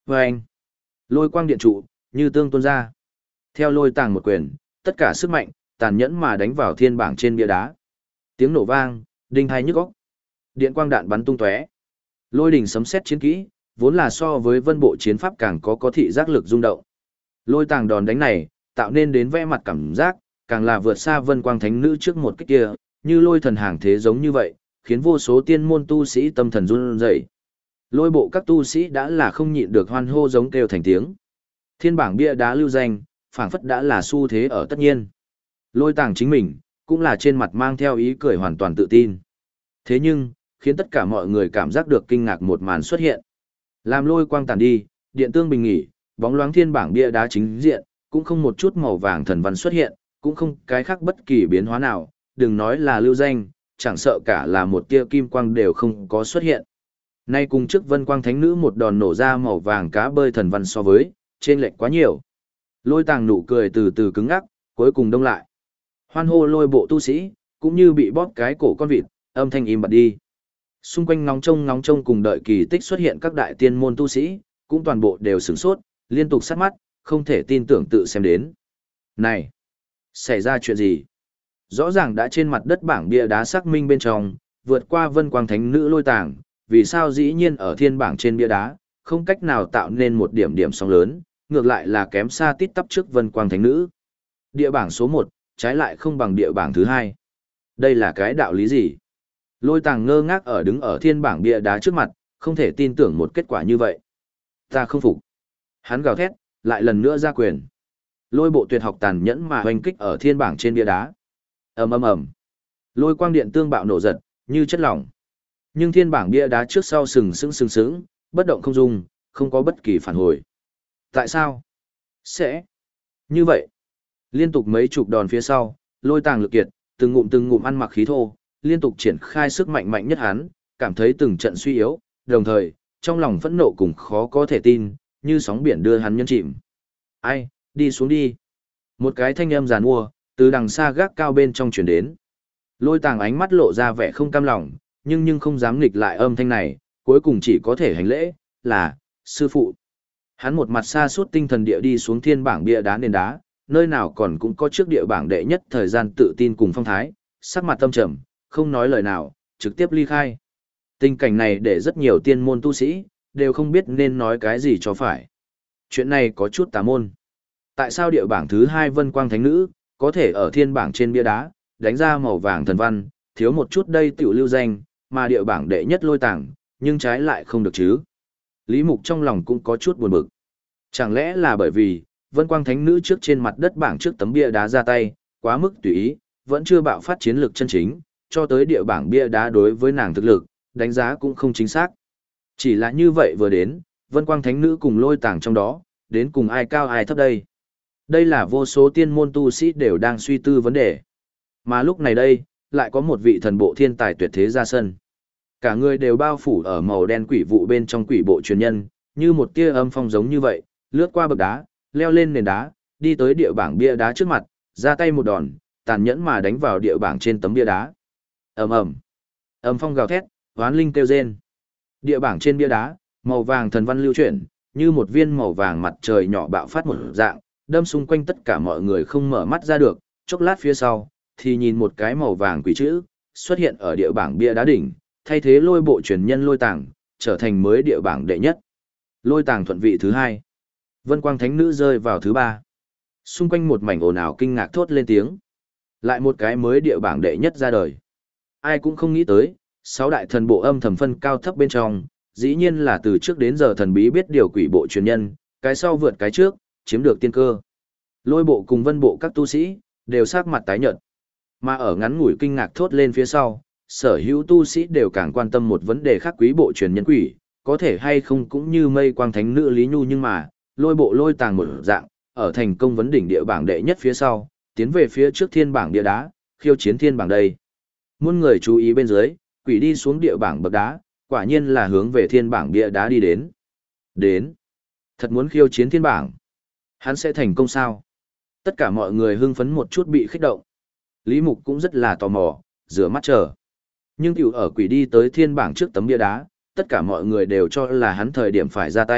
Và anh, lôi quang điện trụ, như tương tuôn ra. Theo lôi tàng một quyền, tất cả sức mạnh, tàn nhẫn mà đánh vào thiên bảng trên bia đá. Tiếng nổ vang, đinh hai nhức óc. Điện quang đạn bắn tung tóe. Lôi đình sấm sét chiến kỹ, vốn là so với vân bộ chiến pháp càng có thị giác lực rung động. Lôi tàng đòn đánh này, tạo nên đến vẽ mặt cảm giác, càng là vượt xa vân quang thánh nữ trước một kích kia, như lôi thần hàng thế giống như vậy, khiến vô số tiên môn tu sĩ tâm thần run rẩy. Lôi bộ các tu sĩ đã là không nhịn được hoan hô giống kêu thành tiếng. Thiên bảng bia đá lưu danh, phảng phất đã là xu thế ở tất nhiên. Lôi tàng chính mình, cũng là trên mặt mang theo ý cười hoàn toàn tự tin. Thế nhưng, khiến tất cả mọi người cảm giác được kinh ngạc một màn xuất hiện. Làm lôi quang tàn đi, điện tương bình nghỉ, bóng loáng thiên bảng bia đá chính diện, cũng không một chút màu vàng thần văn xuất hiện, cũng không cái khác bất kỳ biến hóa nào, đừng nói là lưu danh, chẳng sợ cả là một tia kim quang đều không có xuất hiện. Nay cùng trước vân quang thánh nữ một đòn nổ ra màu vàng cá bơi thần văn so với, trên lệch quá nhiều. Lôi tàng nụ cười từ từ cứng ngắc, cuối cùng đông lại. Hoan hô lôi bộ tu sĩ, cũng như bị bóp cái cổ con vịt, âm thanh im bặt đi. Xung quanh ngóng trông cùng đợi kỳ tích xuất hiện các đại tiên môn tu sĩ, cũng toàn bộ đều sửng sốt, liên tục sát mắt, không thể tin tưởng tự xem đến. Này! Xảy ra chuyện gì? Rõ ràng đã trên mặt đất bảng bia đá xác minh bên trong, vượt qua vân quang thánh nữ lôi tàng, vì sao dĩ nhiên ở thiên bảng trên bia đá, không cách nào tạo nên một điểm sóng lớn, ngược lại là kém xa tít tắp trước vân quang thánh nữ. Địa bảng số 1, trái lại không bằng địa bảng thứ 2. Đây là cái đạo lý gì? Lôi tàng ngơ ngác đứng ở thiên bảng bia đá trước mặt, không thể tin tưởng một kết quả như vậy. Ta không phục. Hắn gào thét, lại lần nữa ra quyền. Lôi bộ tuyệt học tàn nhẫn mà hoành kích ở thiên bảng trên bia đá. Ầm ầm ầm. Lôi quang điện tương bạo nổ giật, như chất lỏng. Nhưng thiên bảng bia đá trước sau sừng sững, bất động không dung, không có bất kỳ phản hồi. Tại sao? Sẽ như vậy. Liên tục mấy chục đòn phía sau, lôi tàng lực kiệt, từng ngụm ăn mặc khí thô, liên tục triển khai sức mạnh nhất hắn, cảm thấy từng trận suy yếu, đồng thời, trong lòng phẫn nộ cùng khó có thể tin, như sóng biển đưa hắn nhấn chìm. Ai, đi xuống đi. Một cái thanh âm giàn mua, từ đằng xa gác cao bên trong chuyển đến. Lôi tàng ánh mắt lộ ra vẻ không cam lòng, nhưng không dám nghịch lại âm thanh này, cuối cùng chỉ có thể hành lễ, là, sư phụ. Hắn một mặt xa suốt tinh thần địa đi xuống thiên bảng bia đá nền đá, nơi nào còn cũng có trước địa bảng đệ nhất thời gian tự tin cùng phong thái, sắc mặt tâm trầm, không nói lời nào, trực tiếp ly khai. Tình cảnh này để rất nhiều tiên môn tu sĩ, đều không biết nên nói cái gì cho phải. Chuyện này có chút tà môn. Tại sao địa bảng thứ 2 vân quang thánh nữ, có thể ở thiên bảng trên bia đá, đánh ra màu vàng thần văn, thiếu một chút đây tiểu lưu danh, mà địa bảng đệ nhất lôi tàng, nhưng trái lại không được chứ. Lý Mục trong lòng cũng có chút buồn bực. Chẳng lẽ là bởi vì, vân quang thánh nữ trước trên mặt đất bảng trước tấm bia đá ra tay, quá mức tùy ý, vẫn chưa bạo phát chiến lược chân chính, cho tới địa bảng bia đá đối với nàng thực lực, đánh giá cũng không chính xác. Chỉ là như vậy vừa đến, vân quang thánh nữ cùng lôi tàng trong đó, đến cùng ai cao ai thấp đây. Đây là vô số tiên môn tu sĩ đều đang suy tư vấn đề. Mà lúc này đây, lại có một vị thần bộ thiên tài tuyệt thế ra sân. Cả người đều bao phủ ở màu đen quỷ vụ bên trong quỷ bộ truyền nhân, như một tia âm phong giống như vậy, lướt qua bậc đá, leo lên nền đá, đi tới địa bảng bia đá trước mặt, ra tay một đòn, tàn nhẫn mà đánh vào địa bảng trên tấm bia đá. Ầm ầm. Âm phong gào thét, oán linh kêu rên. Địa bảng trên bia đá, màu vàng thần văn lưu chuyển, như một viên màu vàng mặt trời nhỏ bạo phát một dạng, đâm xung quanh tất cả mọi người không mở mắt ra được, chốc lát phía sau, thì nhìn một cái màu vàng quỷ chữ, xuất hiện ở địa bảng bia đá đỉnh, thay thế lôi bộ truyền nhân lôi tàng, trở thành mới địa bảng đệ nhất. Lôi tàng thuận vị thứ 2. Vân quang thánh nữ rơi vào thứ 3. Xung quanh một mảnh ồn ào kinh ngạc thốt lên tiếng. Lại một cái mới địa bảng đệ nhất ra đời. Ai cũng không nghĩ tới, 6 đại thần bộ âm thầm phân cao thấp bên trong, dĩ nhiên là từ trước đến giờ thần bí biết điều quỷ bộ truyền nhân, cái sau vượt cái trước, chiếm được tiên cơ. Lôi bộ cùng vân bộ các tu sĩ, đều sắc mặt tái nhợt. Mà ở ngắn ngủi kinh ngạc thốt lên phía sau, sở hữu tu sĩ đều càng quan tâm một vấn đề khác, quý bộ truyền nhân quỷ, có thể hay không cũng như mây quang thánh nữ Lý Nhu, nhưng mà, lôi bộ lôi tàng một dạng, ở thành công vấn đỉnh địa bảng đệ nhất phía sau, tiến về phía trước thiên bảng địa đá, khiêu chiến thiên bảng đây. Muôn người chú ý bên dưới, quỷ đi xuống địa bảng bậc đá, quả nhiên là hướng về thiên bảng địa đá đi đến. Đến. Thật muốn khiêu chiến thiên bảng. Hắn sẽ thành công sao? Tất cả mọi người hưng phấn một chút bị khích động. Lý Mục cũng rất là tò mò, rửa mắt chờ. Nhưng tiểu ở quỷ đi tới thiên bảng trước tấm bia đá, tất cả mọi người đều cho là hắn thời điểm phải ra tay,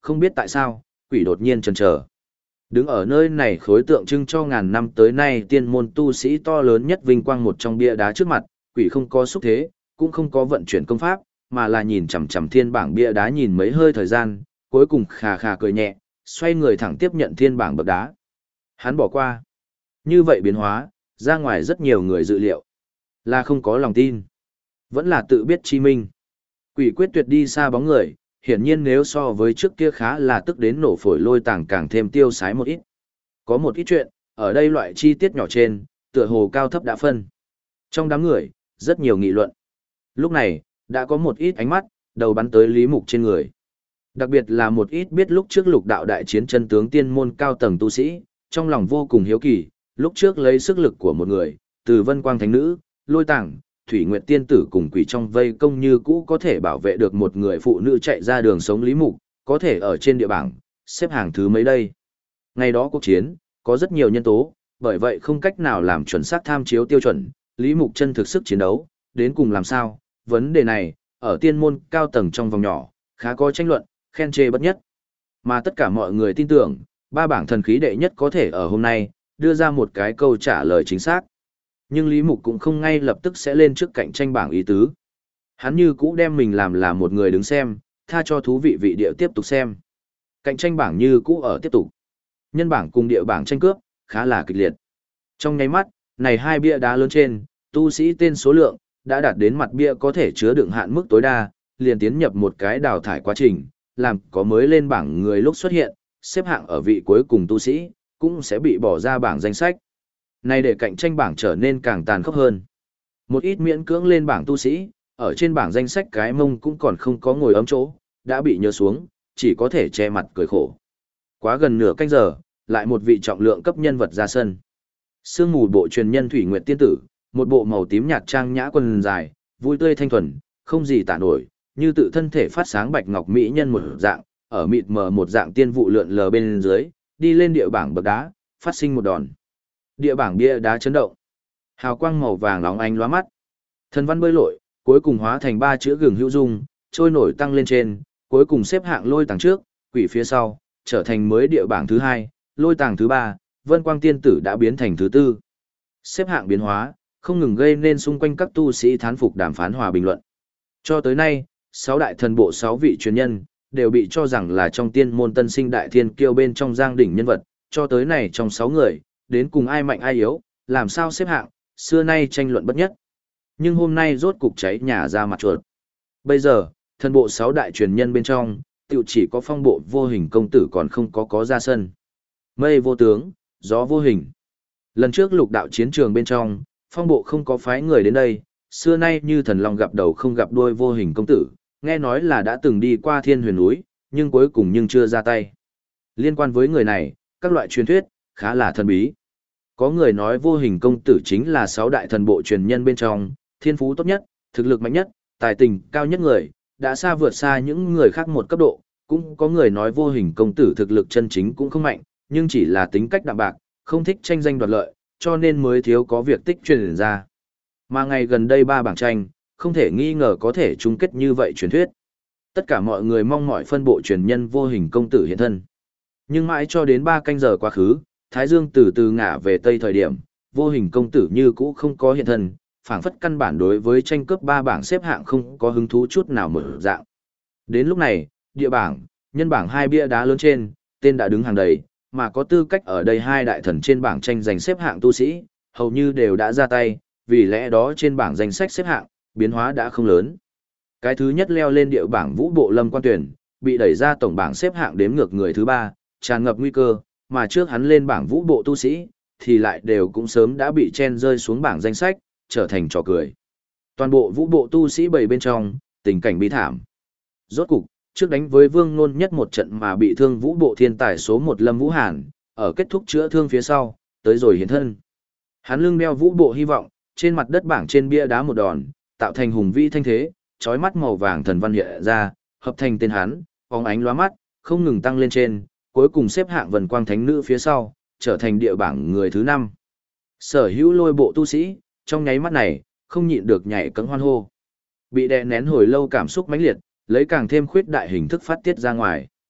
không biết tại sao, quỷ đột nhiên chần chờ. Đứng ở nơi này khối tượng trưng cho ngàn năm tới nay tiên môn tu sĩ to lớn nhất vinh quang một trong bia đá trước mặt, quỷ không có xúc thế, cũng không có vận chuyển công pháp, mà là nhìn chằm chằm thiên bảng bia đá nhìn mấy hơi thời gian, cuối cùng khà khà cười nhẹ, xoay người thẳng tiếp nhận thiên bảng bậc đá. Hắn bỏ qua. Như vậy biến hóa, ra ngoài rất nhiều người dự liệu. Là không có lòng tin. Vẫn là tự biết chi minh. Quỷ quyết tuyệt đi xa bóng người, hiển nhiên nếu so với trước kia khá là tức đến nổ phổi lôi tàng càng thêm tiêu sái một ít. Có một ít chuyện, ở đây loại chi tiết nhỏ trên, tựa hồ cao thấp đã phân. Trong đám người, rất nhiều nghị luận. Lúc này, đã có một ít ánh mắt, đầu bắn tới Lý Mục trên người. Đặc biệt là một ít biết lúc trước lục đạo đại chiến chân tướng tiên môn cao tầng tu sĩ, trong lòng vô cùng hiếu kỳ, lúc trước lấy sức lực của một người, từ Vân Quang Thánh Nữ, Lôi Tàng, Thủy Nguyệt Tiên Tử cùng quỷ trong vây công như cũ có thể bảo vệ được một người phụ nữ chạy ra đường sống Lý Mục, có thể ở trên địa bảng, xếp hàng thứ mấy đây. Ngày đó cuộc chiến, có rất nhiều nhân tố, bởi vậy không cách nào làm chuẩn xác tham chiếu tiêu chuẩn, Lý Mục chân thực sức chiến đấu, đến cùng làm sao, vấn đề này, ở tiên môn cao tầng trong vòng nhỏ, khá có tranh luận, khen chê bất nhất. Mà tất cả mọi người tin tưởng, ba bảng thần khí đệ nhất có thể ở hôm nay, đưa ra một cái câu trả lời chính xác. Nhưng Lý Mục cũng không ngay lập tức sẽ lên trước cạnh tranh bảng ý tứ. Hắn như cũ đem mình làm là một người đứng xem, tha cho thú vị vị địa tiếp tục xem. Cạnh tranh bảng như cũ ở tiếp tục. Nhân bảng cùng địa bảng tranh cướp, khá là kịch liệt. Trong nháy mắt, này hai bia đá lớn trên, tu sĩ tên số lượng, đã đạt đến mặt bia có thể chứa đựng hạn mức tối đa, liền tiến nhập một cái đào thải quá trình, làm có mới lên bảng người lúc xuất hiện, xếp hạng ở vị cuối cùng tu sĩ, cũng sẽ bị bỏ ra bảng danh sách. Này để cạnh tranh bảng trở nên càng tàn khốc hơn. Một ít miễn cưỡng lên bảng tu sĩ, ở trên bảng danh sách cái mông cũng còn không có ngồi ấm chỗ, đã bị nhớ xuống, chỉ có thể che mặt cười khổ. Quá gần nửa canh giờ, lại một vị trọng lượng cấp nhân vật ra sân. Sương mù bộ truyền nhân Thủy Nguyệt Tiên Tử, một bộ màu tím nhạt trang nhã quần dài, vui tươi thanh thuần, không gì tả nổi, như tự thân thể phát sáng bạch ngọc mỹ nhân một dạng, ở mịt mờ một dạng tiên vụ lượn lờ bên dưới, đi lên địa bảng bậc đá, phát sinh một đòn. Địa bảng bia đá chấn động. Hào quang màu vàng nóng ánh lóa mắt. Thần văn bơi lội, cuối cùng hóa thành ba chữ gừng hữu dung, trôi nổi tăng lên trên, cuối cùng xếp hạng Lôi Tàng trước, quỷ phía sau, trở thành mới địa bảng thứ hai, Lôi Tàng thứ ba, Vân Quang Tiên Tử đã biến thành thứ tư. Xếp hạng biến hóa, không ngừng gây nên xung quanh các tu sĩ thán phục đàm phán hòa bình luận. Cho tới nay, 6 đại thần bộ 6 vị truyền nhân, đều bị cho rằng là trong tiên môn tân sinh đại thiên kiêu bên trong giang đỉnh nhân vật, cho tới này trong 6 người, đến cùng ai mạnh ai yếu, làm sao xếp hạng, xưa nay tranh luận bất nhất. Nhưng hôm nay rốt cục cháy nhà ra mặt chuột. Bây giờ, thần bộ 6 đại truyền nhân bên trong, tiểu chỉ có Phong bộ Vô Hình công tử còn không có ra sân. Mây vô tướng, gió vô hình. Lần trước lục đạo chiến trường bên trong, Phong bộ không có phái người đến đây, xưa nay như thần long gặp đầu không gặp đuôi Vô Hình công tử, nghe nói là đã từng đi qua Thiên Huyền núi, nhưng cuối cùng chưa ra tay. Liên quan với người này, các loại truyền thuyết khá là thần bí. Có người nói Vô Hình công tử chính là 6 đại thần bộ truyền nhân bên trong, thiên phú tốt nhất, thực lực mạnh nhất, tài tình cao nhất người, đã xa vượt xa những người khác một cấp độ. Cũng có người nói Vô Hình công tử thực lực chân chính cũng không mạnh, nhưng chỉ là tính cách đạm bạc, không thích tranh danh đoạt lợi, cho nên mới thiếu có việc tích truyền ra. Mà ngày gần đây ba bảng tranh, không thể nghi ngờ có thể chung kết như vậy truyền thuyết. Tất cả mọi người mong mỏi phân bộ truyền nhân Vô Hình công tử hiện thân. Nhưng mãi cho đến 3 canh giờ quá khứ, Thái Dương từ từ ngả về tây thời điểm, Vô Hình công tử như cũ không có hiện thân, phảng phất căn bản đối với tranh cướp 3 bảng xếp hạng không có hứng thú chút nào mở dạng. Đến lúc này, địa bảng, nhân bảng 2 bia đá lớn trên, tên đã đứng hàng đầy, mà có tư cách ở đây 2 đại thần trên bảng tranh giành xếp hạng tu sĩ, hầu như đều đã ra tay, vì lẽ đó trên bảng danh sách xếp hạng, biến hóa đã không lớn. Cái thứ nhất leo lên địa bảng Vũ Bộ Lâm Quan Tuyển, bị đẩy ra tổng bảng xếp hạng đếm ngược người thứ 3, tràn ngập nguy cơ, mà trước hắn lên bảng Vũ Bộ tu sĩ, thì lại đều cũng sớm đã bị chen rơi xuống bảng danh sách, trở thành trò cười. Toàn bộ Vũ Bộ tu sĩ bầy bên trong, tình cảnh bi thảm. Rốt cục, trước đánh với Vương Nôn nhất một trận mà bị thương Vũ Bộ thiên tài số 1 Lâm Vũ Hàn, ở kết thúc chữa thương phía sau, tới rồi hiện thân. Hắn lưng đeo Vũ Bộ hy vọng, trên mặt đất bảng trên bia đá một đòn, tạo thành hùng vĩ thanh thế, chói mắt màu vàng thần văn hiện ra, hợp thành tên hắn, bóng ánh lóa mắt, không ngừng tăng lên trên, cuối cùng xếp hạng Vân Quang Thánh Nữ phía sau, trở thành địa bảng người thứ 5. Sở hữu Lôi Bộ tu sĩ, trong nháy mắt này, không nhịn được nhảy cẫng hoan hô. Bị đè nén hồi lâu cảm xúc mãnh liệt, lấy càng thêm khuyết đại hình thức phát tiết ra ngoài.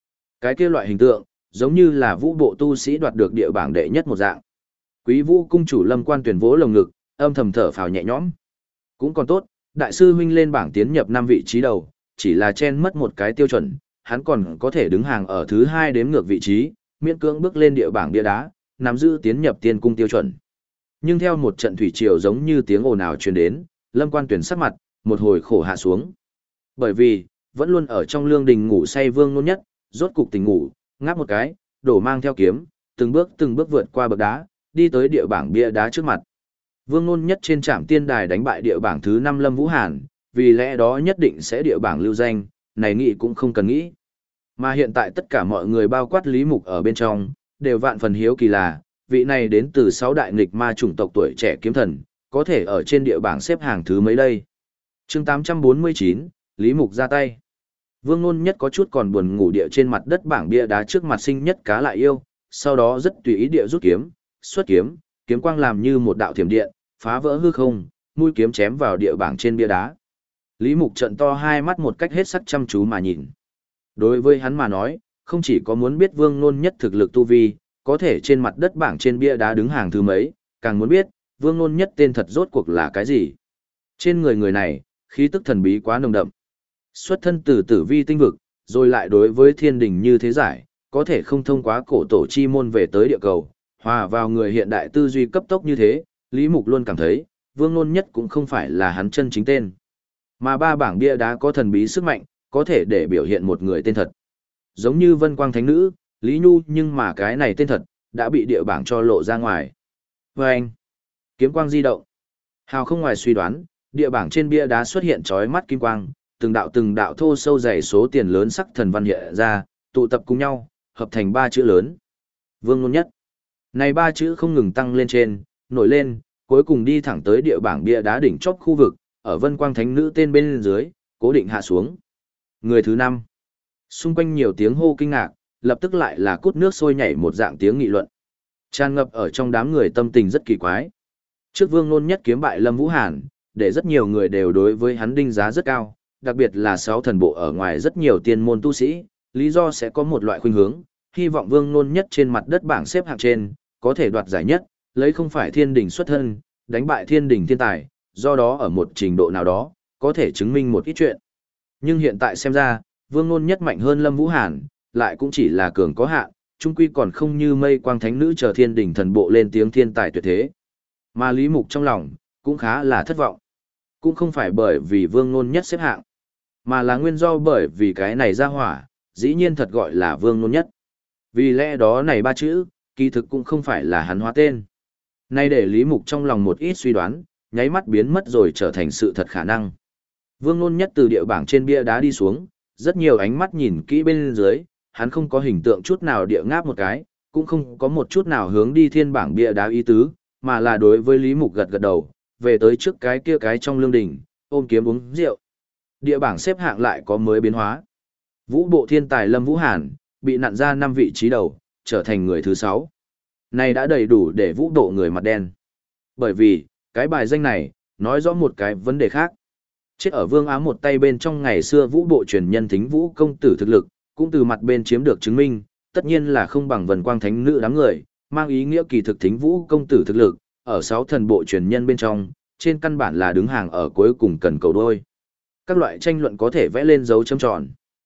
Cái kia loại hình tượng, giống như là vũ bộ tu sĩ đoạt được địa bảng đệ nhất một dạng. Quý Vũ cung chủ Lâm Quan Tuyển vỗ lồng ngực, âm thầm thở phào nhẹ nhõm. Cũng còn tốt, đại sư huynh lên bảng tiến nhập 5 vị trí đầu, chỉ là chen mất một cái tiêu chuẩn, hắn còn có thể đứng hàng ở thứ 2 đếm ngược vị trí, miễn cưỡng bước lên địa bảng bia đá, nắm giữ tiến nhập tiên cung tiêu chuẩn. Nhưng theo một trận thủy triều giống như tiếng ồn ào truyền đến, Lâm Quan Tuyển sắc mặt một hồi khổ hạ xuống. Bởi vì, vẫn luôn ở trong lương đình ngủ say Vương Nôn Nhất, rốt cục tỉnh ngủ, ngáp một cái, đổ mang theo kiếm, từng bước vượt qua bậc đá, đi tới địa bảng bia đá trước mặt. Vương Nôn Nhất trên trạm tiên đài đánh bại địa bảng thứ 5 Lâm Vũ Hàn, vì lẽ đó nhất định sẽ địa bảng lưu danh, này nghĩ cũng không cần nghĩ. Mà hiện tại tất cả mọi người bao quát Lý Mục ở bên trong, đều vạn phần hiếu kỳ là, vị này đến từ 6 đại nghịch ma chủng tộc tuổi trẻ kiếm thần, có thể ở trên địa bảng xếp hàng thứ mấy đây. Chương 849, Lý Mục ra tay. Vương Nôn Nhất có chút còn buồn ngủ địa trên mặt đất bảng bia đá trước mặt sinh nhất cá lại yêu, sau đó rất tùy ý địa rút kiếm, xuất kiếm, kiếm quang làm như một đạo thiểm điện, phá vỡ hư không, mũi kiếm chém vào địa bảng trên bia đá. Lý Mục trợn to hai mắt một cách hết sắc chăm chú mà nhìn. Đối với hắn mà nói, không chỉ có muốn biết Vương Nôn Nhất thực lực tu vi, có thể trên mặt đất bảng trên bia đá đứng hàng thứ mấy, càng muốn biết, Vương Nôn Nhất tên thật rốt cuộc là cái gì. Trên người người này, khí tức thần bí quá nồng đậm. Xuất thân từ tử vi tinh vực, rồi lại đối với thiên đình như thế giải, có thể không thông qua cổ tổ chi môn về tới địa cầu, hòa vào người hiện đại tư duy cấp tốc như thế, Lý Mục luôn cảm thấy, Vương Nôn Nhất cũng không phải là hắn chân chính tên. Mà 3 bảng bia đá có thần bí sức mạnh, có thể để biểu hiện một người tên thật. Giống như Vân Quang Thánh Nữ, Lý Nhu, nhưng mà cái này tên thật, đã bị địa bảng cho lộ ra ngoài. Và anh, kiếm quang di động. Hào không ngoài suy đoán, địa bảng trên bia đá xuất hiện chói mắt kim quang, từng đạo thô sâu dày số tiền lớn sắc thần văn hiện ra, tụ tập cùng nhau, hợp thành 3 chữ lớn. Vương Nôn Nhất. Này 3 chữ không ngừng tăng lên trên, nổi lên, cuối cùng đi thẳng tới địa bảng bia đá đỉnh chóp khu vực, ở Vân Quang Thánh Nữ tên bên dưới, cố định hạ xuống. Người thứ 5. Xung quanh nhiều tiếng hô kinh ngạc, lập tức lại là cút nước sôi nhảy một dạng tiếng nghị luận. Tràn ngập ở trong đám người tâm tình rất kỳ quái. Trước Vương Nôn Nhất kiếm bại Lâm Vũ Hàn, để rất nhiều người đều đối với hắn đinh giá rất cao, đặc biệt là 6 thần bộ ở ngoài rất nhiều tiên môn tu sĩ, lý do sẽ có một loại khuynh hướng, hy vọng Vương Nôn Nhất trên mặt đất bảng xếp hạng trên, có thể đoạt giải nhất, lấy không phải thiên đỉnh xuất thân, đánh bại thiên đỉnh thiên tài, do đó ở một trình độ nào đó, có thể chứng minh một ít chuyện. Nhưng hiện tại xem ra, Vương Nôn Nhất mạnh hơn Lâm Vũ Hàn, lại cũng chỉ là cường có hạn, chung quy còn không như Mây Quang Thánh Nữ chờ thiên đỉnh thần bộ lên tiếng thiên tài tuyệt thế. Mà Lý Mục trong lòng, cũng khá là thất vọng. Cũng không phải bởi vì Vương Nôn Nhất xếp hạng, mà là nguyên do bởi vì cái này ra hỏa, dĩ nhiên thật gọi là Vương Nôn Nhất. Vì lẽ đó này 3 chữ, kỳ thực cũng không phải là hắn hóa tên. Nay để Lý Mục trong lòng một ít suy đoán, nháy mắt biến mất rồi trở thành sự thật khả năng. Vương Nôn Nhất từ địa bảng trên bia đá đi xuống, rất nhiều ánh mắt nhìn kỹ bên dưới, hắn không có hình tượng chút nào địa ngáp một cái, cũng không có một chút nào hướng đi thiên bảng bia đá ý tứ, mà là đối với Lý Mục gật gật đầu, về tới trước cái kia cái trong lương đình, ôm kiếm uống rượu. Địa bảng xếp hạng lại có mới biến hóa. Vũ bộ thiên tài Lâm Vũ Hàn, bị nặn ra 5 vị trí đầu, trở thành người thứ 6. Này đã đầy đủ để vũ độ người mặt đen. Bởi vì, cái bài danh này, nói rõ một cái vấn đề khác. Chết ở Vương Á một tay bên trong ngày xưa vũ bộ truyền nhân Thính Vũ công tử thực lực, cũng từ mặt bên chiếm được chứng minh, tất nhiên là không bằng Vân Quang Thánh Nữ đám người, mang ý nghĩa kỳ thực Thính Vũ công tử thực lực, ở 6 thần bộ truyền nhân bên trong, trên căn bản là đứng hàng ở cuối cùng cần cầu đôi. Các loại tranh luận có thể vẽ lên dấu chấm tròn.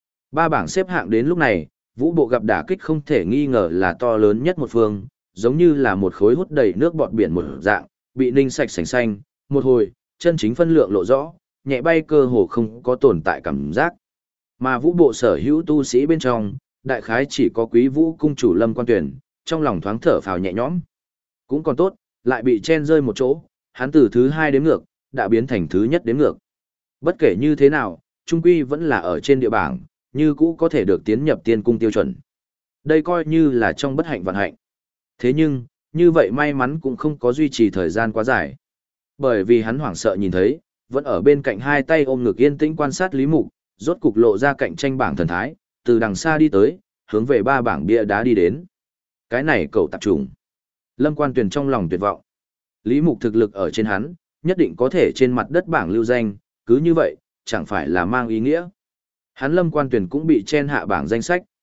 3 bảng xếp hạng đến lúc này, vũ bộ gặp đả kích không thể nghi ngờ là to lớn nhất một phương, giống như là một khối hút đầy nước bọt biển một dạng, bị ninh sạch sành xanh, một hồi, chân chính phân lượng lộ rõ, nhẹ bay cơ hồ không có tồn tại cảm giác. Mà vũ bộ sở hữu tu sĩ bên trong, đại khái chỉ có Quý Vũ cung chủ Lâm Quan Tuyển, trong lòng thoáng thở phào nhẹ nhõm. Cũng còn tốt, lại bị chen rơi một chỗ, hắn từ thứ 2 đếm ngược, đã biến thành thứ nhất đếm ngược. Bất kể như thế nào, trung quy vẫn là ở trên địa bảng, như cũ có thể được tiến nhập tiên cung tiêu chuẩn. Đây coi như là trong bất hạnh vạn hạnh. Thế nhưng, như vậy may mắn cũng không có duy trì thời gian quá dài. Bởi vì hắn hoảng sợ nhìn thấy, vẫn ở bên cạnh hai tay ôm ngực yên tĩnh quan sát Lý Mục, rốt cục lộ ra cạnh tranh bảng thần thái, từ đằng xa đi tới, hướng về 3 bảng bia đá đi đến. Cái này cậu tạp trùng. Lâm Quan Tuyền trong lòng tuyệt vọng. Lý Mục thực lực ở trên hắn, nhất định có thể trên mặt đất bảng lưu danh, cứ như vậy, chẳng phải là mang ý nghĩa. Hắn Lâm Quan Tuyền cũng bị chen hạ bảng danh sách.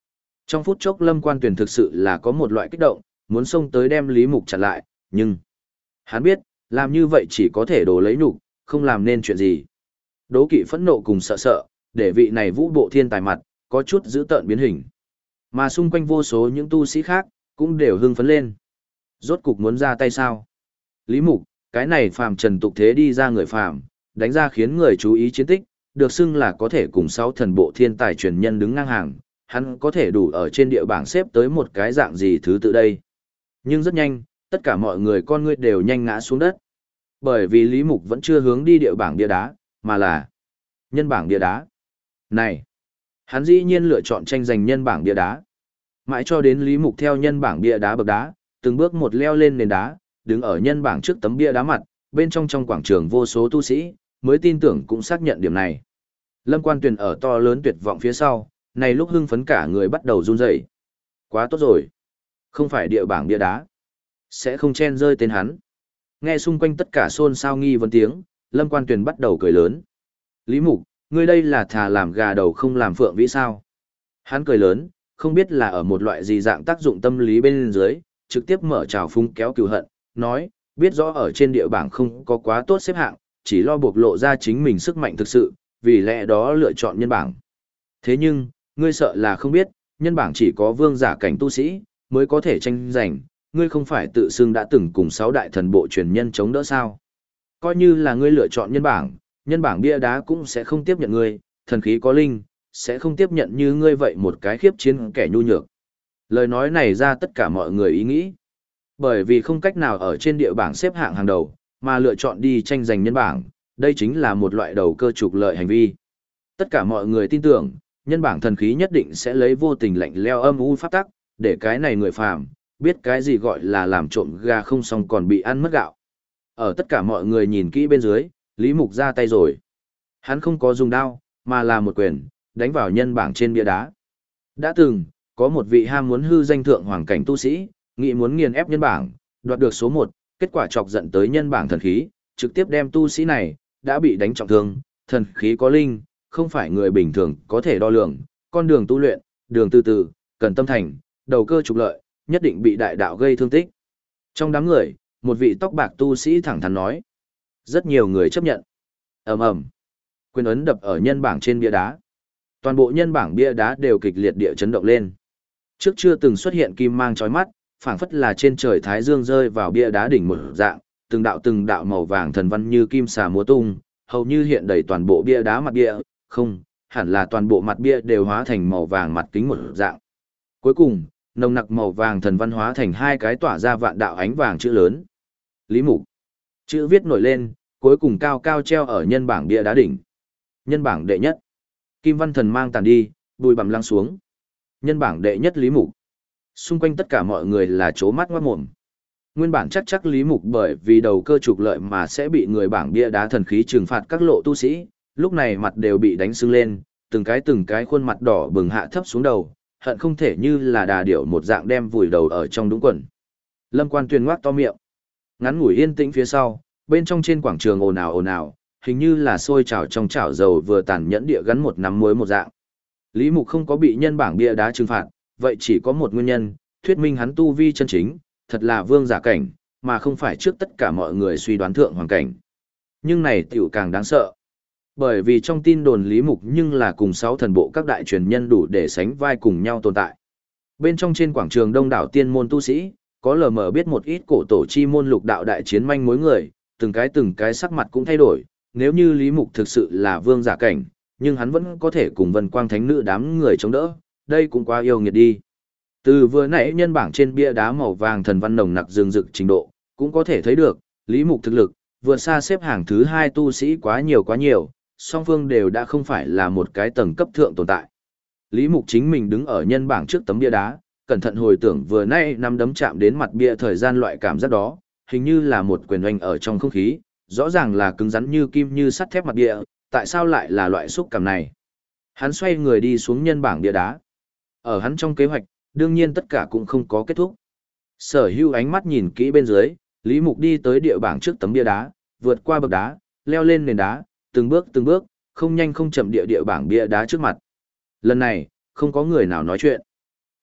Trong phút chốc Lâm Quan Tuyền thực sự là có một loại kích động, muốn xông tới đem Lý Mục chặn lại, nhưng hắn biết, làm như vậy chỉ có thể đổ lấy nhục, không làm nên chuyện gì. Đố kỵ phẫn nộ cùng sợ sợ, để vị này vũ bộ thiên tài mặt, có chút giữ tợn biến hình. Mà xung quanh vô số những tu sĩ khác, cũng đều hưng phấn lên. Rốt cục muốn ra tay sao? Lý Mục, cái này phàm trần tục thế đi ra người phàm, đánh ra khiến người chú ý chiến tích, được xưng là có thể cùng 6 thần bộ thiên tài truyền nhân đứng ngang hàng, hắn có thể đủ ở trên địa bảng xếp tới một cái dạng gì thứ tự đây. Nhưng rất nhanh, tất cả mọi người con ngươi đều nhanh ngã xuống đất. Bởi vì Lý Mục vẫn chưa hướng đi địa bảng bia đá, mà là nhân bảng bia đá. Này, hắn dĩ nhiên lựa chọn tranh giành nhân bảng bia đá. Mãi cho đến Lý Mục theo nhân bảng bia đá bậc đá, từng bước một leo lên nền đá, đứng ở nhân bảng trước tấm bia đá mặt, bên trong quảng trường vô số tu sĩ, mới tin tưởng cũng xác nhận điểm này. Lâm Quan Tuyền ở to lớn tuyệt vọng phía sau, này lúc hưng phấn cả người bắt đầu run rẩy. Quá tốt rồi. Không phải địa bảng bia đá. Sẽ không chen rơi tên hắn. Nghe xung quanh tất cả xôn xao nghi vấn tiếng, Lâm Quan Tuyền bắt đầu cười lớn. Lý Mục, ngươi đây là thà làm gà đầu không làm phượng vĩ sao? Hắn cười lớn, không biết là ở một loại gì dạng tác dụng tâm lý bên dưới, trực tiếp mở trào phúng kéo cừu hận, nói, biết rõ ở trên địa bảng không có quá tốt xếp hạng, chỉ lo bộc lộ ra chính mình sức mạnh thực sự, vì lẽ đó lựa chọn nhân bảng. Thế nhưng, ngươi sợ là không biết, nhân bảng chỉ có vương giả cảnh tu sĩ, mới có thể tranh giành, ngươi không phải tự xưng đã từng cùng 6 đại thần bộ truyền nhân chống đỡ sao. Coi như là ngươi lựa chọn nhân bảng bia đá cũng sẽ không tiếp nhận ngươi, thần khí có linh, sẽ không tiếp nhận như ngươi vậy một cái khiếp chiến kẻ nhu nhược. Lời nói này ra tất cả mọi người ý nghĩ. Bởi vì không cách nào ở trên địa bảng xếp hạng hàng đầu, mà lựa chọn đi tranh giành nhân bảng, đây chính là một loại đầu cơ trục lợi hành vi. Tất cả mọi người tin tưởng, nhân bảng thần khí nhất định sẽ lấy vô tình lạnh leo âm u pháp tắc, để cái này người phàm biết cái gì gọi là làm trộm gà không xong còn bị ăn mất gạo. Ở tất cả mọi người nhìn kỹ bên dưới, Lý Mục ra tay rồi. Hắn không có dùng đao, mà là một quyền, đánh vào nhân bảng trên bia đá. Đã từng, có một vị ham muốn hư danh thượng hoàng cảnh tu sĩ, nghĩ muốn nghiền ép nhân bảng, đoạt được số 1, kết quả chọc giận tới nhân bảng thần khí, trực tiếp đem tu sĩ này, đã bị đánh trọng thương, thần khí có linh, không phải người bình thường có thể đo lường, con đường tu luyện, đường từ từ, cần tâm thành, đầu cơ trục lợi, nhất định bị đại đạo gây thương tích. Trong đám người, một vị tóc bạc tu sĩ thẳng thắn nói. Rất nhiều người chấp nhận. Ầm ầm, quyền ấn đập ở nhân bảng trên bia đá. Toàn bộ nhân bảng bia đá đều kịch liệt địa chấn động lên. Trước chưa từng xuất hiện kim mang chói mắt, phảng phất là trên trời thái dương rơi vào bia đá đỉnh một dạng, từng đạo màu vàng thần văn như kim xà múa tung, hầu như hiện đầy toàn bộ bia đá mặt bia, không, hẳn là toàn bộ mặt bia đều hóa thành màu vàng mặt kính một dạng. Cuối cùng, nồng nặc màu vàng thần văn hóa thành 2 cái tỏa ra vạn đạo ánh vàng chữ lớn. Lý Mục. Chữ viết nổi lên, cuối cùng cao cao treo ở nhân bảng bia đá đỉnh. Nhân bảng đệ nhất. Kim văn thần mang tàn đi, bụi bặm lắng xuống. Nhân bảng đệ nhất Lý Mục. Xung quanh tất cả mọi người là chố mắt ngoát mồm. Nguyên bản chắc Lý Mục bởi vì đầu cơ trục lợi mà sẽ bị người bảng bia đá thần khí trừng phạt các lộ tu sĩ, lúc này mặt đều bị đánh sưng lên, từng cái khuôn mặt đỏ bừng hạ thấp xuống đầu, hận không thể như là đà điểu một dạng đem vùi đầu ở trong đúng quần. Lâm Quan Tuyền ngoác to miệng. Ngắn ngủi yên tĩnh phía sau, bên trong trên quảng trường ồn ào, hình như là sôi trào trong chảo dầu vừa tàn nhẫn địa gắn một nắm muối một dạng. Lý Mục không có bị nhân bảng bia đá trừng phạt, vậy chỉ có một nguyên nhân, thuyết minh hắn tu vi chân chính, thật là vương giả cảnh, mà không phải trước tất cả mọi người suy đoán thượng hoàng cảnh. Nhưng này tiểu càng đáng sợ. Bởi vì trong tin đồn Lý Mục nhưng là cùng 6 thần bộ các đại truyền nhân đủ để sánh vai cùng nhau tồn tại. Bên trong trên quảng trường đông đảo tiên môn tu sĩ, có lờ mờ biết một ít cổ tổ chi môn lục đạo đại chiến manh mối người, từng cái sắc mặt cũng thay đổi, nếu như Lý Mục thực sự là vương giả cảnh, nhưng hắn vẫn có thể cùng Vân Quang Thánh Nữ đám người chống đỡ, đây cũng quá yêu nghiệt đi. Từ vừa nãy nhân bảng trên bia đá màu vàng thần văn nồng nặc rừng rực trình độ, cũng có thể thấy được, Lý Mục thực lực, vượt xa xếp hàng thứ 2 tu sĩ quá nhiều, song phương đều đã không phải là một cái tầng cấp thượng tồn tại. Lý Mục chính mình đứng ở nhân bảng trước tấm bia đá, cẩn thận hồi tưởng vừa nãy nắm đấm chạm đến mặt bia thời gian loại cảm giác đó, hình như là một quyền oanh ở trong không khí, rõ ràng là cứng rắn như kim như sắt thép mặt bia, tại sao lại là loại xúc cảm này? Hắn xoay người đi xuống nhân bảng bia đá. Ở hắn trong kế hoạch, đương nhiên tất cả cũng không có kết thúc. Sở Hưu ánh mắt nhìn kỹ bên dưới, Lý Mục đi tới địa bảng trước tấm bia đá, vượt qua bậc đá, leo lên nền đá, từng bước, không nhanh không chậm địa bảng bia đá trước mặt. Lần này, không có người nào nói chuyện.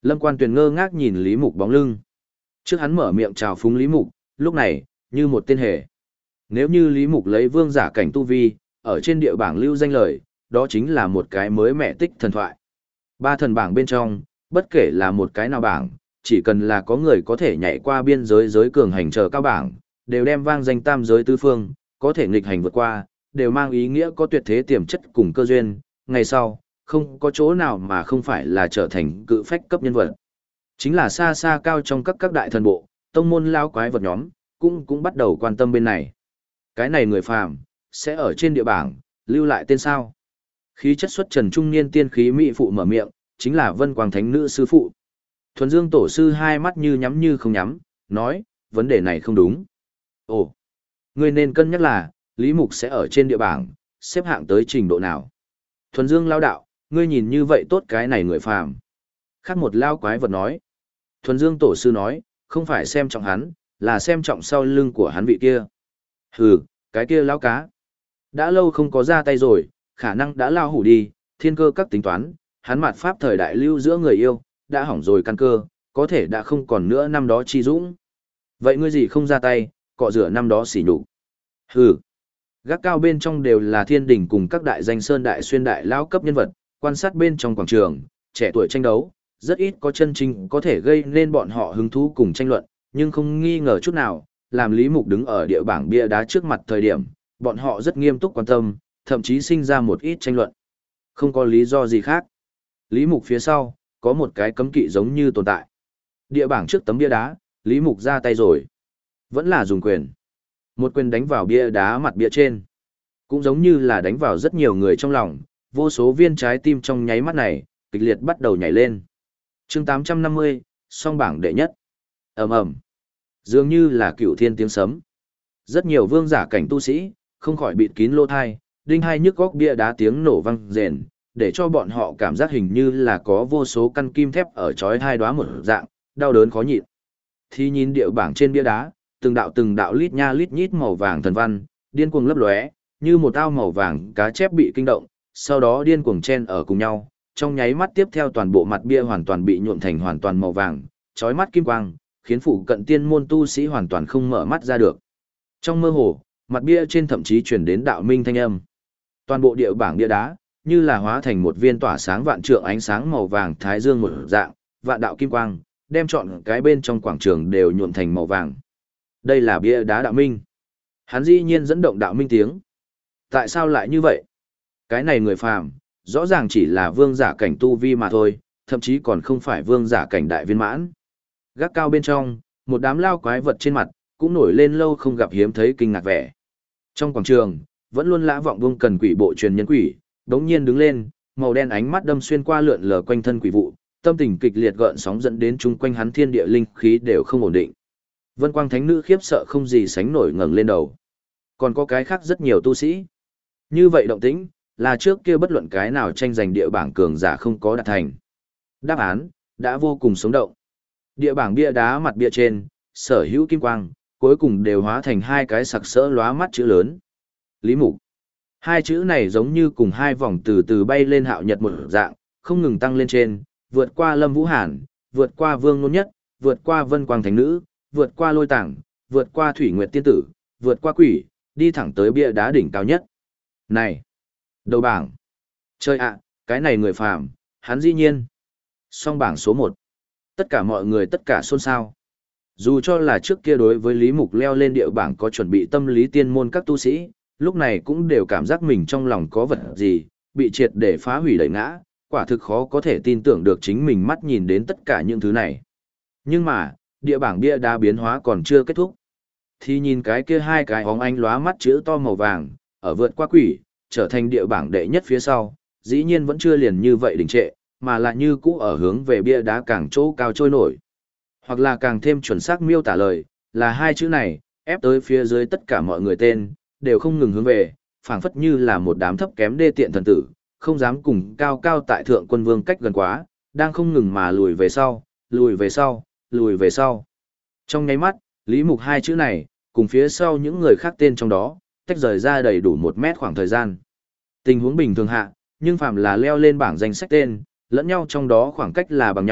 Lâm Quan Tuyền ngơ ngác nhìn Lý Mục bóng lưng. Trước hắn mở miệng chào phúng Lý Mục, lúc này, như một tên hề. Nếu như Lý Mục lấy vương giả cảnh tu vi, ở trên địa bảng lưu danh lời, đó chính là một cái mới mẹ tích thần thoại. Ba thần bảng bên trong, bất kể là một cái nào bảng, chỉ cần là có người có thể nhảy qua biên giới giới cường hành chờ cao bảng, đều đem vang danh tam giới tứ phương, có thể nghịch hành vượt qua, đều mang ý nghĩa có tuyệt thế tiềm chất cùng cơ duyên, ngày sau, không có chỗ nào mà không phải là trở thành cự phách cấp nhân vật. Chính là xa xa cao trong các đại thần bộ, tông môn lao quái vật nhóm, cũng bắt đầu quan tâm bên này. Cái này người phàm, sẽ ở trên địa bảng, lưu lại tên sao. Khí chất xuất trần trung niên tiên khí mỹ phụ mở miệng, chính là Vân Quang Thánh Nữ sư phụ. Thuần Dương tổ sư hai mắt như nhắm như không nhắm, nói, vấn đề này không đúng. Ồ, ngươi nên cân nhắc là, Lý Mục sẽ ở trên địa bảng, xếp hạng tới trình độ nào. Thuần Dương lao đạo, ngươi nhìn như vậy tốt cái này người phàm. Khác một lao quái vật nói. Thuần Dương tổ sư nói, không phải xem trọng hắn, là xem trọng sau lưng của hắn vị kia. Hừ, cái kia lao cá. Đã lâu không có ra tay rồi, khả năng đã lao hủ đi, thiên cơ các tính toán, hắn mạt pháp thời đại lưu giữa người yêu, đã hỏng rồi căn cơ, có thể đã không còn nữa năm đó chi dũng. Vậy ngươi gì không ra tay, cọ rửa năm đó xỉ nhục. Hừ. Gác cao bên trong đều là thiên đình cùng các đại danh sơn đại xuyên đại lao cấp nhân vật, quan sát bên trong quảng trường, trẻ tuổi tranh đấu, rất ít có chân chính có thể gây nên bọn họ hứng thú cùng tranh luận, nhưng không nghi ngờ chút nào, làm Lý Mục đứng ở địa bảng bia đá trước mặt thời điểm, bọn họ rất nghiêm túc quan tâm, thậm chí sinh ra một ít tranh luận. Không có lý do gì khác. Lý Mục phía sau, có một cái cấm kỵ giống như tồn tại. Địa bảng trước tấm bia đá, Lý Mục ra tay rồi. Vẫn là dùng quyền. Một quyền đánh vào bia đá mặt bia trên. Cũng giống như là đánh vào rất nhiều người trong lòng, vô số viên trái tim trong nháy mắt này, kịch liệt bắt đầu nhảy lên. Chương 850, song bảng đệ nhất. Ầm ầm. Dường như là cửu thiên tiếng sấm. Rất nhiều vương giả cảnh tu sĩ, không khỏi bịt kín lỗ thai, đinh hai nhức góc bia đá tiếng nổ vang rền, để cho bọn họ cảm giác hình như là có vô số căn kim thép ở chói hai đóa một dạng, đau đớn khó nhịn. Thì nhìn địa bảng trên bia đá, từng đạo lít nha lít nhít màu vàng thần văn, điên cuồng lấp lóe, như một ao màu vàng cá chép bị kinh động, sau đó điên cuồng chen ở cùng nhau, trong nháy mắt tiếp theo toàn bộ mặt bia hoàn toàn bị nhuộm thành hoàn toàn màu vàng, chói mắt kim quang, khiến phụ cận tiên môn tu sĩ hoàn toàn không mở mắt ra được. Trong mơ hồ, mặt bia trên thậm chí truyền đến đạo minh thanh âm. Toàn bộ địa bảng bia đá, như là hóa thành một viên tỏa sáng vạn trượng ánh sáng màu vàng thái dương một dạng, vạn đạo kim quang, đem trọn cái bên trong quảng trường đều nhuộm thành màu vàng. Đây là bia đá đạo minh. Hắn dĩ nhiên dẫn động đạo minh tiếng. Tại sao lại như vậy? Cái này người phàm, rõ ràng chỉ là vương giả cảnh tu vi mà thôi, thậm chí còn không phải vương giả cảnh đại viên mãn. Gác cao bên trong, một đám lao quái vật trên mặt, cũng nổi lên lâu không gặp hiếm thấy kinh ngạc vẻ. Trong quảng trường, vẫn luôn lã vọng vương cần quỷ bộ truyền nhân quỷ, đống nhiên đứng lên, màu đen ánh mắt đâm xuyên qua lượn lờ quanh thân quỷ vụ, tâm tình kịch liệt gợn sóng dẫn đến chung quanh hắn thiên địa linh khí đều không ổn định. Vân Quang Thánh Nữ khiếp sợ không gì sánh nổi ngẩng lên đầu. Còn có cái khác rất nhiều tu sĩ. Như vậy động tĩnh, là trước kia bất luận cái nào tranh giành địa bảng cường giả không có đạt thành. Đáp án, đã vô cùng sống động. Địa bảng bia đá mặt bia trên, sở hữu kim quang, cuối cùng đều hóa thành hai cái sặc sỡ lóa mắt chữ lớn. Lý Mục. Hai chữ này giống như cùng hai vòng từ từ bay lên hạo nhật một dạng, không ngừng tăng lên trên, vượt qua Lâm Vũ Hàn, vượt qua Vương Nôn Nhất, vượt qua Vân Quang Thánh Nữ, vượt qua Lôi Tảng, vượt qua Thủy Nguyệt Tiên Tử, vượt qua Quỷ, đi thẳng tới bia đá đỉnh cao nhất. Này! Đầu bảng! Chơi ạ, cái này người phàm, hắn dĩ nhiên! Song bảng số 1. Tất cả mọi người tất cả xôn xao. Dù cho là trước kia đối với Lý Mục leo lên địa bảng có chuẩn bị tâm lý tiên môn các tu sĩ, lúc này cũng đều cảm giác mình trong lòng có vật gì, bị triệt để phá hủy đẩy ngã, quả thực khó có thể tin tưởng được chính mình mắt nhìn đến tất cả những thứ này. Nhưng mà, địa bảng bia đá biến hóa còn chưa kết thúc. Thì nhìn cái kia hai cái óng ánh lóa mắt chữ to màu vàng, ở vượt qua quỷ, trở thành địa bảng đệ nhất phía sau, dĩ nhiên vẫn chưa liền như vậy đình trệ, mà là như cũ ở hướng về bia đá càng chỗ cao trôi nổi. Hoặc là càng thêm chuẩn xác miêu tả lời, là hai chữ này, ép tới phía dưới tất cả mọi người tên, đều không ngừng hướng về, phảng phất như là một đám thấp kém đê tiện thần tử, không dám cùng cao cao tại thượng quân vương cách gần quá, đang không ngừng mà lùi về sau, lùi về sau, lùi về sau. Trong nháy mắt, Lý Mục hai chữ này, cùng phía sau những người khác tên trong đó, tách rời ra đầy đủ 1 mét khoảng thời gian. Tình huống bình thường hạ, nhưng phàm là leo lên bảng danh sách tên, lẫn nhau trong đó khoảng cách là bằng nhau,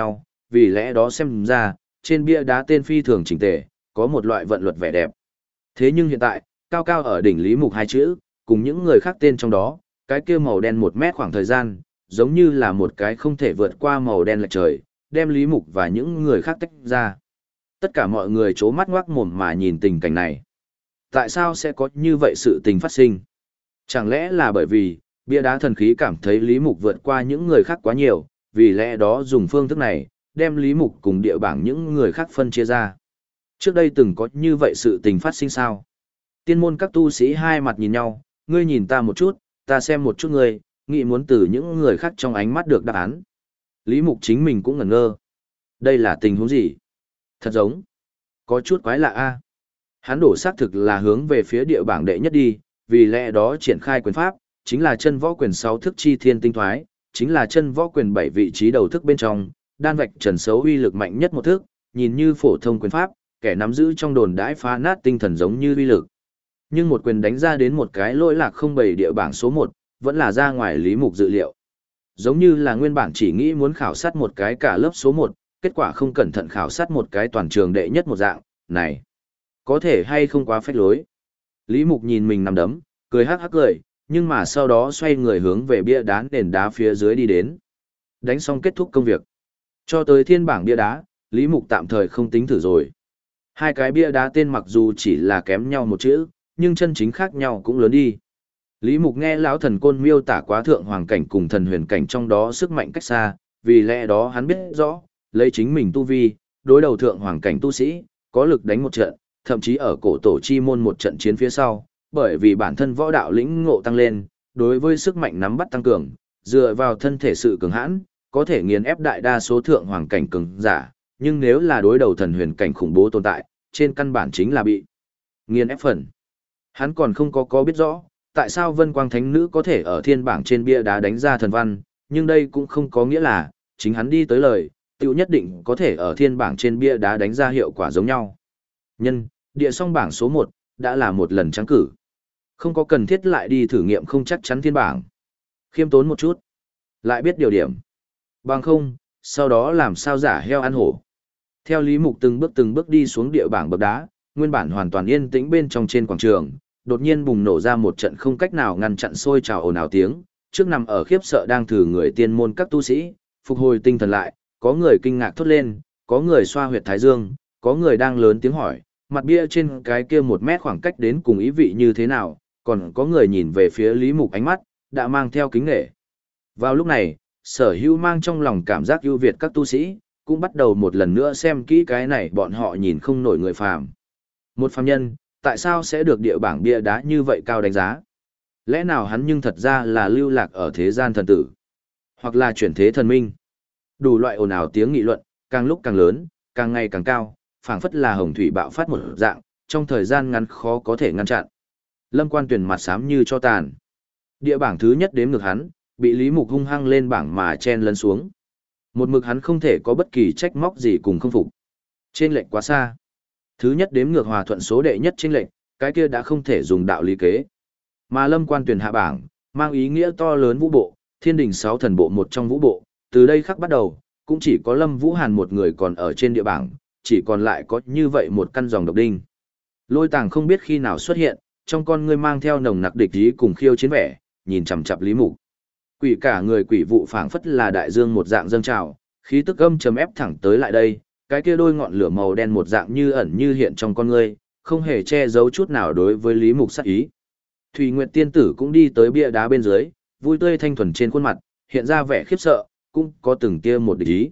vì lẽ đó xem ra, trên bia đá tên phi thường chỉnh tề, có một loại vận luật vẻ đẹp. Thế nhưng hiện tại, cao cao ở đỉnh Lý Mục hai chữ, cùng những người khác tên trong đó, cái kia màu đen 1 mét khoảng thời gian, giống như là một cái không thể vượt qua màu đen lệch trời, đem Lý Mục và những người khác tách ra. Tất cả mọi người chố mắt ngoác mồm mà nhìn tình cảnh này. Tại sao sẽ có như vậy sự tình phát sinh? Chẳng lẽ là bởi vì, bia đá thần khí cảm thấy Lý Mục vượt qua những người khác quá nhiều, vì lẽ đó dùng phương thức này, đem Lý Mục cùng địa bảng những người khác phân chia ra. Trước đây từng có như vậy sự tình phát sinh sao? Tiên môn các tu sĩ hai mặt nhìn nhau, ngươi nhìn ta một chút, ta xem một chút ngươi, nghĩ muốn từ những người khác trong ánh mắt được đáp án. Lý Mục chính mình cũng ngẩn ngơ. Đây là tình huống gì? Thật giống. Có chút quái lạ a. Hắn đổ xác thực là hướng về phía địa bảng đệ nhất đi, vì lẽ đó triển khai quyền pháp, chính là chân võ quyền 6 thức chi thiên tinh thoái, chính là chân võ quyền 7 vị trí đầu thức bên trong, đan vạch trần xấu uy lực mạnh nhất một thức, nhìn như phổ thông quyền pháp, kẻ nắm giữ trong đồn đãi phá nát tinh thần giống như uy lực. Nhưng một quyền đánh ra đến một cái lỗi lạc không bày địa bảng số 1, vẫn là ra ngoài Lý Mục dự liệu. Giống như là nguyên bản chỉ nghĩ muốn khảo sát một cái cả lớp số 1, kết quả không cẩn thận khảo sát một cái toàn trường đệ nhất một dạng, này, có thể hay không quá phách lối. Lý Mục nhìn mình nằm đấm, cười hắc hắc cười, nhưng mà sau đó xoay người hướng về bia đá nền đá phía dưới đi đến. Đánh xong kết thúc công việc. Cho tới thiên bảng bia đá, Lý Mục tạm thời không tính thử rồi. Hai cái bia đá tên mặc dù chỉ là kém nhau một chữ, nhưng chân chính khác nhau cũng lớn đi. Lý Mục nghe lão thần côn miêu tả quá thượng hoàng cảnh cùng thần huyền cảnh trong đó sức mạnh cách xa, vì lẽ đó hắn biết rõ, lấy chính mình tu vi, đối đầu thượng hoàng cảnh tu sĩ, có lực đánh một trận, thậm chí ở cổ tổ chi môn một trận chiến phía sau, bởi vì bản thân võ đạo lĩnh ngộ tăng lên, đối với sức mạnh nắm bắt tăng cường, dựa vào thân thể sự cường hãn, có thể nghiền ép đại đa số thượng hoàng cảnh cường giả, nhưng nếu là đối đầu thần huyền cảnh khủng bố tồn tại, trên căn bản chính là bị nghiền ép phần. Hắn còn không có biết rõ, tại sao Vân Quang Thánh Nữ có thể ở thiên bảng trên bia đá đánh ra thần văn, nhưng đây cũng không có nghĩa là, chính hắn đi tới lời, tiêu nhất định có thể ở thiên bảng trên bia đá đánh ra hiệu quả giống nhau. Nhân, địa song bảng số 1, đã là một lần trắng cử. Không có cần thiết lại đi thử nghiệm không chắc chắn thiên bảng. Khiêm tốn một chút, lại biết điều điểm. Bằng không, sau đó làm sao giả heo ăn hổ. Theo Lý Mục từng bước đi xuống địa bảng bậc đá, nguyên bản hoàn toàn yên tĩnh bên trong trên quảng trường, đột nhiên bùng nổ ra một trận không cách nào ngăn chặn sôi trào ồn ào tiếng, trước nằm ở khiếp sợ đang thử người tiên môn các tu sĩ, phục hồi tinh thần lại, có người kinh ngạc thốt lên, có người xoa huyệt thái dương, có người đang lớn tiếng hỏi, mặt bia trên cái kia 1 mét khoảng cách đến cùng ý vị như thế nào, còn có người nhìn về phía Lý Mục ánh mắt, đã mang theo kính nể. Vào lúc này, sở hữu mang trong lòng cảm giác ưu việt các tu sĩ, cũng bắt đầu một lần nữa xem kỹ cái này bọn họ nhìn không nổi người phàm. Một phàm nhân, tại sao sẽ được địa bảng bia đá như vậy cao đánh giá? Lẽ nào hắn nhưng thật ra là lưu lạc ở thế gian thần tử? Hoặc là chuyển thế thần minh? Đủ loại ồn ào tiếng nghị luận, càng lúc càng lớn, càng ngày càng cao, phảng phất là hồng thủy bạo phát một dạng, trong thời gian ngắn khó có thể ngăn chặn. Lâm Quan Tuyền mặt xám như cho tàn. Địa bảng thứ nhất đếm ngược hắn, bị Lý Mục hung hăng lên bảng mà chen lấn xuống. Một mực hắn không thể có bất kỳ trách móc gì cùng không phục. Trên lệnh quá xa. Thứ nhất đếm ngược hòa thuận số đệ nhất trên lệnh, cái kia đã không thể dùng đạo lý kế. Mà Lâm Quan Tuyền hạ bảng, mang ý nghĩa to lớn vũ bộ, thiên đình 6 thần bộ một trong vũ bộ, từ đây khắc bắt đầu, cũng chỉ có Lâm Vũ Hàn một người còn ở trên địa bảng, chỉ còn lại có như vậy một căn dòng độc đinh. Lôi Tàng không biết khi nào xuất hiện, trong con ngươi mang theo nồng nặc địch ý cùng khiêu chiến vẻ, nhìn chằm chằm Lý Mục. Quỷ cả người quỷ vụ phảng phất là đại dương một dạng dâng trào, khí tức âm trầm ép thẳng tới lại đây, cái kia đôi ngọn lửa màu đen một dạng như ẩn như hiện trong con ngươi, không hề che giấu chút nào đối với Lý Mục sát ý. Thủy Nguyệt tiên tử cũng đi tới bia đá bên dưới, vui tươi thanh thuần trên khuôn mặt, hiện ra vẻ khiếp sợ, cũng có từng tia một địch ý.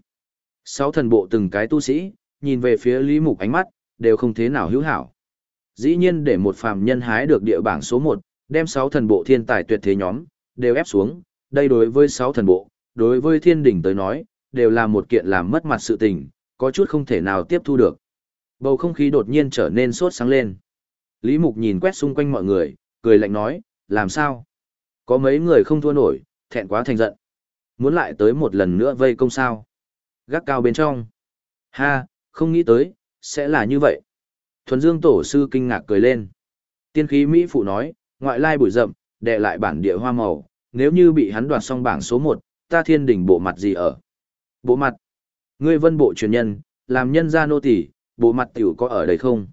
6 thần bộ từng cái tu sĩ, nhìn về phía Lý Mục ánh mắt, đều không thế nào hữu hảo. Dĩ nhiên để một phàm nhân hái được địa bảng số 1, đem 6 thần bộ thiên tài tuyệt thế nhóm, đều ép xuống, đây đối với 6 thần bộ, đối với thiên đỉnh tới nói, đều là một kiện làm mất mặt sự tình, có chút không thể nào tiếp thu được. Bầu không khí đột nhiên trở nên sốt sáng lên. Lý Mục nhìn quét xung quanh mọi người, cười lạnh nói, làm sao? Có mấy người không thua nổi, thẹn quá thành giận. Muốn lại tới một lần nữa vây công sao? Gác cao bên trong. Ha, không nghĩ tới, sẽ là như vậy. Thuần Dương tổ sư kinh ngạc cười lên. Tiên khí Mỹ phụ nói, ngoại lai bụi rậm, đè lại bản địa hoa màu, nếu như bị hắn đoạt xong bảng số 1, ta thiên đỉnh bộ mặt gì ở? Bộ mặt? Ngươi Vân bộ truyền nhân, làm nhân gia nô tỳ, bộ mặt tiểu có ở đây không?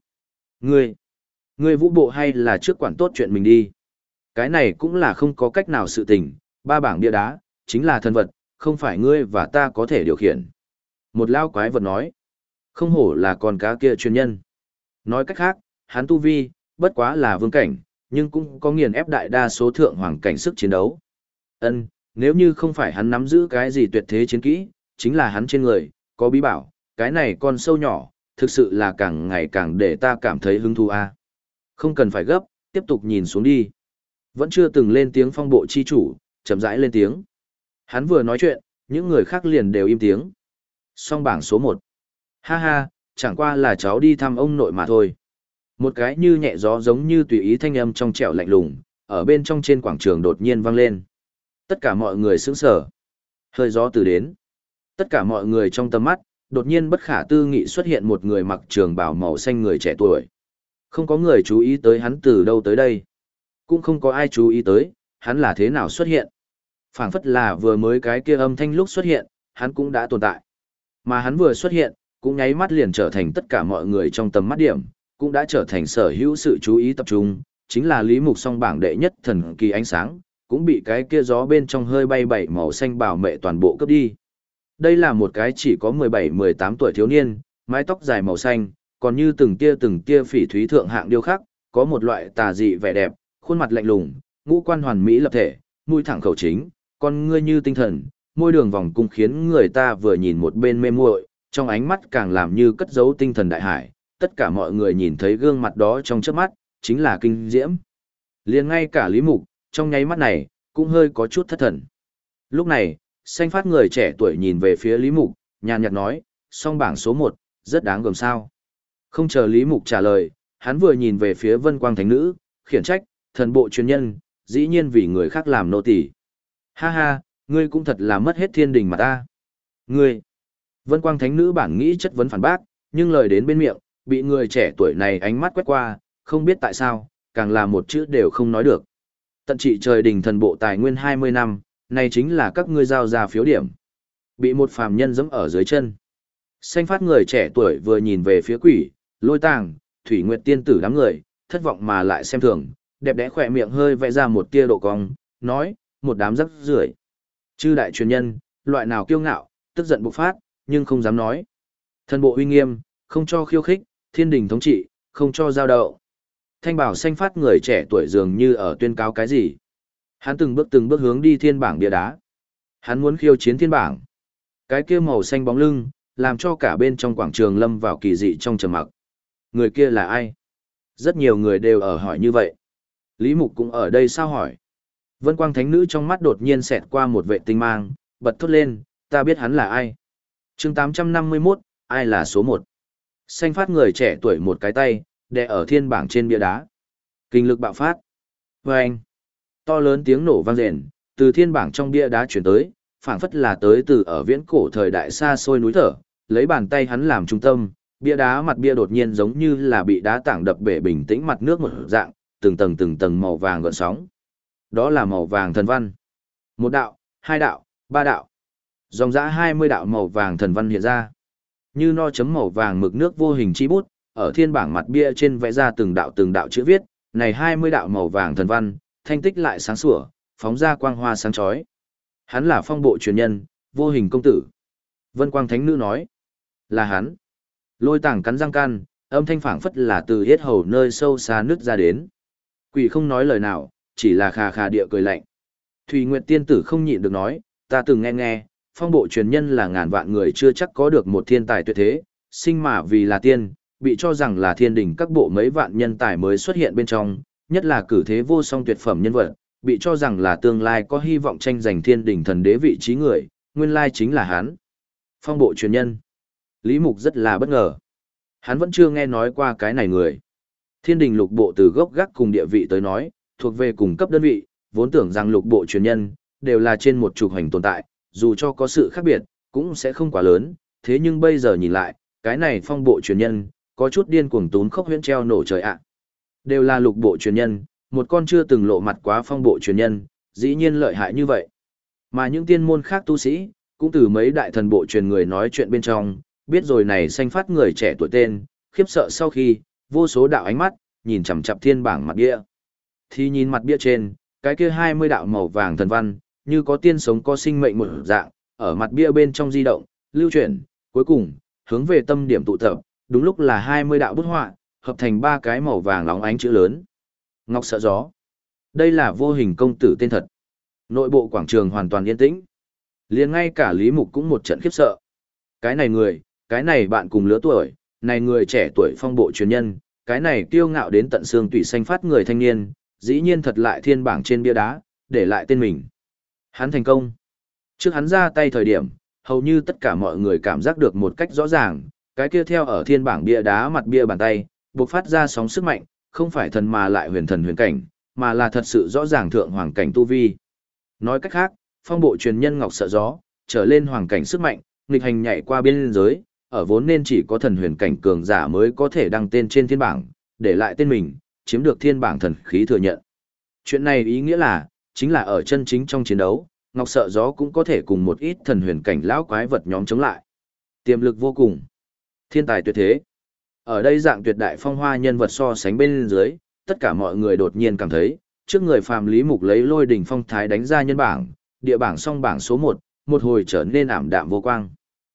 Ngươi Vũ bộ hay là trước quản tốt chuyện mình đi. Cái này cũng là không có cách nào sự tình, ba bảng bia đá, chính là thân vật, không phải ngươi và ta có thể điều khiển. Một lao quái vật nói, không hổ là con cá kia chuyên nhân. Nói cách khác, hắn tu vi, bất quá là vương cảnh, nhưng cũng có nghiền ép đại đa số thượng hoàng cảnh sức chiến đấu. Ân, nếu như không phải hắn nắm giữ cái gì tuyệt thế chiến kỹ, chính là hắn trên người, có bí bảo, cái này con sâu nhỏ, thực sự là càng ngày càng để ta cảm thấy hứng thú a. Không cần phải gấp, tiếp tục nhìn xuống đi. Vẫn chưa từng lên tiếng phong bộ chi chủ, chậm rãi lên tiếng. Hắn vừa nói chuyện, những người khác liền đều im tiếng. Song bảng số 1. Ha ha, chẳng qua là cháu đi thăm ông nội mà thôi. Một cái như nhẹ gió giống như tùy ý thanh âm trong trẻo lạnh lùng, ở bên trong trên quảng trường đột nhiên vang lên. Tất cả mọi người sững sờ. Hơi gió từ đến. Tất cả mọi người trong tầm mắt, đột nhiên bất khả tư nghị xuất hiện một người mặc trường bào màu xanh người trẻ tuổi. Không có người chú ý tới hắn từ đâu tới đây. Cũng không có ai chú ý tới, hắn là thế nào xuất hiện. Phảng phất là vừa mới cái kia âm thanh lúc xuất hiện, hắn cũng đã tồn tại. Mà hắn vừa xuất hiện, cũng nháy mắt liền trở thành tất cả mọi người trong tầm mắt điểm, cũng đã trở thành sở hữu sự chú ý tập trung, chính là Lý Mục song bảng đệ nhất thần kỳ ánh sáng, cũng bị cái kia gió bên trong hơi bay bảy màu xanh bảo mệ toàn bộ cướp đi. Đây là một cái chỉ có 17-18 tuổi thiếu niên, mái tóc dài màu xanh, còn như từng tia phỉ thúy thượng hạng điêu khắc, có một loại tà dị vẻ đẹp, khuôn mặt lạnh lùng, ngũ quan hoàn mỹ lập thể, mũi thẳng khẩu chính, con ngươi như tinh thần, môi đường vòng cung khiến người ta vừa nhìn một bên mê muội, trong ánh mắt càng làm như cất giấu tinh thần đại hải, tất cả mọi người nhìn thấy gương mặt đó trong chớp mắt, chính là kinh diễm. Liền ngay cả Lý Mục, trong nháy mắt này, cũng hơi có chút thất thần. Lúc này, xanh phát người trẻ tuổi nhìn về phía Lý Mục, nhàn nhạt nói, song bảng số 1, rất đáng gờm sao. Không chờ Lý Mục trả lời, hắn vừa nhìn về phía Vân Quang Thánh Nữ, khiển trách, thần bộ chuyên nhân, dĩ nhiên vì người khác làm nô tỳ. Ha ha, ngươi cũng thật là mất hết thiên đình mà ta. Ngươi, Vân Quang Thánh Nữ bản nghĩ chất vấn phản bác, nhưng lời đến bên miệng, bị người trẻ tuổi này ánh mắt quét qua, không biết tại sao, càng là một chữ đều không nói được. Tận trị trời đình thần bộ tài nguyên 20 năm, này chính là các ngươi giao ra phiếu điểm. Bị một phàm nhân giẫm ở dưới chân. Xanh phát người trẻ tuổi vừa nhìn về phía quỷ, lôi tàng, thủy nguyệt tiên tử đám người, thất vọng mà lại xem thường, đẹp đẽ khỏe miệng hơi vẽ ra một tia độ cong, nói, một đám rắc rưởi. Chư đại truyền nhân, loại nào kiêu ngạo, tức giận bộc phát, nhưng không dám nói. Thần bộ uy nghiêm, không cho khiêu khích, thiên đình thống trị, không cho giao động. Thanh bảo xanh phát người trẻ tuổi dường như ở tuyên cáo cái gì. Hắn từng bước hướng đi thiên bảng bia đá. Hắn muốn khiêu chiến thiên bảng. Cái kia màu xanh bóng lưng, làm cho cả bên trong quảng trường lâm vào kỳ dị trong trầm mặc. Người kia là ai? Rất nhiều người đều ở hỏi như vậy. Lý Mục cũng ở đây sao hỏi. Vân Quang Thánh Nữ trong mắt đột nhiên xẹt qua một vệ tinh mang, bật thốt lên, ta biết hắn là ai. Chương 851, ai là số 1? Xanh phát người trẻ tuổi một cái tay, đè ở thiên bảng trên bia đá. Kinh lực bạo phát. Vâng! To lớn tiếng nổ vang rền, từ thiên bảng trong bia đá chuyển tới, phảng phất là tới từ ở viễn cổ thời đại xa xôi núi thở, lấy bàn tay hắn làm trung tâm, bia đá mặt bia đột nhiên giống như là bị đá tảng đập bể bình tĩnh mặt nước một dạng, từng tầng màu vàng gợn sóng. Đó là màu vàng thần văn. Một đạo, hai đạo, ba đạo. Dòng dã 20 đạo màu vàng thần văn hiện ra. Như no chấm màu vàng mực nước vô hình chi bút, ở thiên bảng mặt bia trên vẽ ra từng đạo chữ viết, này 20 đạo màu vàng thần văn, thanh tích lại sáng sủa, phóng ra quang hoa sáng chói. Hắn là phong bộ truyền nhân, vô hình công tử. Vân Quang Thánh Nữ nói, là hắn. Lôi tàng cắn răng can, âm thanh phảng phất là từ yết hầu nơi sâu xa nứt ra đến. Quỷ không nói lời nào, chỉ là khà khà địa cười lạnh. Thủy Nguyệt tiên tử không nhịn được nói, ta từng nghe, phong bộ truyền nhân là ngàn vạn người chưa chắc có được một thiên tài tuyệt thế, sinh mà vì là tiên, bị cho rằng là thiên đỉnh các bộ mấy vạn nhân tài mới xuất hiện bên trong, nhất là cử thế vô song tuyệt phẩm nhân vật, bị cho rằng là tương lai có hy vọng tranh giành thiên đỉnh thần đế vị trí người, nguyên lai chính là hắn. Phong bộ truyền nhân. Lý Mục rất là bất ngờ. Hắn vẫn chưa nghe nói qua cái này người. Thiên đình lục bộ từ gốc gác cùng địa vị tới nói, thuộc về cùng cấp đơn vị, vốn tưởng rằng lục bộ truyền nhân, đều là trên một trục hành tồn tại, dù cho có sự khác biệt, cũng sẽ không quá lớn, thế nhưng bây giờ nhìn lại, cái này phong bộ truyền nhân, có chút điên cuồng tún khốc huyễn treo nổ trời ạ. Đều là lục bộ truyền nhân, một con chưa từng lộ mặt quá phong bộ truyền nhân, dĩ nhiên lợi hại như vậy. Mà những tiên môn khác tu sĩ, cũng từ mấy đại thần bộ truyền người nói chuyện bên trong, biết rồi này xanh phát người trẻ tuổi tên, khiếp sợ sau khi, vô số đạo ánh mắt, nhìn chằm chằm thiên bảng mặt bia. Thì nhìn mặt bia trên, cái kia 20 đạo màu vàng thần văn, như có tiên sống có sinh mệnh một dạng, ở mặt bia bên trong di động, lưu chuyển, cuối cùng, hướng về tâm điểm tụ tập, đúng lúc là 20 đạo bút họa, hợp thành ba cái màu vàng lóng ánh chữ lớn. Ngọc Sợ Gió. Đây là Vô Hình công tử tên thật. Nội bộ quảng trường hoàn toàn yên tĩnh. Liền ngay cả Lý Mục cũng một trận khiếp sợ. Cái này người, cái này bạn cùng lứa tuổi, này người trẻ tuổi phong bộ truyền nhân, cái này kiêu ngạo đến tận xương tủy xanh phát người thanh niên, dĩ nhiên thật lại thiên bảng trên bia đá, để lại tên mình. Hắn thành công. Trước hắn ra tay thời điểm, hầu như tất cả mọi người cảm giác được một cách rõ ràng, cái kia theo ở thiên bảng bia đá mặt bia bàn tay, bộc phát ra sóng sức mạnh, không phải thần mà lại huyền thần huyền cảnh, mà là thật sự rõ ràng thượng hoàng cảnh tu vi. Nói cách khác, phong bộ truyền nhân Ngọc Sợ Gió, trở lên hoàng cảnh sức mạnh, nghịch hành nhảy qua biên giới, ở vốn nên chỉ có thần huyền cảnh cường giả mới có thể đăng tên trên thiên bảng, để lại tên mình, chiếm được thiên bảng thần khí thừa nhận. Chuyện này ý nghĩa là, chính là ở chân chính trong chiến đấu, Ngọc Sợ Gió cũng có thể cùng một ít thần huyền cảnh lão quái vật nhóm chống lại. Tiềm lực vô cùng. Thiên tài tuyệt thế. Ở đây dạng tuyệt đại phong hoa nhân vật so sánh bên dưới, tất cả mọi người đột nhiên cảm thấy, trước người phàm Lý Mục lấy lôi đỉnh phong thái đánh ra nhân bảng, địa bảng song bảng số 1, một hồi trở nên ảm đạm vô quang.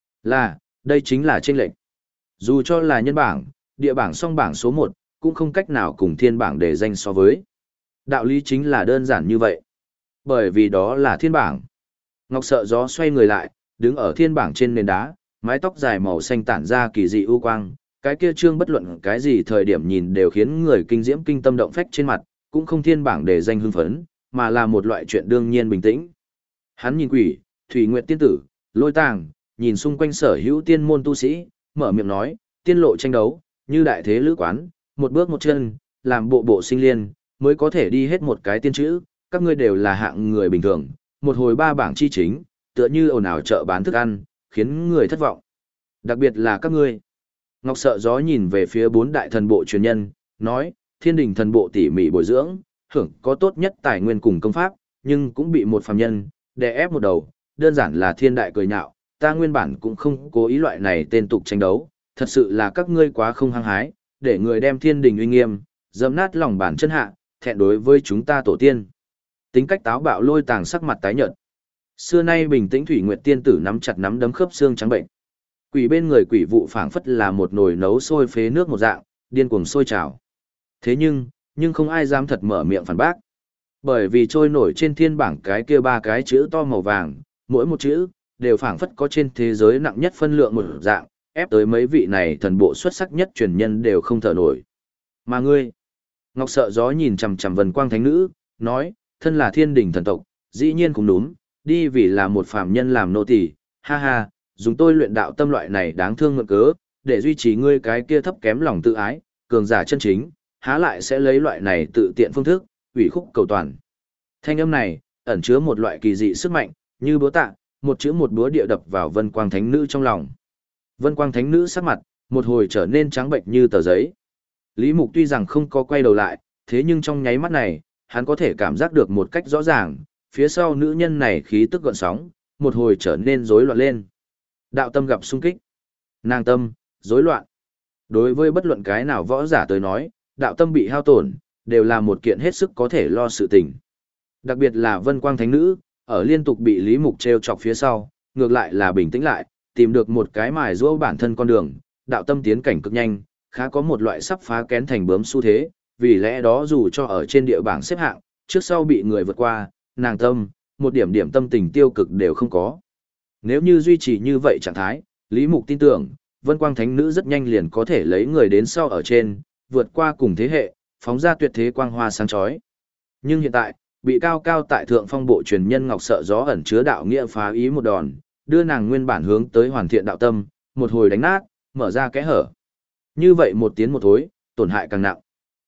Đây chính là chênh lệch. Dù cho là nhân bảng, địa bảng song bảng số 1, cũng không cách nào cùng thiên bảng để danh so với. Đạo lý chính là đơn giản như vậy. Bởi vì đó là thiên bảng. Ngọc Sợ Gió xoay người lại, đứng ở thiên bảng trên nền đá, mái tóc dài màu xanh tản ra kỳ dị ưu quang, cái kia trương bất luận cái gì thời điểm nhìn đều khiến người kinh diễm kinh tâm động phách trên mặt, cũng không thiên bảng để danh hưng phấn, mà là một loại chuyện đương nhiên bình tĩnh. Hắn nhìn Quỷ, Thủy Nguyệt tiên tử, Lôi Tàng, nhìn xung quanh sở hữu tiên môn tu sĩ, mở miệng nói, tiên lộ tranh đấu, như đại thế lữ quán, một bước một chân, làm bộ bộ sinh liên, mới có thể đi hết một cái tiên chữ, các ngươi đều là hạng người bình thường, một hồi ba bảng chi chính, tựa như ồn ào chợ bán thức ăn, khiến người thất vọng. Đặc biệt là các ngươi. Ngọc Sợ Gió nhìn về phía 4 đại thần bộ truyền nhân, nói, Thiên Đình thần bộ tỉ mỉ bồi dưỡng, hưởng có tốt nhất tài nguyên cùng công pháp, nhưng cũng bị một phàm nhân đè ép một đầu, đơn giản là thiên đại cười nhạo, ta nguyên bản cũng không cố ý loại này tên tục tranh đấu, thật sự là các ngươi quá không hăng hái, để người đem Thiên Đình uy nghiêm dẫm nát lòng bàn chân hạ, thẹn đối với chúng ta tổ tiên. Tính cách táo bạo Lôi Tàng sắc mặt tái nhợt. Xưa nay bình tĩnh Thủy Nguyệt tiên tử nắm chặt nắm đấm khớp xương trắng bệnh. Quỷ bên người quỷ vụ phảng phất là một nồi nấu sôi phế nước một dạng, điên cuồng sôi trào. Thế nhưng không ai dám thật mở miệng phản bác. Bởi vì trôi nổi trên thiên bảng cái kia 3 cái chữ to màu vàng, mỗi một chữ đều phảng phất có trên thế giới nặng nhất phân lượng một dạng, ép tới mấy vị này thần bộ xuất sắc nhất truyền nhân đều không thở nổi. Mà ngươi, Ngọc Sợ Gió nhìn chằm chằm Vân Quang Thánh Nữ, nói, thân là Thiên Đình thần tộc, dĩ nhiên cũng đúng, đi vì là một phàm nhân làm nô tỳ, ha ha, dùng tôi luyện đạo tâm loại này đáng thương mượn cớ, để duy trì ngươi cái kia thấp kém lòng tự ái, cường giả chân chính, há lại sẽ lấy loại này tự tiện phương thức, ủy khúc cầu toàn. Thanh âm này, ẩn chứa một loại kỳ dị sức mạnh, như búa tạ, một chữ một búa địa đập vào Vân Quang Thánh Nữ trong lòng. Vân Quang Thánh Nữ sắc mặt, một hồi trở nên trắng bệnh như tờ giấy. Lý Mục tuy rằng không có quay đầu lại, thế nhưng trong nháy mắt này, hắn có thể cảm giác được một cách rõ ràng, phía sau nữ nhân này khí tức gợn sóng, một hồi trở nên rối loạn lên. Đạo tâm gặp xung kích. Nàng tâm, rối loạn. Đối với bất luận cái nào võ giả tới nói, đạo tâm bị hao tổn, đều là một kiện hết sức có thể lo sự tình. Đặc biệt là Vân Quang Thánh Nữ, ở liên tục bị Lý Mục treo chọc phía sau, ngược lại là bình tĩnh lại, tìm được một cái mài giũa bản thân con đường, đạo tâm tiến cảnh cực nhanh, khá có một loại sắp phá kén thành bướm xu thế, vì lẽ đó dù cho ở trên địa bảng xếp hạng, trước sau bị người vượt qua, nàng tâm, một điểm điểm tâm tình tiêu cực đều không có. Nếu như duy trì như vậy trạng thái, Lý Mục tin tưởng, Vân Quang Thánh Nữ rất nhanh liền có thể lấy người đến sau ở trên, vượt qua cùng thế hệ, phóng ra tuyệt thế quang hoa sáng chói. Nhưng hiện tại, bị cao cao tại thượng phong bộ truyền nhân Ngọc Sợ Gió ẩn chứa đạo nghĩa phá ý một đòn, đưa nàng nguyên bản hướng tới hoàn thiện đạo tâm, một hồi đánh nát, mở ra kẽ hở. Như vậy một tiến một thối, tổn hại càng nặng.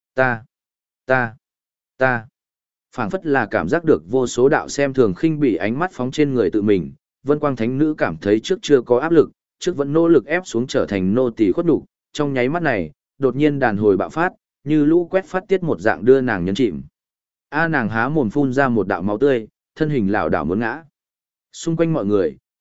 Ta. Phảng phất là cảm giác được vô số đạo xem thường khinh bỉ ánh mắt phóng trên người tự mình, Vân Quang Thánh Nữ cảm thấy trước chưa có áp lực, trước vẫn nỗ lực ép xuống trở thành nô tỳ khuất nhục, trong nháy mắt này, đột nhiên đàn hồi bạo phát, như lũ quét phát tiết một dạng đưa nàng nhấn chìm. Nàng há mồm phun ra một đạo máu tươi, thân hình lảo đảo muốn ngã. Xung quanh mọi người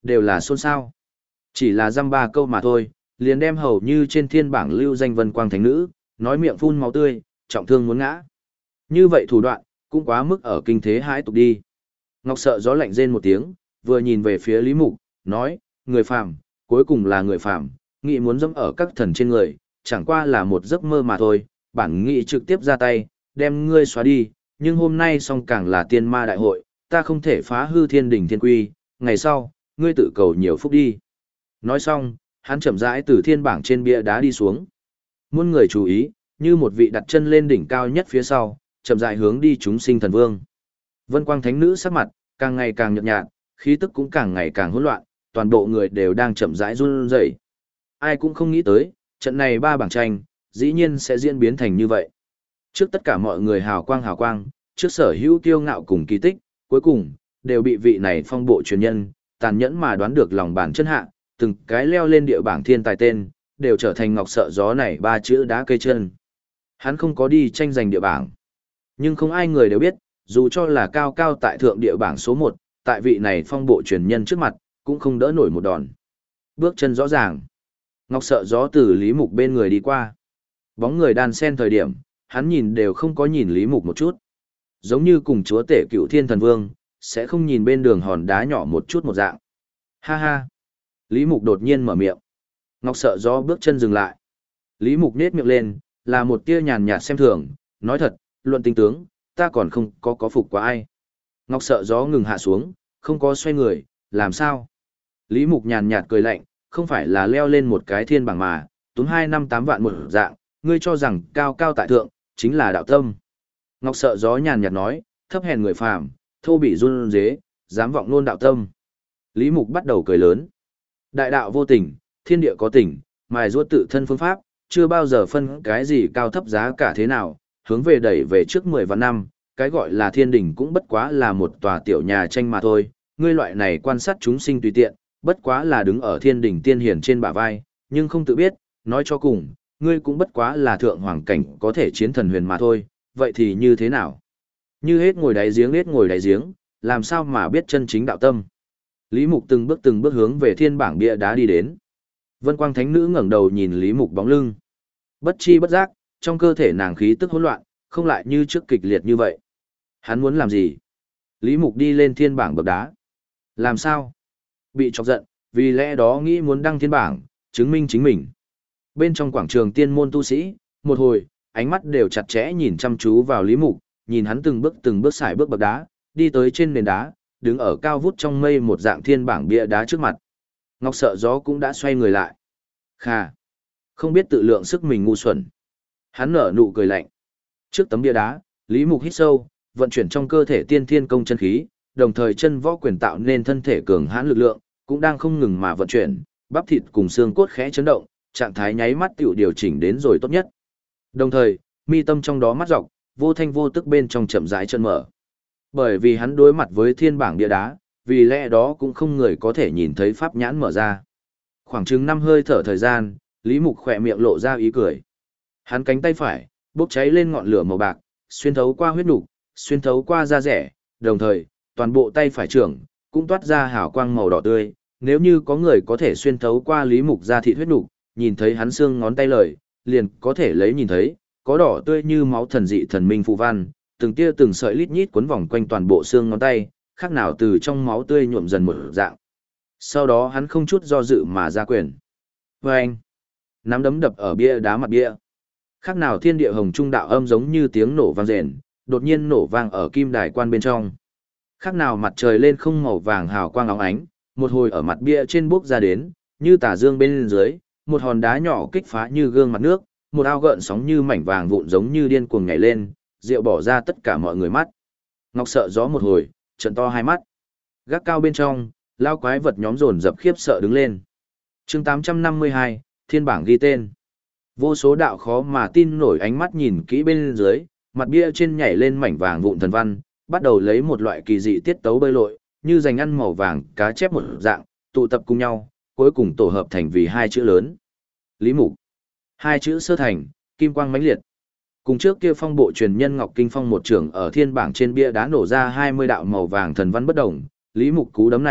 đều là xôn xao. Chỉ là dăm ba câu mà thôi, liền đem hầu như trên thiên bảng lưu danh Vân Quang Thánh Nữ, nói miệng phun máu tươi, trọng thương muốn ngã. Như vậy thủ đoạn, cũng quá mức ở kinh thế hãi tục đi. Ngọc Sợ Gió lạnh rên một tiếng, vừa nhìn về phía Lý Mục, nói, người phàm, cuối cùng là người phàm, nghĩ muốn dẫm ở các thần trên người, chẳng qua là một giấc mơ mà thôi, bản nghị trực tiếp ra tay, đem ngươi xóa đi, nhưng hôm nay song càng là tiên ma đại hội, ta không thể phá hư thiên đình thiên quy, ngày sau, ngươi tự cầu nhiều phúc đi. Nói xong, hắn chậm rãi từ thiên bảng trên bia đá đi xuống. Muôn người chú ý, như một vị đặt chân lên đỉnh cao nhất phía sau, chậm rãi hướng đi chúng sinh thần vương. Vân Quang Thánh Nữ sắc mặt, càng ngày càng nhợt nhạt, khí tức cũng càng ngày càng hỗn loạn, toàn bộ người đều đang chậm rãi run rẩy. Ai cũng không nghĩ tới, trận này ba bảng tranh, dĩ nhiên sẽ diễn biến thành như vậy. Trước tất cả mọi người hào quang, trước sở hữu kiêu ngạo cùng kỳ tích, cuối cùng, đều bị vị này phong bộ truyền nhân, tàn nhẫn mà đoán được lòng bàn chân hạ, từng cái leo lên địa bảng thiên tài tên, đều trở thành Ngọc Sợ Gió này ba chữ đá cây chân. Hắn không có đi tranh giành địa bảng, nhưng không ai người đều biết, dù cho là cao cao tại thượng địa bảng số 1, tại vị này phong bộ truyền nhân trước mặt, cũng không đỡ nổi một đòn. Bước chân rõ ràng, Ngọc Sợ Gió từ Lý Mục bên người đi qua. Bóng người đan sen thời điểm, hắn nhìn đều không có nhìn Lý Mục một chút. Giống như cùng chúa tể Cựu Thiên Thần Vương, sẽ không nhìn bên đường hòn đá nhỏ một chút một dạng. Ha ha. Lý Mục đột nhiên mở miệng. Ngọc Sợ Gió bước chân dừng lại. Lý Mục nhếch miệng lên, là một tia nhàn nhạt xem thường, nói thật, luận tinh tướng, ta còn không có phục qua ai. Ngọc Sợ Gió ngừng hạ xuống, không có xoay người, làm sao? Lý Mục nhàn nhạt cười lạnh, không phải là leo lên một cái thiên bảng mà, túm 2 năm 8 vạn một dạng, ngươi cho rằng cao cao tại thượng, chính là đạo tâm. Ngọc Sợ Gió nhàn nhạt nói, thấp hèn người phàm, thô bị run dế, dám vọng nôn đạo tâm. Lý Mục bắt đầu cười lớn. Đại đạo vô tình, thiên địa có tình, mài giũa tự thân phương pháp, chưa bao giờ phân cái gì cao thấp giá cả thế nào, hướng về đẩy về trước 10 vạn năm, cái gọi là thiên đình cũng bất quá là một tòa tiểu nhà tranh mà thôi, ngươi loại này quan sát chúng sinh tùy tiện, bất quá là đứng ở thiên đình tiên hiển trên bả vai, nhưng không tự biết, nói cho cùng, ngươi cũng bất quá là thượng hoàng cảnh có thể chiến thần huyền mà thôi, vậy thì như thế nào? Như hết ngồi đáy giếng, làm sao mà biết chân chính đạo tâm? Lý Mục từng bước hướng về thiên bảng bia đá đi đến. Vân Quang Thánh Nữ ngẩng đầu nhìn Lý Mục bóng lưng. Bất chi bất giác, trong cơ thể nàng khí tức hỗn loạn, không lại như trước kịch liệt như vậy. Hắn muốn làm gì? Lý Mục đi lên thiên bảng bậc đá. Làm sao? Bị chọc giận, vì lẽ đó nghĩ muốn đăng thiên bảng, chứng minh chính mình. Bên trong quảng trường tiên môn tu sĩ, một hồi, ánh mắt đều chặt chẽ nhìn chăm chú vào Lý Mục, nhìn hắn từng bước xài bước bậc đá, đi tới trên nền đá, đứng ở cao vút trong mây một dạng thiên bảng bia đá trước mặt. Ngọc Sợ Gió cũng đã xoay người lại. Khà! Không biết tự lượng sức mình ngu xuẩn. Hắn nở nụ cười lạnh. Trước tấm bia đá, Lý Mục hít sâu, vận chuyển trong cơ thể tiên thiên công chân khí, đồng thời chân võ quyền tạo nên thân thể cường hãn lực lượng, cũng đang không ngừng mà vận chuyển, bắp thịt cùng xương cốt khẽ chấn động, trạng thái nháy mắt tiểu điều chỉnh đến rồi tốt nhất. Đồng thời, mi tâm trong đó mắt dọc, vô thanh vô tức bên trong chậm rãi chân mở. Bởi vì hắn đối mặt với thiên bảng bia đá, vì lẽ đó cũng không người có thể nhìn thấy pháp nhãn mở ra. Khoảng chừng 5 hơi thở thời gian, Lý Mục khỏe miệng lộ ra ý cười. Hắn cánh tay phải, bốc cháy lên ngọn lửa màu bạc, xuyên thấu qua huyết nục, xuyên thấu qua da rẻ, đồng thời, toàn bộ tay phải trưởng, cũng toát ra hào quang màu đỏ tươi. Nếu như có người có thể xuyên thấu qua Lý Mục da thịt huyết nục, nhìn thấy hắn xương ngón tay lời, liền có thể lấy nhìn thấy, có đỏ tươi như máu thần dị thần minh phù văn, từng tia từng sợi lít nhít quấn vòng quanh toàn bộ xương ngón tay, khác nào từ trong máu tươi nhuộm dần một dạng. Sau đó hắn không chút do dự mà ra quyền. Vâng! Nắm đấm đập ở bia đá mặt bia. Khác nào thiên địa hồng trung đạo âm giống như tiếng nổ vang rền, đột nhiên nổ vang ở kim đài quan bên trong. Khác nào mặt trời lên không màu vàng hào quang óng ánh, một hồi ở mặt bia trên bốc ra đến, như tà dương bên dưới, một hòn đá nhỏ kích phá như gương mặt nước, một ao gợn sóng như mảnh vàng vụn giống như điên cuồng nhảy lên, rượu bỏ ra tất cả mọi người mắt. Ngọc Sợ Gió một hồi, trợn to hai mắt. Gác cao bên trong, lao quái vật nhóm dồn dập khiếp sợ đứng lên. Chương 852, thiên bảng ghi tên. Vô số đạo khó mà tin nổi ánh mắt nhìn kỹ bên dưới, mặt bia trên nhảy lên mảnh vàng vụn thần văn, bắt đầu lấy một loại kỳ dị tiết tấu bơi lội, như dành ăn màu vàng cá chép một dạng, tụ tập cùng nhau, cuối cùng tổ hợp thành vì hai chữ lớn. Lý Mục. Hai chữ sơ thành, kim quang mãnh liệt. Cùng trước kia phong bộ truyền nhân Ngọc Kinh Phong một trưởng ở thiên bảng trên bia đá nổ ra 20 đạo màu vàng thần văn bất động, Lý Mục cú đấm này,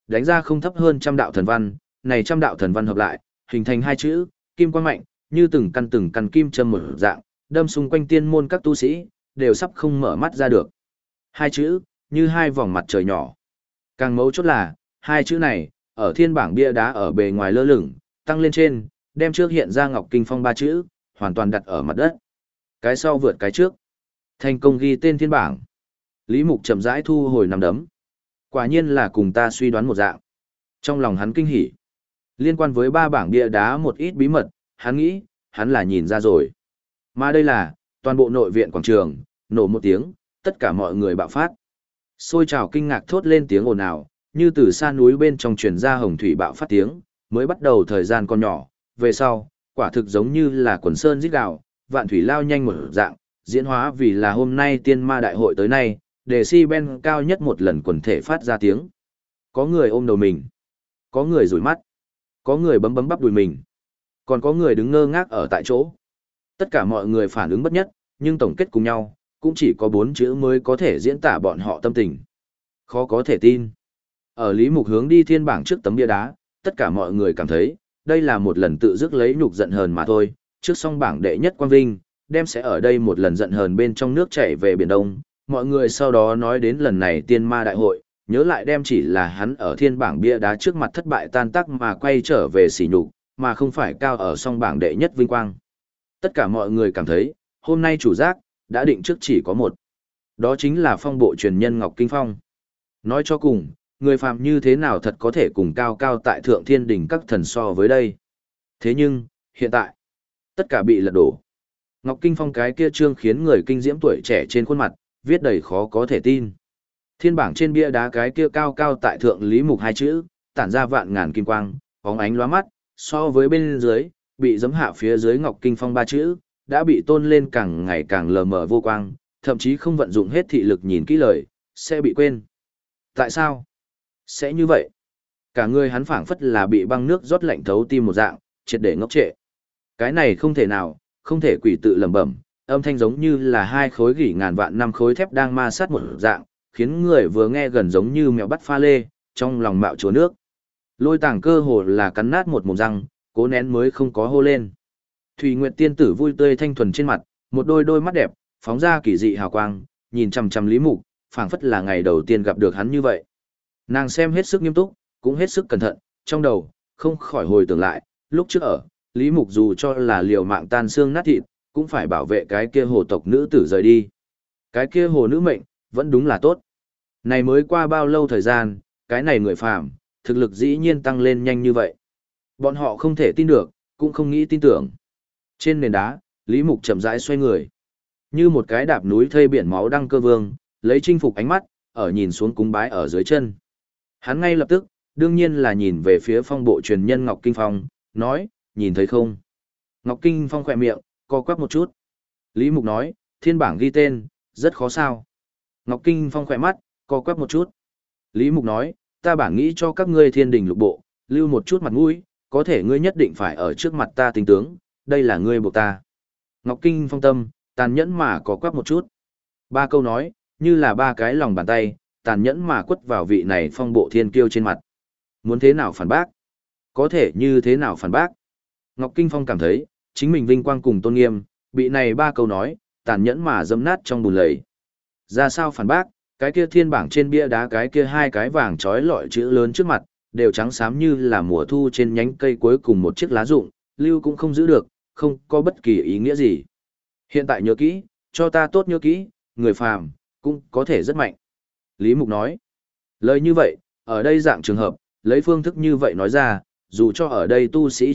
đánh ra không thấp hơn trăm đạo thần văn, này trăm đạo thần văn hợp lại, hình thành hai chữ, kim quang mạnh, như từng căn kim châm một dạng, đâm xung quanh tiên môn các tu sĩ, đều sắp không mở mắt ra được. Hai chữ, như hai vòng mặt trời nhỏ. Càng mấu chốt là, hai chữ này, ở thiên bảng bia đá ở bề ngoài lơ lửng, tăng lên trên, đem trước hiện ra Ngọc Kinh Phong ba chữ, hoàn toàn đặt ở mặt đất. Cái sau vượt cái trước. Thành công ghi tên thiên bảng. Lý Mục chậm rãi thu hồi nắm đấm. Quả nhiên là cùng ta suy đoán một dạng. Trong lòng hắn kinh hỉ. Liên quan với ba bảng bia đá một ít bí mật, hắn nghĩ, hắn là nhìn ra rồi. Mà đây là, toàn bộ nội viện quảng trường, nổ một tiếng, tất cả mọi người bạo phát. Xôi trào kinh ngạc thốt lên tiếng ồn ào, như từ xa núi bên trong truyền ra hồng thủy bạo phát tiếng, mới bắt đầu thời gian còn nhỏ, về sau, quả thực giống như là quần sơn rít gào, vạn thủy lao nhanh một dạng, diễn hóa vì là hôm nay tiên ma đại hội tới nay, để si ben cao nhất một lần quần thể phát ra tiếng. Có người ôm đầu mình, có người rủi mắt, có người bấm bắp đùi mình, còn có người đứng ngơ ngác ở tại chỗ. Tất cả mọi người phản ứng bất nhất, nhưng tổng kết cùng nhau, cũng chỉ có 4 chữ mới có thể diễn tả bọn họ tâm tình. Khó có thể tin. Ở Lý Mục hướng đi thiên bảng trước tấm bia đá, tất cả mọi người cảm thấy, đây là một lần tự dứt lấy nhục giận hờn mà thôi, trước song bảng đệ nhất quang vinh, đem sẽ ở đây một lần giận hờn bên trong nước chảy về Biển Đông. Mọi người sau đó nói đến lần này tiên ma đại hội, nhớ lại đem chỉ là hắn ở thiên bảng bia đá trước mặt thất bại tan tác mà quay trở về sỉ nhục, mà không phải cao ở song bảng đệ nhất vinh quang. Tất cả mọi người cảm thấy, hôm nay chủ giác, đã định trước chỉ có một. Đó chính là phong bộ truyền nhân Ngọc Kinh Phong. Nói cho cùng, người phàm như thế nào thật có thể cùng cao cao tại thượng thiên đỉnh các thần so với đây. Thế nhưng, hiện tại, tất cả bị lật đổ. Ngọc Kinh Phong cái kia trương khiến người kinh diễm tuổi trẻ trên khuôn mặt, viết đầy khó có thể tin. Thiên bảng trên bia đá cái kia cao cao tại thượng Lý Mục hai chữ, tản ra vạn ngàn kim quang, bóng ánh lóa mắt, so với bên dưới, bị giấm hạ phía dưới Ngọc Kinh Phong ba chữ, đã bị tôn lên càng ngày càng lờ mờ vô quang, thậm chí không vận dụng hết thị lực nhìn kỹ lời, sẽ bị quên. Tại sao? Sẽ như vậy? Cả người hắn phảng phất là bị băng nước rót lạnh thấu tim một dạng, triệt để ngốc trệ. Cái này không thể nào, không thể quỷ tự lẩm bẩm, âm thanh giống như là hai khối gỉ ngàn vạn năm khối thép đang ma sát một dạng, khiến người vừa nghe gần giống như mèo bắt pha lê, trong lòng mạo chúa nước. Lôi Tàng cơ hồ là cắn nát một mồm răng, cố nén mới không có hô lên. Thủy Nguyệt tiên tử vui tươi thanh thuần trên mặt, một đôi mắt đẹp, phóng ra kỳ dị hào quang, nhìn chằm chằm Lý Mục, phảng phất là ngày đầu tiên gặp được hắn như vậy. Nàng xem hết sức nghiêm túc, cũng hết sức cẩn thận, trong đầu không khỏi hồi tưởng lại, lúc trước ở, Lý Mục dù cho là liều mạng tan xương nát thịt, cũng phải bảo vệ cái kia hồ tộc nữ tử rời đi. Cái kia hồ nữ mệnh, vẫn đúng là tốt. Này mới qua bao lâu thời gian, cái này người phàm, thực lực dĩ nhiên tăng lên nhanh như vậy. Bọn họ không thể tin được, cũng không nghĩ tin tưởng. Trên nền đá, Lý Mục chậm rãi xoay người. Như một cái đạp núi thây biển máu đăng cơ vương, lấy chinh phục ánh mắt, ở nhìn xuống cúng bái ở dưới chân. Hắn ngay lập tức, đương nhiên là nhìn về phía phong bộ truyền nhân Ngọc Kinh Phong, nói, nhìn thấy không? Ngọc Kinh Phong khỏe miệng, co quắp một chút. Lý Mục nói, thiên bảng ghi tên, rất khó sao. Ngọc Kinh Phong khỏe mắt, co quắp một chút. Lý Mục nói, ta bảng nghĩ cho các ngươi thiên đình lục bộ, lưu một chút mặt mũi, có thể ngươi nhất định phải ở trước mặt ta tính tướng, đây là ngươi buộc ta. Ngọc Kinh Phong tâm, tàn nhẫn mà có quắp một chút. 3 câu nói, như là 3 cái lòng bàn tay, tàn nhẫn mà quất vào vị này phong bộ thiên kiêu trên mặt. Muốn thế nào phản bác? Có thể như thế nào phản bác? Ngọc Kinh Phong cảm thấy, chính mình vinh quang cùng tôn nghiêm, bị này 3 câu nói, tàn nhẫn mà dẫm nát trong bùn lầy. Ra sao phản bác? Cái kia thiên bảng trên bia đá cái kia 2 cái vàng trói lọi chữ lớn trước mặt, đều trắng xám như là mùa thu trên nhánh cây cuối cùng một chiếc lá rụng, lưu cũng không giữ được, không có bất kỳ ý nghĩa gì. Hiện tại nhớ kỹ, cho ta tốt nhớ kỹ, người phàm, cũng có thể rất mạnh. Lý Mục nói, lời như vậy, ở đây dạng trường hợp, lấy phương thức như vậy nói ra, dù cho ở đây tu sĩ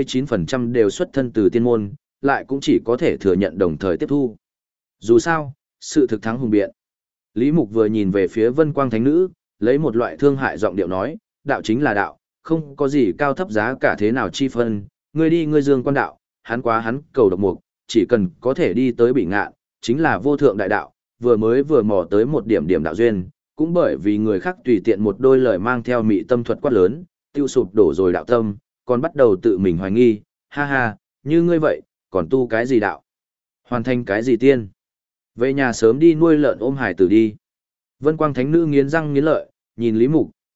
99% đều xuất thân từ tiên môn, lại cũng chỉ có thể thừa nhận đồng thời tiếp thu. Dù sao, sự thực thắng hùng biện. Lý Mục vừa nhìn về phía Vân Quang Thánh Nữ, lấy một loại thương hại giọng điệu nói, đạo chính là đạo, không có gì cao thấp giá cả thế nào chi phân, ngươi đi ngươi dương quan đạo, hắn quá hắn cầu độc mục, chỉ cần có thể đi tới bị ngạn, chính là vô thượng đại đạo, vừa mò tới một điểm điểm đạo duyên, cũng bởi vì người khác tùy tiện một đôi lời mang theo mị tâm thuật quát lớn, tiêu sụp đổ rồi đạo tâm, còn bắt đầu tự mình hoài nghi, ha ha, như ngươi vậy, còn tu cái gì đạo? Hoàn thành cái gì tiên? Về nhà sớm đi nuôi lợn ôm hải tử đi. Vân Quang Thánh Nữ nghiến răng nghiến lợi, nhìn Lý Mục,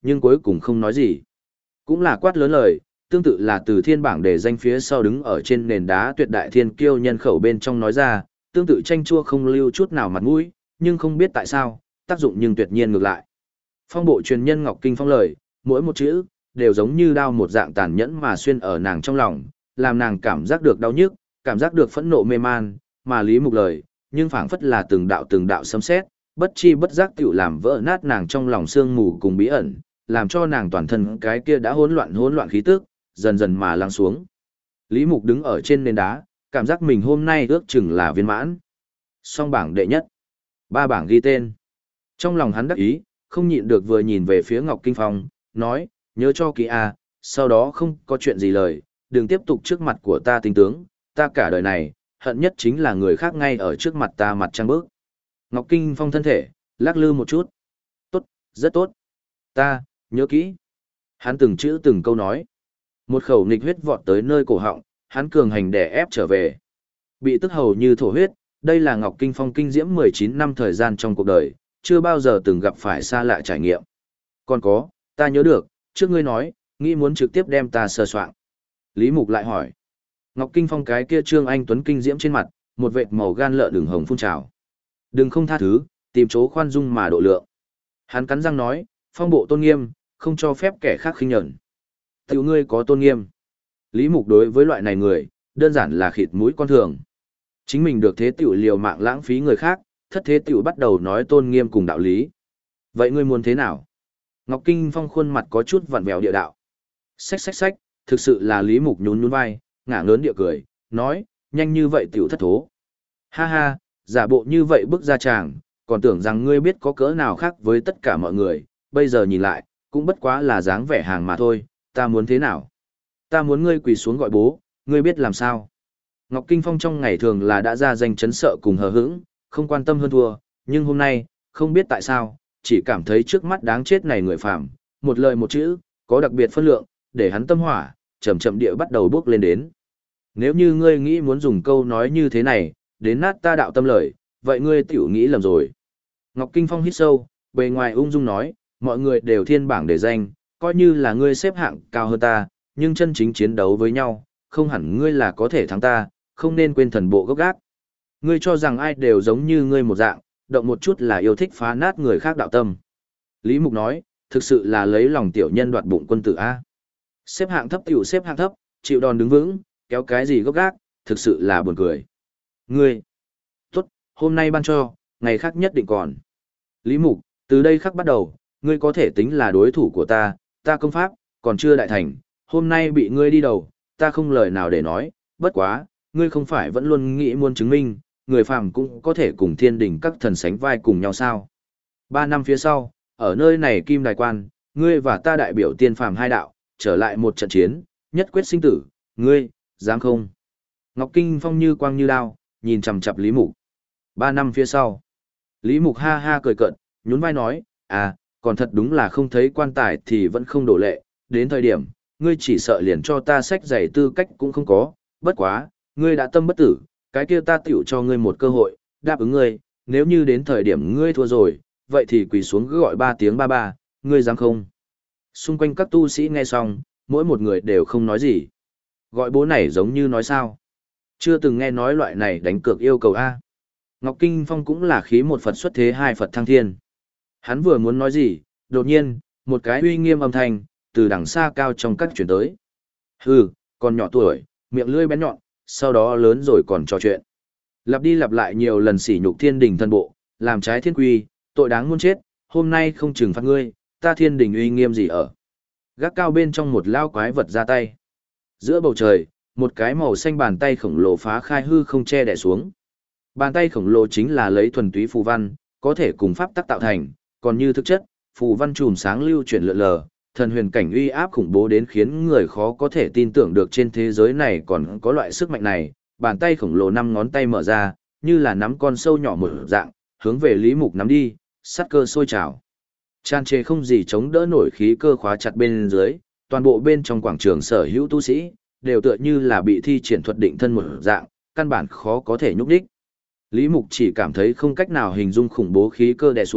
nhưng cuối cùng không nói gì. Cũng là quát lớn lời, tương tự là từ thiên bảng để danh phía sau đứng ở trên nền đá tuyệt đại thiên kiêu nhân khẩu bên trong nói ra, tương tự tranh chua không lưu chút nào mặt mũi, nhưng không biết tại sao, tác dụng nhưng tuyệt nhiên ngược lại. Phong bộ truyền nhân Ngọc Kinh Phong lời, mỗi một chữ, đều giống như đao một dạng tàn nhẫn mà xuyên ở nàng trong lòng, làm nàng cảm giác được đau nhức, cảm giác được phẫn nộ mê man, mà Lý Mục lời, nhưng phảng phất là từng đạo sấm sét, bất chi bất giác tiểu làm vỡ nát nàng trong lòng sương mù cùng bí ẩn, làm cho nàng toàn thân cái kia đã hỗn loạn khí tức, dần dần mà lắng xuống. Lý Mục đứng ở trên nền đá, cảm giác mình hôm nay ước chừng là viên mãn. Song bảng đệ nhất, 3 bảng ghi tên. Trong lòng hắn đắc ý, không nhịn được vừa nhìn về phía Ngọc Kinh Phong, nói, nhớ cho kỹ a, sau đó không có chuyện gì lời, đừng tiếp tục trước mặt của ta tính tướng, ta cả đời này, hận nhất chính là người khác ngay ở trước mặt ta mặt trăng bước. Ngọc Kinh Phong thân thể, lắc lư một chút. Tốt, rất tốt. Ta, nhớ kỹ. Hắn từng chữ từng câu nói. Một khẩu nghịch huyết vọt tới nơi cổ họng, hắn cường hành đè ép trở về. Bị tức hầu như thổ huyết, đây là Ngọc Kinh Phong kinh diễm 19 năm thời gian trong cuộc đời, chưa bao giờ từng gặp phải xa lạ trải nghiệm. Còn có, ta nhớ được, trước ngươi nói, nghĩ muốn trực tiếp đem ta sờ soạng. Lý Mục lại hỏi. Ngọc Kinh Phong cái kia Trương Anh Tuấn kinh diễm trên mặt, một vệt màu gan lợn đường hồng phun trào. Đừng không tha thứ, tìm chỗ khoan dung mà độ lượng. Hắn cắn răng nói, phong bộ tôn nghiêm, không cho phép kẻ khác khinh nhẫn. Tiểu ngươi có tôn nghiêm. Lý Mục đối với loại này người, đơn giản là khịt mũi con thường. Chính mình được thế tiểu liều mạng lãng phí người khác, thất thế tiểu bắt đầu nói tôn nghiêm cùng đạo lý. Vậy ngươi muốn thế nào? Ngọc Kinh Phong khuôn mặt có chút vặn vẹo địa đạo. Xách, thực sự là Lý Mục nhún vai, ngả ngớn địa cười, nói, nhanh như vậy tiểu thất thố. Ha ha, giả bộ như vậy bước ra chàng, còn tưởng rằng ngươi biết có cỡ nào khác với tất cả mọi người, bây giờ nhìn lại, cũng bất quá là dáng vẻ hàng mà thôi, ta muốn thế nào? Ta muốn ngươi quỳ xuống gọi bố, ngươi biết làm sao? Ngọc Kinh Phong trong ngày thường là đã ra danh chấn sợ cùng hờ hững, không quan tâm hơn thua, nhưng hôm nay, không biết tại sao, chỉ cảm thấy trước mắt đáng chết này người phạm, một lời một chữ, có đặc biệt phân lượng, để hắn tâm hỏa, chậm chậm địa bắt đầu bước lên đến. Nếu như ngươi nghĩ muốn dùng câu nói như thế này, đến nát ta đạo tâm lời, vậy ngươi tiểu nghĩ lầm rồi. Ngọc Kinh Phong hít sâu, bề ngoài ung dung nói, mọi người đều thiên bảng để danh, coi như là ngươi xếp hạng cao hơn ta, nhưng chân chính chiến đấu với nhau, không hẳn ngươi là có thể thắng ta, không nên quên thần bộ gốc gác. Ngươi cho rằng ai đều giống như ngươi một dạng, động một chút là yêu thích phá nát người khác đạo tâm. Lý Mục nói, thực sự là lấy lòng tiểu nhân đoạt bụng quân tử A. Xếp hạng thấp tiểu xếp hạng thấp, chịu đòn đứng vững, kéo cái gì gốc gác, thực sự là buồn cười. Ngươi, tốt, hôm nay ban cho, ngày khác nhất định còn. Lý Mục, từ đây khắc bắt đầu, ngươi có thể tính là đối thủ của ta, ta công pháp, còn chưa đại thành, hôm nay bị ngươi đi đầu, ta không lời nào để nói, bất quá, ngươi không phải vẫn luôn nghĩ muốn chứng minh, người phàm cũng có thể cùng thiên đình các thần sánh vai cùng nhau sao. 3 năm phía sau, ở nơi này Kim Đài Quan, ngươi và ta đại biểu tiên phàm hai đạo, trở lại một trận chiến, nhất quyết sinh tử, ngươi, dám không? Ngọc Kinh Phong như quang như đao, nhìn chằm chằm Lý Mục. 3 năm phía sau, Lý Mục ha ha cười cợt, nhún vai nói, à, còn thật đúng là không thấy quan tài thì vẫn không đổ lệ, đến thời điểm, ngươi chỉ sợ liền cho ta sách giày tư cách cũng không có, bất quá, ngươi đã tâm bất tử, cái kia ta tiểu cho ngươi một cơ hội, đáp ứng ngươi, nếu như đến thời điểm ngươi thua rồi, vậy thì quỳ xuống cứ gọi 3 tiếng ba ba, ngươi dám không? Xung quanh các tu sĩ nghe xong, mỗi một người đều không nói gì. Gọi bố này giống như nói sao? Chưa từng nghe nói loại này đánh cược yêu cầu A. Ngọc Kinh Phong cũng là khí một Phật xuất thế hai Phật thăng thiên. Hắn vừa muốn nói gì, đột nhiên, một cái uy nghiêm âm thanh, từ đằng xa cao trong các chuyển tới. Hừ, còn nhỏ tuổi, miệng lưỡi bén nhọn, sau đó lớn rồi còn trò chuyện. Lặp đi lặp lại nhiều lần sỉ nhục thiên đình thân bộ, làm trái thiên quy, tội đáng muôn chết, hôm nay không trừng phạt ngươi, ta thiên đình uy nghiêm gì ở. Gác cao bên trong một lao quái vật ra tay. Giữa bầu trời, một cái màu xanh bàn tay khổng lồ phá khai hư không che đè xuống. Bàn tay khổng lồ chính là lấy thuần túy phù văn, có thể cùng pháp tắc tạo thành, còn như thực chất, phù văn chùm sáng lưu chuyển lượn lờ, thần huyền cảnh uy áp khủng bố đến khiến người khó có thể tin tưởng được trên thế giới này còn có loại sức mạnh này. Bàn tay khổng lồ 5 ngón tay mở ra, như là nắm con sâu nhỏ một dạng, hướng về Lý Mục nắm đi, sát cơ sôi trào. Tràn trề không gì chống đỡ nổi khí cơ khóa chặt bên dưới, toàn bộ bên trong quảng trường sở hữu tu sĩ, đều tựa như là bị thi triển thuật định thân một dạng, căn bản khó có thể nhúc đích. Lý Mục chỉ cảm thấy không cách nào hình dung khủng bố khí cơ đè xuống,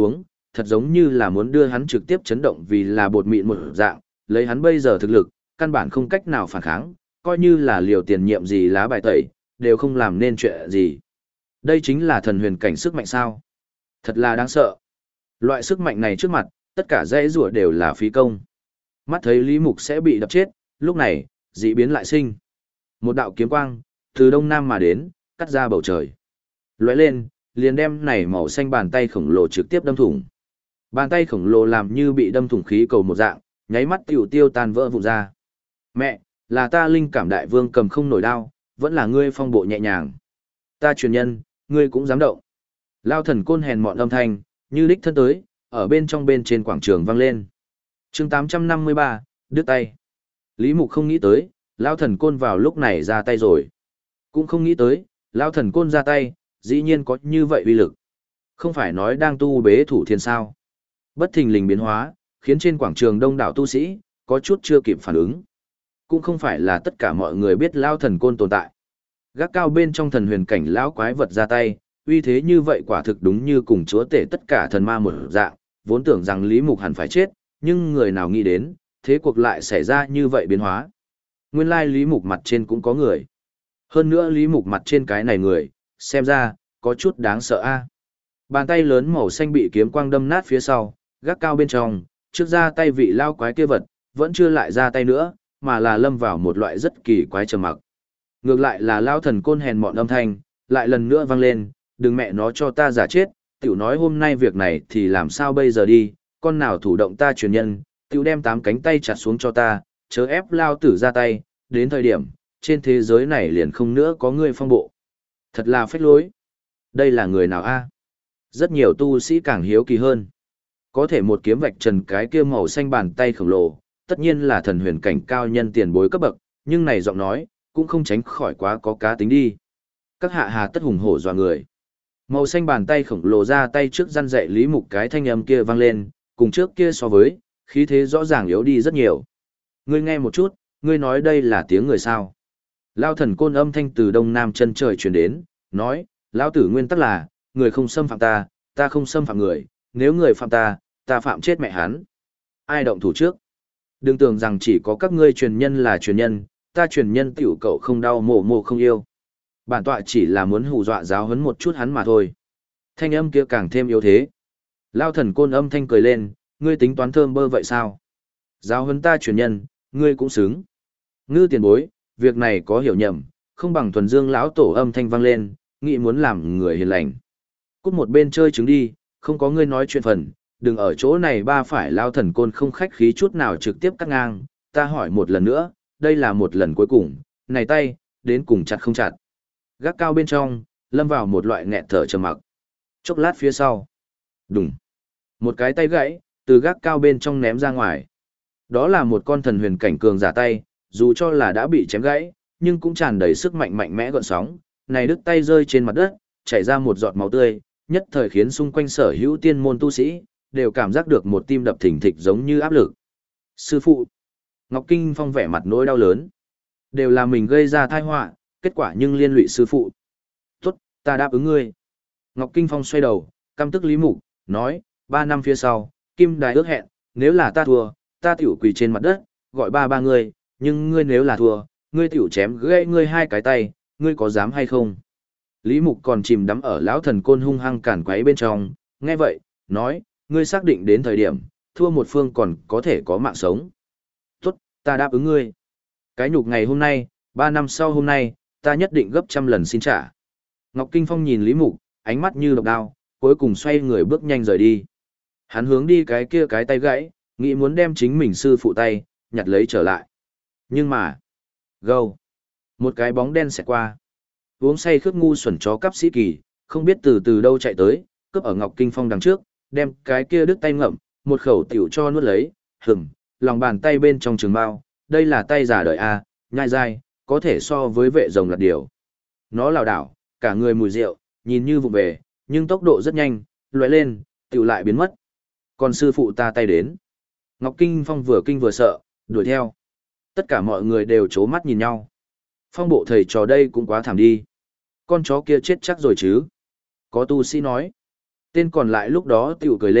thật giống như là muốn đưa hắn trực tiếp chấn động vì là bột mịn một dạng, lấy hắn bây giờ thực lực, căn bản không cách nào phản kháng, coi như là liều tiền nhiệm gì lá bài tẩy, đều không làm nên chuyện gì. Đây chính là thần huyền cảnh sức mạnh sao? Thật là đáng sợ. Loại sức mạnh này trước mặt, tất cả dãy rủa đều là phí công. Mắt thấy Lý Mục sẽ bị đập chết, lúc này, dị biến lại sinh. Một đạo kiếm quang, từ đông nam mà đến, cắt ra bầu trời. Lóe lên, liền đem này màu xanh bàn tay khổng lồ trực tiếp đâm thủng. Bàn tay khổng lồ làm như bị đâm thủng khí cầu một dạng, nháy mắt tiểu tiêu tan vỡ vụn ra. Mẹ, là ta linh cảm đại vương cầm không nổi đao, vẫn là ngươi phong bộ nhẹ nhàng. Ta truyền nhân, ngươi cũng dám động. Lao thần côn hèn mọn âm thanh, như đích thân tới, ở bên trong bên trên quảng trường vang lên. chương 853, đứt tay. Lý Mục không nghĩ tới, Lao thần côn vào lúc này ra tay rồi. Cũng không nghĩ tới, Lao thần côn ra tay, dĩ nhiên có như vậy uy lực. Không phải nói đang tu bế thủ thiên sao. Bất thình lình biến hóa, khiến trên quảng trường đông đảo tu sĩ, có chút chưa kịp phản ứng. Cũng không phải là tất cả mọi người biết Lao thần côn tồn tại. Gác cao bên trong thần huyền cảnh lão quái vật ra tay, uy thế như vậy quả thực đúng như cùng chúa tể tất cả thần ma một dạng, vốn tưởng rằng Lý Mục hẳn phải chết, nhưng người nào nghĩ đến, thế cuộc lại xảy ra như vậy biến hóa. Nguyên lai Lý Mục mặt trên cũng có người. Hơn nữa Lý Mục mặt trên cái này người, xem ra, có chút đáng sợ a. Bàn tay lớn màu xanh bị kiếm quang đâm nát phía sau, gác cao bên trong, trước ra tay vị lao quái kia vật, vẫn chưa lại ra tay nữa, mà là lâm vào một loại rất kỳ quái trầm mặc. Ngược lại là lao thần côn hèn mọn âm thanh, lại lần nữa vang lên, đừng mẹ nó cho ta giả chết, tiểu nói hôm nay việc này thì làm sao bây giờ đi, con nào thủ động ta truyền nhân, tiểu đem 8 cánh tay chặt xuống cho ta, chớ ép lao tử ra tay, đến thời điểm, trên thế giới này liền không nữa có người phong bộ. Thật là phách lối. Đây là người nào a? Rất nhiều tu sĩ càng hiếu kỳ hơn. Có thể một kiếm vạch trần cái kia màu xanh bàn tay khổng lồ, tất nhiên là thần huyền cảnh cao nhân tiền bối cấp bậc, nhưng này giọng nói, cũng không tránh khỏi quá có cá tính đi. Các hạ hà tất hùng hổ dọa người. Màu xanh bàn tay khổng lồ ra tay trước răn dạy Lý Mục cái thanh âm kia vang lên, cùng trước kia so với, khí thế rõ ràng yếu đi rất nhiều. Ngươi nghe một chút, ngươi nói đây là tiếng người sao? Lao thần côn âm thanh từ đông nam chân trời truyền đến, nói, lão tử nguyên tắc là, người không xâm phạm ta, ta không xâm phạm người, nếu người phạm ta, ta phạm chết mẹ hắn. Ai động thủ trước? Đừng tưởng rằng chỉ có các ngươi truyền nhân là truyền nhân, ta truyền nhân tiểu cậu không đau mồ mồ không yêu. Bản tọa chỉ là muốn hù dọa giáo huấn một chút hắn mà thôi. Thanh âm kia càng thêm yếu thế. Lao thần côn âm thanh cười lên, ngươi tính toán thơm bơ vậy sao? Giáo huấn ta truyền nhân, ngươi cũng xứng. Ngư tiền bối, việc này có hiểu nhầm, không bằng thuần dương lão tổ âm thanh vang lên, nghĩ muốn làm người hiền lành. Cút một bên chơi trứng đi, không có ngươi nói chuyện phần, đừng ở chỗ này ba phải Lao thần côn không khách khí chút nào trực tiếp cắt ngang, ta hỏi một lần nữa, đây là một lần cuối cùng, này tay, đến cùng chặt không chặt. Gác cao bên trong, lâm vào một loại nghẹt thở trầm mặc. Chốc lát phía sau. Đùng. Một cái tay gãy, từ gác cao bên trong ném ra ngoài. Đó là một con thần huyền cảnh cường giả tay, dù cho là đã bị chém gãy, nhưng cũng tràn đầy sức mạnh mạnh mẽ gợn sóng. Này đứt tay rơi trên mặt đất, chảy ra một giọt máu tươi, nhất thời khiến xung quanh sở hữu tiên môn tu sĩ, đều cảm giác được một tim đập thình thịch giống như áp lực. Sư phụ. Ngọc Kinh Phong vẻ mặt nỗi đau lớn. Đều là mình gây ra tai họa, kết quả nhưng liên lụy sư phụ. Tốt, ta đáp ứng ngươi. Ngọc Kinh Phong xoay đầu, căm tức Lý Mục, nói, 3 năm phía sau, Kim Đài ước hẹn, nếu là ta thua, ta tiểu quỳ trên mặt đất, gọi ba ngươi, nhưng ngươi nếu là thua, ngươi tiểu chém gãy ngươi 2 cái tay, ngươi có dám hay không? Lý Mục còn chìm đắm ở lão thần côn hung hăng cản quấy bên trong, nghe vậy, nói, ngươi xác định đến thời điểm, thua một phương còn có thể có mạng sống. Tốt, ta đáp ứng ngươi. Cái nhục ngày hôm nay, 3 năm sau hôm nay, ta nhất định gấp 100 lần xin trả. Ngọc Kinh Phong nhìn Lý Mục, ánh mắt như độc đao, cuối cùng xoay người bước nhanh rời đi. Hắn hướng đi cái kia cái tay gãy, nghĩ muốn đem chính mình sư phụ tay, nhặt lấy trở lại. Nhưng mà, gâu, một cái bóng đen xẹt qua. Uống say khướt ngu xuẩn chó cắp sĩ kỳ, không biết từ đâu chạy tới, cướp ở Ngọc Kinh Phong đằng trước, đem cái kia đứt tay ngậm, một khẩu tiểu cho nuốt lấy, lòng bàn tay bên trong trường bao, đây là tay giả đời a, nhai dai, có thể so với vệ rồng lạt điều. Nó lảo đảo, cả người mùi rượu, nhìn như vụ về, nhưng tốc độ rất nhanh, lóe lên, tiểu lại biến mất. Còn sư phụ ta tay đến. Ngọc Kinh Phong vừa kinh vừa sợ, đuổi theo. Tất cả mọi người đều chố mắt nhìn nhau. Phong bộ thầy trò đây cũng quá thảm đi. Con chó kia chết chắc rồi chứ. Có tu sĩ nói. Tên còn lại lúc đó tiểu cười lên,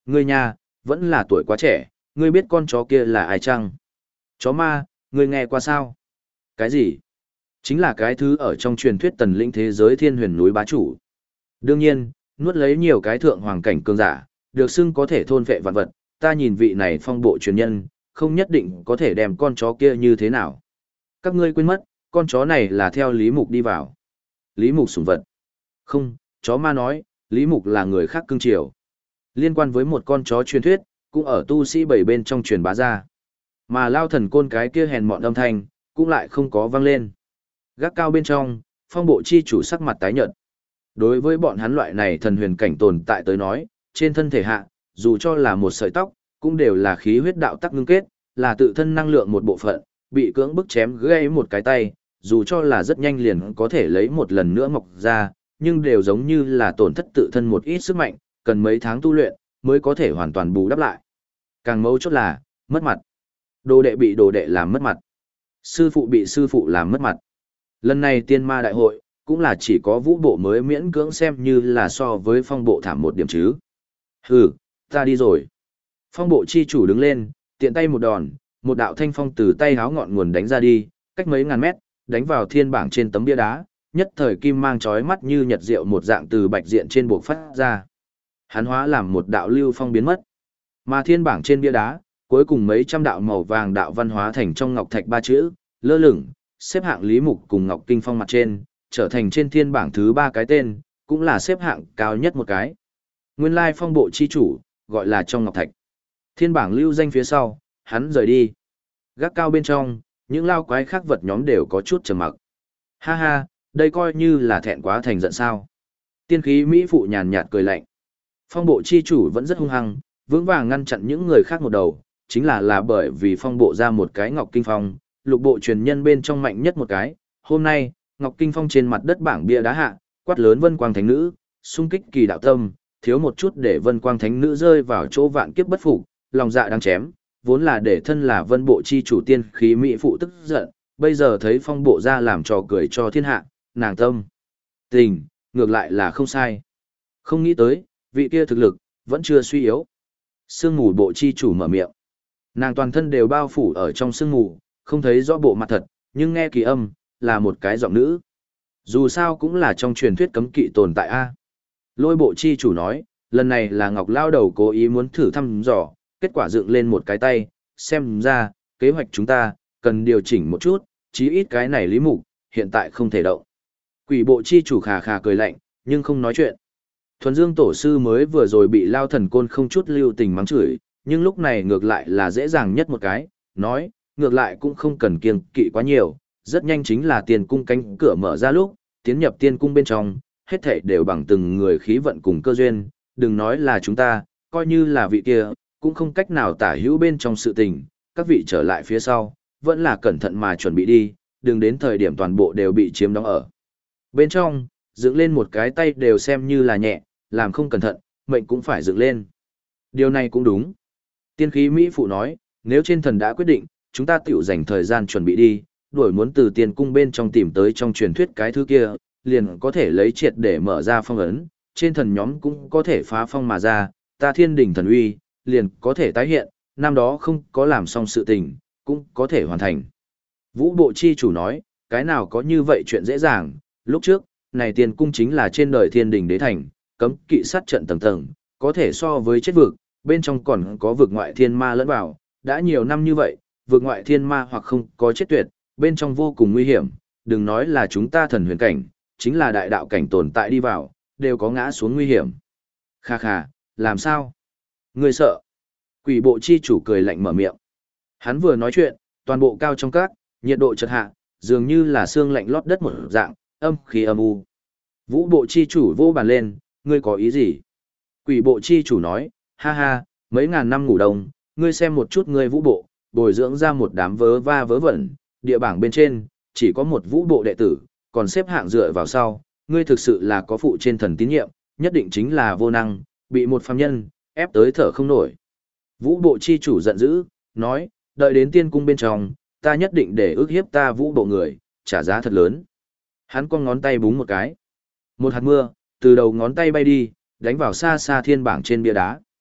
Ngươi nha, vẫn là tuổi quá trẻ, ngươi biết con chó kia là ai chăng? Chó ma, ngươi nghe qua sao? Cái gì? Chính là cái thứ ở trong truyền thuyết tần lĩnh thế giới thiên huyền núi bá chủ. Đương nhiên, nuốt lấy nhiều cái thượng hoàng cảnh cường giả, được xưng có thể thôn vệ vạn vật, ta nhìn vị này phong bộ truyền nhân, không nhất định có thể đem con chó kia như thế nào. Các ngươi quên mất, con chó này là theo Lý Mục đi vào. Lý Mục sủng vật. Không, chó ma nói, Lý Mục là người khác cưng chiều. Liên quan với một con chó truyền thuyết, cũng ở tu sĩ bảy bên trong truyền bá ra. Mà lao thần côn cái kia hèn mọn âm thanh, cũng lại không có vang lên. Gác cao bên trong, phong bộ chi chủ sắc mặt tái nhợt. Đối với bọn hắn loại này thần huyền cảnh tồn tại tới nói, trên thân thể hạ, dù cho là một sợi tóc, cũng đều là khí huyết đạo tắc ngưng kết, là tự thân năng lượng một bộ phận, bị cưỡng bức chém gãy một cái tay, dù cho là rất nhanh liền có thể lấy một lần nữa mọc ra, nhưng đều giống như là tổn thất tự thân một ít sức mạnh, cần mấy tháng tu luyện, mới có thể hoàn toàn bù đắp lại. Càng mấu chốt là, mất mặt. Đồ đệ bị đồ đệ làm mất mặt. Sư phụ bị sư phụ làm mất mặt. Lần này tiên ma đại hội, cũng là chỉ có vũ bộ mới miễn cưỡng xem như là so với phong bộ thảm một điểm chứ. Hừ, ta đi rồi. Phong bộ chi chủ đứng lên, tiện tay một đòn, một đạo thanh phong từ tay háo ngọn nguồn đánh ra đi, cách mấy ngàn mét, đánh vào thiên bảng trên tấm bia đá, nhất thời kim mang chói mắt như nhật diệu một dạng từ bạch diện trên buộc phát ra. Hắn hóa làm một đạo lưu phong biến mất. Mà thiên bảng trên bia đá, cuối cùng mấy trăm đạo màu vàng đạo văn hóa thành trong ngọc thạch ba chữ, lơ lửng, xếp hạng Lý Mục cùng Ngọc Kinh Phong mặt trên, trở thành trên thiên bảng thứ 3 cái tên, cũng là xếp hạng cao nhất một cái. Nguyên lai phong bộ chi chủ, gọi là trong ngọc thạch. Thiên bảng lưu danh phía sau, hắn rời đi. Gác cao bên trong, những lao quái khác vật nhóm đều có chút trầm mặc. Ha ha, đây coi như là thẹn quá thành giận sao. Tiên khí Mỹ phụ nhàn nhạt cười lạnh. Phong bộ chi chủ vẫn rất hung hăng, vững vàng ngăn chặn những người khác một đầu, chính là bởi vì phong bộ ra một cái Ngọc Kinh Phong, lục bộ truyền nhân bên trong mạnh nhất một cái. Hôm nay, Ngọc Kinh Phong trên mặt đất bảng bia đá hạ, quát lớn Vân Quang Thánh Nữ, xung kích kỳ đạo tâm, thiếu một chút để Vân Quang Thánh Nữ rơi vào chỗ vạn kiếp bất phục, lòng dạ đang chém, vốn là để thân là Vân bộ chi chủ tiên khí mỹ phụ tức giận, bây giờ thấy phong bộ ra làm trò cười cho thiên hạ, nàng tâm tình, ngược lại là không sai. Không nghĩ tới, vị kia thực lực, vẫn chưa suy yếu. Sương mù bộ chi chủ mở miệng. Nàng toàn thân đều bao phủ ở trong sương mù, không thấy rõ bộ mặt thật, nhưng nghe kỳ âm, là một cái giọng nữ. Dù sao cũng là trong truyền thuyết cấm kỵ tồn tại a. Lôi bộ chi chủ nói, lần này là Ngọc Lao Đầu cố ý muốn thử thăm dò, kết quả dựng lên một cái tay, xem ra, kế hoạch chúng ta, cần điều chỉnh một chút, chí ít cái này Lý Mục, hiện tại không thể động. Quỷ bộ chi chủ khà khà cười lạnh, nhưng không nói chuyện. Thuần Dương tổ sư mới vừa rồi bị Lao Thần Côn không chút lưu tình mắng chửi, nhưng lúc này ngược lại là dễ dàng nhất một cái, nói, ngược lại cũng không cần kiêng kỵ quá nhiều, rất nhanh chính là tiên cung cánh cửa mở ra lúc, tiến nhập tiên cung bên trong, hết thảy đều bằng từng người khí vận cùng cơ duyên, đừng nói là chúng ta, coi như là vị kia, cũng không cách nào tả hữu bên trong sự tình, các vị trở lại phía sau, vẫn là cẩn thận mà chuẩn bị đi, đừng đến thời điểm toàn bộ đều bị chiếm đóng ở. Bên trong, dựng lên một cái tay đều xem như là nhẹ, làm không cẩn thận, mệnh cũng phải dựng lên. Điều này cũng đúng. Tiên khí Mỹ Phụ nói, nếu trên thần đã quyết định, chúng ta tiểu dành thời gian chuẩn bị đi, đuổi muốn từ tiên cung bên trong tìm tới trong truyền thuyết cái thứ kia, liền có thể lấy triệt để mở ra phong ấn, trên thần nhóm cũng có thể phá phong mà ra, ta thiên đỉnh thần uy, liền có thể tái hiện, năm đó không có làm xong sự tình, cũng có thể hoàn thành. Vũ bộ chi chủ nói, cái nào có như vậy chuyện dễ dàng, lúc trước, này tiên cung chính là trên đời thiên đỉnh đế thành, cấm kỵ sát trận tầng tầng, có thể so với chết vực, bên trong còn có vực ngoại thiên ma lẫn vào, đã nhiều năm như vậy, vực ngoại thiên ma hoặc không có chết tuyệt, bên trong vô cùng nguy hiểm, đừng nói là chúng ta thần huyền cảnh, chính là đại đạo cảnh tồn tại đi vào, đều có ngã xuống nguy hiểm. Kha kha, làm sao? Người sợ? Quỷ bộ chi chủ cười lạnh mở miệng. Hắn vừa nói chuyện, toàn bộ cao trong các, nhiệt độ chợt hạ, dường như là xương lạnh lót đất một dạng, âm khí âm u. Vũ bộ chi chủ vô bàn lên, ngươi có ý gì? Quỷ bộ chi chủ nói, ha ha, mấy ngàn năm ngủ đông, ngươi xem một chút ngươi vũ bộ, bồi dưỡng ra một đám vớ va vớ vẩn, địa bảng bên trên, chỉ có một vũ bộ đệ tử, còn xếp hạng dựa vào sau, ngươi thực sự là có phụ trên thần tín nhiệm, nhất định chính là vô năng, bị một phàm nhân, ép tới thở không nổi. Vũ bộ chi chủ giận dữ, nói, đợi đến tiên cung bên trong, ta nhất định để ước hiếp ta vũ bộ người, trả giá thật lớn. Hắn con ngón tay búng một cái. Một hạt mưa, từ đầu ngón tay bay đi, đánh vào xa xa thiên bảng trên bia đá.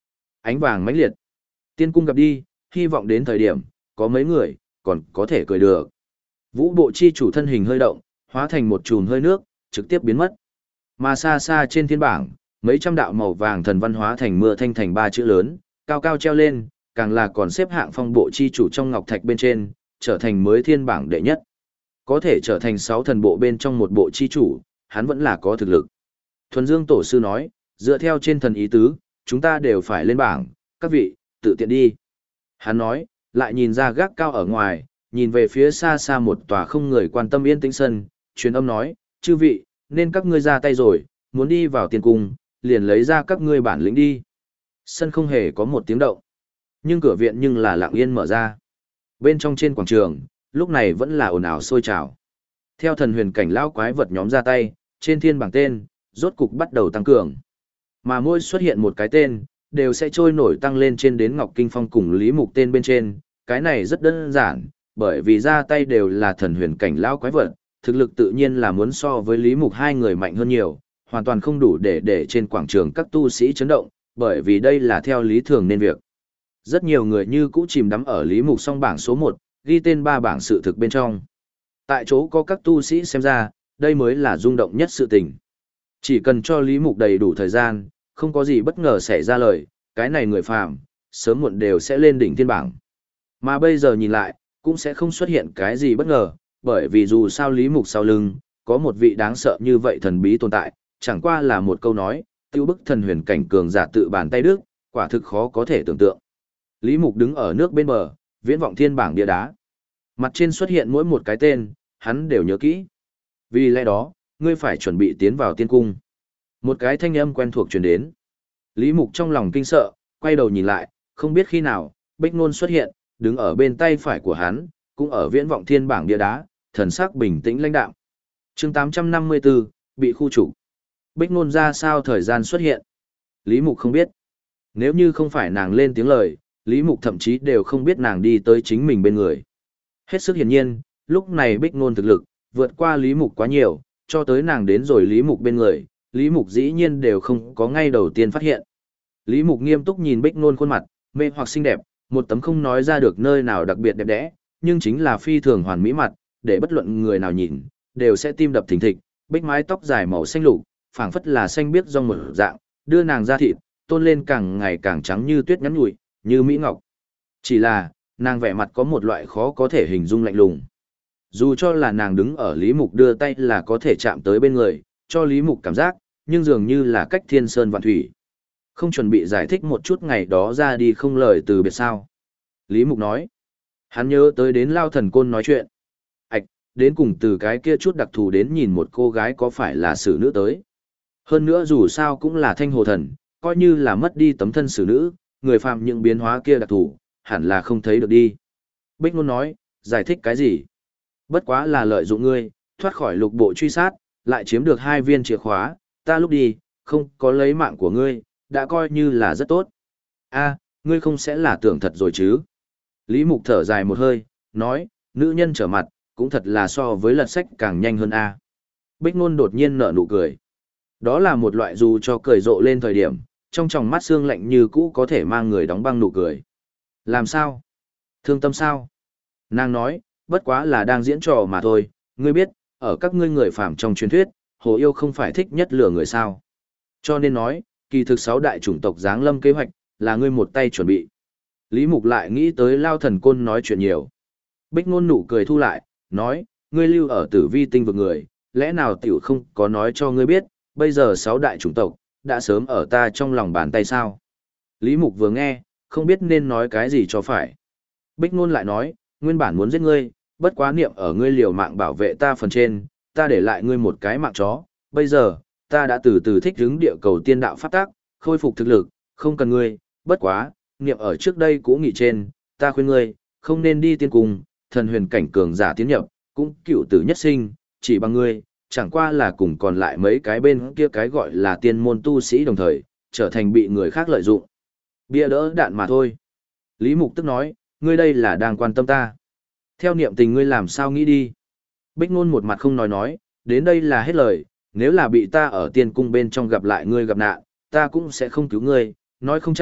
ánh vàng mãnh liệt. Tiên cung gặp đi, hy vọng đến thời điểm, có mấy người, còn có thể cười được. Vũ bộ chi chủ thân hình hơi động, hóa thành một chùm hơi nước, trực tiếp biến mất. Mà xa xa trên thiên bảng, mấy trăm đạo màu vàng thần văn hóa thành mưa thanh thành ba chữ lớn, cao cao treo lên, càng là còn xếp hạng phong bộ chi chủ trong ngọc thạch bên trên, trở thành mới thiên bảng đệ nhất. Có thể trở thành 6 thần bộ bên trong một bộ chi chủ, hắn vẫn là có thực lực. Thuần Dương Tổ sư nói, dựa theo trên thần ý tứ, chúng ta đều phải lên bảng, các vị, tự tiện đi. Hắn nói, lại nhìn ra gác cao ở ngoài, nhìn về phía xa xa một tòa không người quan tâm yên tĩnh sân, truyền âm nói, chư vị, nên các ngươi ra tay rồi, muốn đi vào tiên cung, liền lấy ra các ngươi bản lĩnh đi. Sân không hề có một tiếng động, nhưng cửa viện nhưng là lặng yên mở ra. Bên trong trên quảng trường, lúc này vẫn là ồn ào sôi trào. Theo thần huyền cảnh lão quái vật nhóm ra tay, trên thiên bảng tên, rốt cục bắt đầu tăng cường. Mà mỗi xuất hiện một cái tên, đều sẽ trôi nổi tăng lên trên đến Ngọc Kinh Phong cùng Lý Mục tên bên trên. Cái này rất đơn giản, bởi vì ra tay đều là thần huyền cảnh lão quái vật, thực lực tự nhiên là muốn so với Lý Mục hai người mạnh hơn nhiều, hoàn toàn không đủ để trên quảng trường các tu sĩ chấn động, bởi vì đây là theo lý thường nên việc. Rất nhiều người như cũ chìm đắm ở Lý Mục song bảng số 1, ghi tên 3 bảng sự thực bên trong. Tại chỗ có các tu sĩ xem ra, đây mới là rung động nhất sự tình. Chỉ cần cho Lý Mục đầy đủ thời gian, không có gì bất ngờ xảy ra lời, cái này người phàm, sớm muộn đều sẽ lên đỉnh thiên bảng. Mà bây giờ nhìn lại, cũng sẽ không xuất hiện cái gì bất ngờ, bởi vì dù sao Lý Mục sau lưng, có một vị đáng sợ như vậy thần bí tồn tại, chẳng qua là một câu nói, tiêu bức thần huyền cảnh cường giả tự bàn tay đức, quả thực khó có thể tưởng tượng. Lý Mục đứng ở nước bên bờ, viễn vọng thiên bảng bia đá. Mặt trên xuất hiện mỗi một cái tên, hắn đều nhớ kỹ. Vì lẽ đó, ngươi phải chuẩn bị tiến vào tiên cung. Một cái thanh âm quen thuộc truyền đến. Lý Mục trong lòng kinh sợ, quay đầu nhìn lại, không biết khi nào, Bích Nôn xuất hiện, đứng ở bên tay phải của hắn, cũng ở viễn vọng thiên bảng bia đá, thần sắc bình tĩnh lãnh đạm. Chương 854, bị khu trục. Bích Nôn ra sao thời gian xuất hiện? Lý Mục không biết. Nếu như không phải nàng lên tiếng lời, Lý Mục thậm chí đều không biết nàng đi tới chính mình bên người. Hết sức hiển nhiên, lúc này Bích Nôn thực lực, vượt qua Lý Mục quá nhiều, cho tới nàng đến rồi Lý Mục bên người, Lý Mục dĩ nhiên đều không có ngay đầu tiên phát hiện. Lý Mục nghiêm túc nhìn Bích Nôn khuôn mặt, mê hoặc xinh đẹp, một tấm không nói ra được nơi nào đặc biệt đẹp đẽ, nhưng chính là phi thường hoàn mỹ mặt, để bất luận người nào nhìn, đều sẽ tim đập thình thịch. Bích mái tóc dài màu xanh lục, phảng phất là xanh biếc rong một dạng, đưa nàng ra thịt, tôn lên càng ngày càng trắng như tuyết nhắn nhủi, như mỹ ngọc. Chỉ là, nàng vẻ mặt có một loại khó có thể hình dung lạnh lùng. Dù cho là nàng đứng ở Lý Mục đưa tay là có thể chạm tới bên người, cho Lý Mục cảm giác, nhưng dường như là cách thiên sơn vạn thủy. Không chuẩn bị giải thích một chút ngày đó ra đi không lời từ biệt sao. Lý Mục nói. Hắn nhớ tới đến Lao Thần Côn nói chuyện. Ảch, đến cùng từ cái kia chút đặc thù đến nhìn một cô gái có phải là xử nữ tới. Hơn nữa dù sao cũng là thanh hồ thần, coi như là mất đi tấm thân xử nữ, người phạm những biến hóa kia đặc thù, hẳn là không thấy được đi. Bích Ngôn nói, giải thích cái gì? Bất quá là lợi dụng ngươi, thoát khỏi lục bộ truy sát, lại chiếm được 2 viên chìa khóa, ta lúc đi, không có lấy mạng của ngươi, đã coi như là rất tốt. A, ngươi không sẽ là tưởng thật rồi chứ? Lý Mục thở dài một hơi, nói, nữ nhân trở mặt, cũng thật là so với lật sách càng nhanh hơn A. Bích Ngôn đột nhiên nở nụ cười. Đó là một loại dù cho cười rộ lên thời điểm, trong tròng mắt xương lạnh như cũ có thể mang người đóng băng nụ cười. Làm sao? Thương tâm sao? Nàng nói, bất quá là đang diễn trò mà thôi, ngươi biết, ở các ngươi người phàm trong truyền thuyết, hồ yêu không phải thích nhất lừa người sao. Cho nên nói, kỳ thực 6 đại chủng tộc giáng lâm kế hoạch, là ngươi một tay chuẩn bị. Lý Mục lại nghĩ tới Lao Thần Côn nói chuyện nhiều. Bích Ngôn nụ cười thu lại, nói, ngươi lưu ở Tử Vi tinh vực người, lẽ nào tiểu không có nói cho ngươi biết, bây giờ 6 đại chủng tộc, đã sớm ở ta trong lòng bàn tay sao? Lý Mục vừa nghe, không biết nên nói cái gì cho phải. Bích Ngôn lại nói, nguyên bản muốn giết ngươi, bất quá niệm ở ngươi liều mạng bảo vệ ta phần trên, ta để lại ngươi một cái mạng chó, bây giờ, ta đã từ từ thích ứng địa cầu tiên đạo pháp tác, khôi phục thực lực, không cần ngươi, bất quá, niệm ở trước đây cũ nghị trên, ta khuyên ngươi, không nên đi tiên cung, thần huyền cảnh cường giả tiến nhập, cũng cựu tử nhất sinh, chỉ bằng ngươi, chẳng qua là cùng còn lại mấy cái bên kia cái gọi là tiên môn tu sĩ đồng thời, trở thành bị người khác lợi dụng. Bia đỡ đạn mà thôi. Lý Mục tức nói, ngươi đây là đang quan tâm ta. Theo niệm tình ngươi làm sao nghĩ đi. Bích Ngôn một mặt không nói, đến đây là hết lời, nếu là bị ta ở tiên cung bên trong gặp lại ngươi gặp nạn, ta cũng sẽ không cứu ngươi, nói không chắc,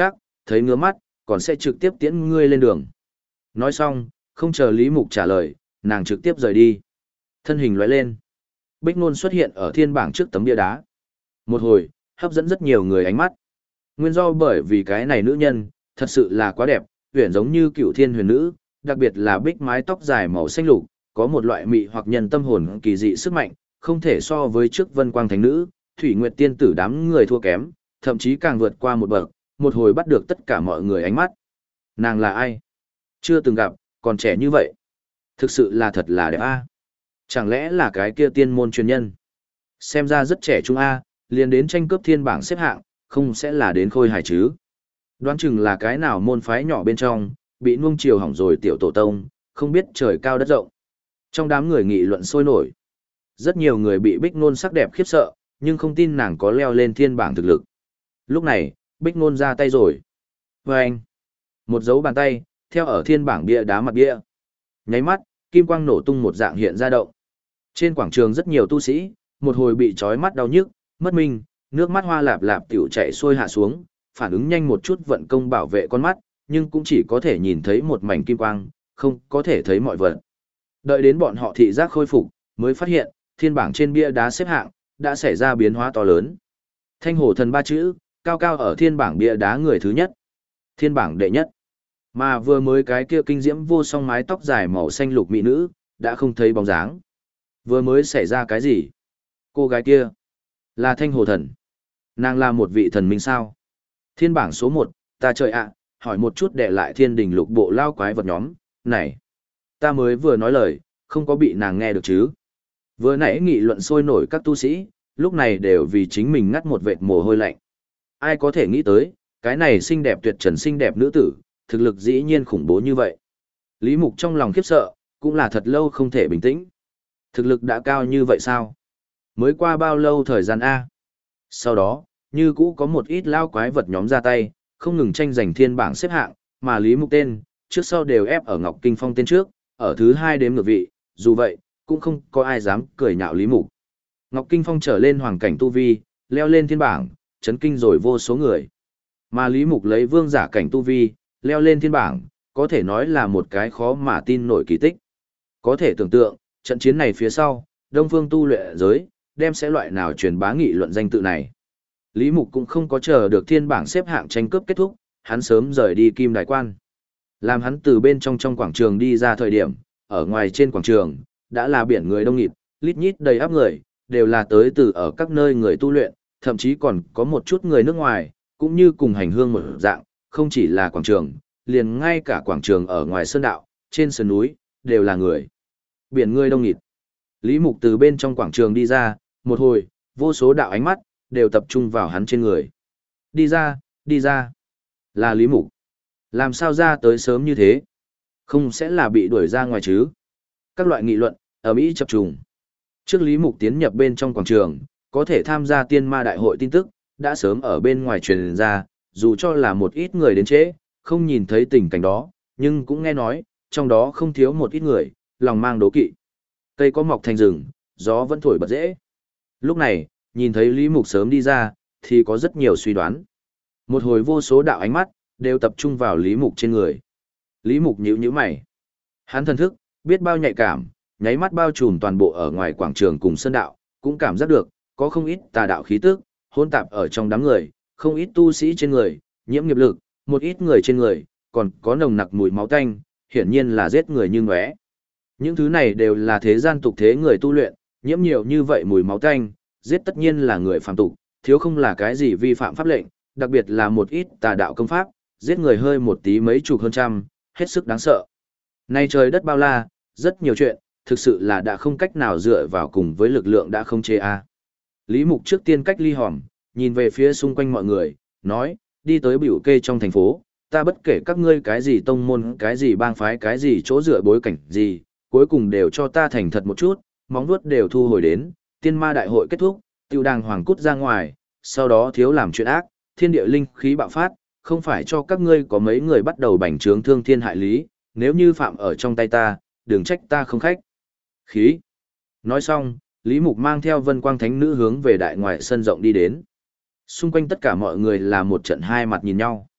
thấy ngứa mắt, còn sẽ trực tiếp tiễn ngươi lên đường. Nói xong, không chờ Lý Mục trả lời, nàng trực tiếp rời đi. Thân hình lóe lên. Bích Nôn xuất hiện ở thiên bảng trước tấm bia đá. Một hồi, hấp dẫn rất nhiều người ánh mắt. Nguyên do bởi vì cái này nữ nhân, thật sự là quá đẹp, huyền giống như cựu thiên huyền nữ, đặc biệt là bích mái tóc dài màu xanh lục, có một loại mị hoặc nhân tâm hồn kỳ dị sức mạnh, không thể so với trước Vân Quang Thánh Nữ, Thủy Nguyệt Tiên Tử đám người thua kém, thậm chí càng vượt qua một bậc, một hồi bắt được tất cả mọi người ánh mắt. Nàng là ai? Chưa từng gặp, còn trẻ như vậy. Thực sự là thật là đẹp a. Chẳng lẽ là cái kia tiên môn truyền nhân? Xem ra rất trẻ trung a, liền đến tranh cướp thiên bảng xếp hạng, không sẽ là đến Khôi Hải chứ? Đoán chừng là cái nào môn phái nhỏ bên trong, bị nuông chiều hỏng rồi tiểu tổ tông, không biết trời cao đất rộng. Trong đám người nghị luận sôi nổi. Rất nhiều người bị Bích Nôn sắc đẹp khiếp sợ, nhưng không tin nàng có leo lên thiên bảng thực lực. Lúc này, Bích Nôn ra tay rồi. Và anh, một dấu bàn tay, theo ở thiên bảng bia đá mặt bia. Nháy mắt, kim quang nổ tung một dạng hiện ra động. Trên quảng trường rất nhiều tu sĩ, một hồi bị chói mắt đau nhức, mất minh, nước mắt hoa lạp lạp tiểu chảy xuôi hạ xuống, phản ứng nhanh một chút vận công bảo vệ con mắt, nhưng cũng chỉ có thể nhìn thấy một mảnh kim quang, không có thể thấy mọi vật. Đợi đến bọn họ thị giác khôi phục, mới phát hiện, thiên bảng trên bia đá xếp hạng, đã xảy ra biến hóa to lớn. Thanh Hổ Thần ba chữ, cao cao ở thiên bảng bia đá người thứ nhất. Thiên bảng đệ nhất. Mà vừa mới cái kia kinh diễm vô song mái tóc dài màu xanh lục mỹ nữ, đã không thấy bóng dáng. Vừa mới xảy ra cái gì? Cô gái kia, là Thanh Hổ Thần. Nàng là một vị thần minh sao? Thiên bảng số 1, ta trời ạ, hỏi một chút để lại thiên đình lục bộ lao quái vật nhóm, này. Ta mới vừa nói lời, không có bị nàng nghe được chứ. Vừa nãy nghị luận sôi nổi các tu sĩ, lúc này đều vì chính mình ngắt một vệt mồ hôi lạnh. Ai có thể nghĩ tới, cái này xinh đẹp tuyệt trần xinh đẹp nữ tử, thực lực dĩ nhiên khủng bố như vậy. Lý Mục trong lòng khiếp sợ, cũng là thật lâu không thể bình tĩnh. Thực lực đã cao như vậy sao? Mới qua bao lâu thời gian A? Sau đó, như cũ có một ít lao quái vật nhóm ra tay, không ngừng tranh giành thiên bảng xếp hạng, mà Lý Mục tên, trước sau đều ép ở Ngọc Kinh Phong tên trước, ở thứ 2 đếm ngược vị, dù vậy, cũng không có ai dám cười nhạo Lý Mục. Ngọc Kinh Phong trở lên hoàng cảnh tu vi, leo lên thiên bảng, chấn kinh rồi vô số người. Mà Lý Mục lấy vương giả cảnh tu vi, leo lên thiên bảng, có thể nói là một cái khó mà tin nổi kỳ tích. Có thể tưởng tượng, trận chiến này phía sau, Đông Phương tu luyện giới, đem sẽ loại nào truyền bá nghị luận danh tự này. Lý Mục cũng không có chờ được thiên bảng xếp hạng tranh cướp kết thúc, hắn sớm rời đi Kim Đài Quan. Làm hắn từ bên trong quảng trường đi ra thời điểm, ở ngoài trên quảng trường, đã là biển người đông nghịt, lít nhít đầy áp người, đều là tới từ ở các nơi người tu luyện, thậm chí còn có một chút người nước ngoài, cũng như cùng hành hương một dạng, không chỉ là quảng trường, liền ngay cả quảng trường ở ngoài sơn đạo, trên sườn núi, đều là người. Biển người đông nghịt. Lý Mục từ bên trong quảng trường đi ra, một hồi, vô số đạo ánh mắt, đều tập trung vào hắn trên người. Đi ra, đi ra. Là Lý Mục. Làm sao ra tới sớm như thế? Không sẽ là bị đuổi ra ngoài chứ? Các loại nghị luận, ở Mỹ chập trùng. Trước Lý Mục tiến nhập bên trong quảng trường, có thể tham gia tiên ma đại hội tin tức, đã sớm ở bên ngoài truyền ra, dù cho là một ít người đến trễ, không nhìn thấy tình cảnh đó, nhưng cũng nghe nói, trong đó không thiếu một ít người, lòng mang đố kỵ. Cây có mọc thành rừng, gió vẫn thổi bật dễ. Lúc này, nhìn thấy Lý Mục sớm đi ra, thì có rất nhiều suy đoán. Một hồi vô số đạo ánh mắt, đều tập trung vào Lý Mục trên người. Lý Mục nhíu nhíu mày. Hắn thần thức, biết bao nhạy cảm, nháy mắt bao trùm toàn bộ ở ngoài quảng trường cùng sơn đạo, cũng cảm giác được, có không ít tà đạo khí tức, hỗn tạp ở trong đám người, không ít tu sĩ trên người, nhiễm nghiệp lực, một ít người trên người, còn có nồng nặc mùi máu tanh, hiển nhiên là giết người như ngóe. Những thứ này đều là thế gian tục thế người tu luyện, nhiễm nhiều như vậy mùi máu tanh, giết tất nhiên là người phàm tục, thiếu không là cái gì vi phạm pháp lệnh, đặc biệt là một ít tà đạo công pháp, giết người hơi một tí mấy chục hơn trăm, hết sức đáng sợ. Nay trời đất bao la, rất nhiều chuyện, thực sự là đã không cách nào dựa vào cùng với lực lượng đã không chế a. Lý Mục trước tiên cách ly hòm, nhìn về phía xung quanh mọi người, nói, đi tới biểu kê trong thành phố, ta bất kể các ngươi cái gì tông môn, cái gì bang phái, cái gì chỗ dựa bối cảnh gì, cuối cùng đều cho ta thành thật một chút, móng vuốt đều thu hồi đến, tiên ma đại hội kết thúc, tiêu đàng hoàng cút ra ngoài, sau đó thiếu làm chuyện ác, thiên địa linh khí bạo phát, không phải cho các ngươi có mấy người bắt đầu bành trướng thương thiên hại lý, nếu như phạm ở trong tay ta, đừng trách ta không khách. Khí. Nói xong, Lý Mục mang theo Vân Quang Thánh Nữ hướng về đại ngoại sân rộng đi đến. Xung quanh tất cả mọi người là một trận hai mặt nhìn nhau.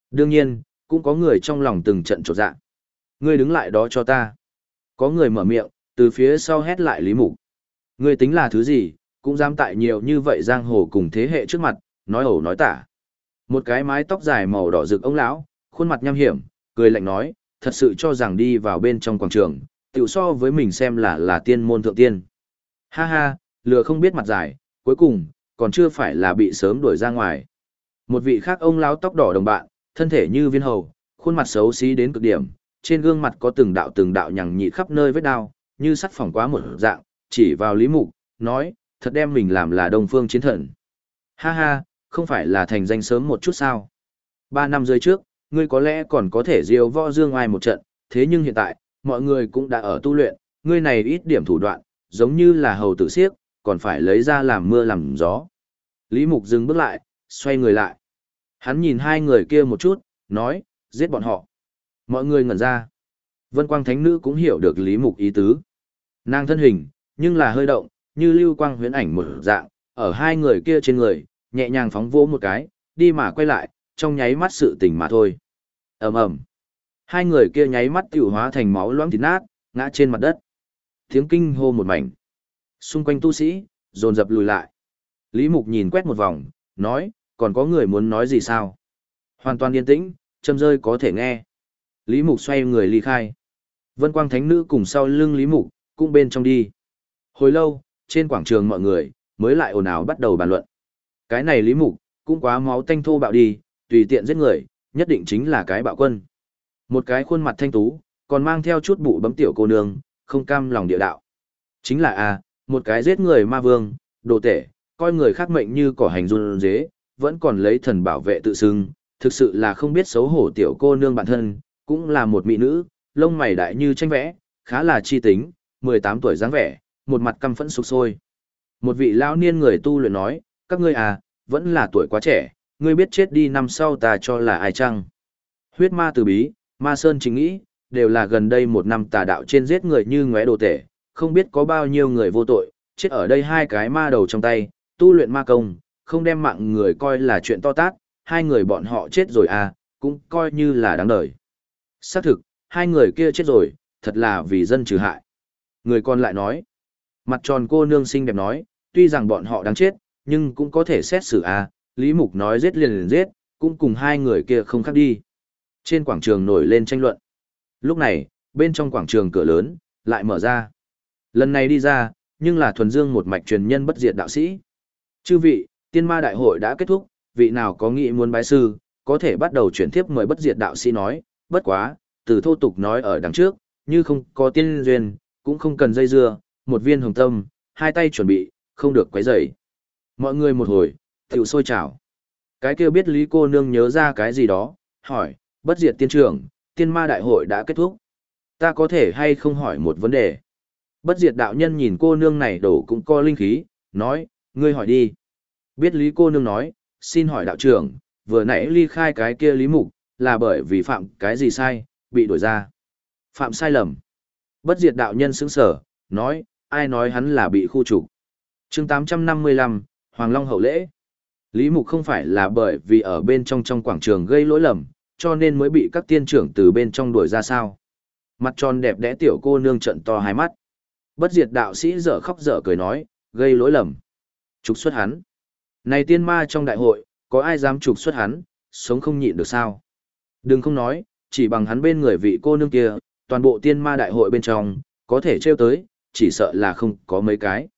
Đương nhiên, cũng có người trong lòng từng trận chột dạ. Ngươi đứng lại đó cho ta. Có người mở miệng, từ phía sau hét lại Lý Mục. Ngươi tính là thứ gì, cũng dám tại nhiều như vậy giang hồ cùng thế hệ trước mặt, nói ẩu nói tả. Một cái mái tóc dài màu đỏ rực ông lão, khuôn mặt nham hiểm, cười lạnh nói, thật sự cho rằng đi vào bên trong quảng trường, tiểu so với mình xem là tiên môn thượng tiên. Ha ha, lừa không biết mặt dài, cuối cùng, còn chưa phải là bị sớm đuổi ra ngoài. Một vị khác ông lão tóc đỏ đồng bạn, thân thể như viên hầu, khuôn mặt xấu xí đến cực điểm, trên gương mặt có từng đạo nhằng nhị khắp nơi vết đao, như sắt phỏng quá một dạng, chỉ vào Lý Mục, nói, thật đem mình làm là Đông Phương chiến thần. Ha ha, không phải là thành danh sớm một chút sao? 3 năm rưỡi trước, ngươi có lẽ còn có thể diêu võ dương ai một trận, thế nhưng hiện tại, mọi người cũng đã ở tu luyện, ngươi này ít điểm thủ đoạn, giống như là hầu tử siếc, còn phải lấy ra làm mưa làm gió. Lý Mục dừng bước lại, xoay người lại. Hắn nhìn hai người kia một chút, nói, giết bọn họ. Mọi người ngẩn ra. Vân Quang Thánh Nữ cũng hiểu được Lý Mục ý tứ. Nàng thân hình, nhưng là hơi động, như lưu quang huyễn ảnh một dạng, ở hai người kia trên người, nhẹ nhàng phóng vỗ một cái, đi mà quay lại, trong nháy mắt sự tình mà thôi. Ầm ầm. Hai người kia nháy mắt tiểu hóa thành máu loãng thịt nát, ngã trên mặt đất. Tiếng kinh hô một mảnh. Xung quanh tu sĩ, dồn dập lùi lại. Lý Mục nhìn quét một vòng, nói, còn có người muốn nói gì sao? Hoàn toàn yên tĩnh, châm rơi có thể nghe. Lý Mục xoay người ly khai. Vân Quang Thánh Nữ cùng sau lưng Lý Mục, cũng bên trong đi. Hồi lâu, trên quảng trường mọi người, mới lại ồn ào bắt đầu bàn luận. Cái này Lý Mục, cũng quá máu tanh thô bạo đi, tùy tiện giết người, nhất định chính là cái bạo quân. Một cái khuôn mặt thanh tú, còn mang theo chút bụ bấm tiểu cô nương, không cam lòng địa đạo. Chính là một cái giết người ma vương, đồ tể, coi người khác mệnh như cỏ hành run dế, vẫn còn lấy thần bảo vệ tự xưng, thực sự là không biết xấu hổ tiểu cô nương bản thân, cũng là một mỹ nữ, lông mày đại như tranh vẽ, khá là chi tính, 18 tuổi dáng vẻ, một mặt căm phẫn sục sôi. Một vị lão niên người tu luyện nói, các ngươi vẫn là tuổi quá trẻ, ngươi biết chết đi năm sau ta cho là ai chăng? Huyết ma từ bí, ma sơn chính nghĩ, đều là gần đây một năm tà đạo trên giết người như ngóe đồ tể, không biết có bao nhiêu người vô tội, chết ở đây hai cái ma đầu trong tay, tu luyện ma công, không đem mạng người coi là chuyện to tát, hai người bọn họ chết rồi cũng coi như là đáng đời. Xác thực, hai người kia chết rồi, thật là vì dân trừ hại. Người còn lại nói, mặt tròn cô nương xinh đẹp nói, tuy rằng bọn họ đáng chết, nhưng cũng có thể xét xử Lý Mục nói giết liền giết, cũng cùng hai người kia không khác đi. Trên quảng trường nổi lên tranh luận. Lúc này, bên trong quảng trường cửa lớn, lại mở ra. Lần này đi ra, nhưng là thuần dương một mạch truyền nhân bất diệt đạo sĩ. Chư vị, tiên ma đại hội đã kết thúc, vị nào có nghị muốn bái sư, có thể bắt đầu chuyển tiếp mời bất diệt đạo sĩ nói, bất quá, từ thô tục nói ở đằng trước, như không có tiên duyên, cũng không cần dây dưa, một viên hồng tâm, hai tay chuẩn bị, không được quấy rầy. Mọi người một hồi, tiểu sôi trào. Cái kia biết Lý cô nương nhớ ra cái gì đó, hỏi, bất diệt tiên trưởng, tiên ma đại hội đã kết thúc. Ta có thể hay không hỏi một vấn đề? Bất diệt đạo nhân nhìn cô nương này đổ cũng co linh khí, nói, ngươi hỏi đi. Biết Lý cô nương nói, xin hỏi đạo trưởng, vừa nãy ly khai cái kia Lý Mục, là bởi vì phạm cái gì sai, bị đuổi ra. Phạm sai lầm. Bất diệt đạo nhân sững sở, nói, ai nói hắn là bị khu trục. Chương 855, Hoàng Long hậu lễ. Lý Mục không phải là bởi vì ở bên trong quảng trường gây lỗi lầm, cho nên mới bị các tiên trưởng từ bên trong đuổi ra sao. Mặt tròn đẹp đẽ tiểu cô nương trận to hai mắt. Bất diệt đạo sĩ dở khóc dở cười nói, gây lỗi lầm. Trục xuất hắn. Này tiên ma trong đại hội, có ai dám trục xuất hắn, sống không nhịn được sao? Đừng không nói, chỉ bằng hắn bên người vị cô nương kia, toàn bộ tiên ma đại hội bên trong, có thể trêu tới, chỉ sợ là không có mấy cái.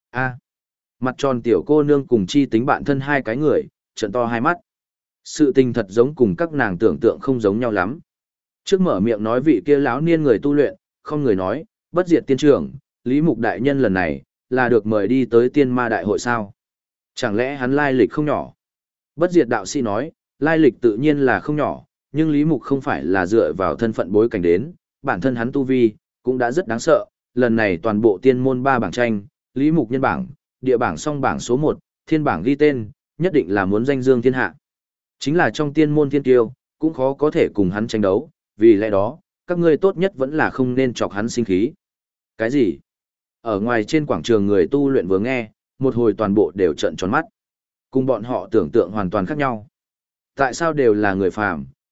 Mặt tròn tiểu cô nương cùng chi tính bạn thân hai cái người, trận to hai mắt. Sự tình thật giống cùng các nàng tưởng tượng không giống nhau lắm. Trước mở miệng nói vị kia lão niên người tu luyện, không người nói, bất diệt tiên trưởng, Lý Mục đại nhân lần này, là được mời đi tới tiên ma đại hội sao? Chẳng lẽ hắn lai lịch không nhỏ? Bất diệt đạo sĩ nói, lai lịch tự nhiên là không nhỏ, nhưng Lý Mục không phải là dựa vào thân phận bối cảnh đến, bản thân hắn tu vi, cũng đã rất đáng sợ. Lần này toàn bộ tiên môn 3 bảng tranh, Lý Mục nhân bảng, địa bảng song bảng số 1, thiên bảng ghi tên, nhất định là muốn danh dương thiên hạ. Chính là trong tiên môn thiên tiêu, cũng khó có thể cùng hắn tranh đấu, vì lẽ đó, các ngươi tốt nhất vẫn là không nên chọc hắn sinh khí. Cái gì? Ở ngoài trên quảng trường người tu luyện vừa nghe, một hồi toàn bộ đều trợn tròn mắt. Cùng bọn họ tưởng tượng hoàn toàn khác nhau. Tại sao đều là người phàm,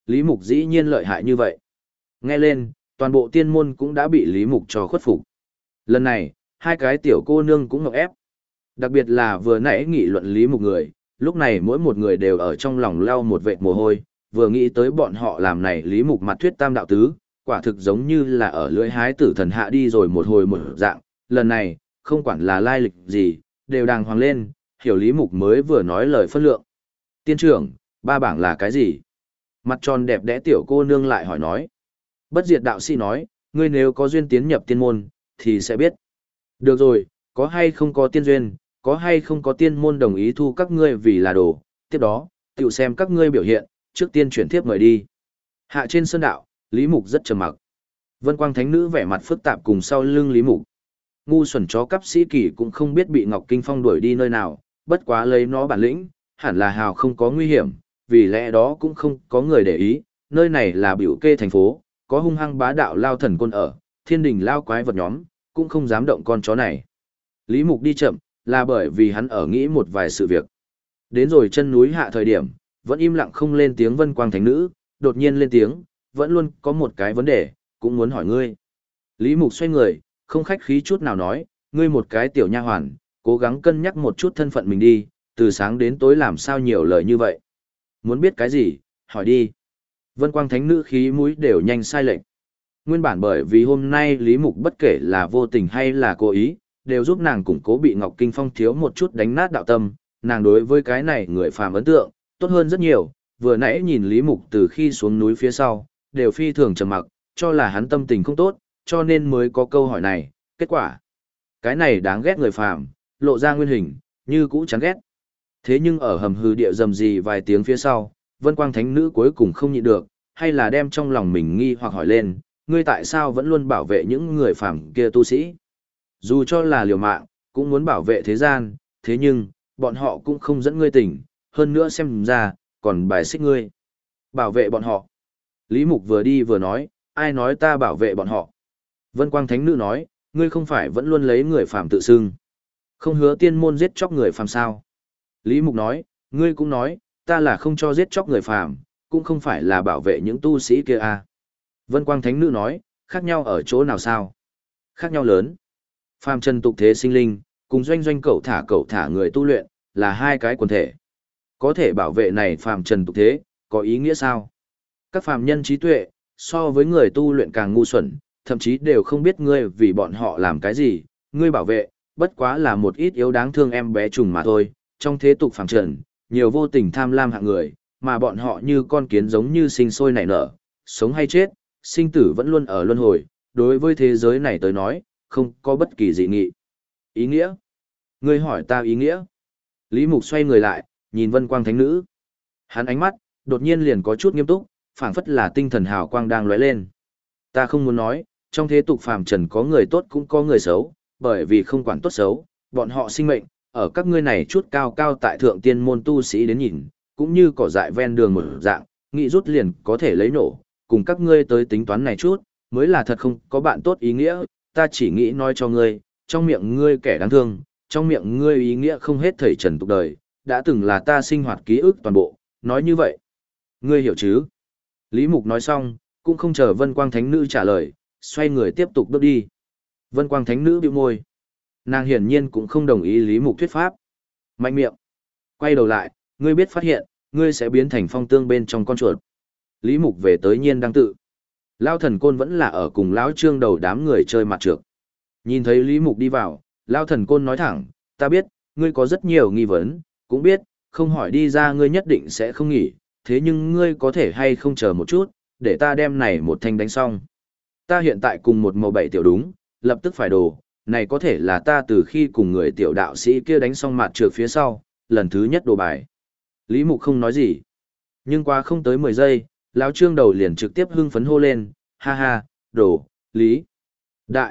Lý Mục dĩ nhiên lợi hại như vậy. Nghe lên, toàn bộ tiên môn cũng đã bị Lý Mục cho khuất phục. Lần này, hai cái tiểu cô nương cũng ngọc ép. Đặc biệt là vừa nãy nghị luận Lý Mục người, lúc này mỗi một người đều ở trong lòng lau một vệt mồ hôi, vừa nghĩ tới bọn họ làm này Lý Mục mặt thuyết tam đạo tứ, quả thực giống như là ở lưỡi hái tử thần hạ đi rồi một hồi một dạng, lần này, không quản là lai lịch gì, đều đàng hoàng lên, hiểu Lý Mục mới vừa nói lời phân lượng. Tiên trưởng, ba bảng là cái gì? Mặt tròn đẹp đẽ tiểu cô nương lại hỏi nói. Bất diệt đạo sĩ nói, ngươi nếu có duyên tiến nhập tiên môn, thì sẽ biết. Được rồi, có hay không có tiên duyên, có hay không có tiên môn đồng ý thu các ngươi vì là đồ, tiếp đó, tiểu xem các ngươi biểu hiện, trước tiên chuyển tiếp mời đi. Hạ trên sơn đạo, Lý Mục rất trầm mặc. Vân Quang Thánh Nữ vẻ mặt phức tạp cùng sau lưng Lý Mục. Ngu xuẩn chó cắp sĩ kỳ cũng không biết bị Ngọc Kinh Phong đuổi đi nơi nào, bất quá lấy nó bản lĩnh, hẳn là hào không có nguy hiểm, vì lẽ đó cũng không có người để ý, nơi này là biểu kê thành phố, có hung hăng bá đạo lao thần quân ở, thiên đình lao quái vật nhóm, cũng không dám động con chó này. Lý Mục đi chậm, là bởi vì hắn ở nghĩ một vài sự việc. Đến rồi chân núi hạ thời điểm, vẫn im lặng không lên tiếng Vân Quang Thánh Nữ, đột nhiên lên tiếng, vẫn luôn có một cái vấn đề, cũng muốn hỏi ngươi. Lý Mục xoay người, không khách khí chút nào nói, ngươi một cái tiểu nha hoàn, cố gắng cân nhắc một chút thân phận mình đi, từ sáng đến tối làm sao nhiều lời như vậy. Muốn biết cái gì, hỏi đi. Vân Quang Thánh Nữ khí mũi đều nhanh sai lệch. Nguyên bản bởi vì hôm nay Lý Mục bất kể là vô tình hay là cố ý, đều giúp nàng củng cố bị Ngọc Kinh Phong thiếu một chút đánh nát đạo tâm, nàng đối với cái này người phàm ấn tượng, tốt hơn rất nhiều, vừa nãy nhìn Lý Mục từ khi xuống núi phía sau, đều phi thường trầm mặc, cho là hắn tâm tình không tốt, cho nên mới có câu hỏi này, kết quả. Cái này đáng ghét người phàm, lộ ra nguyên hình, như cũ chán ghét. Thế nhưng ở hầm hư địa dầm gì vài tiếng phía sau, Vân Quang Thánh Nữ cuối cùng không nhịn được, hay là đem trong lòng mình nghi hoặc hỏi lên, ngươi tại sao vẫn luôn bảo vệ những người phàm kia tu sĩ? Dù cho là liều mạng, cũng muốn bảo vệ thế gian, thế nhưng, bọn họ cũng không dẫn ngươi tỉnh, hơn nữa xem ra, còn bài xích ngươi. Bảo vệ bọn họ. Lý Mục vừa đi vừa nói, ai nói ta bảo vệ bọn họ? Vân Quang Thánh Nữ nói, ngươi không phải vẫn luôn lấy người phàm tự xưng. Không hứa tiên môn giết chóc người phàm sao? Lý Mục nói, ngươi cũng nói, ta là không cho giết chóc người phàm, cũng không phải là bảo vệ những tu sĩ kia à. Vân Quang Thánh Nữ nói, khác nhau ở chỗ nào sao? Khác nhau lớn. Phàm trần tục thế sinh linh, cùng doanh doanh cậu thả người tu luyện, là hai cái quần thể. Có thể bảo vệ này phàm trần tục thế, có ý nghĩa sao? Các phàm nhân trí tuệ, so với người tu luyện càng ngu xuẩn, thậm chí đều không biết ngươi vì bọn họ làm cái gì, ngươi bảo vệ, bất quá là một ít yếu đáng thương em bé trùng mà thôi, trong thế tục phàm trần, nhiều vô tình tham lam hạng người, mà bọn họ như con kiến giống như sinh sôi nảy nở, sống hay chết, sinh tử vẫn luôn ở luân hồi, đối với thế giới này tới nói, không có bất kỳ dị nghị. Ý nghĩa? Ngươi hỏi ta ý nghĩa? Lý Mục xoay người lại, nhìn Vân Quang Thánh Nữ. Hắn ánh mắt, đột nhiên liền có chút nghiêm túc, phảng phất là tinh thần hào quang đang lóe lên. Ta không muốn nói, trong thế tục phàm trần có người tốt cũng có người xấu, bởi vì không quản tốt xấu, bọn họ sinh mệnh, ở các ngươi này chút cao cao tại thượng tiên môn tu sĩ đến nhìn, cũng như cỏ dại ven đường một dạng, nghĩ rút liền có thể lấy nổ, cùng các ngươi tới tính toán này chút, mới là thật không có bạn tốt ý nghĩa, ta chỉ nghĩ nói cho ngươi, trong miệng ngươi kẻ đáng thương, trong miệng ngươi ý nghĩa không hết thảy trần tục đời, đã từng là ta sinh hoạt ký ức toàn bộ, nói như vậy. Ngươi hiểu chứ? Lý Mục nói xong, cũng không chờ Vân Quang Thánh Nữ trả lời, xoay người tiếp tục bước đi. Vân Quang Thánh Nữ bĩu môi. Nàng hiển nhiên cũng không đồng ý Lý Mục thuyết pháp. Mạnh miệng. Quay đầu lại, ngươi biết phát hiện, ngươi sẽ biến thành phong tương bên trong con chuột. Lý Mục về tới nhiên đang tự. Lao thần côn vẫn là ở cùng lão trương đầu đám người chơi mặt trược. Nhìn thấy Lý Mục đi vào, Lao thần côn nói thẳng, ta biết, ngươi có rất nhiều nghi vấn, cũng biết, không hỏi đi ra ngươi nhất định sẽ không nghỉ, thế nhưng ngươi có thể hay không chờ một chút, để ta đem này một thanh đánh xong. Ta hiện tại cùng một màu bảy tiểu đúng, lập tức phải đồ, này có thể là ta từ khi cùng người tiểu đạo sĩ kia đánh xong mặt trược phía sau, lần thứ nhất đồ bài. Lý Mục không nói gì, nhưng qua không tới 10 giây, lão trương đầu liền trực tiếp hưng phấn hô lên, ha ha, đồ, Lý, đại,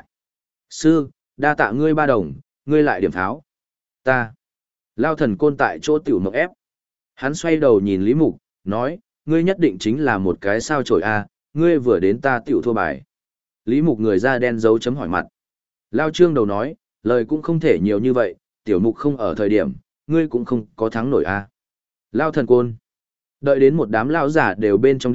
sư, đa tạ ngươi 3 đồng, ngươi lại điểm tháo. Ta, Lao thần côn tại chỗ tiểu mộng ép. Hắn xoay đầu nhìn Lý Mục, nói, ngươi nhất định chính là một cái sao chổi a, ngươi vừa đến ta tiểu thua bài. Lý Mục người da đen dấu chấm hỏi mặt. Lao trương đầu nói, lời cũng không thể nhiều như vậy, tiểu mục không ở thời điểm, ngươi cũng không có thắng nổi a. Lao thần côn. Đợi đến một đám lão giả đều bên trong đi,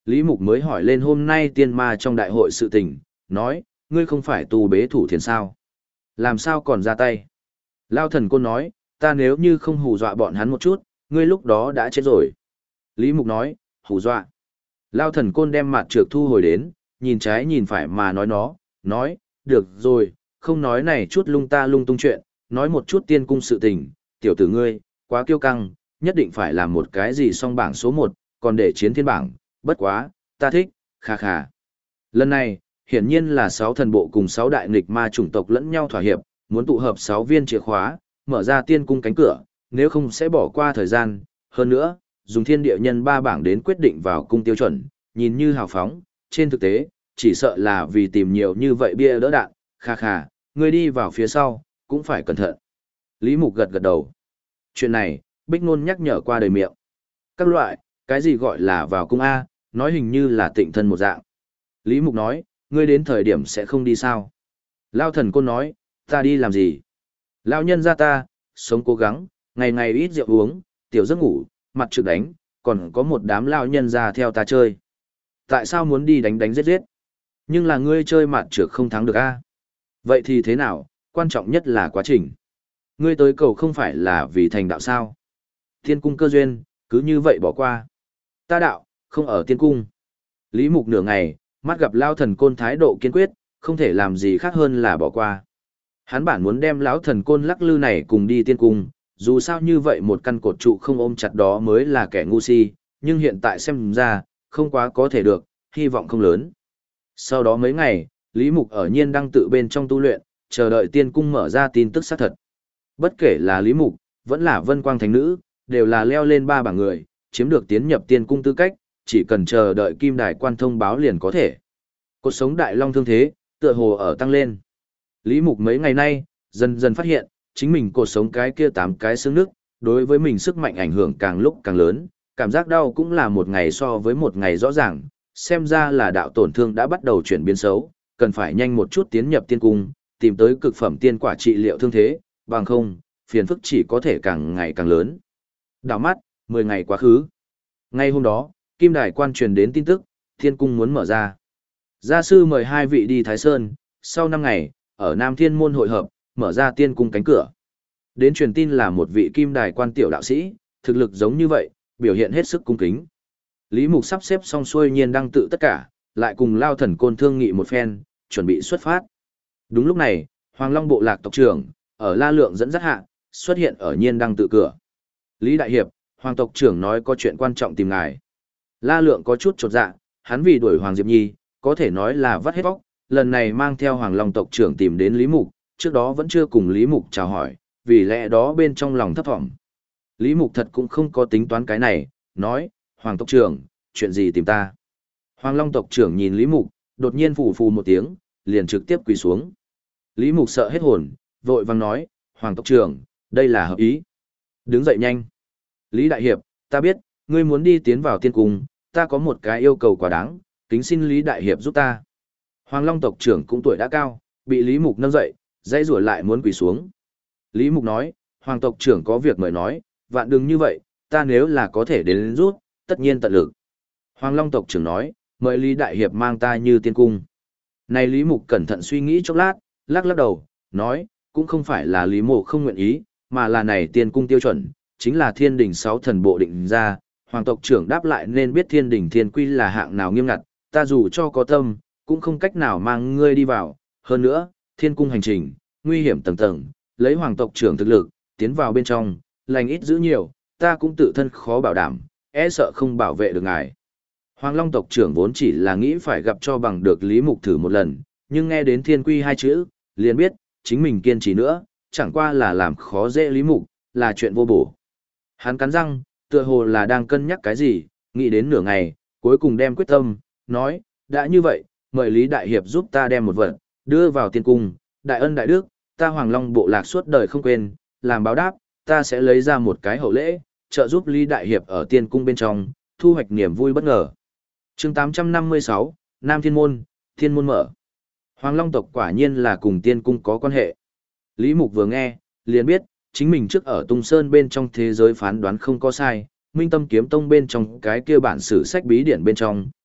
Lý Mục mới hỏi lên hôm nay tiên ma trong đại hội sự tình, nói, ngươi không phải tu bế thủ thiền sao? Làm sao còn ra tay? Lao thần côn nói, ta nếu như không hù dọa bọn hắn một chút, ngươi lúc đó đã chết rồi. Lý Mục nói, hù dọa. Lao thần côn đem mặt trược thu hồi đến, nhìn trái nhìn phải mà nói, được rồi, không nói này chút lung ta lung tung chuyện, nói một chút tiên cung sự tình, tiểu tử ngươi, quá kiêu căng, nhất định phải làm một cái gì song bảng số 1, còn để chiến thiên bảng, bất quá, ta thích, khà khà. Lần này, hiển nhiên là 6 thần bộ cùng 6 đại nghịch ma chủng tộc lẫn nhau thỏa hiệp, muốn tụ hợp 6 viên chìa khóa, mở ra tiên cung cánh cửa, nếu không sẽ bỏ qua thời gian, hơn nữa, dùng thiên địa nhân 3 bảng đến quyết định vào cung tiêu chuẩn, nhìn như hào phóng, trên thực tế, chỉ sợ là vì tìm nhiều như vậy bia đỡ đạn, khà khà, ngươi đi vào phía sau, cũng phải cẩn thận. Lý Mục gật gật đầu. Chuyện này, Bích Nôn nhắc nhở qua đời miệng. Các loại, cái gì gọi là vào cung A, nói hình như là tịnh thân một dạng. Lý Mục nói, ngươi đến thời điểm sẽ không đi sao? Lao thần côn nói, ta đi làm gì? Lao nhân ra ta, sống cố gắng, ngày ngày ít rượu uống, tiểu giấc ngủ, mặt trực đánh, còn có một đám lao nhân ra theo ta chơi. Tại sao muốn đi đánh đánh giết giết? Nhưng là ngươi chơi mặt trược không thắng được a. Vậy thì thế nào, quan trọng nhất là quá trình. Ngươi tới cầu không phải là vì thành đạo sao? Tiên cung cơ duyên, cứ như vậy bỏ qua. Ta đạo, không ở tiên cung. Lý Mục nửa ngày, mắt gặp lao thần côn thái độ kiên quyết, không thể làm gì khác hơn là bỏ qua. Hắn bản muốn đem lão thần côn lắc lư này cùng đi tiên cung, dù sao như vậy một căn cột trụ không ôm chặt đó mới là kẻ ngu si, nhưng hiện tại xem ra, không quá có thể được, hy vọng không lớn. Sau đó mấy ngày, Lý Mục ở nhiên đang tự bên trong tu luyện, chờ đợi tiên cung mở ra tin tức xác thật. Bất kể là Lý Mục, vẫn là Vân Quang Thánh Nữ, đều là leo lên 3 bảng người, chiếm được tiến nhập tiên cung tư cách, chỉ cần chờ đợi kim đài quan thông báo liền có thể. Cột sống đại long thương thế, tựa hồ ở tăng lên. Lý Mục mấy ngày nay, dần dần phát hiện, chính mình cột sống cái kia 8 cái xương nước, đối với mình sức mạnh ảnh hưởng càng lúc càng lớn, cảm giác đau cũng là một ngày so với một ngày rõ ràng, xem ra là đạo tổn thương đã bắt đầu chuyển biến xấu, cần phải nhanh một chút tiến nhập tiên cung, tìm tới cực phẩm tiên quả trị liệu thương thế, bằng không, phiền phức chỉ có thể càng ngày càng lớn. Đảo mắt, 10 ngày quá khứ. Ngay hôm đó, Kim Đài quan truyền đến tin tức, thiên cung muốn mở ra. Gia sư mời 2 vị đi Thái Sơn, sau 5 ngày, ở Nam Thiên Môn hội hợp, mở ra tiên cung cánh cửa. Đến truyền tin là một vị Kim Đài quan tiểu đạo sĩ, thực lực giống như vậy, biểu hiện hết sức cung kính. Lý Mục sắp xếp xong xuôi nhiên đăng tự tất cả, lại cùng Lao thần côn thương nghị một phen, chuẩn bị xuất phát. Đúng lúc này, Hoàng Long bộ lạc tộc trưởng, ở La Lượng dẫn dắt hạ, xuất hiện ở nhiên đăng tự cửa. Lý Đại Hiệp, Hoàng tộc trưởng nói có chuyện quan trọng tìm ngài. La Lượng có chút chột dạ, hắn vì đuổi Hoàng Diệp Nhi, có thể nói là vắt hết bóc, lần này mang theo Hoàng Long tộc trưởng tìm đến Lý Mục, trước đó vẫn chưa cùng Lý Mục chào hỏi, vì lẽ đó bên trong lòng thấp thỏm. Lý Mục thật cũng không có tính toán cái này, nói, Hoàng tộc trưởng, chuyện gì tìm ta? Hoàng Long tộc trưởng nhìn Lý Mục, đột nhiên phù phù một tiếng, liền trực tiếp quỳ xuống. Lý Mục sợ hết hồn, vội vàng nói, Hoàng tộc trưởng, đây là hợp ý. Đứng dậy nhanh. Lý Đại Hiệp, ta biết, ngươi muốn đi tiến vào tiên cung, ta có một cái yêu cầu quá đáng, kính xin Lý Đại Hiệp giúp ta. Hoàng Long tộc trưởng cũng tuổi đã cao, bị Lý Mục nâng dậy, dãy rủa lại muốn quỳ xuống. Lý Mục nói, Hoàng tộc trưởng có việc mời nói, vạn đừng như vậy, ta nếu là có thể đến rút, tất nhiên tận lực. Hoàng Long tộc trưởng nói, mời Lý Đại Hiệp mang ta như tiên cung. Này Lý Mục cẩn thận suy nghĩ chốc lát, lắc lắc đầu, nói, cũng không phải là Lý Mộ không nguyện ý, mà là này tiên cung tiêu chuẩn, chính là thiên đình 6 thần bộ định ra. Hoàng tộc trưởng đáp lại nên biết thiên đình thiên quy là hạng nào nghiêm ngặt, ta dù cho có tâm, cũng không cách nào mang ngươi đi vào. Hơn nữa, thiên cung hành trình, nguy hiểm tầng tầng, lấy hoàng tộc trưởng thực lực, tiến vào bên trong, lành ít giữ nhiều, ta cũng tự thân khó bảo đảm, e sợ không bảo vệ được ngài. Hoàng Long tộc trưởng vốn chỉ là nghĩ phải gặp cho bằng được Lý Mục thử một lần, nhưng nghe đến thiên quy 2 chữ, liền biết, chính mình kiên trì nữa, chẳng qua là làm khó dễ Lý Mục, là chuyện vô bổ. Hắn cắn răng, tựa hồ là đang cân nhắc cái gì, nghĩ đến nửa ngày, cuối cùng đem quyết tâm, nói, đã như vậy, mời Lý Đại Hiệp giúp ta đem một vật, đưa vào tiên cung, đại ân đại đức, ta Hoàng Long bộ lạc suốt đời không quên, làm báo đáp, ta sẽ lấy ra một cái hậu lễ, trợ giúp Lý Đại Hiệp ở tiên cung bên trong, thu hoạch niềm vui bất ngờ. Chương 856, Nam Thiên Môn, Thiên Môn mở. Hoàng Long tộc quả nhiên là cùng tiên cung có quan hệ. Lý Mục vừa nghe, liền biết, chính mình trước ở Tung Sơn bên trong thế giới phán đoán không có sai, Minh Tâm Kiếm Tông bên trong cái kia bản sử sách bí điển bên trong,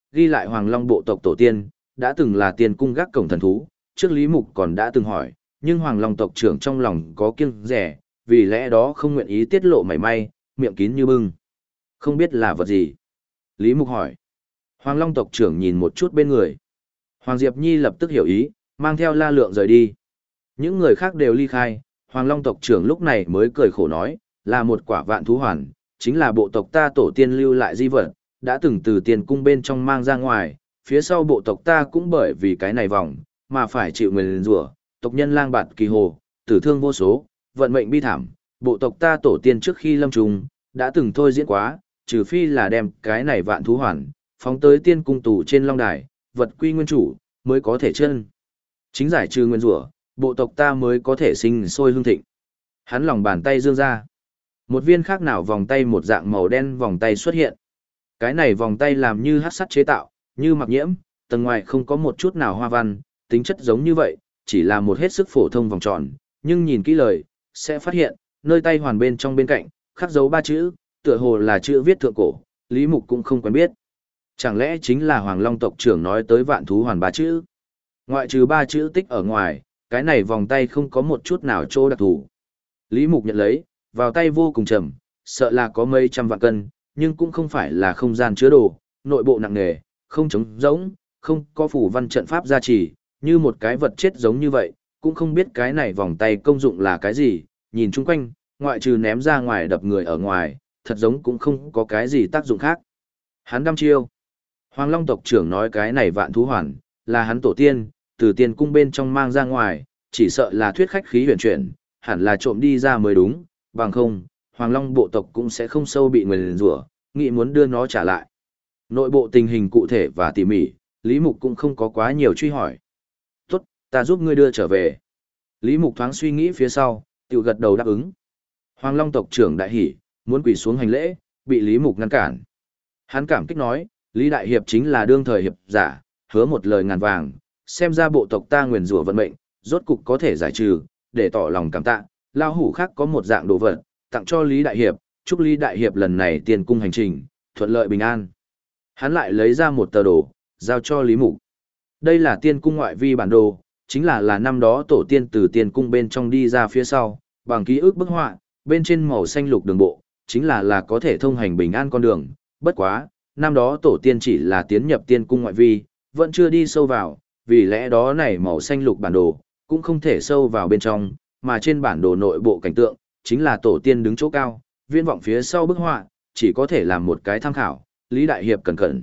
ghi lại Hoàng Long bộ tộc tổ tiên, đã từng là tiên cung gác cổng thần thú, trước Lý Mục còn đã từng hỏi, nhưng Hoàng Long tộc trưởng trong lòng có kiêng dè, vì lẽ đó không nguyện ý tiết lộ mảy may, miệng kín như bưng. Không biết là vật gì? Lý Mục hỏi. Hoàng Long tộc trưởng nhìn một chút bên người. Hoàng Diệp Nhi lập tức hiểu ý, mang theo La Lượng rời đi. Những người khác đều ly khai, Hoàng Long tộc trưởng lúc này mới cười khổ nói, là một quả vạn thú hoàn, chính là bộ tộc ta tổ tiên lưu lại di vật, đã từng từ tiền cung bên trong mang ra ngoài, phía sau bộ tộc ta cũng bởi vì cái này vòng, mà phải chịu nguyền rủa, tộc nhân lang bạt kỳ hồ, tử thương vô số, vận mệnh bi thảm, bộ tộc ta tổ tiên trước khi lâm trùng, đã từng thôi diễn quá, trừ phi là đem cái này vạn thú hoàn, phóng tới tiên cung tù trên long đài, vật quy nguyên chủ, mới có thể chân. Chính giải trừ nguyên rủa, bộ tộc ta mới có thể sinh sôi hương thịnh. Hắn lòng bàn tay dương ra. Một viên khác nào vòng tay một dạng màu đen vòng tay xuất hiện. Cái này vòng tay làm như hắc sắt chế tạo, như mặc nhiễm, tầng ngoài không có một chút nào hoa văn, tính chất giống như vậy, chỉ là một hết sức phổ thông vòng tròn, nhưng nhìn kỹ lời, sẽ phát hiện, nơi tay hoàn bên trong bên cạnh, khắc dấu 3 chữ, tựa hồ là chữ viết thượng cổ, Lý Mục cũng không quen biết. Chẳng lẽ chính là Hoàng Long tộc trưởng nói tới vạn thú hoàn 3 chữ? Ngoại trừ 3 chữ tích ở ngoài, cái này vòng tay không có một chút nào chỗ đặc thù. Lý Mục nhận lấy, vào tay vô cùng trầm, sợ là có mấy trăm vạn cân, nhưng cũng không phải là không gian chứa đồ, nội bộ nặng nề, không trống rỗng, không có phủ văn trận pháp gia trì, như một cái vật chết giống như vậy, cũng không biết cái này vòng tay công dụng là cái gì, nhìn chung quanh, ngoại trừ ném ra ngoài đập người ở ngoài, thật giống cũng không có cái gì tác dụng khác. Hắn đăm chiêu. Hoàng Long tộc trưởng nói cái này vạn thú hoàn, là hắn tổ tiên, từ tiền cung bên trong mang ra ngoài, chỉ sợ là thuyết khách khí huyền chuyển, hẳn là trộm đi ra mới đúng, bằng không, Hoàng Long bộ tộc cũng sẽ không sâu bị nguyền rủa, nghĩ muốn đưa nó trả lại. Nội bộ tình hình cụ thể và tỉ mỉ, Lý Mục cũng không có quá nhiều truy hỏi. Tốt, ta giúp ngươi đưa trở về. Lý Mục thoáng suy nghĩ phía sau, tiểu gật đầu đáp ứng. Hoàng Long tộc trưởng đại hỉ, muốn quỳ xuống hành lễ, bị Lý Mục ngăn cản. Hắn cảm kích nói, Lý Đại Hiệp chính là đương thời hiệp giả, hứa một lời ngàn vàng, xem ra bộ tộc ta nguyền rủa vận mệnh, rốt cục có thể giải trừ, để tỏ lòng cảm tạ. Lao hủ khác có một dạng đồ vật, tặng cho Lý Đại Hiệp, chúc Lý Đại Hiệp lần này tiền cung hành trình, thuận lợi bình an. Hắn lại lấy ra một tờ đồ, giao cho Lý Mục. Đây là tiên cung ngoại vi bản đồ, chính là năm đó tổ tiên từ tiên cung bên trong đi ra phía sau, bằng ký ức bức họa, bên trên màu xanh lục đường bộ, chính là có thể thông hành bình an con đường. Bất quá, năm đó tổ tiên chỉ là tiến nhập tiên cung ngoại vi, vẫn chưa đi sâu vào, vì lẽ đó này màu xanh lục bản đồ, cũng không thể sâu vào bên trong, mà trên bản đồ nội bộ cảnh tượng, chính là tổ tiên đứng chỗ cao, viễn vọng phía sau bức họa, chỉ có thể làm một cái tham khảo, Lý Đại Hiệp cẩn thận.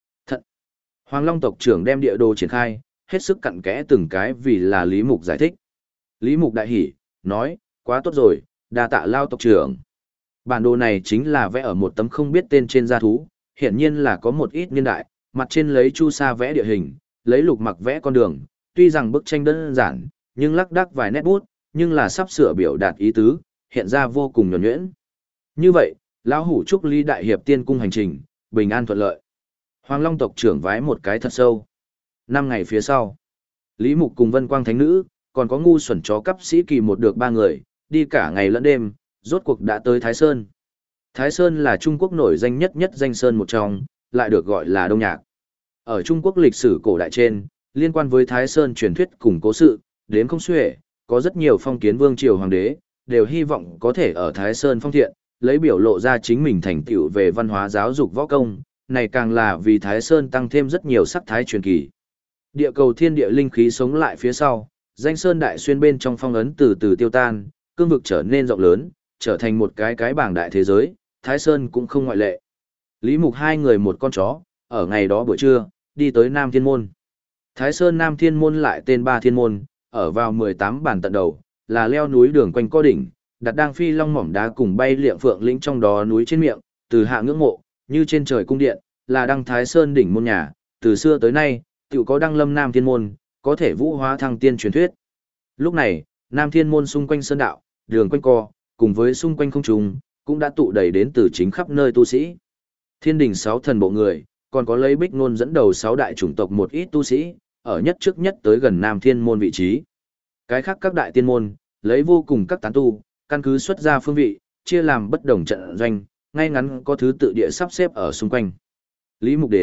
Hoàng Long tộc trưởng đem địa đồ triển khai, hết sức cặn kẽ từng cái vì là Lý Mục giải thích. Lý Mục đại hỉ, nói, quá tốt rồi, đa tạ Lao tộc trưởng. Bản đồ này chính là vẽ ở một tấm không biết tên trên da thú, hiển nhiên là có một ít niên đại, mặt trên lấy chu sa vẽ địa hình, lấy lục mặc vẽ con đường, tuy rằng bức tranh đơn giản, nhưng lác đác vài nét bút, nhưng là sắp sửa biểu đạt ý tứ, hiện ra vô cùng nhuần nhuyễn. Như vậy, lão hủ chúc Lý Đại Hiệp tiên cung hành trình, bình an thuận lợi. Hoàng Long tộc trưởng vái một cái thật sâu. 5 ngày phía sau, Lý Mục cùng Vân Quang Thánh Nữ, còn có ngu xuẩn chó cắp sĩ kỳ một được 3 người, đi cả ngày lẫn đêm, rốt cuộc đã tới Thái Sơn. Thái Sơn là Trung Quốc nổi danh nhất danh sơn một trong, lại được gọi là Đông Nhạc. Ở Trung Quốc lịch sử cổ đại trên, liên quan với Thái Sơn truyền thuyết cùng cố sự, đến không xuể, có rất nhiều phong kiến vương triều hoàng đế, đều hy vọng có thể ở Thái Sơn phong thiện, lấy biểu lộ ra chính mình thành tựu về văn hóa giáo dục võ công, này càng là vì Thái Sơn tăng thêm rất nhiều sắc thái truyền kỳ. Địa cầu thiên địa linh khí sống lại phía sau, danh sơn đại xuyên bên trong phong ấn từ từ tiêu tan, cương vực trở nên rộng lớn, trở thành một cái bảng đại thế giới, Thái Sơn cũng không ngoại lệ. Lý Mục 2 người một con chó, ở ngày đó buổi trưa, đi tới Nam Thiên Môn. Thái Sơn Nam Thiên Môn lại tên Ba Thiên Môn, ở vào 18 bản tận đầu, là leo núi đường quanh co đỉnh, đặt đang phi long mỏm đá cùng bay liệm phượng lĩnh trong đó núi trên miệng, từ hạ ngưỡng mộ, như trên trời cung điện, là đăng Thái Sơn đỉnh môn nhà, từ xưa tới nay, tiểu có đăng lâm Nam Thiên Môn, có thể vũ hóa thăng tiên truyền thuyết. Lúc này, Nam Thiên Môn xung quanh sơn đạo, đường quanh co, cùng với xung quanh không trùng, cũng đã tụ đầy đến từ chính khắp nơi tu sĩ. Thiên đình 6 thần bộ người, còn có lấy Bích Nôn dẫn đầu 6 đại chủng tộc một ít tu sĩ, ở nhất trước nhất tới gần Nam Thiên Môn vị trí. Cái khác các đại tiên môn, lấy vô cùng các tán tu, căn cứ xuất ra phương vị, chia làm bất đồng trận doanh, ngay ngắn có thứ tự địa sắp xếp ở xung quanh. Lý Mục đến,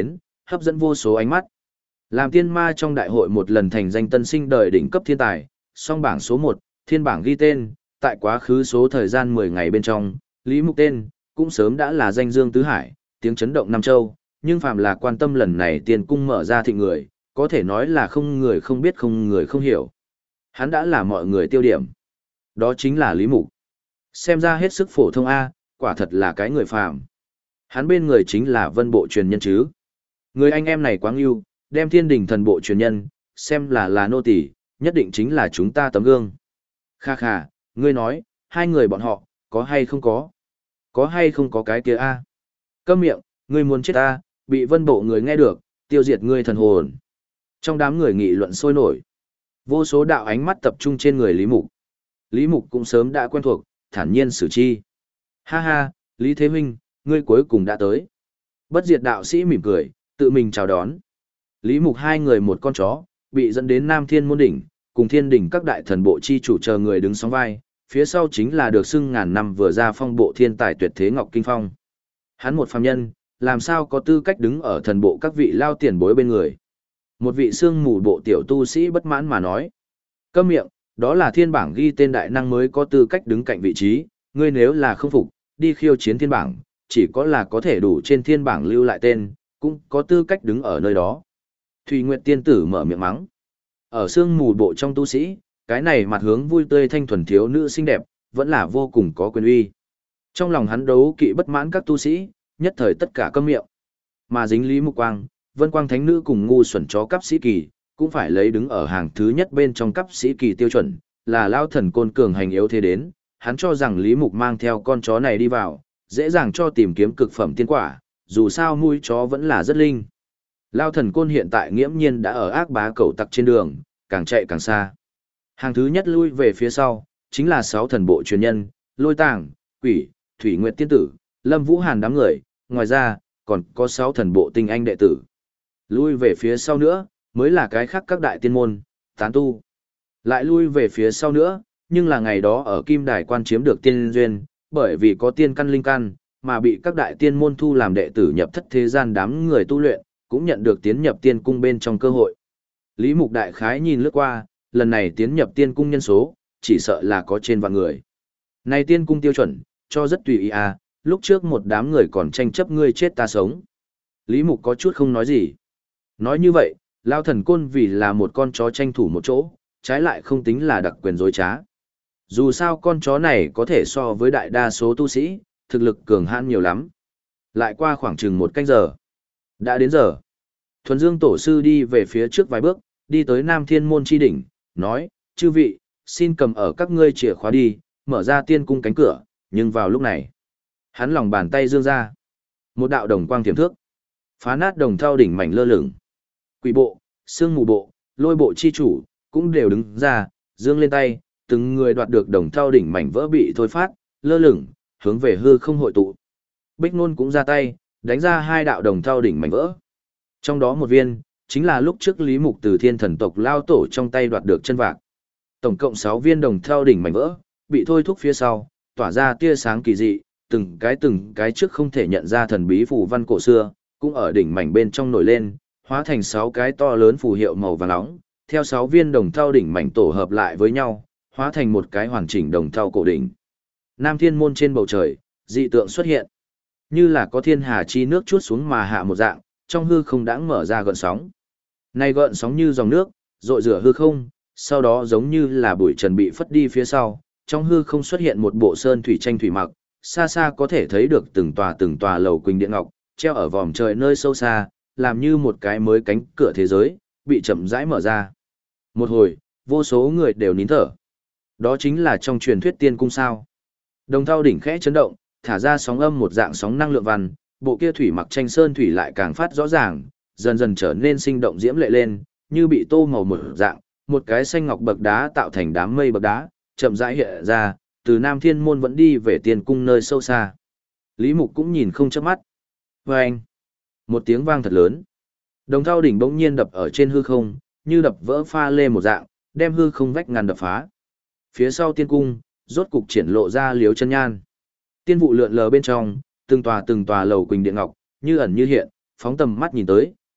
hấp dẫn vô số ánh mắt. Làm tiên ma trong đại hội một lần thành danh tân sinh đời đỉnh cấp thiên tài, song bảng số 1, thiên bảng ghi tên, tại quá khứ số thời gian 10 ngày bên trong, Lý Mục tên, cũng sớm đã là danh dương tứ hải, tiếng chấn động Nam Châu, nhưng phàm là quan tâm lần này tiên cung mở ra thịnh người, có thể nói là không người không biết không người không hiểu. Hắn đã là mọi người tiêu điểm. Đó chính là Lý Mục. Xem ra hết sức phổ thông A, quả thật là cái người phàm. Hắn bên người chính là vân bộ truyền nhân chứ. Người anh em này quá ngưu, đem thiên đình thần bộ truyền nhân, xem là nô tỳ, nhất định chính là chúng ta tấm gương. Kha kha, ngươi nói, hai người bọn họ, có hay không có? Có hay không có cái kia A? Câm miệng, ngươi muốn chết ta, bị vân bộ người nghe được, tiêu diệt ngươi thần hồn. Trong đám người nghị luận sôi nổi. Vô số đạo ánh mắt tập trung trên người Lý Mục. Lý Mục cũng sớm đã quen thuộc, thản nhiên xử chi. Ha ha, Lý Thế Huynh, ngươi cuối cùng đã tới. Bất diệt đạo sĩ mỉm cười, tự mình chào đón. Lý Mục hai người một con chó, bị dẫn đến Nam Thiên Môn Đỉnh, cùng thiên đỉnh các đại thần bộ chi chủ chờ người đứng sóng vai, phía sau chính là được xưng ngàn năm vừa ra phong bộ thiên tài tuyệt thế Ngọc Kinh Phong. Hắn một phàm nhân, làm sao có tư cách đứng ở thần bộ các vị lao tiền bối bên người. Một vị xương mù bộ tiểu tu sĩ bất mãn mà nói. Câm miệng, đó là thiên bảng ghi tên đại năng mới có tư cách đứng cạnh vị trí, ngươi nếu là không phục, đi khiêu chiến thiên bảng, chỉ có là có thể đủ trên thiên bảng lưu lại tên, cũng có tư cách đứng ở nơi đó. Thùy Nguyệt tiên tử mở miệng mắng. Ở xương mù bộ trong tu sĩ, cái này mặt hướng vui tươi thanh thuần thiếu nữ xinh đẹp, vẫn là vô cùng có quyền uy. Trong lòng hắn đấu kỵ bất mãn các tu sĩ, nhất thời tất cả câm miệng. Mà dính Lý Mục Quang, Vân Quang Thánh Nữ cùng ngu xuẩn chó cấp sĩ kỳ, cũng phải lấy đứng ở hàng thứ nhất bên trong cấp sĩ kỳ tiêu chuẩn, là lao thần côn cường hành yếu thế đến, hắn cho rằng Lý Mục mang theo con chó này đi vào, dễ dàng cho tìm kiếm cực phẩm tiên quả, dù sao mũi chó vẫn là rất linh. Lao thần côn hiện tại nghiễm nhiên đã ở ác bá cẩu tặc trên đường, càng chạy càng xa. Hàng thứ nhất lui về phía sau, chính là 6 thần bộ truyền nhân, Lôi Tàng, Quỷ, Thủy Nguyệt tiên tử, Lâm Vũ Hàn đám người, ngoài ra, còn có 6 thần bộ tinh anh đệ tử. Lui về phía sau nữa, mới là cái khác các đại tiên môn, tán tu. Lại lui về phía sau nữa, nhưng là ngày đó ở Kim Đài quan chiếm được tiên duyên, bởi vì có tiên căn linh căn, mà bị các đại tiên môn thu làm đệ tử nhập thất thế gian đám người tu luyện, cũng nhận được tiến nhập tiên cung bên trong cơ hội. Lý Mục đại khái nhìn lướt qua, lần này tiến nhập tiên cung nhân số, chỉ sợ là có trên vạn người. Này tiên cung tiêu chuẩn, cho rất tùy ý à, lúc trước một đám người còn tranh chấp ngươi chết ta sống. Lý Mục có chút không nói gì. Nói như vậy, Lao thần côn vì là một con chó tranh thủ một chỗ, trái lại không tính là đặc quyền dối trá. Dù sao con chó này có thể so với đại đa số tu sĩ, thực lực cường hãn nhiều lắm. Lại qua khoảng chừng 1 canh giờ. Đã đến giờ. Thuần Dương tổ sư đi về phía trước vài bước, đi tới Nam Thiên Môn chi đỉnh, nói, chư vị, xin cầm ở các ngươi chìa khóa đi, mở ra tiên cung cánh cửa, nhưng vào lúc này, hắn lòng bàn tay dương ra. Một đạo đồng quang tiềm thước, phá nát đồng thau đỉnh mảnh lơ lửng. Quỷ bộ, sương mù bộ, lôi bộ chi chủ, cũng đều đứng ra, dương lên tay, từng người đoạt được đồng thau đỉnh mảnh vỡ bị thôi phát, lơ lửng, hướng về hư không hội tụ. Bích Nôn cũng ra tay, đánh ra 2 đạo đồng thau đỉnh mảnh vỡ. Trong đó một viên, chính là lúc trước Lý Mục từ thiên thần tộc lao tổ trong tay đoạt được chân vạc. Tổng cộng 6 viên đồng thau đỉnh mảnh vỡ, bị thôi thúc phía sau, tỏa ra tia sáng kỳ dị, từng cái trước không thể nhận ra thần bí phù văn cổ xưa, cũng ở đỉnh mảnh bên trong nổi lên, hóa thành 6 cái to lớn phù hiệu màu vàng nóng, theo 6 viên đồng thau đỉnh mảnh tổ hợp lại với nhau, hóa thành một cái hoàn chỉnh đồng thau cổ đỉnh. Nam Thiên Môn trên bầu trời, dị tượng xuất hiện, như là có thiên hà chi nước chuốt xuống mà hạ một dạng, trong hư không đãng mở ra gợn sóng. Này gợn sóng như dòng nước, rội rửa hư không, sau đó giống như là bụi trần bị phất đi phía sau, trong hư không xuất hiện một bộ sơn thủy tranh thủy mặc, xa xa có thể thấy được từng tòa lầu quỳnh điện ngọc, treo ở vòm trời nơi sâu xa, làm như một cái mới cánh cửa thế giới, bị chậm rãi mở ra. Một hồi, vô số người đều nín thở. Đó chính là trong truyền thuyết tiên cung sao. Đồng thau đỉnh khẽ chấn động, thả ra sóng âm một dạng sóng năng lượng văn, bộ kia thủy mặc tranh sơn thủy lại càng phát rõ ràng, dần dần trở nên sinh động diễm lệ lên, như bị tô màu một dạng, một cái xanh ngọc bậc đá tạo thành đám mây bậc đá, chậm rãi hiện ra, từ Nam Thiên Môn vẫn đi về tiên cung nơi sâu xa. Lý Mục cũng nhìn không chớp mắt. Vâng! Một tiếng vang thật lớn. Đồng thau đỉnh bỗng nhiên đập ở trên hư không, như đập vỡ pha lê một dạng, đem hư không vách ngăn đập phá. Phía sau tiên cung, rốt cục triển lộ ra liếu chân nhan. Tiên vụ lượn lờ bên trong, từng tòa lầu quỳnh điện ngọc, như ẩn như hiện, phóng tầm mắt nhìn tới,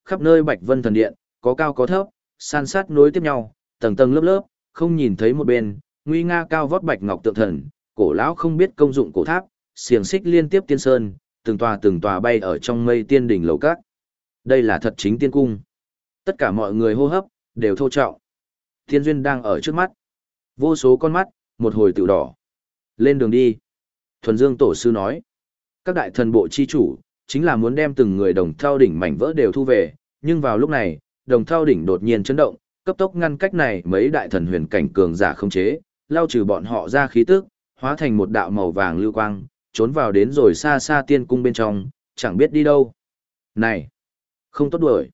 khắp nơi bạch vân thần điện, có cao có thấp, san sát nối tiếp nhau, tầng tầng lớp lớp, không nhìn thấy một bên, nguy nga cao vót bạch ngọc tượng thần, cổ lão không biết công dụng cổ tháp, xiềng xích liên tiếp tiên sơn, từng tòa bay ở trong mây tiên đỉnh lầu các. Đây là thật chính tiên cung. Tất cả mọi người hô hấp đều thô trọng. Thiên duyên đang ở trước mắt. Vô số con mắt, một hồi tự đỏ. Lên đường đi. Thuần Dương tổ sư nói. Các đại thần bộ chi chủ, chính là muốn đem từng người đồng thao đỉnh mảnh vỡ đều thu về, nhưng vào lúc này, đồng thao đỉnh đột nhiên chấn động, cấp tốc ngăn cách này mấy đại thần huyền cảnh cường giả không chế, lao trừ bọn họ ra khí tức, hóa thành một đạo màu vàng lưu quang, trốn vào đến rồi xa xa tiên cung bên trong, chẳng biết đi đâu. Này, không tốt đuổi.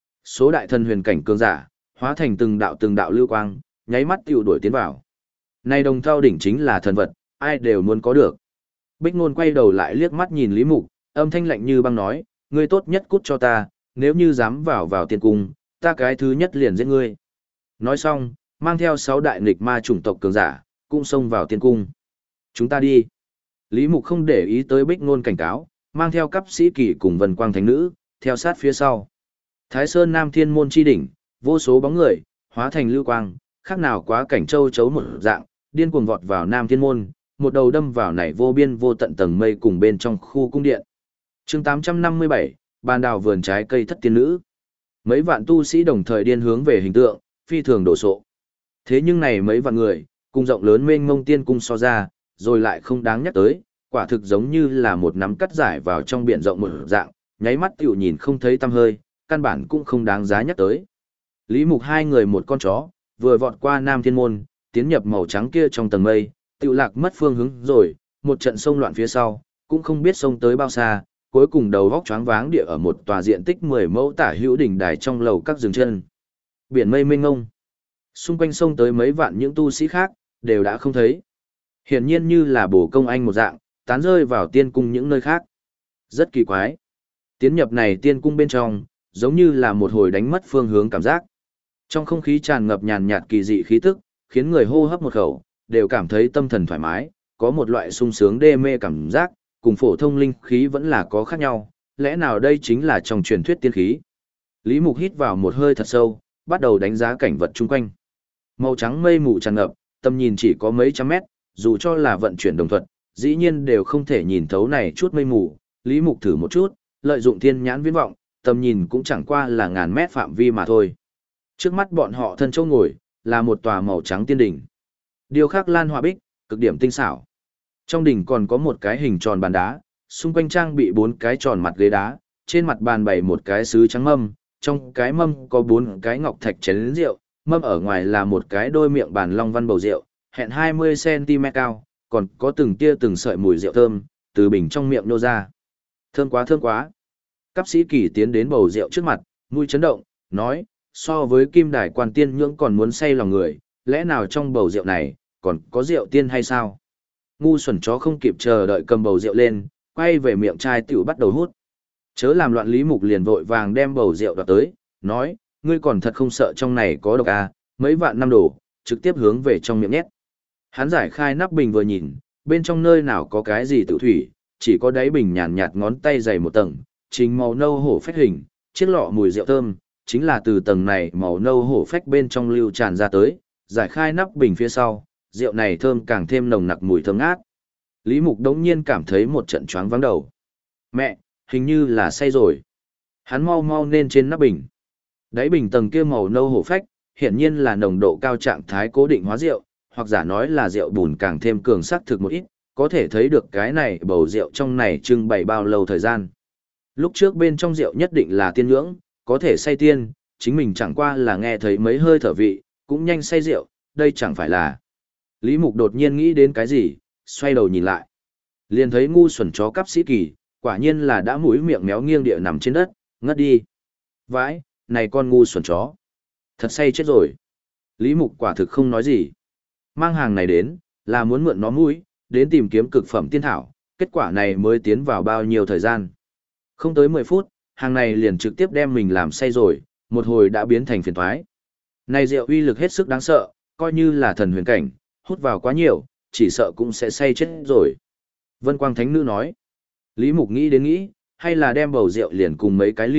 Số đại thần huyền cảnh cường giả, hóa thành từng đạo lưu quang, nháy mắt tiêu đuổi tiến vào. Này đồng thao đỉnh chính là thần vật, ai đều muốn có được. Bích Nôn quay đầu lại liếc mắt nhìn Lý Mục, âm thanh lạnh như băng nói, ngươi tốt nhất cút cho ta, nếu như dám vào tiên cung, ta cái thứ nhất liền giết ngươi. Nói xong, mang theo 6 đại nghịch ma chủng tộc cường giả, cũng xông vào tiên cung. Chúng ta đi. Lý Mục không để ý tới Bích Nôn cảnh cáo, mang theo cấp sĩ kỳ cùng Vân Quang Thánh Nữ, theo sát phía sau. Thái Sơn Nam Thiên Môn chi đỉnh, vô số bóng người, hóa thành lưu quang, khác nào quá cảnh châu chấu một dạng, điên cuồng vọt vào Nam Thiên Môn, một đầu đâm vào này vô biên vô tận tầng mây cùng bên trong khu cung điện. Chương 857, bàn đào vườn trái cây thất tiên nữ. Mấy vạn tu sĩ đồng thời điên hướng về hình tượng, phi thường đổ sộ. Thế nhưng này mấy vạn người, cung rộng lớn mênh mông tiên cung so ra, rồi lại không đáng nhắc tới, quả thực giống như là một nắm cắt giải vào trong biển rộng một dạng, nháy mắt tiểu nhìn không thấy tăm hơi, căn bản cũng không đáng giá nhắc tới. Lý Mục hai người một con chó, vừa vọt qua Nam Thiên Môn, tiến nhập màu trắng kia trong tầng mây, tiểu lạc mất phương hướng rồi, một trận sông loạn phía sau, cũng không biết sông tới bao xa, cuối cùng đầu vóc choáng váng địa ở một tòa diện tích 10 mẫu tả hữu đỉnh đài trong lầu các rừng chân. Biển mây mênh mông. Xung quanh sông tới mấy vạn những tu sĩ khác, đều đã không thấy. Hiển nhiên như là bổ công anh một dạng, tán rơi vào tiên cung những nơi khác. Rất kỳ quái. Tiến nhập này tiên cung bên trong, giống như là một hồi đánh mất phương hướng cảm giác. Trong không khí tràn ngập nhàn nhạt kỳ dị khí tức, khiến người hô hấp một khẩu, đều cảm thấy tâm thần thoải mái, có một loại sung sướng đê mê cảm giác, cùng phổ thông linh khí vẫn là có khác nhau, lẽ nào đây chính là trong truyền thuyết tiên khí. Lý Mục hít vào một hơi thật sâu, bắt đầu đánh giá cảnh vật chung quanh. Màu trắng mây mù tràn ngập, tầm nhìn chỉ có mấy trăm mét, dù cho là vận chuyển đồng thuận, dĩ nhiên đều không thể nhìn thấu này chút mây mù. Lý Mục thử một chút, lợi dụng thiên nhãn viễn vọng, tầm nhìn cũng chẳng qua là ngàn mét phạm vi mà thôi. Trước mắt bọn họ thân châu ngồi, là một tòa màu trắng tiên đỉnh. Điêu khắc lan họa bích, cực điểm tinh xảo. Trong đỉnh còn có một cái hình tròn bàn đá, xung quanh trang bị 4 cái tròn mặt ghế đá, trên mặt bàn bày một cái sứ trắng mâm, trong cái mâm có 4 cái ngọc thạch chén rượu, mâm ở ngoài là một cái đôi miệng bàn long văn bầu rượu, hẹn 20 cm cao, còn có từng tia từng sợi mùi rượu thơm, từ bình trong miệng nô ra. Thơm quá thơm quá. Cấp sĩ kỳ tiến đến bầu rượu trước mặt, mũi chấn động, nói, so với kim đài quan tiên nhưỡng còn muốn say lòng người, lẽ nào trong bầu rượu này, còn có rượu tiên hay sao? Ngu xuẩn chó không kịp chờ đợi cầm bầu rượu lên, quay về miệng chai tiểu bắt đầu hút. Chớ làm loạn Lý Mục liền vội vàng đem bầu rượu đoạt tới, nói, ngươi còn thật không sợ trong này có độc à, mấy vạn năm đổ, trực tiếp hướng về trong miệng nhét. Hắn giải khai nắp bình vừa nhìn, bên trong nơi nào có cái gì tự thủy, chỉ có đáy bình nhàn nhạt ngón tay dày một tầng, chính màu nâu hổ phách hình, chiếc lọ mùi rượu thơm, chính là từ tầng này màu nâu hổ phách bên trong lưu tràn ra tới, giải khai nắp bình phía sau, rượu này thơm càng thêm nồng nặc mùi thơm ngát. Lý Mục đống nhiên cảm thấy một trận choáng váng đầu. Mẹ, hình như là say rồi. Hắn mau mau nên trên nắp bình. Đáy bình tầng kia màu nâu hổ phách, hiển nhiên là nồng độ cao trạng thái cố định hóa rượu, hoặc giả nói là rượu bùn càng thêm cường sắc thực một ít, có thể thấy được cái này bầu rượu trong này trưng bày bao lâu thời gian. Lúc trước bên trong rượu nhất định là tiên nhưỡng, có thể say tiên, chính mình chẳng qua là nghe thấy mấy hơi thở vị, cũng nhanh say rượu, đây chẳng phải là. Lý Mục đột nhiên nghĩ đến cái gì, xoay đầu nhìn lại. Liền thấy ngu xuẩn chó cấp sĩ kỳ, quả nhiên là đã mũi miệng méo nghiêng địa nằm trên đất, ngất đi. Vãi, này con ngu xuẩn chó. Thật say chết rồi. Lý Mục quả thực không nói gì. Mang hàng này đến, là muốn mượn nó mũi, đến tìm kiếm cực phẩm tiên thảo, kết quả này mới tiến vào bao nhiêu thời gian. Không tới 10 phút, hàng này liền trực tiếp đem mình làm say rồi, một hồi đã biến thành phiền toái. Này rượu uy lực hết sức đáng sợ, coi như là thần huyền cảnh, hút vào quá nhiều, chỉ sợ cũng sẽ say chết rồi. Vân Quang Thánh Nữ nói. Lý Mục nghĩ đến nghĩ, hay là đem bầu rượu liền cùng mấy cái ly,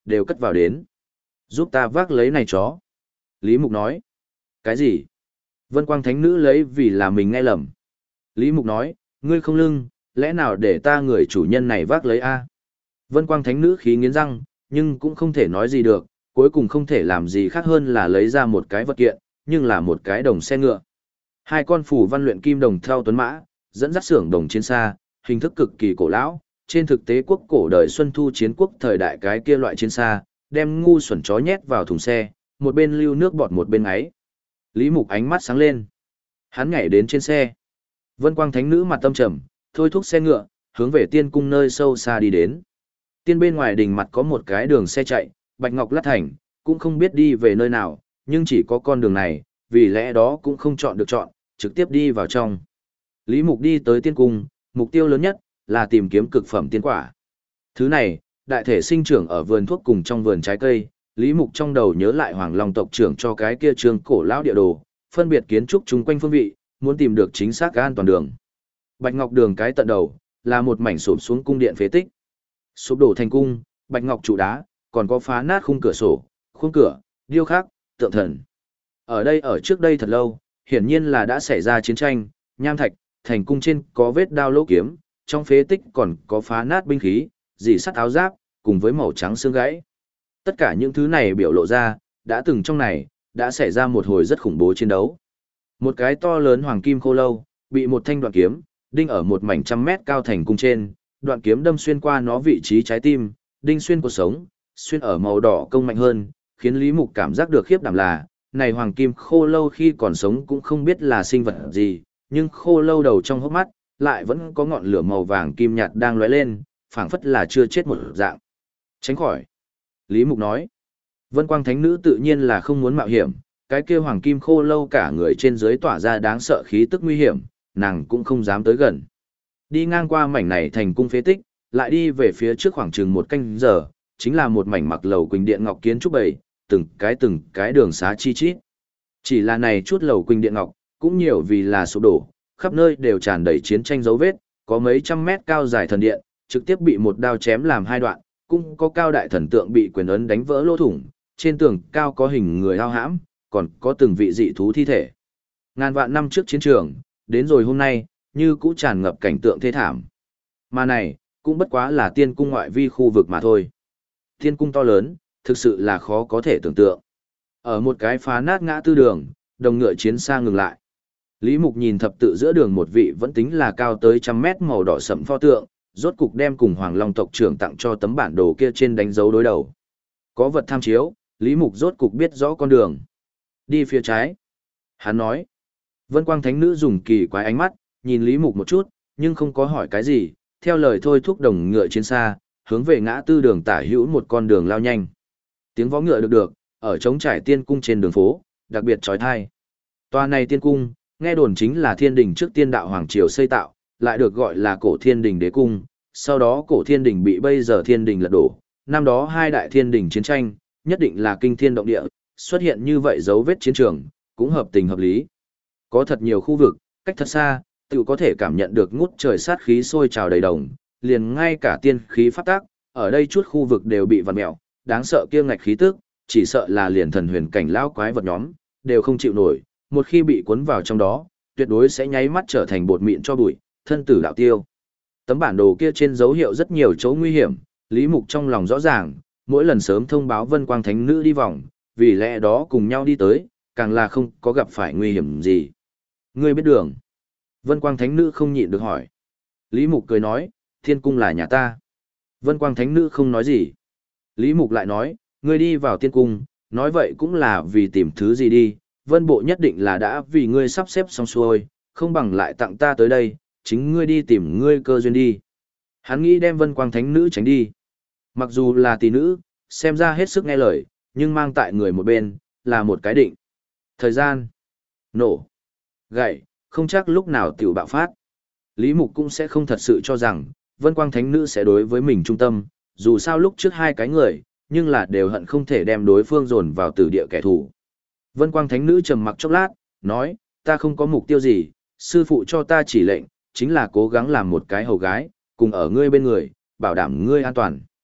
đều cất vào đến. Giúp ta vác lấy này chó. Lý Mục nói. Cái gì? Vân Quang Thánh Nữ lấy vì là mình nghe lầm. Lý Mục nói, ngươi không lưng, lẽ nào để ta người chủ nhân này vác lấy a? Vân Quang Thánh Nữ khí nghiến răng, nhưng cũng không thể nói gì được, cuối cùng không thể làm gì khác hơn là lấy ra một cái vật kiện, nhưng là một cái đồng xe ngựa. Hai con phù văn luyện kim đồng theo tuấn mã, dẫn dắt xưởng đồng chiến xa, hình thức cực kỳ cổ lão, trên thực tế quốc cổ đời Xuân Thu chiến quốc thời đại cái kia loại chiến xa, đem ngu xuẩn chó nhét vào thùng xe, một bên lưu nước bọt một bên ấy. Lý Mục ánh mắt sáng lên. Hắn nhảy đến trên xe. Vân Quang Thánh Nữ mặt tâm trầm, thôi thúc xe ngựa, hướng về tiên cung nơi sâu xa đi đến. Tiên bên ngoài đình mặt có một cái đường xe chạy, bạch ngọc lát thành, cũng không biết đi về nơi nào, nhưng chỉ có con đường này, vì lẽ đó cũng không chọn được chọn, trực tiếp đi vào trong. Lý Mục đi tới tiên cung, mục tiêu lớn nhất là tìm kiếm cực phẩm tiên quả. Thứ này, đại thể sinh trưởng ở vườn thuốc cùng trong vườn trái cây, Lý Mục trong đầu nhớ lại Hoàng Long tộc trưởng cho cái kia trường cổ lão địa đồ, phân biệt kiến trúc chung quanh phương vị, muốn tìm được chính xác an toàn đường. Bạch Ngọc đường cái tận đầu, là một mảnh sụp xuống cung điện phế tích. Sụp đổ thành cung, bạch ngọc trụ đá, còn có phá nát khung cửa sổ, khung cửa, điêu khắc, tượng thần. Ở đây ở trước đây thật lâu, hiển nhiên là đã xảy ra chiến tranh, nham thạch, thành cung trên có vết đao lỗ kiếm, trong phế tích còn có phá nát binh khí, dì sắt áo giáp, cùng với màu trắng xương gãy. Tất cả những thứ này biểu lộ ra, đã từng trong này, đã xảy ra một hồi rất khủng bố chiến đấu. Một cái to lớn hoàng kim khô lâu, bị một thanh đoạn kiếm, đinh ở một mảnh trăm mét cao thành cung trên, đoạn kiếm đâm xuyên qua nó vị trí trái tim, đinh xuyên cuộc sống, xuyên ở màu đỏ công mạnh hơn, khiến Lý Mục cảm giác được khiếp đảm là, này hoàng kim khô lâu khi còn sống cũng không biết là sinh vật gì, nhưng khô lâu đầu trong hốc mắt, lại vẫn có ngọn lửa màu vàng kim nhạt đang lóe lên, phảng phất là chưa chết một dạng. Tránh khỏi. Lý Mục nói. Vân Quang Thánh Nữ tự nhiên là không muốn mạo hiểm, cái kia hoàng kim khô lâu cả người trên dưới tỏa ra đáng sợ khí tức nguy hiểm, nàng cũng không dám tới gần. Đi ngang qua mảnh này thành cung phế tích, lại đi về phía trước khoảng chừng một canh giờ, chính là một mảnh mặc lầu quỳnh điện ngọc kiến trúc bầy, từng cái đường xá chi chít. Chỉ là này chút lầu quỳnh điện ngọc, cũng nhiều vì là sụp đổ, khắp nơi đều tràn đầy chiến tranh dấu vết, có mấy trăm mét cao dài thần điện, trực tiếp bị một đao chém làm hai đoạn, cũng có cao đại thần tượng bị quyền ấn đánh vỡ lỗ thủng, trên tường cao có hình người ao hãm, còn có từng vị dị thú thi thể. Ngàn vạn năm trước chiến trường, đến rồi hôm nay, như cũ tràn ngập cảnh tượng thê thảm. Mà này, cũng bất quá là tiên cung ngoại vi khu vực mà thôi. Tiên cung to lớn, thực sự là khó có thể tưởng tượng. Ở một cái phá nát ngã tư đường, đồng ngựa chiến xa ngừng lại. Lý Mục nhìn thập tự giữa đường một vị vẫn tính là cao tới trăm mét màu đỏ sẫm pho tượng, rốt cục đem cùng Hoàng Long tộc trưởng tặng cho tấm bản đồ kia trên đánh dấu đối đầu. Có vật tham chiếu, Lý Mục rốt cục biết rõ con đường. Đi phía trái. Hắn nói. Vân Quang Thánh Nữ dùng kỳ quái ánh mắt, nhìn Lý Mục một chút, nhưng không có hỏi cái gì, theo lời thôi thúc đồng ngựa chiến xa, hướng về ngã tư đường tả hữu một con đường lao nhanh. Tiếng vó ngựa được, ở trống trải tiên cung trên đường phố, đặc biệt trói thai. Tòa này tiên cung, nghe đồn chính là thiên đình trước tiên đạo Hoàng Triều xây tạo, lại được gọi là cổ thiên đình đế cung, sau đó cổ thiên đình bị bây giờ thiên đình lật đổ, năm đó hai đại thiên đình chiến tranh, nhất định là kinh thiên động địa, xuất hiện như vậy dấu vết chiến trường, cũng hợp tình hợp lý. Có thật nhiều khu vực, cách thật xa, tự có thể cảm nhận được ngút trời sát khí sôi trào đầy đồng, liền ngay cả tiên khí pháp tác, ở đây chút khu vực đều bị vặn mèo, đáng sợ kia ngạch khí tức, chỉ sợ là liền thần huyền cảnh lão quái vật nhóm, đều không chịu nổi, một khi bị cuốn vào trong đó, tuyệt đối sẽ nháy mắt trở thành bột mịn cho bụi, thân tử đạo tiêu. Tấm bản đồ kia trên dấu hiệu rất nhiều chỗ nguy hiểm, Lý Mục trong lòng rõ ràng, mỗi lần sớm thông báo Vân Quang Thánh Nữ đi vòng, vì lẽ đó cùng nhau đi tới, càng là không có gặp phải nguy hiểm gì. Ngươi biết đường. Vân Quang Thánh Nữ không nhịn được hỏi. Lý Mục cười nói, thiên cung là nhà ta. Vân Quang Thánh Nữ không nói gì. Lý Mục lại nói, ngươi đi vào tiên cung, nói vậy cũng là vì tìm thứ gì đi, Vân Bộ nhất định là đã vì ngươi sắp xếp xong xuôi, không bằng lại tặng ta tới đây, chính ngươi đi tìm ngươi cơ duyên đi. Hắn nghĩ đem Vân Quang Thánh Nữ tránh đi. Mặc dù là tỷ nữ, xem ra hết sức nghe lời, nhưng mang tại người một bên, là một cái định. Thời gian. Nổ. Gậy, không chắc lúc nào tiểu bạo phát. Lý Mục cũng sẽ không thật sự cho rằng, Vân Quang Thánh Nữ sẽ đối với mình trung tâm, dù sao lúc trước hai cái người, nhưng là đều hận không thể đem đối phương dồn vào tử địa kẻ thù. Vân Quang Thánh Nữ trầm mặc chốc lát, nói, ta không có mục tiêu gì, sư phụ cho ta chỉ lệnh, chính là cố gắng làm một cái hầu gái, cùng ở ngươi bên người, bảo đảm ngươi an toàn.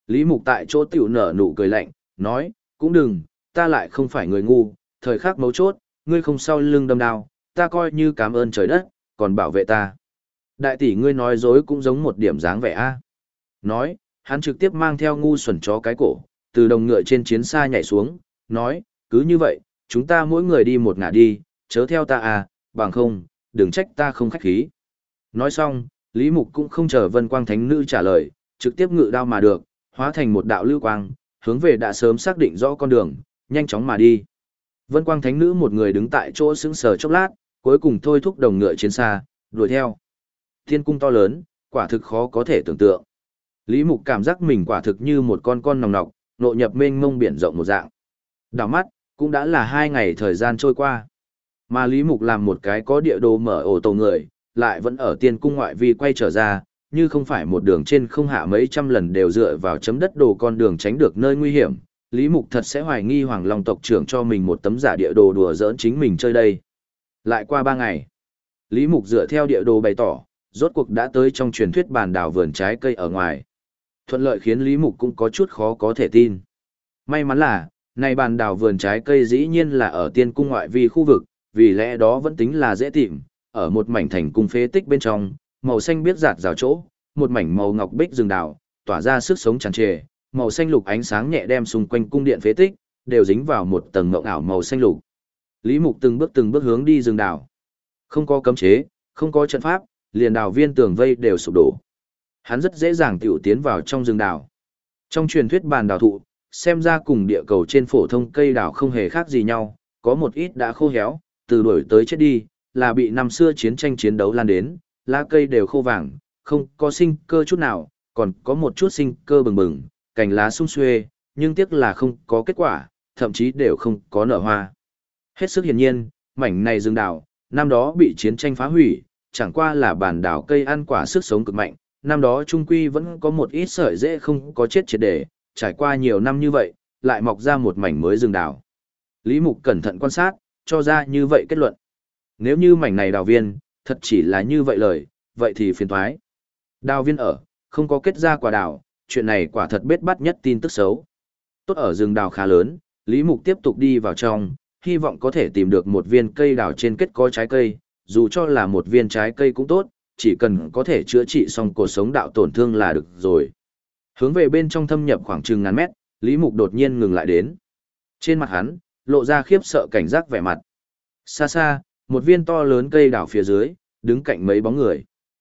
Lý Mục tại chỗ tiểu nở nụ cười lạnh, nói, cũng đừng, ta lại không phải người ngu, thời khắc mấu chốt, ngươi không sau lưng đâm đao, ta coi như cảm ơn trời đất, còn bảo vệ ta. Đại tỷ ngươi nói dối cũng giống một điểm dáng vẻ a. Nói, hắn trực tiếp mang theo ngu xuẩn chó cái cổ, từ đồng ngựa trên chiến xa nhảy xuống, nói, cứ như vậy, chúng ta mỗi người đi một ngả đi, chớ theo ta à, bằng không, đừng trách ta không khách khí. Nói xong, Lý Mục cũng không chờ Vân Quang Thánh Nữ trả lời, trực tiếp ngự đao mà được, hóa thành một đạo lưu quang, hướng về đã sớm xác định rõ con đường, nhanh chóng mà đi. Vân Quang Thánh Nữ một người đứng tại chỗ sững sờ chốc lát, cuối cùng thôi thúc đồng ngựa chiến xa, đuổi theo. Thiên cung to lớn, quả thực khó có thể tưởng tượng. Lý Mục cảm giác mình quả thực như một con nòng nọc, nội nhập mênh mông biển rộng một dạng. Đảo mắt, cũng đã là 2 ngày thời gian trôi qua. Mà Lý Mục làm một cái có địa đồ mở ổ tổ người, lại vẫn ở tiên cung ngoại vi quay trở ra, như không phải một đường trên không hạ mấy trăm lần đều dựa vào chấm đất đồ con đường tránh được nơi nguy hiểm. Lý Mục thật sẽ hoài nghi Hoàng Long tộc trưởng cho mình một tấm giả địa đồ đùa giỡn chính mình chơi đây. Lại qua 3 ngày, Lý Mục dựa theo địa đồ bày tỏ, rốt cuộc đã tới trong truyền thuyết bàn đảo vườn trái cây ở ngoài. Thuận lợi khiến Lý Mục cũng có chút khó có thể tin. May mắn là, này bàn đảo vườn trái cây dĩ nhiên là ở tiên cung ngoại vi khu vực, vì lẽ đó vẫn tính là dễ tìm, ở một mảnh thành cung phế tích bên trong, màu xanh biếc rạt rào chỗ, một mảnh màu ngọc bích rừng đảo, tỏa ra sức sống tràn trề, màu xanh lục ánh sáng nhẹ đem xung quanh cung điện phế tích, đều dính vào một tầng mộng ảo màu xanh lục. Lý Mục từng bước hướng đi rừng đảo. Không có cấm chế, không có trận pháp, liền đảo viên tường vây đều sụp đổ. Hắn rất dễ dàng tiểu tiến vào trong rừng đảo. Trong truyền thuyết bàn đảo thụ, xem ra cùng địa cầu trên phổ thông cây đảo không hề khác gì nhau, có một ít đã khô héo, từ đổi tới chết đi, là bị năm xưa chiến tranh chiến đấu lan đến, lá cây đều khô vàng, không có sinh cơ chút nào, còn có một chút sinh cơ bừng bừng, cành lá sum xuê, nhưng tiếc là không có kết quả, thậm chí đều không có nở hoa. Hết sức hiển nhiên, mảnh này rừng đảo, năm đó bị chiến tranh phá hủy, chẳng qua là bản đảo cây ăn quả sức sống cực mạnh, năm đó trung quy vẫn có một ít sợi rễ không có chết triệt để, trải qua nhiều năm như vậy, lại mọc ra một mảnh mới rừng đảo. Lý Mục cẩn thận quan sát, cho ra như vậy kết luận. Nếu như mảnh này đào viên, thật chỉ là như vậy lời, vậy thì phiền toái. Đào viên ở, không có kết ra quả đào, chuyện này quả thật bết bắt nhất tin tức xấu. Tốt ở rừng đào khá lớn, Lý Mục tiếp tục đi vào trong, hy vọng có thể tìm được một viên cây đào trên kết có trái cây, dù cho là một viên trái cây cũng tốt, chỉ cần có thể chữa trị xong cuộc sống đạo tổn thương là được rồi. Hướng về bên trong thâm nhập khoảng chừng ngàn mét, Lý Mục đột nhiên ngừng lại đến. Trên mặt hắn, lộ ra khiếp sợ cảnh giác vẻ mặt. Xa xa, một viên to lớn cây đào phía dưới, đứng cạnh mấy bóng người.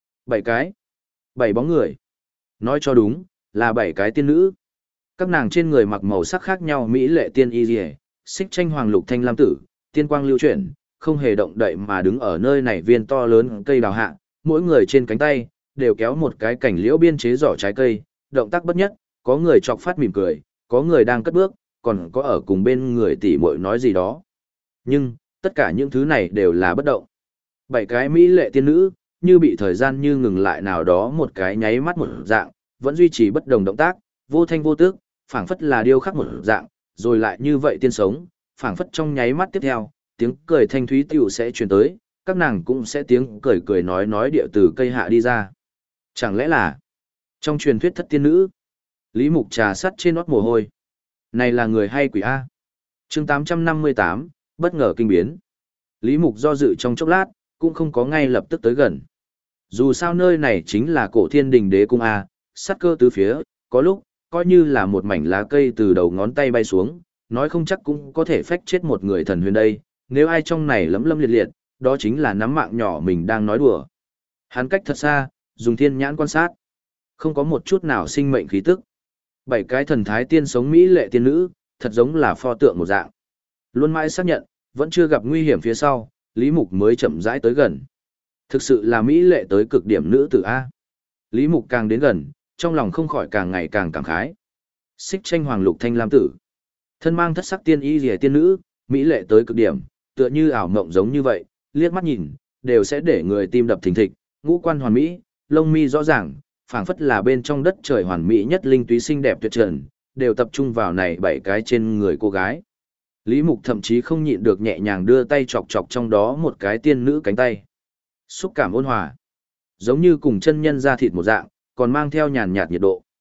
7 bóng người. Nói cho đúng, là 7 cái tiên nữ. Các nàng trên người mặc màu sắc khác nhau mỹ lệ tiên y liễu, xích tranh hoàng lục thanh lam tử, tiên quang lưu chuyển, không hề động đậy mà đứng ở nơi này viên to lớn cây đào hạ, mỗi người trên cánh tay đều kéo một cái cảnh liễu biên chế giỏ trái cây, động tác bất nhất, có người chọc phát mỉm cười, có người đang cất bước, còn có ở cùng bên người tỉ muội nói gì đó. Nhưng, tất cả những thứ này đều là bất động. 7 cái mỹ lệ tiên nữ, như bị thời gian như ngừng lại nào đó một cái nháy mắt một dạng, vẫn duy trì bất đồng động tác, vô thanh vô tức, phảng phất là điêu khắc một dạng, rồi lại như vậy tiên sống, phảng phất trong nháy mắt tiếp theo, tiếng cười thanh thúy tiểu sẽ truyền tới, các nàng cũng sẽ tiếng cười cười nói điệu từ cây hạ đi ra. Chẳng lẽ là trong truyền thuyết thất tiên nữ? Lý Mục trà sắt trên nót mồ hôi. Này là người hay quỷ A? Chương 858, bất ngờ kinh biến. Lý Mục do dự trong chốc lát, cũng không có ngay lập tức tới gần. Dù sao nơi này chính là cổ thiên đình đế cung A, sát cơ tứ phía, có lúc, coi như là một mảnh lá cây từ đầu ngón tay bay xuống, nói không chắc cũng có thể phách chết một người thần huyền đây, nếu ai trong này lấm lâm liệt liệt, đó chính là nắm mạng nhỏ mình đang nói đùa. Hắn cách thật xa, dùng thiên nhãn quan sát, không có một chút nào sinh mệnh khí tức. 7 cái thần thái tiên sống mỹ lệ tiên nữ, thật giống là pho tượng một dạng. Luôn mãi xác nhận, vẫn chưa gặp nguy hiểm phía sau, Lý Mục mới chậm rãi tới gần. Thực sự là mỹ lệ tới cực điểm nữ tử A. Lý Mục càng đến gần, trong lòng không khỏi càng ngày càng cảm khái. Xích tranh hoàng lục thanh lam tử. Thân mang thất sắc tiên y rìa tiên nữ, mỹ lệ tới cực điểm, tựa như ảo mộng giống như vậy, liếc mắt nhìn, đều sẽ để người tim đập thình thịch, ngũ quan hoàn mỹ, lông mi rõ ràng, phảng phất là bên trong đất trời hoàn mỹ nhất linh túy xinh đẹp tuyệt trần, đều tập trung vào này 7 cái trên người cô gái. Lý Mục thậm chí không nhịn được nhẹ nhàng đưa tay chọc chọc trong đó một cái tiên nữ cánh tay. Xúc cảm ôn hòa, giống như cùng chân nhân da thịt một dạng, còn mang theo nhàn nhạt nhiệt độ.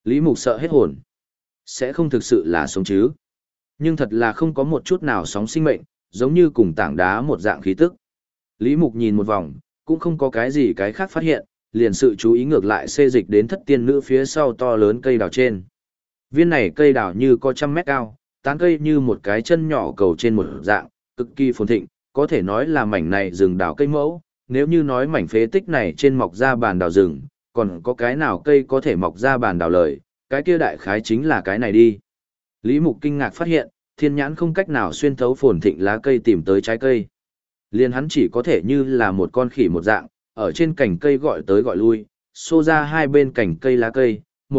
Lý Mục sợ hết hồn. Sẽ không thực sự là sống chứ. Nhưng thật là không có một chút nào sóng sinh mệnh, giống như cùng tảng đá một dạng khí tức. Lý Mục nhìn một vòng, cũng không có cái gì cái khác phát hiện, liền sự chú ý ngược lại xê dịch đến thất tiên nữ phía sau to lớn cây đào trên. Viên này cây đào như có 100 mét cao, tán cây như một cái chân nhỏ cầu trên một dạng, cực kỳ phồn thịnh, có thể nói là mảnh này rừng đào cây mẫu, nếu như nói mảnh phế tích này trên mọc ra bàn đào rừng, còn có cái nào cây có thể mọc ra bàn đào lời, cái kia đại khái chính là cái này đi. Lý Mục kinh ngạc phát hiện, thiên nhãn không cách nào xuyên thấu phồn thịnh lá cây tìm tới trái cây. Liền hắn chỉ có thể như là một con khỉ một dạng, ở trên cành cây gọi tới gọi lui, xô ra hai bên cành cây lá cây, một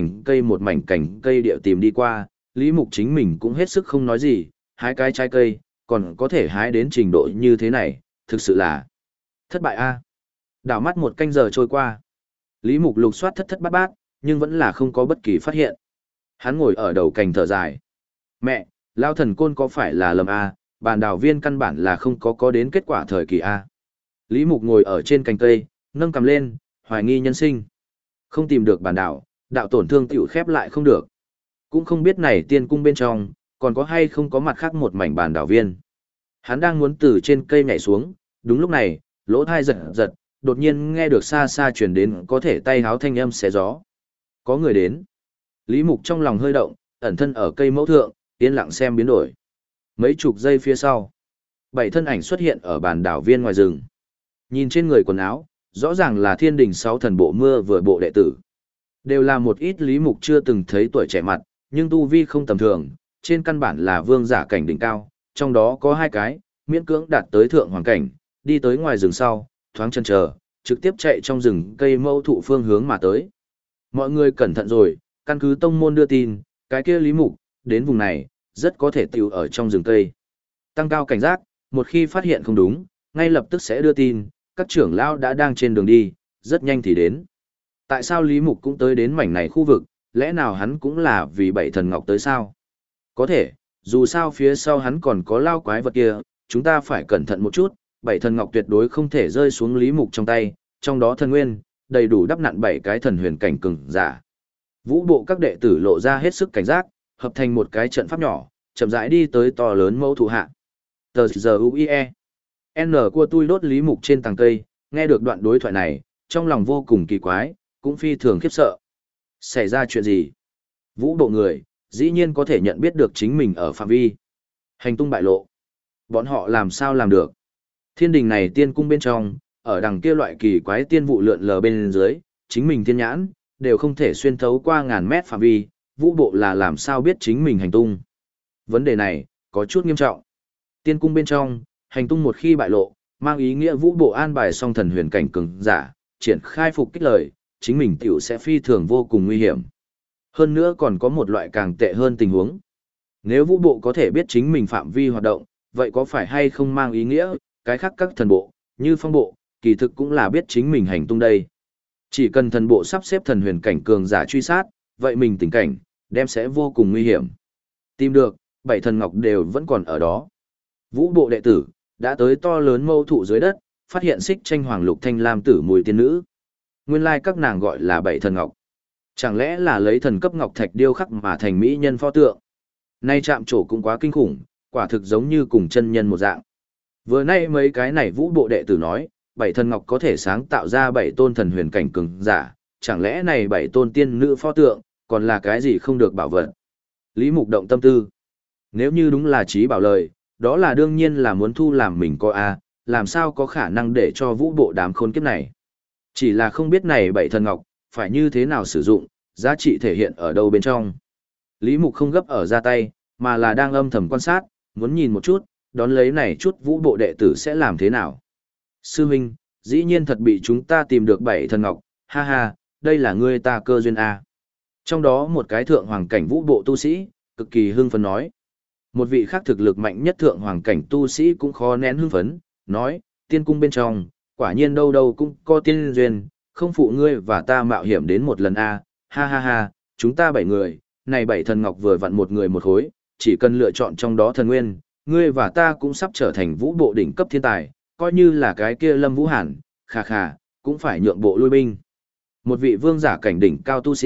mảnh cành cây điệu tìm đi qua, Lý Mục chính mình cũng hết sức không nói gì, hái cái trái cây, còn có thể hái đến trình độ như thế này, thực sự là thất bại a. Đảo mắt một canh giờ trôi qua. Lý Mục lục soát thất thất bát bát, nhưng vẫn là không có bất kỳ phát hiện. Hắn ngồi ở đầu cành thở dài. Mẹ, lao thần côn có phải là lầm a, bàn đào viên căn bản là không có đến kết quả thời kỳ a. Lý Mục ngồi ở trên cành cây, nâng cầm lên, hoài nghi nhân sinh. Không tìm được bàn đảo, đạo tổn thương tiểu khép lại không được. Cũng không biết này tiên cung bên trong, còn có hay không có mặt khác một mảnh bàn đảo viên. Hắn đang muốn từ trên cây nhảy xuống, đúng lúc này, lỗ thai giật giật, đột nhiên nghe được xa xa chuyển đến có thể tay háo thanh âm xé gió. Có người đến. Lý Mục trong lòng hơi động, ẩn thân ở cây mẫu thượng, yên lặng xem biến đổi. Mấy chục giây phía sau, 7 thân ảnh xuất hiện ở bàn đảo viên ngoài rừng. Nhìn trên người quần áo, rõ ràng là Thiên Đình 6 thần bộ mưa vừa bộ đệ tử. Đều là một ít Lý Mục chưa từng thấy tuổi trẻ mặt, nhưng tu vi không tầm thường, trên căn bản là vương giả cảnh đỉnh cao, trong đó có 2 cái, miễn cưỡng đạt tới thượng hoàng cảnh, đi tới ngoài rừng sau, thoáng chân chờ, trực tiếp chạy trong rừng cây mâu thụ phương hướng mà tới. Mọi người cẩn thận rồi, căn cứ tông môn đưa tin, cái kia Lý Mục, đến vùng này, rất có thể tiểu ở trong rừng cây. Tăng cao cảnh giác, một khi phát hiện không đúng, ngay lập tức sẽ đưa tin, các trưởng lão đã đang trên đường đi, rất nhanh thì đến. Tại sao Lý Mục cũng tới đến mảnh này khu vực, lẽ nào hắn cũng là vì 7 thần ngọc tới sao? Có thể, dù sao phía sau hắn còn có lao quái vật kia, chúng ta phải cẩn thận một chút, 7 thần ngọc tuyệt đối không thể rơi xuống Lý Mục trong tay, trong đó thần nguyên, đầy đủ đắp nặn 7 cái thần huyền cảnh cường giả. Vũ bộ các đệ tử lộ ra hết sức cảnh giác, hợp thành một cái trận pháp nhỏ, chậm rãi đi tới to lớn mẫu thụ hạ. Tờ giờ UIE. N của tôi đốt Lý Mục trên tàng cây, nghe được đoạn đối thoại này, trong lòng vô cùng kỳ quái, cũng phi thường khiếp sợ. Xảy ra chuyện gì? Vũ bộ người, dĩ nhiên có thể nhận biết được chính mình ở phạm vi. Hành tung bại lộ. Bọn họ làm sao làm được? Thiên đình này tiên cung bên trong, ở đằng kia loại kỳ quái tiên vụ lượn lờ bên dưới, chính mình thiên nhãn, đều không thể xuyên thấu qua ngàn mét phạm vi, vũ bộ là làm sao biết chính mình hành tung. Vấn đề này, có chút nghiêm trọng. Tiên cung bên trong, hành tung một khi bại lộ, mang ý nghĩa vũ bộ an bài song thần huyền cảnh cường giả, triển khai phục kích lời, chính mình tiểu sẽ phi thường vô cùng nguy hiểm. Hơn nữa còn có một loại càng tệ hơn tình huống. Nếu vũ bộ có thể biết chính mình phạm vi hoạt động, vậy có phải hay không mang ý nghĩa, cái khác các thần bộ, như phong bộ, kỳ thực cũng là biết chính mình hành tung đây. Chỉ cần thần bộ sắp xếp thần huyền cảnh cường giả truy sát, vậy mình tình cảnh, đem sẽ vô cùng nguy hiểm. Tìm được, 7 thần ngọc đều vẫn còn ở đó. Vũ bộ đệ tử, đã tới to lớn mâu thụ dưới đất, phát hiện xích tranh hoàng lục thanh lam tử mùi tiên nữ. Nguyên lai các nàng gọi là 7 thần ngọc. Chẳng lẽ là lấy thần cấp ngọc thạch điêu khắc mà thành mỹ nhân pho tượng? Nay chạm trổ cũng quá kinh khủng, quả thực giống như cùng chân nhân một dạng. Vừa nay mấy cái này vũ bộ đệ tử nói, 7 thần ngọc có thể sáng tạo ra 7 tôn thần huyền cảnh cường giả, chẳng lẽ này 7 tôn tiên nữ pho tượng, còn là cái gì không được bảo vật? Lý Mục động tâm tư. Nếu như đúng là trí bảo lời, đó là đương nhiên là muốn thu làm mình có a, làm sao có khả năng để cho vũ bộ đám khốn kiếp này. Chỉ là không biết này 7 thần ngọc, phải như thế nào sử dụng, giá trị thể hiện ở đâu bên trong. Lý Mục không gấp ở ra tay, mà là đang âm thầm quan sát, muốn nhìn một chút, đón lấy này chút vũ bộ đệ tử sẽ làm thế nào. Sư huynh, dĩ nhiên thật bị chúng ta tìm được 7 thần ngọc, ha ha, đây là ngươi ta cơ duyên a. Trong đó một cái thượng hoàng cảnh vũ bộ tu sĩ, cực kỳ hưng phấn nói. Một vị khác thực lực mạnh nhất thượng hoàng cảnh tu sĩ cũng khó nén hưng phấn, nói, tiên cung bên trong, quả nhiên đâu đâu cũng có tiên duyên, không phụ ngươi và ta mạo hiểm đến một lần a, ha ha ha, chúng ta 7 người, này 7 thần ngọc vừa vặn một người một khối, chỉ cần lựa chọn trong đó thần nguyên, ngươi và ta cũng sắp trở thành vũ bộ đỉnh cấp thiên tài, coi như là cái kia Lâm Vũ Hàn, khà khà, cũng phải nhượng bộ lui binh. Một vị vương giả cảnh đỉnh cao tu sĩ,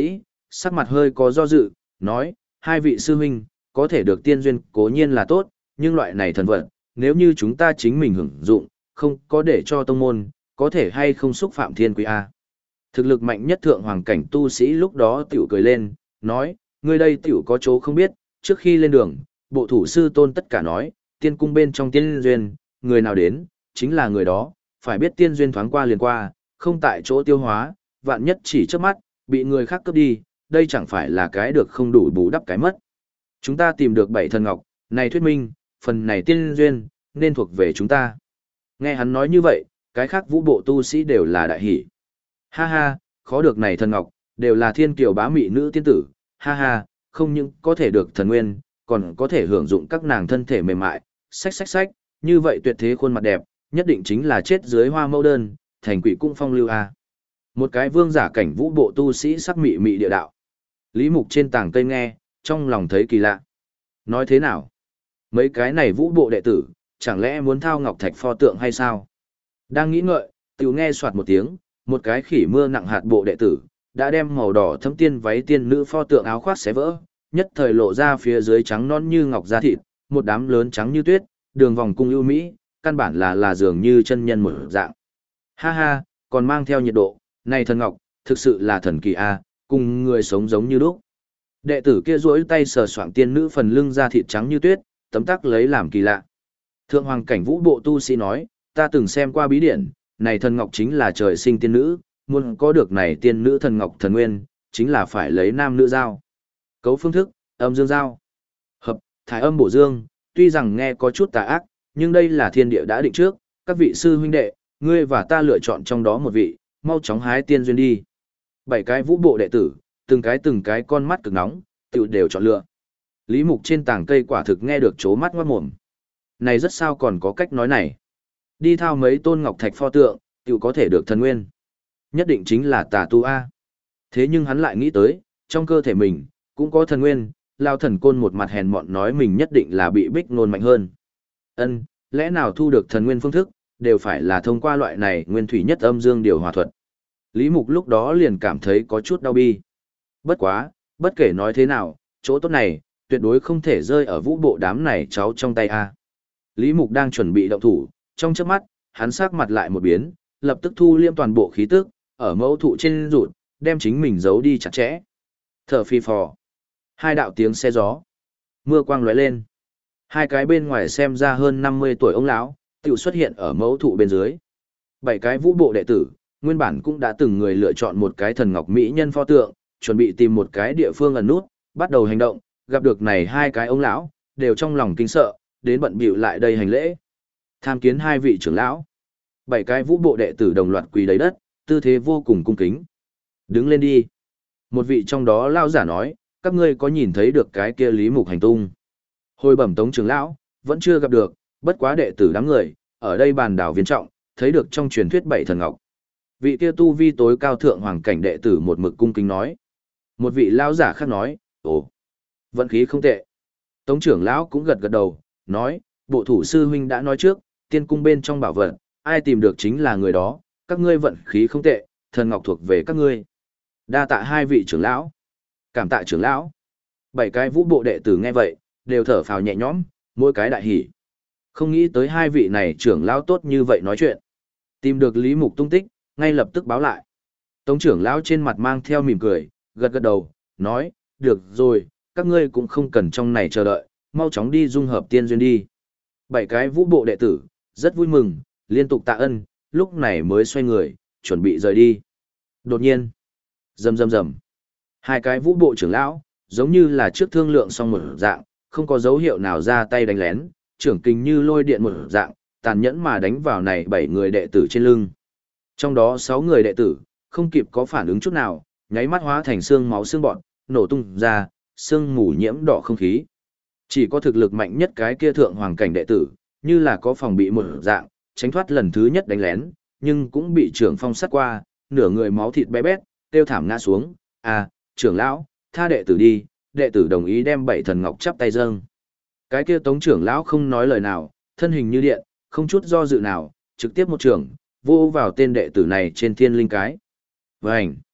Sắc mặt hơi có do dự, nói, hai vị sư huynh, có thể được tiên duyên cố nhiên là tốt, nhưng loại này thần vật, nếu như chúng ta chính mình hưởng dụng, không có để cho tông môn, có thể hay không xúc phạm thiên quy A. Thực lực mạnh nhất thượng hoàng cảnh tu sĩ lúc đó tiểu cười lên, nói, ngươi đây tiểu có chỗ không biết, trước khi lên đường, bộ thủ sư tôn tất cả nói, tiên cung bên trong tiên duyên, người nào đến, chính là người đó, phải biết tiên duyên thoáng qua liền qua, không tại chỗ tiêu hóa, vạn nhất chỉ trước mắt, bị người khác cướp đi, đây chẳng phải là cái được không đủ bù đắp cái mất. Chúng ta tìm được 7 thần ngọc, này thuyết minh, phần này tiên duyên, nên thuộc về chúng ta. Nghe hắn nói như vậy, cái khác vũ bộ tu sĩ đều là đại hỷ. Ha ha, khó được này thần ngọc, đều là thiên kiều bá mị nữ tiên tử, ha ha, không những có thể được thần nguyên, còn có thể hưởng dụng các nàng thân thể mềm mại, xách, như vậy tuyệt thế khuôn mặt đẹp, nhất định chính là chết dưới hoa mẫu đơn, thành quỷ cung phong lưu a. Một cái vương giả cảnh vũ bộ tu sĩ sắc mị mị địa đạo. Lý Mục trên tảng cây nghe, trong lòng thấy kỳ lạ. Nói thế nào? Mấy cái này vũ bộ đệ tử, chẳng lẽ muốn thao ngọc thạch pho tượng hay sao? Đang nghĩ ngợi, tiểu nghe soạt một tiếng, một cái khỉ mưa nặng hạt bộ đệ tử, đã đem màu đỏ thấm tiên váy tiên nữ pho tượng áo khoác xé vỡ, nhất thời lộ ra phía dưới trắng non như ngọc da thịt, một đám lớn trắng như tuyết, đường vòng cung ưu mỹ, căn bản là dường như chân nhân một dạng. Ha ha, còn mang theo nhiệt độ, này thần ngọc, thực sự là thần kỳ a, cùng người sống giống như lúc. Đệ tử kia duỗi tay sờ soạng tiên nữ phần lưng da thịt trắng như tuyết, tấm tắc lấy làm kỳ lạ. Thượng hoàng cảnh vũ bộ tu sĩ nói, ta từng xem qua bí điển, này thần ngọc chính là trời sinh tiên nữ, muốn có được này tiên nữ thần ngọc thần nguyên, chính là phải lấy nam nữ giao. Cấu phương thức, âm dương giao. Hợp, thải âm bổ dương, tuy rằng nghe có chút tà ác, nhưng đây là thiên địa đã định trước, các vị sư huynh đệ, ngươi và ta lựa chọn trong đó một vị, mau chóng hái tiên duyên đi. 7 cái vũ bộ đệ tử, từng cái con mắt cực nóng, tự đều chọn lựa. Lý Mục trên tảng cây quả thực nghe được chố mắt ngoát mồm. Này rất sao còn có cách nói này. Đi thao mấy tôn ngọc thạch pho tượng, tự có thể được thần nguyên. Nhất định chính là tà tu A. Thế nhưng hắn lại nghĩ tới, trong cơ thể mình, cũng có thần nguyên, lao thần côn một mặt hèn mọn nói mình nhất định là bị bích nôn mạnh hơn. Lẽ nào thu được thần nguyên phương thức, đều phải là thông qua loại này nguyên thủy nhất âm dương điều hòa thuật. Lý Mục lúc đó liền cảm thấy có chút đau bi. Bất quá, bất kể nói thế nào, chỗ tốt này, tuyệt đối không thể rơi ở vũ bộ đám này cháu trong tay A. Lý Mục đang chuẩn bị động thủ, trong chớp mắt, hắn sắc mặt lại một biến, lập tức thu liêm toàn bộ khí tức, ở mẫu thụ trên rụt, đem chính mình giấu đi chặt chẽ. Thở phi phò. Hai đạo tiếng xe gió. Mưa quang lóe lên. Hai cái bên ngoài xem ra hơn 50 tuổi ông lão, tiểu xuất hiện ở mẫu thụ bên dưới. 7 cái vũ bộ đệ tử, nguyên bản cũng đã từng người lựa chọn một cái thần ngọc mỹ nhân pho tượng, chuẩn bị tìm một cái địa phương ẩn nút, bắt đầu hành động, gặp được này hai cái ông lão, đều trong lòng kinh sợ, đến bận bịu lại đây hành lễ. Tham kiến hai vị trưởng lão. 7 cái vũ bộ đệ tử đồng loạt quỳ đầy đất, tư thế vô cùng cung kính. Đứng lên đi. Một vị trong đó lao giả nói, các ngươi có nhìn thấy được cái kia Lý Mục hành tung? Hồi bẩm Tống trưởng lão, vẫn chưa gặp được, bất quá đệ tử đám người, ở đây bàn đảo viên trọng, thấy được trong truyền thuyết 7 thần ngọc. Vị kia tu vi tối cao thượng hoàng cảnh đệ tử một mực cung kính nói. Một vị lão giả khác nói, ồ, vận khí không tệ. Tống trưởng lão cũng gật gật đầu, nói, bộ thủ sư huynh đã nói trước, tiên cung bên trong bảo vật, ai tìm được chính là người đó, các ngươi vận khí không tệ, thần ngọc thuộc về các ngươi. Đa tạ hai vị trưởng lão. Cảm tạ trưởng lão. 7 cái vũ bộ đệ tử nghe vậy, đều thở phào nhẹ nhõm, mỗi cái đại hỉ. Không nghĩ tới hai vị này trưởng lão tốt như vậy nói chuyện. Tìm được Lý Mục tung tích, ngay lập tức báo lại. Tống trưởng lão trên mặt mang theo mỉm cười, gật gật đầu, nói, được rồi, các ngươi cũng không cần trong này chờ đợi, mau chóng đi dung hợp tiên duyên đi. 7 cái vũ bộ đệ tử, rất vui mừng, liên tục tạ ân, lúc này mới xoay người, chuẩn bị rời đi. Đột nhiên, rầm. Hai cái vũ bộ trưởng lão, giống như là trước thương lượng xong một dạng, không có dấu hiệu nào ra tay đánh lén, trưởng kình như lôi điện một dạng, tàn nhẫn mà đánh vào này 7 người đệ tử trên lưng. Trong đó 6 người đệ tử, không kịp có phản ứng chút nào, nháy mắt hóa thành xương máu xương bọn, nổ tung ra, xương mù nhiễm đỏ không khí. Chỉ có thực lực mạnh nhất cái kia thượng hoàng cảnh đệ tử, như là có phòng bị một dạng, tránh thoát lần thứ nhất đánh lén, nhưng cũng bị trưởng phong sát qua, nửa người máu thịt bé bét, tiêu thảm ngã xuống. À, trưởng lão, tha đệ tử đi, đệ tử đồng ý đem 7 thần ngọc chắp tay dâng. Cái kia Tống trưởng lão không nói lời nào, thân hình như điện, không chút do dự nào, trực tiếp một trường, vô vào tên đệ tử này trên thiên linh cái. Vành!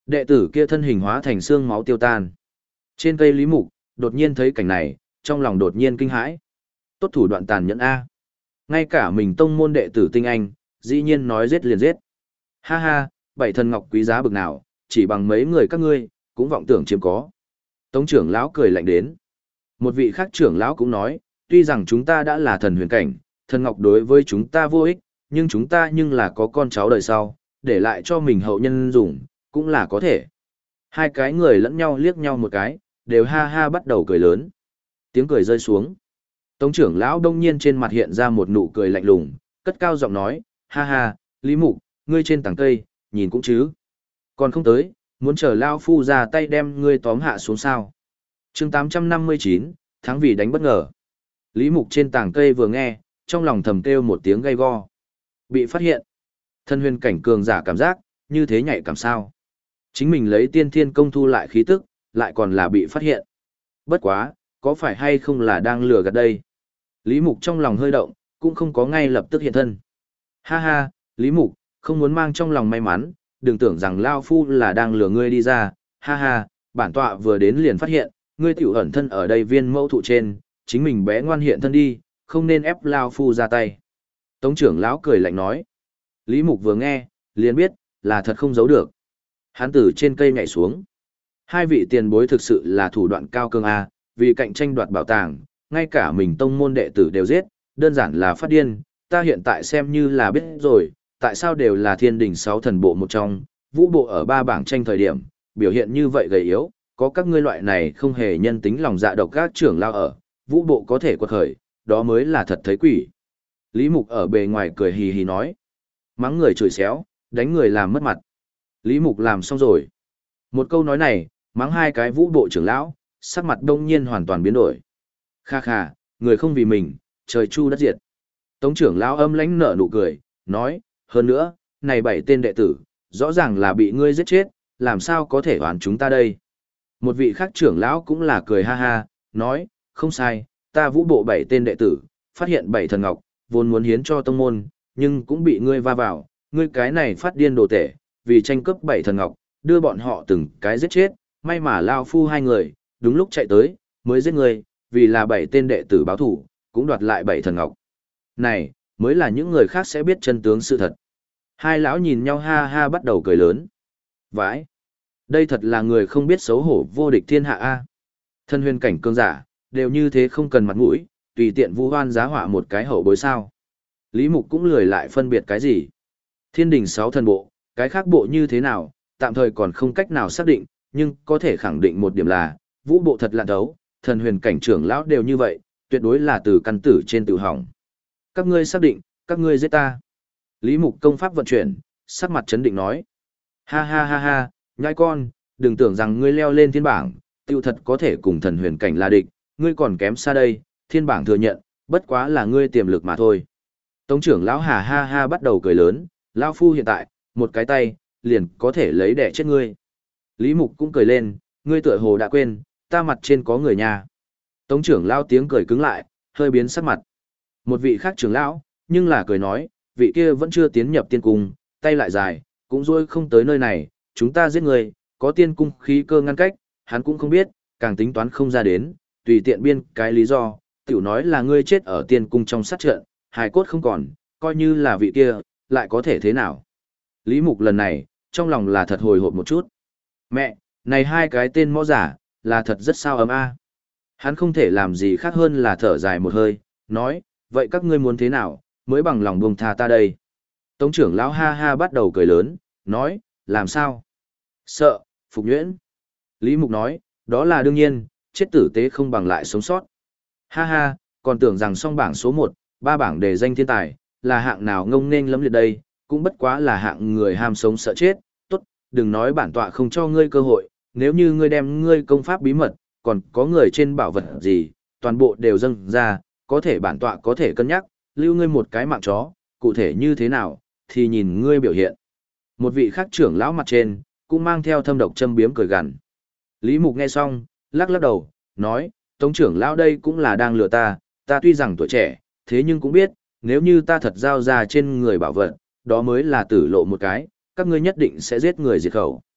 Đệ tử kia thân hình hóa thành xương máu tiêu tan. Trên cây Lý Mục, đột nhiên thấy cảnh này, trong lòng đột nhiên kinh hãi. Tốt thủ đoạn tàn nhẫn A. Ngay cả mình tông môn đệ tử tinh anh, dĩ nhiên nói giết liền giết. Ha ha, bảy thần ngọc quý giá bực nào, chỉ bằng mấy người các ngươi, cũng vọng tưởng chiếm có. Tống trưởng lão cười lạnh đến. Một vị khác trưởng lão cũng nói, tuy rằng chúng ta đã là thần huyền cảnh, thần ngọc đối với chúng ta vô ích, nhưng chúng ta nhưng là có con cháu đời sau, để lại cho mình hậu nhân dùng, cũng là có thể. Hai cái người lẫn nhau liếc nhau một cái, đều ha ha bắt đầu cười lớn. Tiếng cười rơi xuống. Tống trưởng lão đông nhiên trên mặt hiện ra một nụ cười lạnh lùng, cất cao giọng nói, ha ha, Lý Mục, ngươi trên tảng cây, nhìn cũng chứ. Còn không tới, muốn chờ Lao Phu ra tay đem ngươi tóm hạ xuống sao. chương 859, tháng vì đánh bất ngờ. Lý Mục trên tảng cây vừa nghe, trong lòng thầm kêu một tiếng gay go. Bị phát hiện. Thân huyền cảnh cường giả cảm giác, như thế nhạy cảm sao. Chính mình lấy tiên thiên công thu lại khí tức, lại còn là bị phát hiện. Bất quá, có phải hay không là đang lừa gạt đây? Lý Mục trong lòng hơi động, cũng không có ngay lập tức hiện thân. Ha ha, Lý Mục, không muốn mang trong lòng may mắn, đừng tưởng rằng Lao Phu là đang lừa ngươi đi ra. Ha ha, bản tọa vừa đến liền phát hiện, ngươi tiểu ẩn thân ở đây viên mẫu thụ trên, chính mình bé ngoan hiện thân đi, không nên ép Lao Phu ra tay. Tống trưởng lão cười lạnh nói. Lý Mục vừa nghe, liền biết, là thật không giấu được. Hắn từ trên cây nhảy xuống. Hai vị tiền bối thực sự là thủ đoạn cao cường A, vì cạnh tranh đoạt bảo tàng, ngay cả mình tông môn đệ tử đều giết, đơn giản là phát điên. Ta hiện tại xem như là biết rồi, tại sao đều là thiên đỉnh 6 thần bộ một trong, vũ bộ ở 3 bảng tranh thời điểm, biểu hiện như vậy gầy yếu, có các ngươi loại này không hề nhân tính lòng dạ độc các trưởng lao ở, vũ bộ có thể quật khởi, đó mới là thật thấy quỷ. Lý Mục ở bề ngoài cười hì hì nói, mắng người chửi xéo, đánh người làm mất mặt. Lý Mục làm xong rồi. Một câu nói này, mắng hai cái vũ bộ trưởng lão, sắc mặt đông nhiên hoàn toàn biến đổi. Kha kha, người không vì mình, trời chu đất diệt. Tống trưởng lão âm lãnh nở nụ cười, nói, hơn nữa, này 7 tên đệ tử, rõ ràng là bị ngươi giết chết, làm sao có thể oán chúng ta đây. Một vị khác trưởng lão cũng là cười ha ha, nói, không sai, ta vũ bộ 7 tên đệ tử, phát hiện 7 thần ngọc, vốn muốn hiến cho tông môn, nhưng cũng bị ngươi va vào, ngươi cái này phát điên đồ tể, vì tranh cướp 7 thần ngọc, đưa bọn họ từng cái giết chết, may mà Lao Phu hai người, đúng lúc chạy tới, mới giết ngươi, vì là 7 tên đệ tử báo thủ, cũng đoạt lại 7 thần ngọc. Này, mới là những người khác sẽ biết chân tướng sự thật. Hai lão nhìn nhau ha ha bắt đầu cười lớn. Vãi! Đây thật là người không biết xấu hổ vô địch thiên hạ A. Thân huyền cảnh cương giả, đều như thế không cần mặt mũi, tùy tiện vu hoan giá họa một cái hậu bối sao. Lý Mục cũng lười lại phân biệt cái gì. Thiên đình 6 thần bộ, cái khác bộ như thế nào, tạm thời còn không cách nào xác định, nhưng có thể khẳng định một điểm là, vũ bộ thật lạn thấu, thần huyền cảnh trưởng lão đều như vậy, tuyệt đối là từ căn tử trên tự hỏng. Các ngươi xác định, các ngươi giết ta. Lý Mục công pháp vận chuyển, sắc mặt chấn định nói. Ha ha ha ha, nhãi con, đừng tưởng rằng ngươi leo lên thiên bảng, tiêu thật có thể cùng thần huyền cảnh là địch, ngươi còn kém xa đây, thiên bảng thừa nhận, bất quá là ngươi tiềm lực mà thôi. Tống trưởng lão hà ha ha bắt đầu cười lớn, Lão Phu hiện tại, một cái tay, liền có thể lấy đẻ chết ngươi. Lý Mục cũng cười lên, ngươi tựa hồ đã quên, ta mặt trên có người nhà. Tống trưởng lão tiếng cười cứng lại, hơi biến sắc mặt. Một vị khác trưởng lão, nhưng là cười nói, vị kia vẫn chưa tiến nhập tiên cung, tay lại dài, cũng dối không tới nơi này, chúng ta giết người, có tiên cung khí cơ ngăn cách, hắn cũng không biết, càng tính toán không ra đến, tùy tiện biên cái lý do, tiểu nói là ngươi chết ở tiên cung trong sát trận, hài cốt không còn, coi như là vị kia, lại có thể thế nào. Lý Mục lần này, trong lòng là thật hồi hộp một chút. Mẹ, này hai cái tên mõ giả, là thật rất sao ấm a. Hắn không thể làm gì khác hơn là thở dài một hơi, nói, vậy các ngươi muốn thế nào, mới bằng lòng buông tha ta đây. Tống trưởng lão ha ha bắt đầu cười lớn, nói, làm sao? Sợ, phục nhuyễn. Lý Mục nói, đó là đương nhiên, chết tử tế không bằng lại sống sót. Ha ha, còn tưởng rằng song bảng số 1, 3 bảng đề danh thiên tài, là hạng nào ngông nên lắm liệt đây, cũng bất quá là hạng người ham sống sợ chết. Tốt, đừng nói bản tọa không cho ngươi cơ hội, nếu như ngươi đem ngươi công pháp bí mật, còn có người trên bảo vật gì, toàn bộ đều dâng ra, có thể bản tọa có thể cân nhắc, lưu ngươi một cái mạng chó, cụ thể như thế nào, thì nhìn ngươi biểu hiện. Một vị khác trưởng lão mặt trên, cũng mang theo thâm độc châm biếm cười gằn. Lý Mục nghe xong, lắc lắc đầu, nói, Tống trưởng lão đây cũng là đang lừa ta tuy rằng tuổi trẻ, thế nhưng cũng biết, nếu như ta thật giao ra trên người bảo vật, đó mới là tử lộ một cái, các ngươi nhất định sẽ giết người diệt khẩu.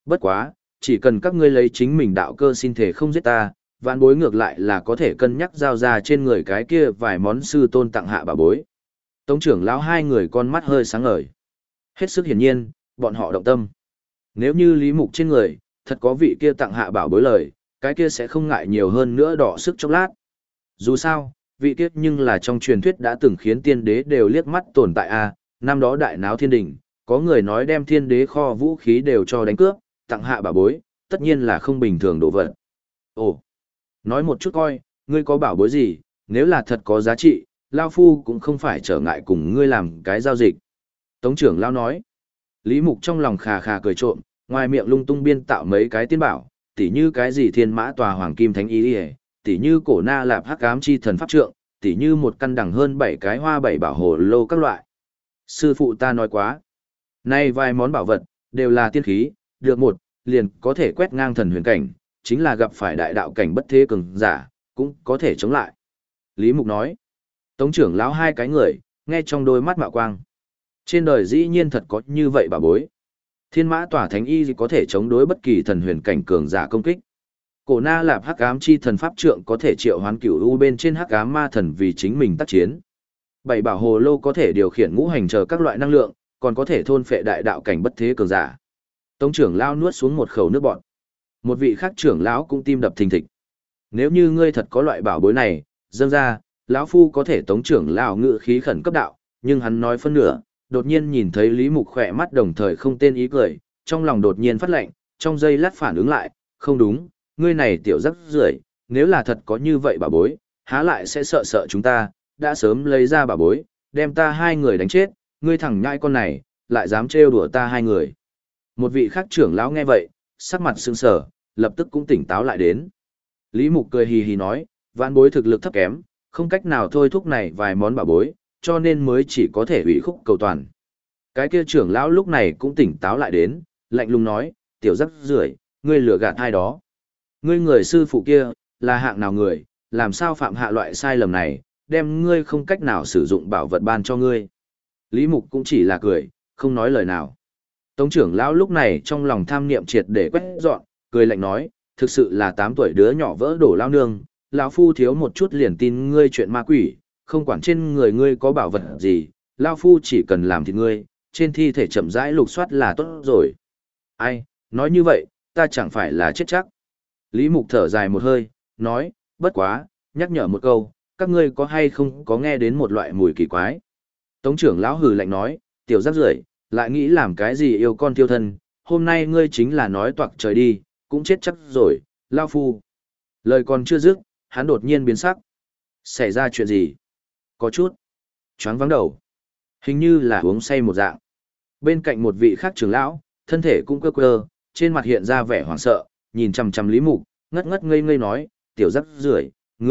Bất quá, chỉ cần các ngươi lấy chính mình đạo cơ xin thể không giết ta, vạn bối ngược lại là có thể cân nhắc giao ra trên người cái kia vài món sư tôn tặng hạ bà bối. Tống trưởng lão hai người con mắt hơi sáng ngời. Hết sức hiển nhiên, bọn họ động tâm. Nếu như Lý Mục trên người, thật có vị kia tặng hạ bảo bối lời, cái kia sẽ không ngại nhiều hơn nữa đỏ sức chốc lát. Dù sao, vị kia nhưng là trong truyền thuyết đã từng khiến tiên đế đều liếc mắt tồn tại a, năm đó đại náo thiên đình, có người nói đem thiên đế kho vũ khí đều cho đánh cướp, tặng hạ bảo bối, tất nhiên là không bình thường độ vật. Ồ, nói một chút coi, ngươi có bảo bối gì, nếu là thật có giá trị, Lao Phu cũng không phải trở ngại cùng ngươi làm cái giao dịch. Tống trưởng Lao nói, Lý Mục trong lòng khà khà cười trộm, ngoài miệng lung tung biên tạo mấy cái tiên bảo, tỉ như cái gì thiên mã tòa hoàng kim thánh y, tỉ như cổ na lạp hắc ám chi thần pháp trượng, tỉ như một căn đằng hơn 7 cái hoa 7 bảo hồ lô các loại. Sư phụ ta nói quá. Nay vài món bảo vật, đều là tiên khí, được một, liền có thể quét ngang thần huyền cảnh, chính là gặp phải đại đạo cảnh bất thế cường giả, cũng có thể chống lại. Lý Mục nói, Tống trưởng lão hai cái người, nghe trong đôi mắt mạo quang. Trên đời dĩ nhiên thật có như vậy bảo bối. Thiên mã tỏa thánh y có thể chống đối bất kỳ thần huyền cảnh cường giả công kích. Cổ na lạp hắc ám chi thần pháp trượng có thể triệu hoán cửu u bên trên hắc ám ma thần vì chính mình tác chiến. Bảy bảo hồ lô có thể điều khiển ngũ hành chờ các loại năng lượng, còn có thể thôn phệ đại đạo cảnh bất thế cường giả. Tống trưởng lão nuốt xuống một khẩu nước bọt. Một vị khác trưởng lão cũng tim đập thình thịch. Nếu như ngươi thật có loại bảo bối này, dâng ra, lão phu có thể Tống trưởng lão ngự khí khẩn cấp đạo, nhưng hắn nói phân nửa, đột nhiên nhìn thấy Lý Mục khỏe mắt đồng thời không tên ý cười, trong lòng đột nhiên phát lạnh, trong giây lát phản ứng lại, không đúng, ngươi này tiểu rắc rưởi, nếu là thật có như vậy bảo bối, há lại sẽ sợ chúng ta, đã sớm lấy ra bảo bối, đem ta hai người đánh chết, ngươi thằng nhãi con này, lại dám trêu đùa ta hai người. Một vị khác trưởng lão nghe vậy, sắc mặt sững sờ, lập tức cũng tỉnh táo lại đến. Lý Mục cười hì hì nói, vạn bối thực lực thấp kém, không cách nào thôi thúc này vài món bảo bối, cho nên mới chỉ có thể ủy khúc cầu toàn. Cái kia trưởng lão lúc này cũng tỉnh táo lại đến, lạnh lùng nói, tiểu rắc rưởi, ngươi lừa gạt ai đó. Ngươi người sư phụ kia, là hạng nào người, làm sao phạm hạ loại sai lầm này, đem ngươi không cách nào sử dụng bảo vật ban cho ngươi. Lý Mục cũng chỉ là cười, không nói lời nào. Tống trưởng lão lúc này trong lòng tham niệm triệt để quét dọn, cười lạnh nói, thực sự là 8 tuổi đứa nhỏ vỡ đổ lao nương, lão phu thiếu một chút liền tin ngươi chuyện ma quỷ, không quản trên người ngươi có bảo vật gì, lão phu chỉ cần làm thịt ngươi, trên thi thể chậm rãi lục soát là tốt rồi. Ai, nói như vậy, ta chẳng phải là chết chắc. Lý Mục thở dài một hơi, nói, bất quá, nhắc nhở một câu, các ngươi có hay không có nghe đến một loại mùi kỳ quái. Tống trưởng lão hừ lạnh nói, tiểu rắc rưởi, lại nghĩ làm cái gì yêu con tiêu thân, hôm nay ngươi chính là nói toạc trời đi, cũng chết chắc rồi, lao phu. Lời còn chưa dứt, hắn đột nhiên biến sắc. Xảy ra chuyện gì? Có chút. Choáng vắng đầu. Hình như là uống say một dạng. Bên cạnh một vị khác trưởng lão, thân thể cũng quơ quơ, trên mặt hiện ra vẻ hoảng sợ, nhìn chằm chằm Lý Mục, ngất ngất ngây ngây nói, tiểu rắc rưởi,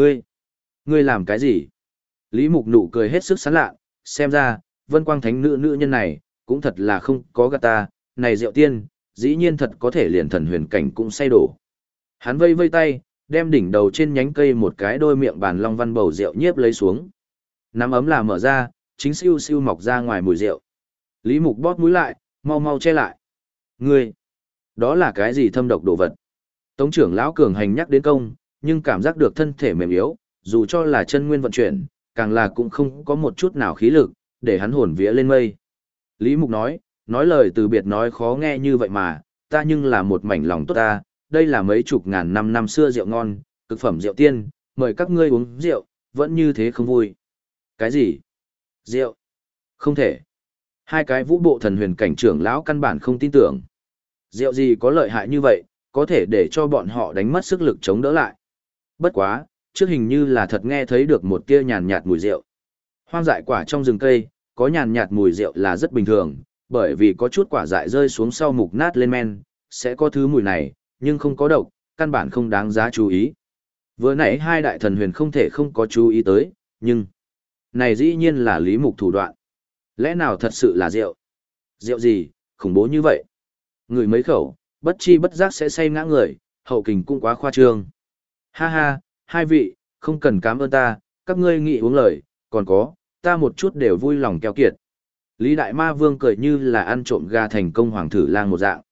ngươi làm cái gì? Lý Mục nụ cười hết sức sán lạ, xem ra, Vân Quang Thánh nữ nữ nhân này, cũng thật là không có gạt ta, này Diệu Tiên, dĩ nhiên thật có thể liền thần huyền cảnh cũng say đổ. Hắn vây vây tay, đem đỉnh đầu trên nhánh cây một cái đôi miệng bàn long văn bầu rượu nhiếp lấy xuống. Nắm ấm là mở ra, chính siêu siêu mọc ra ngoài mùi rượu. Lý Mục bóp mũi lại, mau mau che lại. Ngươi, đó là cái gì thâm độc đồ vật? Tống trưởng lão cường hành nhắc đến công, nhưng cảm giác được thân thể mềm yếu, dù cho là chân nguyên vận chuyển, càng là cũng không có một chút nào khí lực, để hắn hồn vía lên mây. Lý Mục nói lời từ biệt nói khó nghe như vậy mà, ta nhưng là một mảnh lòng tốt ta, đây là mấy chục ngàn năm xưa rượu ngon, cực phẩm rượu tiên, mời các ngươi uống rượu, vẫn như thế không vui. Cái gì? Rượu? Không thể. Hai cái vũ bộ thần huyền cảnh trưởng lão căn bản không tin tưởng. Rượu gì có lợi hại như vậy, có thể để cho bọn họ đánh mất sức lực chống đỡ lại. Bất quá, trước hình như là thật nghe thấy được một tia nhàn nhạt mùi rượu. Hoang dại quả trong rừng cây, có nhàn nhạt mùi rượu là rất bình thường, bởi vì có chút quả dại rơi xuống sau mục nát lên men, sẽ có thứ mùi này, nhưng không có độc, căn bản không đáng giá chú ý. Vừa nãy hai đại thần huyền không thể không có chú ý tới, nhưng này dĩ nhiên là Lý Mục thủ đoạn. Lẽ nào thật sự là rượu? Rượu gì, khủng bố như vậy? Người mấy khẩu, bất chi bất giác sẽ say ngã người, hậu kình cũng quá khoa trương. Ha ha, hai vị, không cần cảm ơn ta, các ngươi nghĩ uống lời, còn có, ta một chút đều vui lòng keo kiệt. Lý Đại Ma Vương cười như là ăn trộm gà thành công hoàng thử lang một dạng.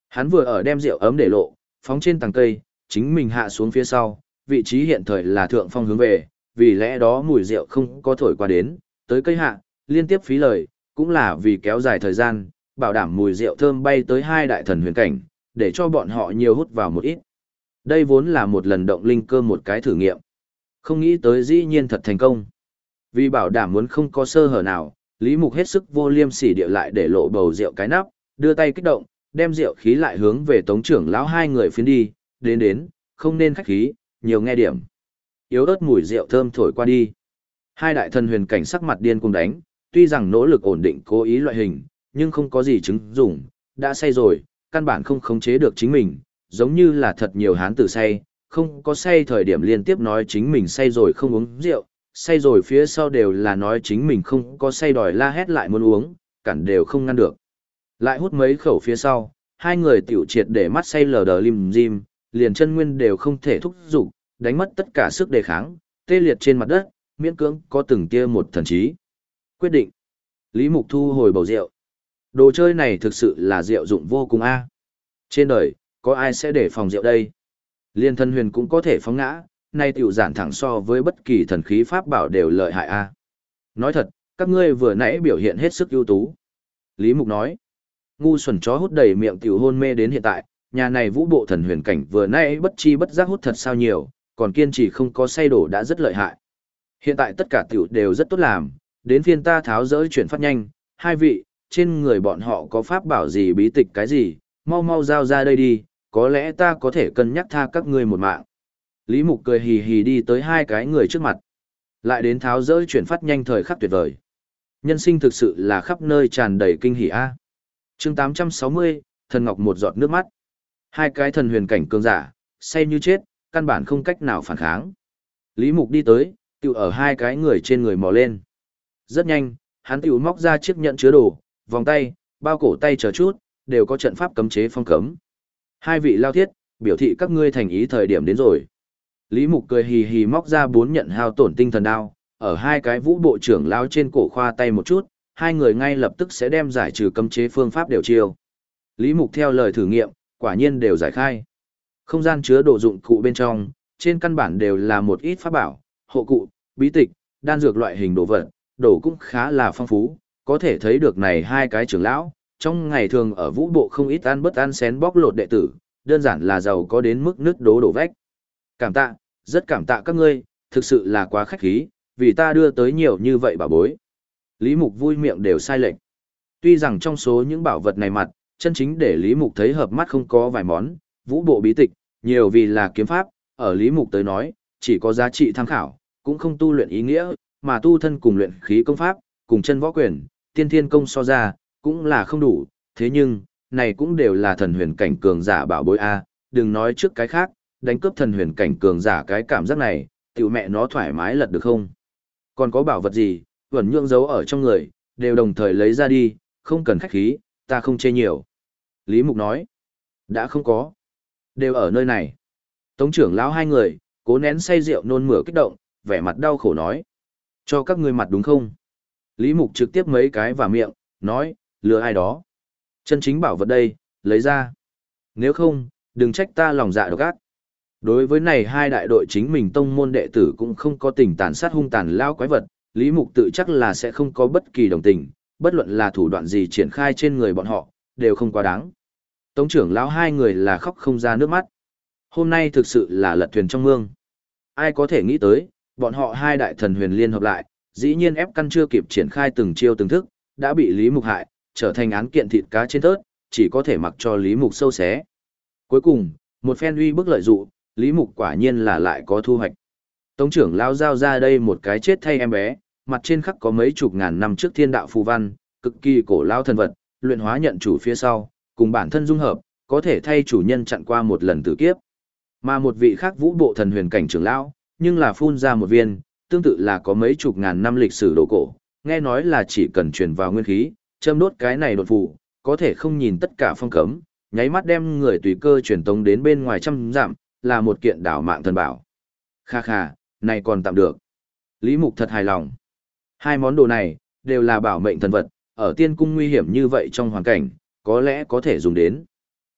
Hắn vừa ở đem rượu ấm để lộ, phóng trên tầng cây, chính mình hạ xuống phía sau, vị trí hiện thời là thượng phong hướng về, vì lẽ đó mùi rượu không có thổi qua đến, tới cây hạ, liên tiếp phí lời, cũng là vì kéo dài thời gian, bảo đảm mùi rượu thơm bay tới hai đại thần huyền cảnh, để cho bọn họ nhiều hút vào một ít. Đây vốn là một lần động linh cơ một cái thử nghiệm. Không nghĩ tới dĩ nhiên thật thành công. Vì bảo đảm muốn không có sơ hở nào, Lý Mục hết sức vô liêm sỉ địa lại để lộ bầu rượu cái nắp, đưa tay kích động, đem rượu khí lại hướng về Tống trưởng lão hai người phiến đi, đến, không nên khách khí, nhiều nghe điểm. Yếu ớt mùi rượu thơm thổi qua đi. Hai đại thần huyền cảnh sắc mặt điên cuồng đánh, tuy rằng nỗ lực ổn định cố ý loại hình, nhưng không có gì chứng dụng, đã say rồi, căn bản không khống chế được chính mình, giống như là thật nhiều hán tử say, không có say thời điểm liên tiếp nói chính mình say rồi không uống rượu, say rồi phía sau đều là nói chính mình không có say đòi la hét lại muốn uống, cản đều không ngăn được. Lại hút mấy khẩu phía sau, hai người tiểu triệt để mắt say lờ đờ lim dim, liền chân nguyên đều không thể thúc giục, đánh mất tất cả sức đề kháng, tê liệt trên mặt đất, miễn cưỡng có từng tia một thần trí. Quyết định. Lý Mục thu hồi bầu rượu. Đồ chơi này thực sự là rượu dụng vô cùng a. Trên đời, có ai sẽ để phòng rượu đây? Liên thân huyền cũng có thể phóng ngã, nay tiểu giản thẳng so với bất kỳ thần khí pháp bảo đều lợi hại a. Nói thật, các ngươi vừa nãy biểu hiện hết sức ưu tú. Lý Mục nói. Ngu xuẩn chó hút đầy miệng tiểu hôn mê đến hiện tại, nhà này vũ bộ thần huyền cảnh vừa nãy bất chi bất giác hút thật sao nhiều, còn kiên trì không có say đổ đã rất lợi hại. Hiện tại tất cả tiểu đều rất tốt làm, đến phiên ta tháo dỡ chuyển phát nhanh, hai vị, trên người bọn họ có pháp bảo gì bí tịch cái gì, mau mau giao ra đây đi, có lẽ ta có thể cân nhắc tha các ngươi một mạng. Lý Mục cười hì hì đi tới hai cái người trước mặt. Lại đến tháo dỡ chuyển phát nhanh thời khắc tuyệt vời. Nhân sinh thực sự là khắp nơi tràn đầy kinh hỉ a. Chương 860, thần ngọc một giọt nước mắt. Hai cái thần huyền cảnh cường giả, say như chết, căn bản không cách nào phản kháng. Lý Mục đi tới, tiểu ở hai cái người trên người mò lên. Rất nhanh, hắn tiểu móc ra chiếc nhẫn chứa đồ, vòng tay, bao cổ tay chờ chút, đều có trận pháp cấm chế phong cấm. Hai vị lao thiết, biểu thị các ngươi thành ý thời điểm đến rồi. Lý Mục cười hì hì móc ra 4 nhận hao tổn tinh thần đao, ở hai cái vũ bộ trưởng lao trên cổ khoa tay một chút, hai người ngay lập tức sẽ đem giải trừ cấm chế phương pháp đều chiêu. Lý Mục theo lời thử nghiệm, quả nhiên đều giải khai. Không gian chứa đồ dụng cụ bên trong, trên căn bản đều là một ít pháp bảo, hộ cụ, bí tịch, đan dược loại hình đồ vật, đồ cũng khá là phong phú, có thể thấy được này hai cái trưởng lão, trong ngày thường ở vũ bộ không ít ăn bất ăn xén bóc lột đệ tử, đơn giản là giàu có đến mức nứt đổ vách. Cảm tạ, rất cảm tạ các ngươi, thực sự là quá khách khí, vì ta đưa tới nhiều như vậy bảo bối. Lý Mục vui miệng đều sai lệch. Tuy rằng trong số những bảo vật này mặt, chân chính để Lý Mục thấy hợp mắt không có vài món, vũ bộ bí tịch, nhiều vì là kiếm pháp, ở Lý Mục tới nói, chỉ có giá trị tham khảo, cũng không tu luyện ý nghĩa, mà tu thân cùng luyện khí công pháp, cùng chân võ quyền, tiên thiên công so ra, cũng là không đủ, thế nhưng, này cũng đều là thần huyền cảnh cường giả bảo bối A, đừng nói trước cái khác, đánh cướp thần huyền cảnh cường giả cái cảm giác này, tiểu mẹ nó thoải mái lật được không? Còn có bảo vật gì, vẫn nhượng giấu ở trong người, đều đồng thời lấy ra đi, không cần khách khí, ta không chê nhiều. Lý Mục nói, đã không có, đều ở nơi này. Tống trưởng lão hai người, cố nén say rượu nôn mửa kích động, vẻ mặt đau khổ nói, cho các ngươi mặt đúng không? Lý Mục trực tiếp mấy cái vào miệng, nói, lừa ai đó. Chân chính bảo vật đây, lấy ra. Nếu không, đừng trách ta lòng dạ độc ác. Đối với này hai đại đội chính mình tông môn đệ tử cũng không có tình tàn sát hung tàn lao quái vật, Lý Mục tự chắc là sẽ không có bất kỳ đồng tình, bất luận là thủ đoạn gì triển khai trên người bọn họ, đều không quá đáng. Tống trưởng lão hai người là khóc không ra nước mắt. Hôm nay thực sự là lật thuyền trong mương. Ai có thể nghĩ tới, bọn họ hai đại thần huyền liên hợp lại, dĩ nhiên ép căn chưa kịp triển khai từng chiêu từng thức, đã bị Lý Mục hại, trở thành án kiện thịt cá trên tớt, chỉ có thể mặc cho Lý Mục sâu xé. Cuối cùng, một phen uy bức lợi dụ, Lý Mục quả nhiên là lại có thu hoạch. Tống trưởng lão giao ra đây một cái chết thay em bé, mặt trên khắc có mấy chục ngàn năm trước thiên đạo phù văn, cực kỳ cổ lao thần vật, luyện hóa nhận chủ phía sau, cùng bản thân dung hợp, có thể thay chủ nhân chặn qua một lần tử kiếp. Mà một vị khác vũ bộ thần huyền cảnh trưởng lão, nhưng là phun ra một viên, tương tự là có mấy chục ngàn năm lịch sử đồ cổ, nghe nói là chỉ cần truyền vào nguyên khí, châm đốt cái này đột phù, có thể không nhìn tất cả phong cấm, nháy mắt đem người tùy cơ truyền tống đến bên ngoài trăm dặm, là một kiện đảo mạng thần bảo. Kha kha, này còn tạm được. Lý Mục thật hài lòng. Hai món đồ này, đều là bảo mệnh thần vật, ở tiên cung nguy hiểm như vậy trong hoàn cảnh, có lẽ có thể dùng đến.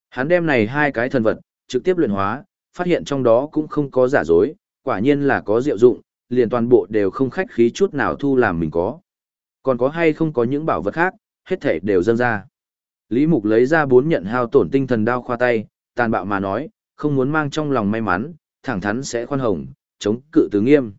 Hắn đem này hai cái thần vật, trực tiếp luyện hóa, phát hiện trong đó cũng không có giả dối, quả nhiên là có diệu dụng, liền toàn bộ đều không khách khí chút nào thu làm mình có. Còn có hay không có những bảo vật khác, hết thảy đều dâng ra. Lý Mục lấy ra 4 nhận hao tổn tinh thần đao khoa tay, tàn bạo mà nói, không muốn mang trong lòng may mắn, thẳng thắn sẽ khoan hồng, chống cự từ nghiêm.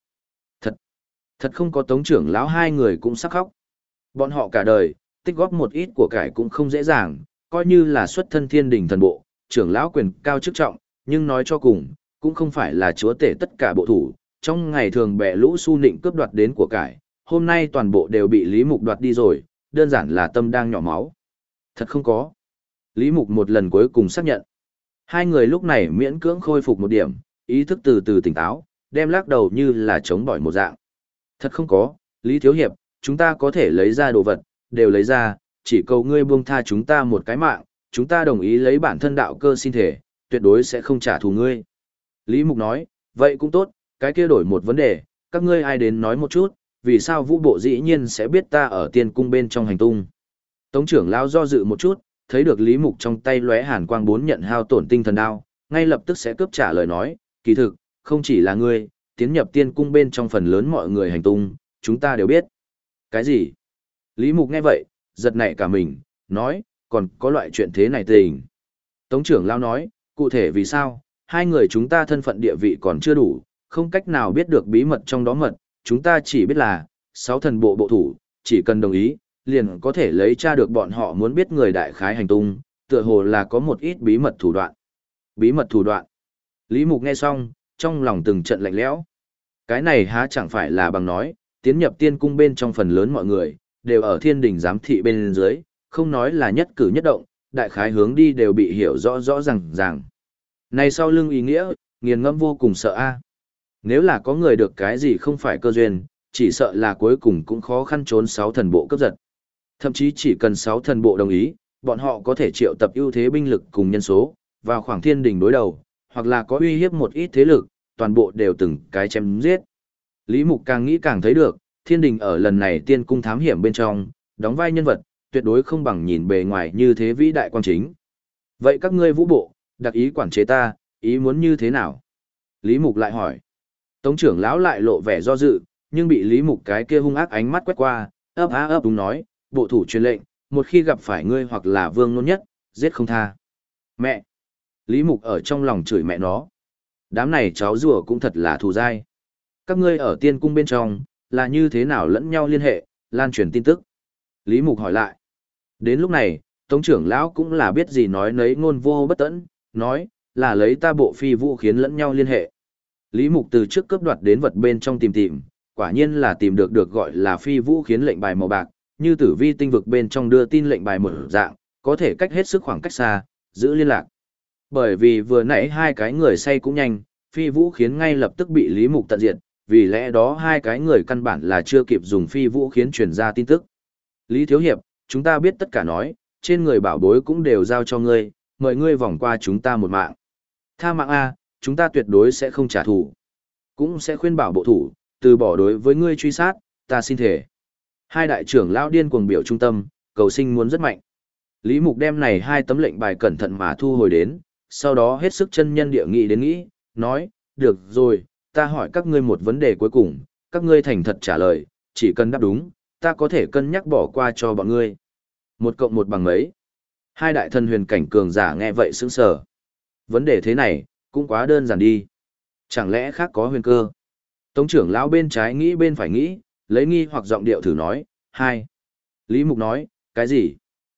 Thật không có Tống trưởng lão hai người cũng sắc khóc. Bọn họ cả đời, tích góp một ít của cải cũng không dễ dàng, coi như là xuất thân thiên đình thần bộ, trưởng lão quyền cao chức trọng, nhưng nói cho cùng, cũng không phải là chúa tể tất cả bộ thủ, trong ngày thường bẻ lũ su nịnh cướp đoạt đến của cải, hôm nay toàn bộ đều bị Lý Mục đoạt đi rồi, đơn giản là tâm đang nhỏ máu. Thật không có. Lý Mục một lần cuối cùng xác nhận. Hai người lúc này miễn cưỡng khôi phục một điểm, ý thức từ từ tỉnh táo, đem lắc đầu như là chống bỏi một dạng. Thật không có, Lý Thiếu Hiệp, chúng ta có thể lấy ra đồ vật, đều lấy ra, chỉ cầu ngươi buông tha chúng ta một cái mạng, chúng ta đồng ý lấy bản thân đạo cơ xin thể, tuyệt đối sẽ không trả thù ngươi. Lý Mục nói, vậy cũng tốt, cái kia đổi một vấn đề, các ngươi ai đến nói một chút, vì sao vũ bộ dĩ nhiên sẽ biết ta ở tiên cung bên trong hành tung. Tống trưởng lão do dự một chút, thấy được Lý Mục trong tay lóe hàn quang 4 nhận hao tổn tinh thần đao, ngay lập tức sẽ cướp trả lời nói, kỳ thực, không chỉ là ngươi, tiến nhập tiên cung bên trong phần lớn mọi người hành tung, chúng ta đều biết. Cái gì? Lý Mục nghe vậy, giật nảy cả mình, nói, còn có loại chuyện thế này tình. Tống trưởng lão nói, cụ thể vì sao, hai người chúng ta thân phận địa vị còn chưa đủ, không cách nào biết được bí mật trong đó mật, chúng ta chỉ biết là, 6 thần bộ bộ thủ, chỉ cần đồng ý, liền có thể lấy tra được bọn họ muốn biết người đại khái hành tung, tựa hồ là có một ít bí mật thủ đoạn. Bí mật thủ đoạn. Lý Mục nghe xong, trong lòng từng trận lạnh lẽo. Cái này há chẳng phải là bằng nói, tiến nhập tiên cung bên trong phần lớn mọi người, đều ở thiên đình giám thị bên dưới, không nói là nhất cử nhất động, đại khái hướng đi đều bị hiểu rõ rõ ràng. Này sau lưng ý nghĩa, nghiền ngẫm vô cùng sợ a. Nếu là có người được cái gì không phải cơ duyên, chỉ sợ là cuối cùng cũng khó khăn trốn 6 thần bộ cấp giật. Thậm chí chỉ cần 6 thần bộ đồng ý, bọn họ có thể triệu tập ưu thế binh lực cùng nhân số, vào khoảng thiên đình đối đầu, hoặc là có uy hiếp một ít thế lực, toàn bộ đều từng cái chém giết. Lý Mục càng nghĩ càng thấy được, thiên đình ở lần này tiên cung thám hiểm bên trong, đóng vai nhân vật, tuyệt đối không bằng nhìn bề ngoài như thế vĩ đại quang chính. Vậy các ngươi vũ bộ, đặc ý quản chế ta, ý muốn như thế nào? Lý Mục lại hỏi. Tống trưởng lão lại lộ vẻ do dự, nhưng bị Lý Mục cái kia hung ác ánh mắt quét qua, ấp đúng nói, bộ thủ truyền lệnh, một khi gặp phải ngươi hoặc là vương nôn nhất, giết không tha. Mẹ! Lý Mục ở trong lòng chửi mẹ nó. Đám này cháu rùa cũng thật là thù dai. Các ngươi ở tiên cung bên trong, là như thế nào lẫn nhau liên hệ, lan truyền tin tức. Lý Mục hỏi lại. Đến lúc này, Tống trưởng lão cũng là biết gì nói nấy ngôn vô bất tẫn, nói, là lấy ta bộ phi vũ khiến lẫn nhau liên hệ. Lý Mục từ trước cướp đoạt đến vật bên trong tìm, quả nhiên là tìm được gọi là phi vũ khiến lệnh bài màu bạc, như tử vi tinh vực bên trong đưa tin lệnh bài một dạng, có thể cách hết sức khoảng cách xa, giữ liên lạc. Bởi vì vừa nãy hai cái người say cũng nhanh, phi vũ khiến ngay lập tức bị Lý Mục tận diệt, vì lẽ đó hai cái người căn bản là chưa kịp dùng phi vũ khiến truyền ra tin tức. Lý Thiếu Hiệp, chúng ta biết tất cả nói, trên người bảo bối cũng đều giao cho ngươi, mời ngươi vòng qua chúng ta một mạng. Tha mạng A, chúng ta tuyệt đối sẽ không trả thù. Cũng sẽ khuyên bảo bộ thủ, từ bỏ đối với ngươi truy sát, ta xin thể. Hai đại trưởng lão điên cuồng biểu trung tâm, cầu sinh muốn rất mạnh. Lý Mục đem này hai tấm lệnh bài cẩn thận mà thu hồi đến, sau đó hết sức chân nhân địa nghị đến nghĩ, nói, được rồi, ta hỏi các ngươi một vấn đề cuối cùng, các ngươi thành thật trả lời, chỉ cần đáp đúng, ta có thể cân nhắc bỏ qua cho bọn ngươi. 1 + 1 bằng mấy? Hai đại thần huyền cảnh cường giả nghe vậy sững sờ. Vấn đề thế này, cũng quá đơn giản đi. Chẳng lẽ khác có huyền cơ? Tống trưởng lão bên trái nghĩ bên phải nghĩ, lấy nghi hoặc giọng điệu thử nói, 2. Lý Mục nói, cái gì?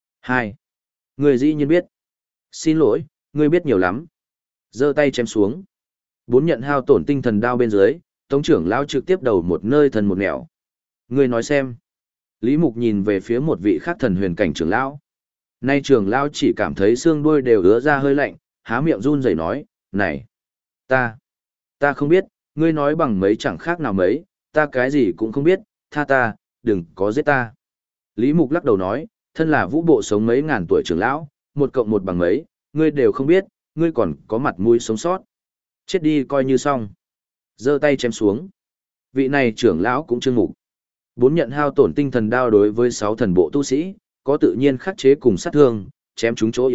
2. Người dĩ nhiên biết. Xin lỗi, ngươi biết nhiều lắm. Giơ tay chém xuống. 4 nhận hao tổn tinh thần đao bên dưới, Tống trưởng lão trực tiếp đầu một nơi thần một nẻo. Ngươi nói xem. Lý Mục nhìn về phía một vị khác thần huyền cảnh trưởng lão. Nay trưởng lão chỉ cảm thấy xương đuôi đều ứa ra hơi lạnh, há miệng run rẩy nói, này, ta không biết, ngươi nói bằng mấy chẳng khác nào mấy, ta cái gì cũng không biết, tha ta, đừng có giết ta. Lý Mục lắc đầu nói, thân là vũ bộ sống mấy ngàn tuổi trưởng lão, 1 + 1 bằng mấy, ngươi đều không biết, ngươi còn có mặt mũi sống sót. Chết đi coi như xong. Giơ tay chém xuống. Vị này trưởng lão cũng chương mục. 4 nhận hao tổn tinh thần đao đối với 6 thần bộ tu sĩ, có tự nhiên khắc chế cùng sát thương, chém chúng chỗ yếu,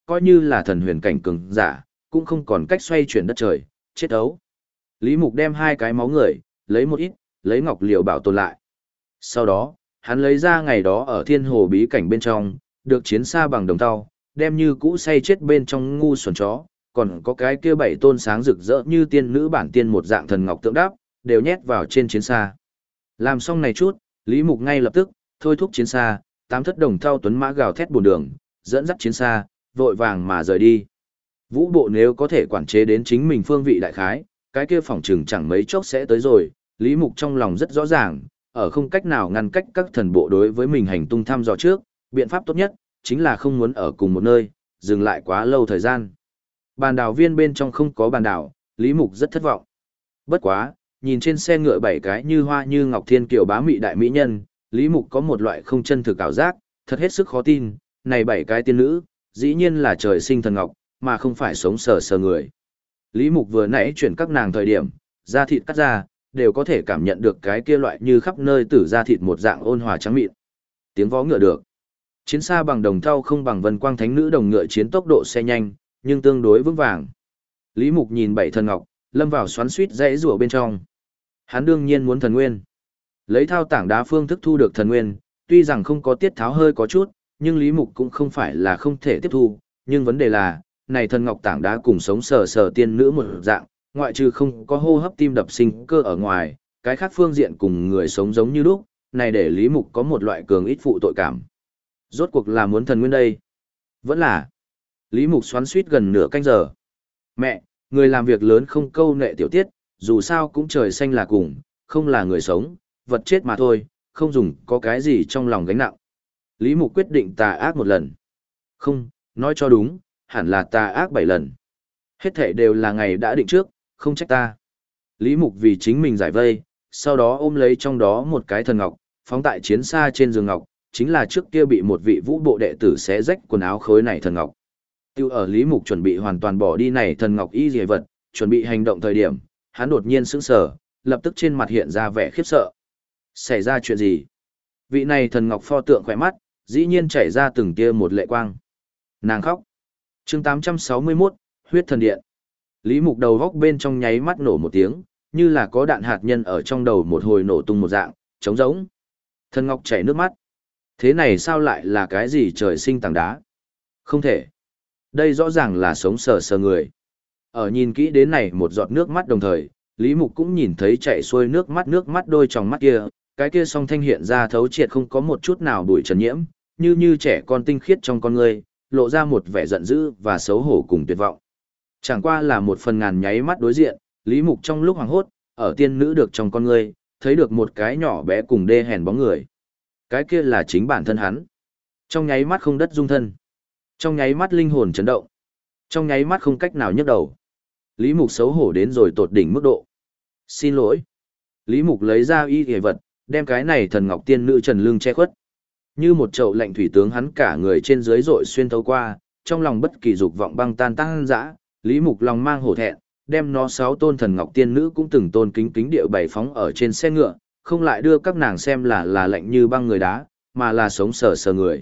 coi như là thần huyền cảnh cường giả, cũng không còn cách xoay chuyển đất trời, chết ấu. Lý Mục đem 2 cái máu người, lấy một ít, lấy ngọc liều bảo tồn lại. Sau đó, hắn lấy ra ngày đó ở thiên hồ bí cảnh bên trong, được chiến xa bằng đồng tàu, đem như cũ say chết bên trong ngu xuẩn chó, còn có cái kia 7 tôn sáng rực rỡ như tiên nữ bản tiên một dạng thần ngọc tượng đáp, đều nhét vào trên chiến xa. Làm xong này chút, Lý Mục ngay lập tức, thôi thúc chiến xa, 8 thất đồng thau tuấn mã gào thét buồn đường, dẫn dắt chiến xa, vội vàng mà rời đi. Vũ bộ nếu có thể quản chế đến chính mình phương vị đại khái, cái kia phòng trừng chẳng mấy chốc sẽ tới rồi, Lý Mục trong lòng rất rõ ràng, ở không cách nào ngăn cách các thần bộ đối với mình hành tung thăm dò trước, biện pháp tốt nhất, chính là không muốn ở cùng một nơi, dừng lại quá lâu thời gian. Bàn đảo viên bên trong không có bàn đảo, Lý Mục rất thất vọng. Bất quá, nhìn trên xe ngựa 7 cái như hoa như ngọc thiên kiều bá mị đại mỹ nhân, Lý Mục có một loại không chân thực ảo giác, thật hết sức khó tin, này 7 cái tiên nữ, dĩ nhiên là trời sinh thần ngọc, mà không phải sống sờ sờ người. Lý Mục vừa nãy chuyển các nàng thời điểm, da thịt cắt ra, đều có thể cảm nhận được cái kia loại như khắp nơi tử da thịt một dạng ôn hòa trắng mịn. Tiếng vó ngựa được. Chiến xa bằng đồng thau không bằng vân quang thánh nữ đồng ngựa chiến tốc độ xe nhanh, nhưng tương đối vững vàng. Lý Mục nhìn 7 thần ngọc, lâm vào xoắn xuýt dãy rủa bên trong. Hắn đương nhiên muốn thần nguyên. Lấy thao tảng đá phương thức thu được thần nguyên, tuy rằng không có tiết tháo hơi có chút, nhưng Lý Mục cũng không phải là không thể tiếp thu, nhưng vấn đề là, này thần ngọc tảng đá cùng sống sờ sờ tiên nữ một dạng, ngoại trừ không có hô hấp tim đập sinh cơ ở ngoài, cái khác phương diện cùng người sống giống như lúc, này để Lý Mục có một loại cường ít phụ tội cảm. Rốt cuộc là muốn thần nguyên đây. Vẫn là. Lý Mục xoắn xuýt gần nửa canh giờ. Mẹ, người làm việc lớn không câu nệ tiểu tiết, dù sao cũng trời xanh là cùng, không là người sống, vật chết mà thôi, không dùng có cái gì trong lòng gánh nặng. Lý Mục quyết định tà ác một lần. Không, nói cho đúng, hẳn là tà ác 7 lần. Hết thể đều là ngày đã định trước, không trách ta. Lý Mục vì chính mình giải vây, sau đó ôm lấy trong đó một cái thần ngọc, phóng tại chiến xa trên giường ngọc, chính là trước kia bị một vị vũ bộ đệ tử xé rách quần áo khối này thần ngọc. Tiêu ở Lý Mục chuẩn bị hoàn toàn bỏ đi này thần ngọc y dề vật, chuẩn bị hành động thời điểm, hắn đột nhiên sững sờ, lập tức trên mặt hiện ra vẻ khiếp sợ. Xảy ra chuyện gì? Vị này thần ngọc pho tượng khỏe mắt, dĩ nhiên chảy ra từng tia một lệ quang. Nàng khóc. Chương 861, huyết thần điện. Lý Mục đầu góc bên trong nháy mắt nổ một tiếng, như là có đạn hạt nhân ở trong đầu một hồi nổ tung một dạng, trống rỗng. Thần ngọc chảy nước mắt. Thế này sao lại là cái gì trời sinh tảng đá? Không thể. Đây rõ ràng là sống sờ sờ người. Ở nhìn kỹ đến này một giọt nước mắt đồng thời, Lý Mục cũng nhìn thấy chảy xuôi nước mắt đôi tròng mắt kia, cái kia song thanh hiện ra thấu triệt không có một chút nào bụi trần nhiễm, như trẻ con tinh khiết trong con người, lộ ra một vẻ giận dữ và xấu hổ cùng tuyệt vọng. Chẳng qua là một phần ngàn nháy mắt đối diện, Lý Mục trong lúc hoảng hốt, ở tiên nữ được trong con người, thấy được một cái nhỏ bé cùng đê hèn bóng người. Cái kia là chính bản thân hắn. Trong nháy mắt không đất dung thân. Trong nháy mắt linh hồn chấn động. Trong nháy mắt không cách nào nhấc đầu. Lý Mục xấu hổ đến rồi tột đỉnh mức độ. Xin lỗi. Lý Mục lấy ra y hề vật, đem cái này thần ngọc tiên nữ trần lưng che khuất. Như một chậu lạnh thủy tướng hắn cả người trên dưới rội xuyên thấu qua, trong lòng bất kỳ dục vọng băng tan tăng dã, Lý Mục lòng mang hổ thẹn, đem nó 6 tôn thần ngọc tiên nữ cũng từng tôn kính kính địa bày phóng ở trên xe ngựa, không lại đưa các nàng xem là lạnh như băng người đá, mà là sống sờ sờ người.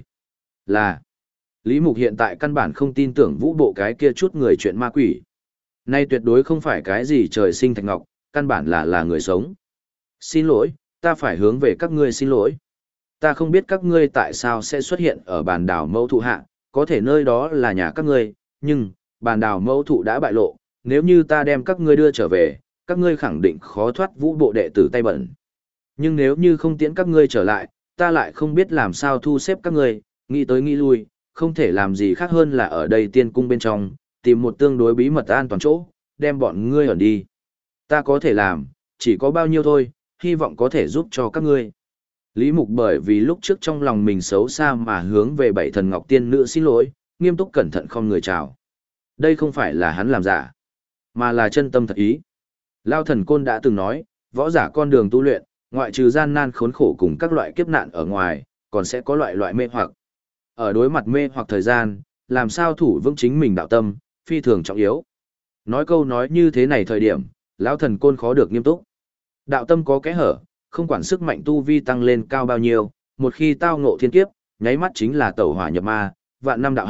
Là Lý Mục hiện tại căn bản không tin tưởng vũ bộ cái kia chút người chuyện ma quỷ. Nay tuyệt đối không phải cái gì trời sinh thạch ngọc, căn bản là người sống. Xin lỗi, ta phải hướng về các ngươi xin lỗi. Ta không biết các ngươi tại sao sẽ xuất hiện ở bàn đảo mẫu thụ hạ, có thể nơi đó là nhà các ngươi, nhưng, bàn đảo mẫu thụ đã bại lộ, nếu như ta đem các ngươi đưa trở về, các ngươi khẳng định khó thoát vũ bộ đệ tử tay bẩn. Nhưng nếu như không tiễn các ngươi trở lại, ta lại không biết làm sao thu xếp các ngươi, nghĩ tới nghĩ lui, không thể làm gì khác hơn là ở đây tiên cung bên trong, tìm một tương đối bí mật an toàn chỗ, đem bọn ngươi ẩn đi. Ta có thể làm, chỉ có bao nhiêu thôi, hy vọng có thể giúp cho các ngươi. Lý Mục bởi vì lúc trước trong lòng mình xấu xa mà hướng về 7 thần ngọc tiên nữ xin lỗi, nghiêm túc cẩn thận không người chào. Đây không phải là hắn làm giả, mà là chân tâm thật ý. Lao thần côn đã từng nói, võ giả con đường tu luyện, ngoại trừ gian nan khốn khổ cùng các loại kiếp nạn ở ngoài, còn sẽ có loại mê hoặc. Ở đối mặt mê hoặc thời gian, làm sao thủ vững chính mình đạo tâm, phi thường trọng yếu. Nói câu nói như thế này thời điểm, lão thần côn khó được nghiêm túc. Đạo tâm có kẽ hở, không quản sức mạnh tu vi tăng lên cao bao nhiêu, một khi tao ngộ thiên kiếp, nháy mắt chính là tẩu hỏa nhập ma, vạn năm đạo hạnh,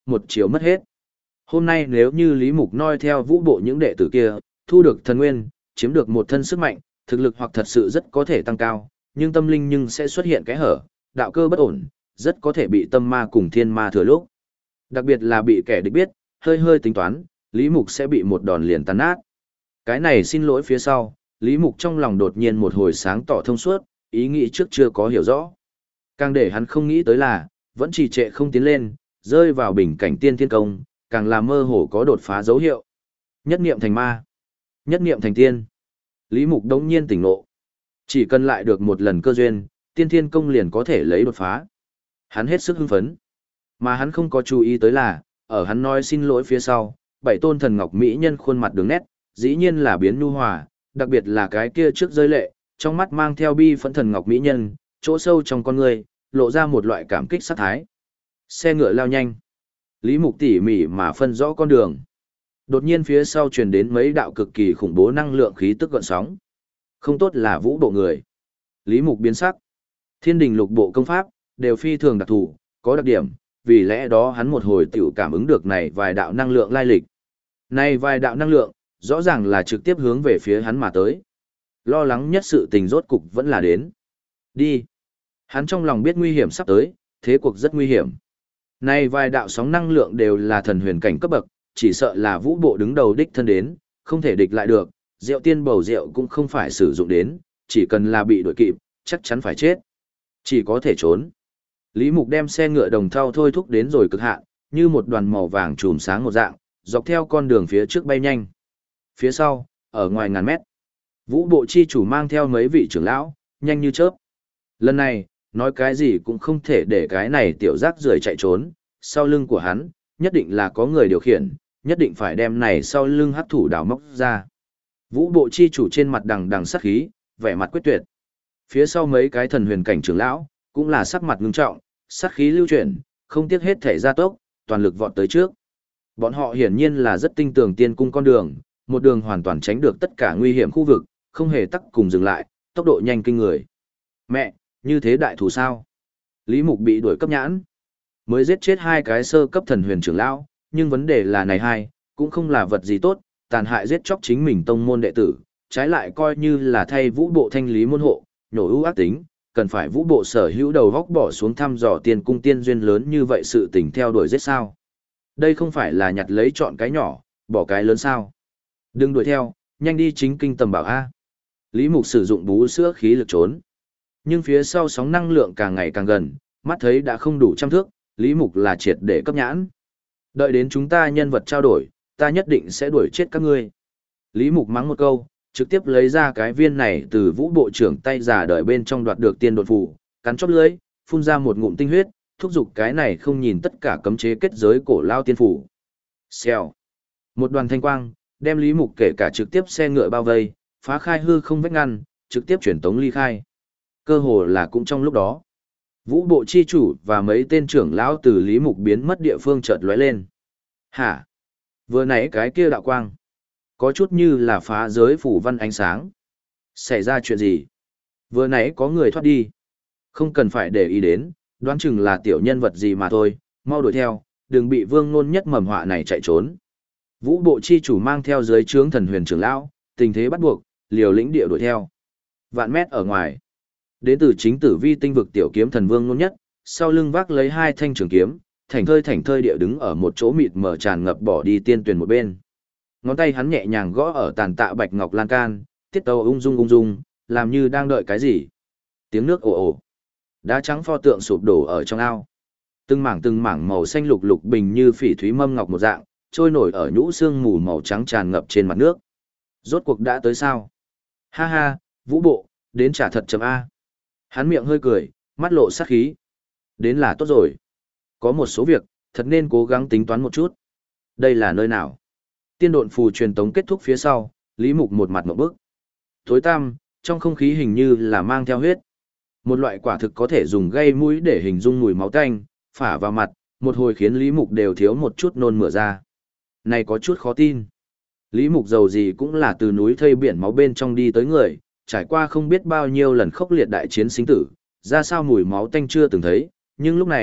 một chiều mất hết. Hôm nay nếu như Lý Mục noi theo vũ bộ những đệ tử kia, thu được thần nguyên, chiếm được một thân sức mạnh, thực lực hoặc thật sự rất có thể tăng cao, nhưng tâm linh nhưng sẽ xuất hiện cái hở, đạo cơ bất ổn, rất có thể bị tâm ma cùng thiên ma thừa lúc. Đặc biệt là bị kẻ địch biết, hơi hơi tính toán, Lý Mục sẽ bị một đòn liền tan nát. Cái này xin lỗi phía sau, Lý Mục trong lòng đột nhiên một hồi sáng tỏ thông suốt, ý nghĩ trước chưa có hiểu rõ. Càng để hắn không nghĩ tới là, vẫn trì trệ không tiến lên, rơi vào bình cảnh tiên thiên công, càng là mơ hồ có đột phá dấu hiệu. Nhất niệm thành ma, nhất niệm thành tiên. Lý Mục đống nhiên tỉnh ngộ. Chỉ cần lại được một lần cơ duyên, tiên thiên công liền có thể lấy đột phá. Hắn hết sức hưng phấn. Mà hắn không có chú ý tới là, ở hắn nói xin lỗi phía sau, bảy tôn thần ngọc mỹ nhân khuôn mặt đường nét, dĩ nhiên là biến nhu hòa, đặc biệt là cái kia trước rơi lệ, trong mắt mang theo bi phẫn thần ngọc mỹ nhân, chỗ sâu trong con người, lộ ra một loại cảm kích sát thái. Xe ngựa lao nhanh. Lý Mục tỉ mỉ mà phân rõ con đường. Đột nhiên phía sau truyền đến mấy đạo cực kỳ khủng bố năng lượng khí tức gợn sóng. Không tốt là vũ bộ người. Lý Mục biến sắc. Thiên đình lục bộ công pháp, đều phi thường đặc thù, có đặc điểm, vì lẽ đó hắn một hồi tiểu cảm ứng được này vài đạo năng lượng lai lịch. Này vài đạo năng lượng, rõ ràng là trực tiếp hướng về phía hắn mà tới. Lo lắng nhất sự tình rốt cục vẫn là đến. Đi. Hắn trong lòng biết nguy hiểm sắp tới, thế cuộc rất nguy hiểm. Này vài đạo sóng năng lượng đều là thần huyền cảnh cấp bậc, chỉ sợ là vũ bộ đứng đầu đích thân đến, không thể địch lại được, rượu tiên bầu rượu cũng không phải sử dụng đến, chỉ cần là bị đuổi kịp, chắc chắn phải chết. Chỉ có thể trốn. Lý Mục đem xe ngựa đồng thau thôi thúc đến rồi cực hạn, như một đoàn màu vàng chùm sáng một dạng, dọc theo con đường phía trước bay nhanh. Phía sau, ở ngoài ngàn mét, vũ bộ chi chủ mang theo mấy vị trưởng lão, nhanh như chớp. Lần này, nói cái gì cũng không thể để cái này tiểu rác rưởi chạy trốn, sau lưng của hắn, nhất định là có người điều khiển, nhất định phải đem này sau lưng hắc thủ đào móc ra. Vũ bộ chi chủ trên mặt đằng đằng sát khí, vẻ mặt quyết tuyệt. Phía sau mấy cái thần huyền cảnh trưởng lão, cũng là sắc mặt ngưng trọng, sát khí lưu chuyển, không tiếc hết thể gia tốc, toàn lực vọt tới trước. Bọn họ hiển nhiên là rất tinh tường tiên cung con đường, một đường hoàn toàn tránh được tất cả nguy hiểm khu vực, không hề tắc cùng dừng lại, tốc độ nhanh kinh người. Mẹ, như thế đại thù sao? Lý Mục bị đuổi cấp nhãn, mới giết chết hai cái sơ cấp thần huyền trưởng lão, nhưng vấn đề là này hai, cũng không là vật gì tốt, tàn hại giết chóc chính mình tông môn đệ tử, trái lại coi như là thay vũ bộ thanh lý môn hộ, nhổ ưu ác tính, cần phải vũ bộ sở hữu đầu góc bỏ xuống thăm dò tiên cung tiên duyên lớn như vậy sự tình theo đuổi giết sao. Đây không phải là nhặt lấy chọn cái nhỏ, bỏ cái lớn sao. Đừng đuổi theo, nhanh đi chính kinh tầm bảo A. Lý Mục sử dụng bú sữa khí lực trốn. Nhưng phía sau sóng năng lượng càng ngày càng gần, mắt thấy đã không đủ trăm thước, Lý Mục là triệt để cấp nhãn. Đợi đến chúng ta nhân vật trao đổi, ta nhất định sẽ đuổi chết các ngươi. Lý Mục mắng một câu, trực tiếp lấy ra cái viên này từ vũ bộ trưởng tay giả đợi bên trong đoạt được tiên đột phù, cắn chóp lưỡi, phun ra một ngụm tinh huyết, thúc giục cái này không nhìn tất cả cấm chế kết giới cổ lao tiên phủ. Xèo. Một đoàn thanh quang, đem Lý Mục kể cả trực tiếp xe ngựa bao vây, phá khai hư không vách ngăn, trực tiếp chuyển tống ly khai. Cơ hồ là cũng trong lúc đó, vũ bộ chi chủ và mấy tên trưởng lão từ Lý Mục biến mất địa phương chợt lóe lên. Hả? Vừa nãy cái kia đạo quang, có chút như là phá giới phủ văn ánh sáng. Xảy ra chuyện gì? Vừa nãy có người thoát đi. Không cần phải để ý đến, đoán chừng là tiểu nhân vật gì mà thôi, mau đuổi theo, đừng bị vương nôn nhất mầm họa này chạy trốn. Vũ bộ chi chủ mang theo dưới trướng thần huyền trưởng lão, tình thế bắt buộc, liều lĩnh địa đuổi theo. Vạn mét ở ngoài, đến từ chính tử vi tinh vực tiểu kiếm thần vương nôn nhất, sau lưng vác lấy hai thanh trường kiếm, thảnh thơi địa đứng ở một chỗ mịt mờ tràn ngập bỏ đi tiên tuyền một bên. Ngón tay hắn nhẹ nhàng gõ ở tàn tạ bạch ngọc lan can, tiết tấu ung dung, làm như đang đợi cái gì. Tiếng nước ồ ồ. Đá trắng pho tượng sụp đổ ở trong ao. Từng mảng màu xanh lục lục bình như phỉ thúy mâm ngọc một dạng, trôi nổi ở nhũ sương mù màu trắng tràn ngập trên mặt nước. Rốt cuộc đã tới sao? Ha ha, vũ bộ, đến trả thật chấm A. Hắn miệng hơi cười, mắt lộ sát khí. Đến là tốt rồi. Có một số việc, thật nên cố gắng tính toán một chút. Đây là nơi nào? Tiên độn phù truyền tống kết thúc phía sau, Lý Mục một mặt ngộp bức. Tối tăm, trong không khí hình như là mang theo huyết. Một loại quả thực có thể dùng gây mũi để hình dung mùi máu tanh, phả vào mặt, một hồi khiến Lý Mục đều thiếu một chút nôn mửa ra. Này có chút khó tin. Lý Mục dầu gì cũng là từ núi thây biển máu bên trong đi tới người, trải qua không biết bao nhiêu lần khốc liệt đại chiến sinh tử, ra sao mùi máu tanh chưa từng thấy, nhưng lúc này,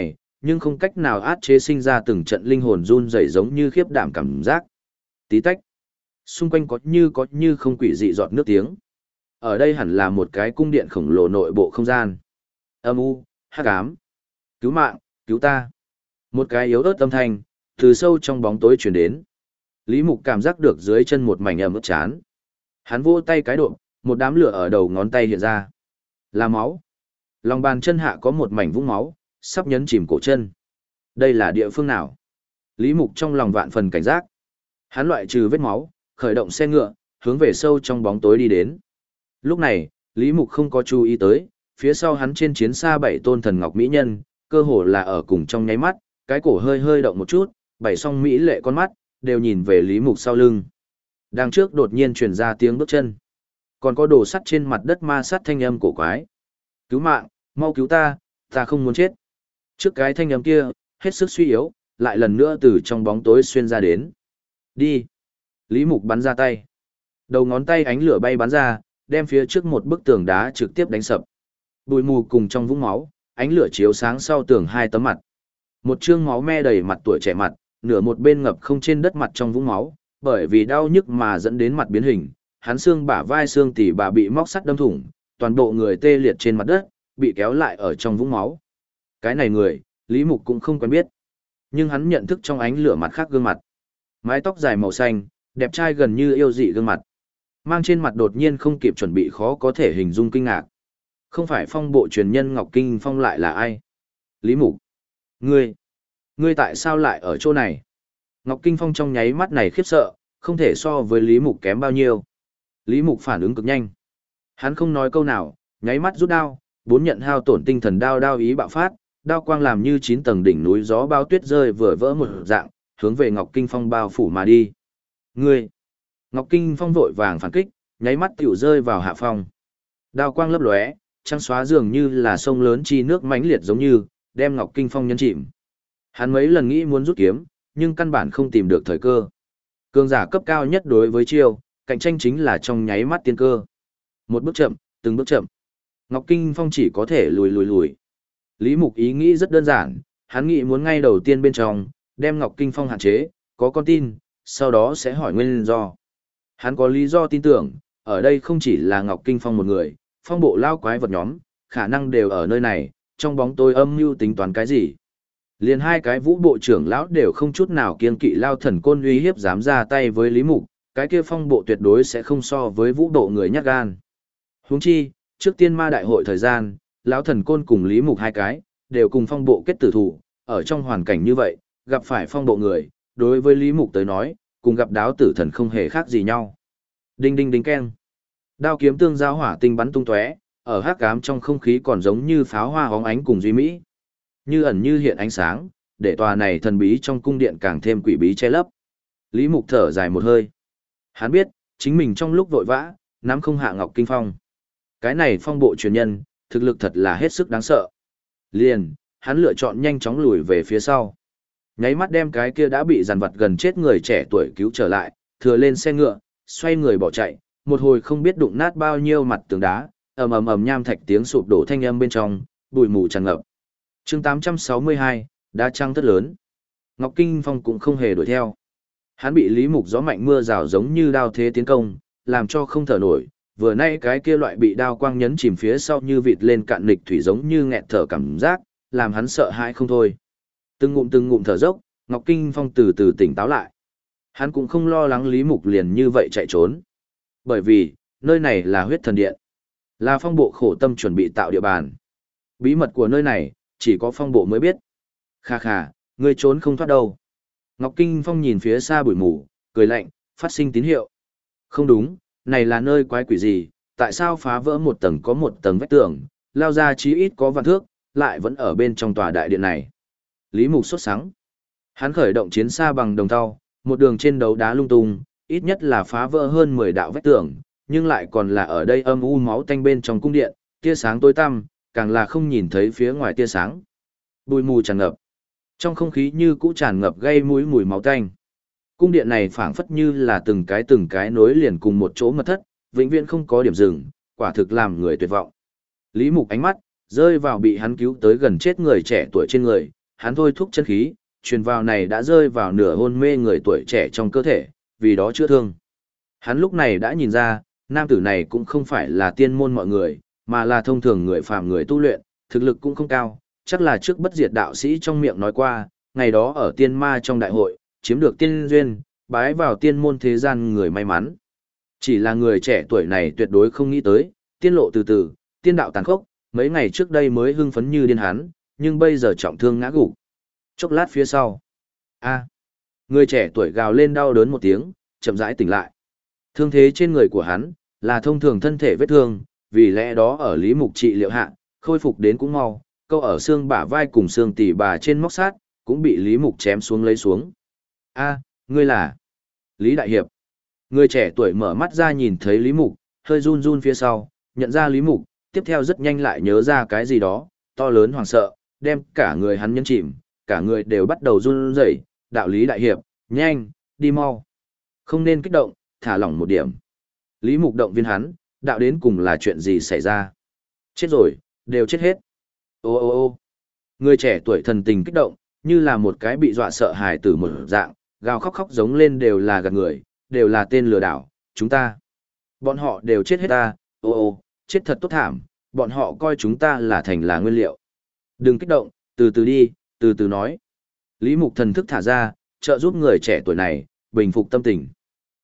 nhưng không cách nào át chế sinh ra từng trận linh hồn run rẩy giống như khiếp đảm cảm giác. Tí tách. Xung quanh có như không quỷ dị giọt nước tiếng. Ở đây hẳn là một cái cung điện khổng lồ nội bộ không gian. Âm u, hắc ám. Cứu mạng, cứu ta. Một cái yếu ớt âm thanh, từ sâu trong bóng tối truyền đến. Lý Mục cảm giác được dưới chân một mảnh ẩm ướt chán. Hắn vỗ tay cái độ, một đám lửa ở đầu ngón tay hiện ra. Là máu. Lòng bàn chân hạ có một mảnh vũng máu, sắp nhấn chìm cổ chân. Đây là địa phương nào? Lý Mục trong lòng vạn phần cảnh giác. Hắn loại trừ vết máu, khởi động xe ngựa, hướng về sâu trong bóng tối đi đến. Lúc này, Lý Mục không có chú ý tới, phía sau hắn trên chiến xa 7 tôn thần ngọc mỹ nhân, cơ hồ là ở cùng trong nháy mắt, cái cổ hơi hơi động một chút, 7 song mỹ lệ con mắt, đều nhìn về Lý Mục sau lưng. Đằng trước đột nhiên truyền ra tiếng bước chân. Còn có đồ sắt trên mặt đất ma sát thanh âm cổ quái. Cứu mạng, mau cứu ta, ta không muốn chết. Trước cái thanh âm kia, hết sức suy yếu, lại lần nữa từ trong bóng tối xuyên ra đến. Đi. Lý Mục bắn ra tay. Đầu ngón tay ánh lửa bay bắn ra, đem phía trước một bức tường đá trực tiếp đánh sập. Bụi mù cùng trong vũng máu, ánh lửa chiếu sáng sau tường 2 tấm mặt. Một trương máu me đầy mặt tuổi trẻ mặt, nửa một bên ngập không trên đất mặt trong vũng máu, bởi vì đau nhức mà dẫn đến mặt biến hình, hắn xương bả vai xương tỉ bà bị móc sắt đâm thủng, toàn bộ người tê liệt trên mặt đất, bị kéo lại ở trong vũng máu. Cái này người, Lý Mục cũng không quen biết. Nhưng hắn nhận thức trong ánh lửa mặt khác gương mặt. Mái tóc dài màu xanh, đẹp trai gần như yêu dị gương mặt. Mang trên mặt đột nhiên không kịp chuẩn bị khó có thể hình dung kinh ngạc. Không phải phong bộ truyền nhân Ngọc Kinh Phong lại là ai? Lý Mục. Ngươi tại sao lại ở chỗ này? Ngọc Kinh Phong trong nháy mắt này khiếp sợ, không thể so với Lý Mục kém bao nhiêu. Lý Mục phản ứng cực nhanh. Hắn không nói câu nào, nháy mắt rút đao, 4 nhận hao tổn tinh thần đao ý bạo phát, đao quang làm như 9 tầng đỉnh núi gió bao tuyết rơi vừa vỡ một dạng, hướng về Ngọc Kinh Phong bao phủ mà đi. Ngươi! Ngọc Kinh Phong vội vàng phản kích, nháy mắt tiểu rơi vào hạ phong. Đao quang lấp lóe, trăng xóa dường như là sông lớn chi nước mãnh liệt giống như, đem Ngọc Kinh Phong nhấn chìm. Hắn mấy lần nghĩ muốn rút kiếm, nhưng căn bản không tìm được thời cơ. Cường giả cấp cao nhất đối với chiêu, cạnh tranh chính là trong nháy mắt tiên cơ. Một bước chậm, từng bước chậm. Ngọc Kinh Phong chỉ có thể lùi. Lý Mục ý nghĩ rất đơn giản, hắn nghĩ muốn ngay đầu tiên bên trong, đem Ngọc Kinh Phong hạn chế, có con tin, sau đó sẽ hỏi nguyên do. Hắn có lý do tin tưởng, ở đây không chỉ là Ngọc Kinh Phong một người, phong bộ lao quái vật nhóm, khả năng đều ở nơi này, trong bóng tối âm mưu tính toán cái gì. Liền 2 cái vũ bộ trưởng lão đều không chút nào kiêng kỵ lao thần côn uy hiếp dám ra tay với Lý Mục, cái kia phong bộ tuyệt đối sẽ không so với vũ bộ người nhát gan. Huống chi, trước tiên ma đại hội thời gian, lão thần côn cùng Lý Mục 2 cái, đều cùng phong bộ kết tử thủ, ở trong hoàn cảnh như vậy, gặp phải phong bộ người, đối với Lý Mục tới nói, cùng gặp đáo tử thần không hề khác gì nhau. Đinh đinh đinh keng. Đao kiếm tương giao hỏa tinh bắn tung tóe, ở hắc ám trong không khí còn giống như pháo hoa hóng ánh cùng duy mỹ. Như ẩn như hiện ánh sáng, để tòa này thần bí trong cung điện càng thêm quỷ bí che lấp. Lý Mục thở dài một hơi. Hắn biết, chính mình trong lúc vội vã, nắm không hạ Ngọc Kinh Phong. Cái này phong bộ truyền nhân, thực lực thật là hết sức đáng sợ. Liền, hắn lựa chọn nhanh chóng lùi về phía sau. Nháy mắt đem cái kia đã bị giàn vật gần chết người trẻ tuổi cứu trở lại, thừa lên xe ngựa, xoay người bỏ chạy, một hồi không biết đụng nát bao nhiêu mặt tường đá, ầm nham thạch tiếng sụp đổ thanh âm bên trong, bụi mù tràn ngập. Chương 862, đá trăng rất lớn. Ngọc Kinh Phong cũng không hề đuổi theo. Hắn bị Lý Mục gió mạnh mưa rào giống như đao thế tiến công, làm cho không thở nổi, vừa nay cái kia loại bị đao quang nhấn chìm phía sau như vịt lên cạn lịch thủy giống như nghẹt thở cảm giác, làm hắn sợ hãi không thôi. Từng ngụm thở dốc, Ngọc Kinh Phong từ từ tỉnh táo lại. Hắn cũng không lo lắng Lý Mục liền như vậy chạy trốn. Bởi vì, nơi này là huyết thần điện. Là phong bộ khổ tâm chuẩn bị tạo địa bàn. Bí mật của nơi này, chỉ có phong bộ mới biết. Khà khà, ngươi trốn không thoát đâu. Ngọc Kinh Phong nhìn phía xa bụi mù, cười lạnh, phát sinh tín hiệu. Không đúng, này là nơi quái quỷ gì, tại sao phá vỡ một tầng có một tầng vách tường, lao ra chí ít có vạn thước, lại vẫn ở bên trong tòa đại điện này. Lý Mục sốt sắng. Hắn khởi động chiến xa bằng đồng thau, một đường trên đấu đá lung tung, ít nhất là phá vỡ hơn 10 đạo vách tường, nhưng lại còn là ở đây âm u máu tanh bên trong cung điện, tia sáng tối tăm, càng là không nhìn thấy phía ngoài tia sáng. Bụi mù tràn ngập. Trong không khí như cũ tràn ngập gây mũi mùi máu tanh. Cung điện này phảng phất như là từng cái nối liền cùng một chỗ mật thất, vĩnh viễn không có điểm dừng, quả thực làm người tuyệt vọng. Lý Mục ánh mắt rơi vào bị hắn cứu tới gần chết người trẻ tuổi trên người, hắn thôi thúc chân khí, truyền vào này đã rơi vào nửa hôn mê người tuổi trẻ trong cơ thể, vì đó chữa thương. Hắn lúc này đã nhìn ra, nam tử này cũng không phải là tiên môn mọi người, mà là thông thường người phàm người tu luyện, thực lực cũng không cao, chắc là trước bất diệt đạo sĩ trong miệng nói qua, ngày đó ở tiên ma trong đại hội, chiếm được tiên duyên, bái vào tiên môn thế gian người may mắn. Chỉ là người trẻ tuổi này tuyệt đối không nghĩ tới, tiên lộ từ từ, tiên đạo tàn khốc, mấy ngày trước đây mới hưng phấn như điên hắn, nhưng bây giờ trọng thương ngã gục. Chốc lát phía sau, người trẻ tuổi gào lên đau đớn một tiếng, chậm rãi tỉnh lại. Thương thế trên người của hắn là thông thường thân thể vết thương, vì lẽ đó ở Lý Mục trị liệu hạ, khôi phục đến cũng mau, câu ở xương bả vai cùng xương tỉ bà trên móc sát, cũng bị Lý Mục chém xuống lấy xuống. Ngươi là Lý Đại Hiệp. Người trẻ tuổi mở mắt ra nhìn thấy Lý Mục, hơi run run phía sau, nhận ra Lý Mục, tiếp theo rất nhanh lại nhớ ra cái gì đó, to lớn hoảng sợ, đem cả người hắn nhấn chìm, cả người đều bắt đầu run rẩy. Đạo Lý Đại Hiệp, nhanh, đi mau. Không nên kích động, thả lỏng một điểm. Lý Mục động viên hắn, đạo đến cùng là chuyện gì xảy ra. Chết rồi, đều chết hết. Ô ô ô người trẻ tuổi thần tình kích động, như là một cái bị dọa sợ hài tử một dạng, gào khóc khóc giống lên đều là gạt người, đều là tên lừa đảo, chúng ta. Bọn họ đều chết hết ta, ô ô, chết thật tốt thảm, bọn họ coi chúng ta là thành là nguyên liệu. Đừng kích động, từ từ đi, từ từ nói. Lý Mục thần thức thả ra, trợ giúp người trẻ tuổi này, bình phục tâm tình.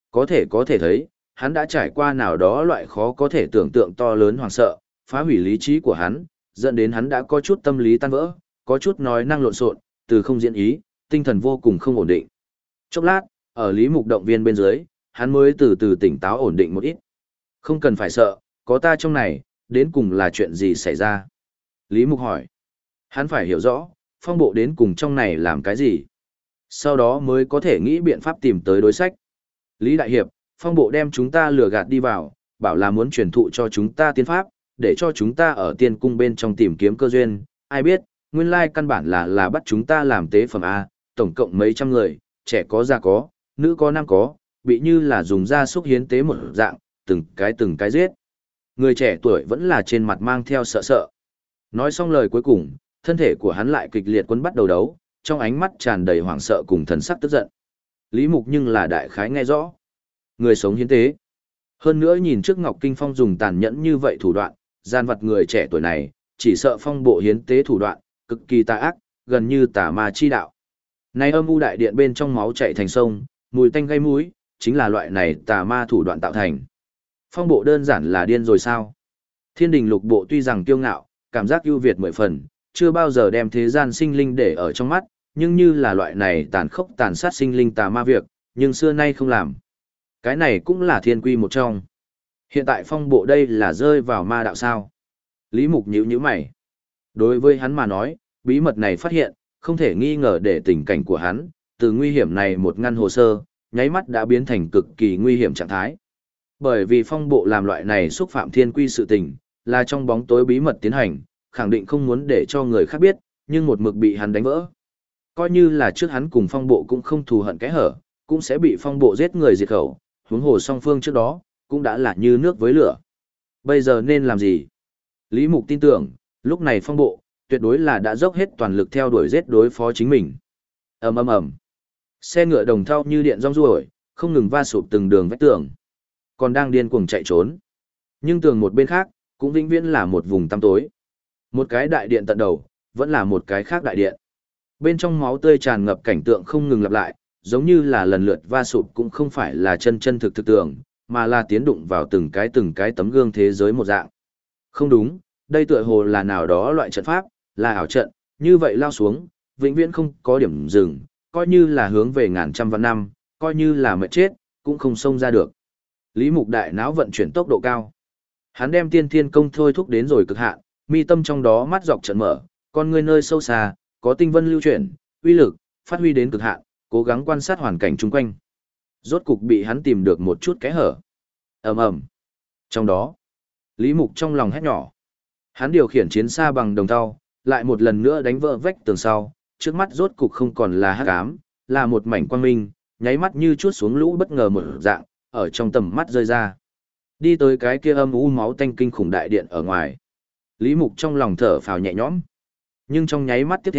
Có thể thấy, hắn đã trải qua nào đó loại khó có thể tưởng tượng to lớn hoảng sợ, phá hủy lý trí của hắn, dẫn đến hắn đã có chút tâm lý tan vỡ, có chút nói năng lộn xộn, từ không diễn ý, tinh thần vô cùng không ổn định. Chốc lát, ở Lý Mục động viên bên dưới, hắn mới từ từ tỉnh táo ổn định một ít. Không cần phải sợ, có ta trong này, đến cùng là chuyện gì xảy ra? Lý Mục hỏi. Hắn phải hiểu rõ, phong bộ đến cùng trong này làm cái gì? Sau đó mới có thể nghĩ biện pháp tìm tới đối sách. Lý Đại Hiệp, phong bộ đem chúng ta lừa gạt đi vào, bảo là muốn truyền thụ cho chúng ta tiên pháp, để cho chúng ta ở tiên cung bên trong tìm kiếm cơ duyên. Ai biết, nguyên lai căn bản là bắt chúng ta làm tế phẩm A, tổng cộng mấy trăm người, trẻ có già có, nữ có nam có, bị như là dùng gia súc hiến tế một dạng, từng cái giết. Người trẻ tuổi vẫn là trên mặt mang theo sợ sợ. Nói xong lời cuối cùng, thân thể của hắn lại kịch liệt quấn bắt đầu đấu, trong ánh mắt tràn đầy hoảng sợ cùng thần sắc tức giận. Lý Mục nhưng là đại khái nghe rõ. Người sống hiến tế. Hơn nữa nhìn trước Ngọc Kinh Phong dùng tàn nhẫn như vậy thủ đoạn, gian vật người trẻ tuổi này, chỉ sợ phong bộ hiến tế thủ đoạn, cực kỳ tà ác, gần như tà ma chi đạo. Này âm u đại điện bên trong máu chảy thành sông, mùi tanh gây mũi, chính là loại này tà ma thủ đoạn tạo thành. Phong bộ đơn giản là điên rồi sao? Thiên đình lục bộ tuy rằng kiêu ngạo, cảm giác ưu việt mười phần, chưa bao giờ đem thế gian sinh linh để ở trong mắt, nhưng như là loại này tàn khốc tàn sát sinh linh tà ma việc, nhưng xưa nay không làm. Cái này cũng là thiên quy một trong. Hiện tại phong bộ đây là rơi vào ma đạo sao? Lý Mục nhíu mày. Đối với hắn mà nói, bí mật này phát hiện, không thể nghi ngờ để tình cảnh của hắn, từ nguy hiểm này một ngăn hồ sơ, nháy mắt đã biến thành cực kỳ nguy hiểm trạng thái. Bởi vì phong bộ làm loại này xúc phạm thiên quy sự tình, là trong bóng tối bí mật tiến hành, khẳng định không muốn để cho người khác biết, nhưng một mực bị hắn đánh vỡ. Coi như là trước hắn cùng phong bộ cũng không thù hận cái hở, cũng sẽ bị phong bộ giết người diệt khẩu, huống hồ song phương trước đó, cũng đã là như nước với lửa. Bây giờ nên làm gì? Lý Mục tin tưởng, lúc này phong bộ, tuyệt đối là đã dốc hết toàn lực theo đuổi giết đối phó chính mình. Ầm ầm ầm. Xe ngựa đồng thau như điện rong ruổi, không ngừng va sụp từng đường vách tường. Còn đang điên cuồng chạy trốn. Nhưng tường một bên khác, cũng vĩnh viễn là một vùng tăm tối. Một cái đại điện tận đầu, vẫn là một cái khác đại điện. Bên trong máu tươi tràn ngập cảnh tượng không ngừng lặp lại, giống như là lần lượt va sụp cũng không phải là chân thực tường, mà là tiến đụng vào từng cái tấm gương thế giới một dạng. Không đúng, đây tựa hồ là nào đó loại trận pháp, là ảo trận, như vậy lao xuống, vĩnh viễn không có điểm dừng, coi như là hướng về ngàn trăm vạn năm, coi như là mệt chết, cũng không xông ra được. Lý Mục đại não vận chuyển tốc độ cao. Hắn đem tiên thiên công thôi thúc đến rồi cực hạn, mi tâm trong đó mắt dọc trận mở, con ngươi nơi sâu xa, có tinh vân lưu chuyển, uy lực, phát huy đến cực hạn, cố gắng quan sát hoàn cảnh chung quanh. Rốt cục bị hắn tìm được một chút kẽ hở. Ầm ầm. Trong đó, Lý Mục trong lòng hét nhỏ. Hắn điều khiển chiến xa bằng đồng thau, lại một lần nữa đánh vỡ vách tường sau, trước mắt rốt cục không còn là hắc ám, là một mảnh quang minh, nháy mắt như chuốt xuống lũ bất ngờ một dạng, ở trong tầm mắt rơi ra. Đi tới cái kia âm u máu tanh kinh khủng đại điện ở ngoài. Lý Mục trong lòng thở phào nhẹ nhõm. Nhưng trong nháy mắt tiếp theo,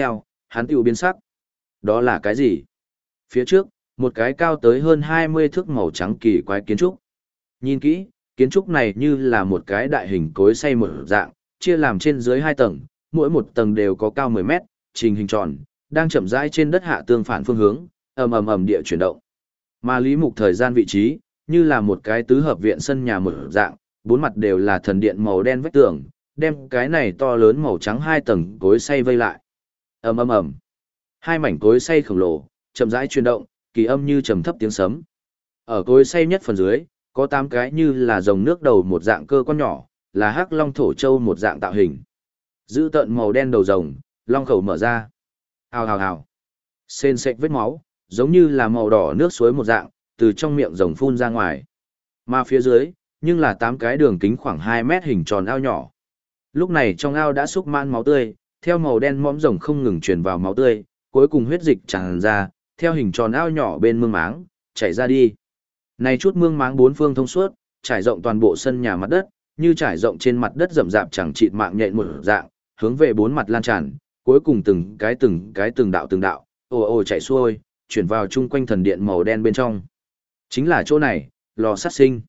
hắn tiểu biến sắc. Đó là cái gì? Phía trước, một cái cao tới hơn 20 thước màu trắng kỳ quái kiến trúc. Nhìn kỹ, kiến trúc này như là một cái đại hình cối xay một dạng, chia làm trên dưới 2 tầng, mỗi một tầng đều có cao 10 mét, trình hình tròn, đang chậm rãi trên đất hạ tương phản phương hướng, ầm ầm ầm địa chuyển động. Mà Lý Mục thời gian vị trí, như là một cái tứ hợp viện sân nhà một dạng, bốn mặt đều là thần điện màu đen vách tường, đem cái này to lớn màu trắng 2 tầng cối xay vây lại. Ầm ầm ầm. Hai mảnh cối xay khổng lồ, chậm rãi chuyển động, kỳ âm như trầm thấp tiếng sấm. Ở cối xay nhất phần dưới, có 8 cái như là rồng nước đầu một dạng cơ quan nhỏ, là hắc long thổ châu một dạng tạo hình. Giữ tận màu đen đầu rồng, long khẩu mở ra. Hào hào hào. Sền sệt vết máu, giống như là màu đỏ nước suối một dạng, từ trong miệng rồng phun ra ngoài. Mà phía dưới, nhưng là 8 cái đường kính khoảng 2 mét hình tròn ao nhỏ. Lúc này trong ao đã xúc man máu tươi, theo màu đen mõm rồng không ngừng truyền vào máu tươi, cuối cùng huyết dịch tràn ra, theo hình tròn ao nhỏ bên mương máng, chảy ra đi. Này chút mương máng bốn phương thông suốt, trải rộng toàn bộ sân nhà mặt đất, như trải rộng trên mặt đất rậm rạp chẳng chịt mạng nhện một dạng, hướng về bốn mặt lan tràn, cuối cùng từng cái từng đạo, ồ ồ chảy xuôi, chuyển vào chung quanh thần điện màu đen bên trong. Chính là chỗ này, lò sát sinh.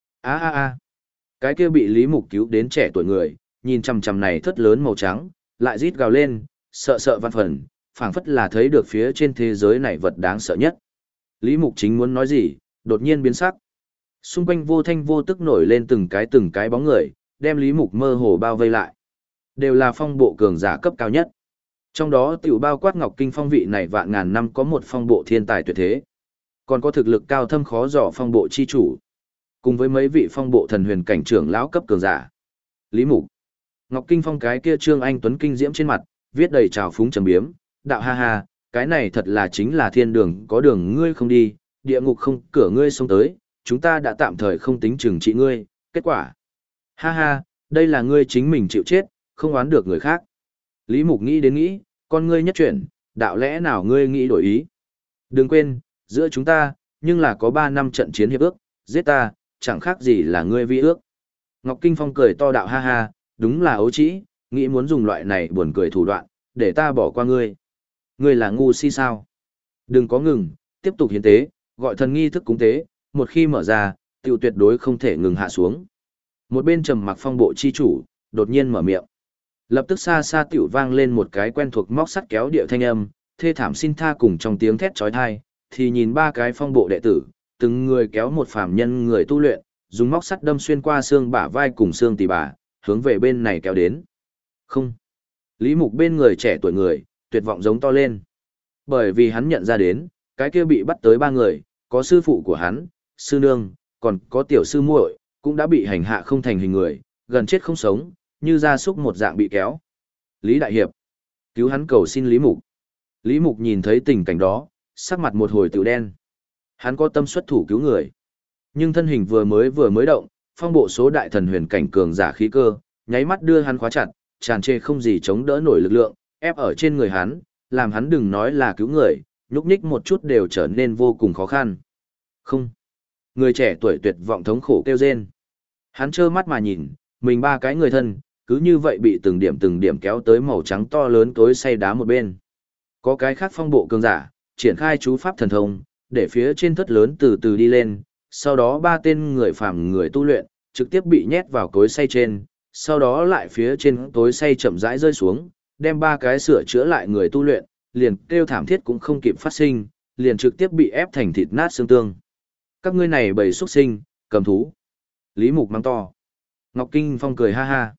A. Cái kia bị Lý Mục cứu đến trẻ tuổi người, nhìn chằm chằm này thất lớn màu trắng, lại rít gào lên, sợ sợ vạn phần, phảng phất là thấy được phía trên thế giới này vật đáng sợ nhất. Lý Mục chính muốn nói gì, đột nhiên biến sắc. Xung quanh vô thanh vô tức nổi lên từng cái bóng người, đem Lý Mục mơ hồ bao vây lại. Đều là phong bộ cường giả cấp cao nhất. Trong đó tiểu bao quát Ngọc Kinh Phong vị này vạn ngàn năm có một phong bộ thiên tài tuyệt thế. Còn có thực lực cao thâm khó dò phong bộ chi chủ. Cùng với mấy vị phong bộ thần huyền cảnh trưởng lão cấp cường giả. Lý Mục. Ngọc Kinh Phong cái kia Trương Anh Tuấn kinh diễm trên mặt, viết đầy trào phúng trầm biếm, đạo ha ha, cái này thật là chính là thiên đường có đường ngươi không đi, địa ngục không cửa ngươi xông tới, chúng ta đã tạm thời không tính trừng trị ngươi, kết quả. Ha ha, đây là ngươi chính mình chịu chết, không oán được người khác. Lý Mục nghĩ đến nghĩ, con ngươi nhất chuyển, đạo lẽ nào ngươi nghĩ đổi ý. Đừng quên, giữa chúng ta, nhưng là có 3 năm trận chiến hiệp ước, giết ta, chẳng khác gì là ngươi vi ước. Ngọc Kinh Phong cười to đạo ha ha, đúng là ấu trĩ, nghĩ muốn dùng loại này buồn cười thủ đoạn, để ta bỏ qua ngươi. Ngươi là ngu si sao? Đừng có ngừng, tiếp tục hiến tế, gọi thần nghi thức cúng tế, một khi mở ra, tiểu tuyệt đối không thể ngừng hạ xuống. Một bên trầm mặc phong bộ chi chủ, đột nhiên mở miệng. Lập tức xa xa tiểu vang lên một cái quen thuộc móc sắt kéo điệu thanh âm, thê thảm xin tha cùng trong tiếng thét chói tai, thì nhìn 3 cái phong bộ đệ tử, từng người kéo một phàm nhân người tu luyện, dùng móc sắt đâm xuyên qua xương bả vai cùng xương tỳ bà, hướng về bên này kéo đến. Không. Lý Mục bên người trẻ tuổi người, tuyệt vọng giống to lên. Bởi vì hắn nhận ra đến, cái kia bị bắt tới 3 người, có sư phụ của hắn, sư nương, còn có tiểu sư muội, cũng đã bị hành hạ không thành hình người, gần chết không sống, như gia súc một dạng bị kéo. Lý Đại Hiệp, cứu hắn cầu xin Lý Mục. Lý Mục nhìn thấy tình cảnh đó, sắc mặt một hồi tiểu đen. Hắn có tâm xuất thủ cứu người. Nhưng thân hình vừa mới động, phong bộ số đại thần huyền cảnh cường giả khí cơ, nháy mắt đưa hắn khóa chặt, tràn trề không gì chống đỡ nổi lực lượng, ép ở trên người hắn, làm hắn đừng nói là cứu người, nhúc nhích một chút đều trở nên vô cùng khó khăn. Không. Người trẻ tuổi tuyệt vọng thống khổ kêu rên. Hắn trơ mắt mà nhìn, mình 3 cái người thân, cứ như vậy bị từng điểm kéo tới màu trắng to lớn tối say đá một bên. Có cái khác phong bộ cường giả, triển khai chú pháp thần thông, để phía trên thất lớn từ từ đi lên, sau đó 3 tên người phàm người tu luyện, trực tiếp bị nhét vào cối xay trên, sau đó lại phía trên cối xay chậm rãi rơi xuống, đem 3 cái sửa chữa lại người tu luyện, liền kêu thảm thiết cũng không kịp phát sinh, liền trực tiếp bị ép thành thịt nát xương tương. Các ngươi này bầy xuất sinh, cầm thú. Lý Mục mắng to. Ngọc Kinh Phong cười ha ha.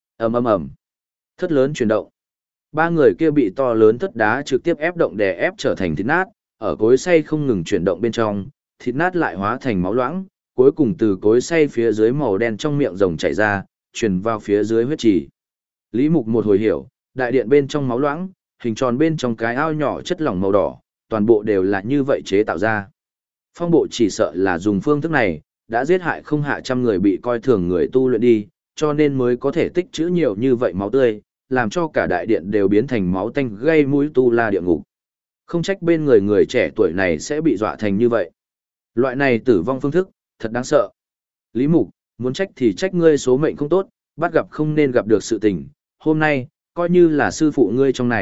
Ầm. Thất lớn chuyển động. 3 người kia bị to lớn thất đá trực tiếp ép động đè ép trở thành thịt nát, ở cối xay không ngừng chuyển động bên trong, thịt nát lại hóa thành máu loãng, cuối cùng từ cối xay phía dưới màu đen trong miệng rồng chảy ra, truyền vào phía dưới huyết trì. Lý Mục một hồi hiểu, đại điện bên trong máu loãng, hình tròn bên trong cái ao nhỏ chất lỏng màu đỏ, toàn bộ đều là như vậy chế tạo ra. Phong bộ chỉ sợ là dùng phương thức này, đã giết hại không hạ trăm người bị coi thường người tu luyện đi, cho nên mới có thể tích trữ nhiều như vậy máu tươi, làm cho cả đại điện đều biến thành máu tanh gây mũi tu la địa ngục. Không trách bên người trẻ tuổi này sẽ bị dọa thành như vậy. Loại này tử vong phương thức, thật đáng sợ. Lý Mục, muốn trách thì trách ngươi số mệnh không tốt, bắt gặp không nên gặp được sự tình. Hôm nay, coi như là sư phụ ngươi trong này,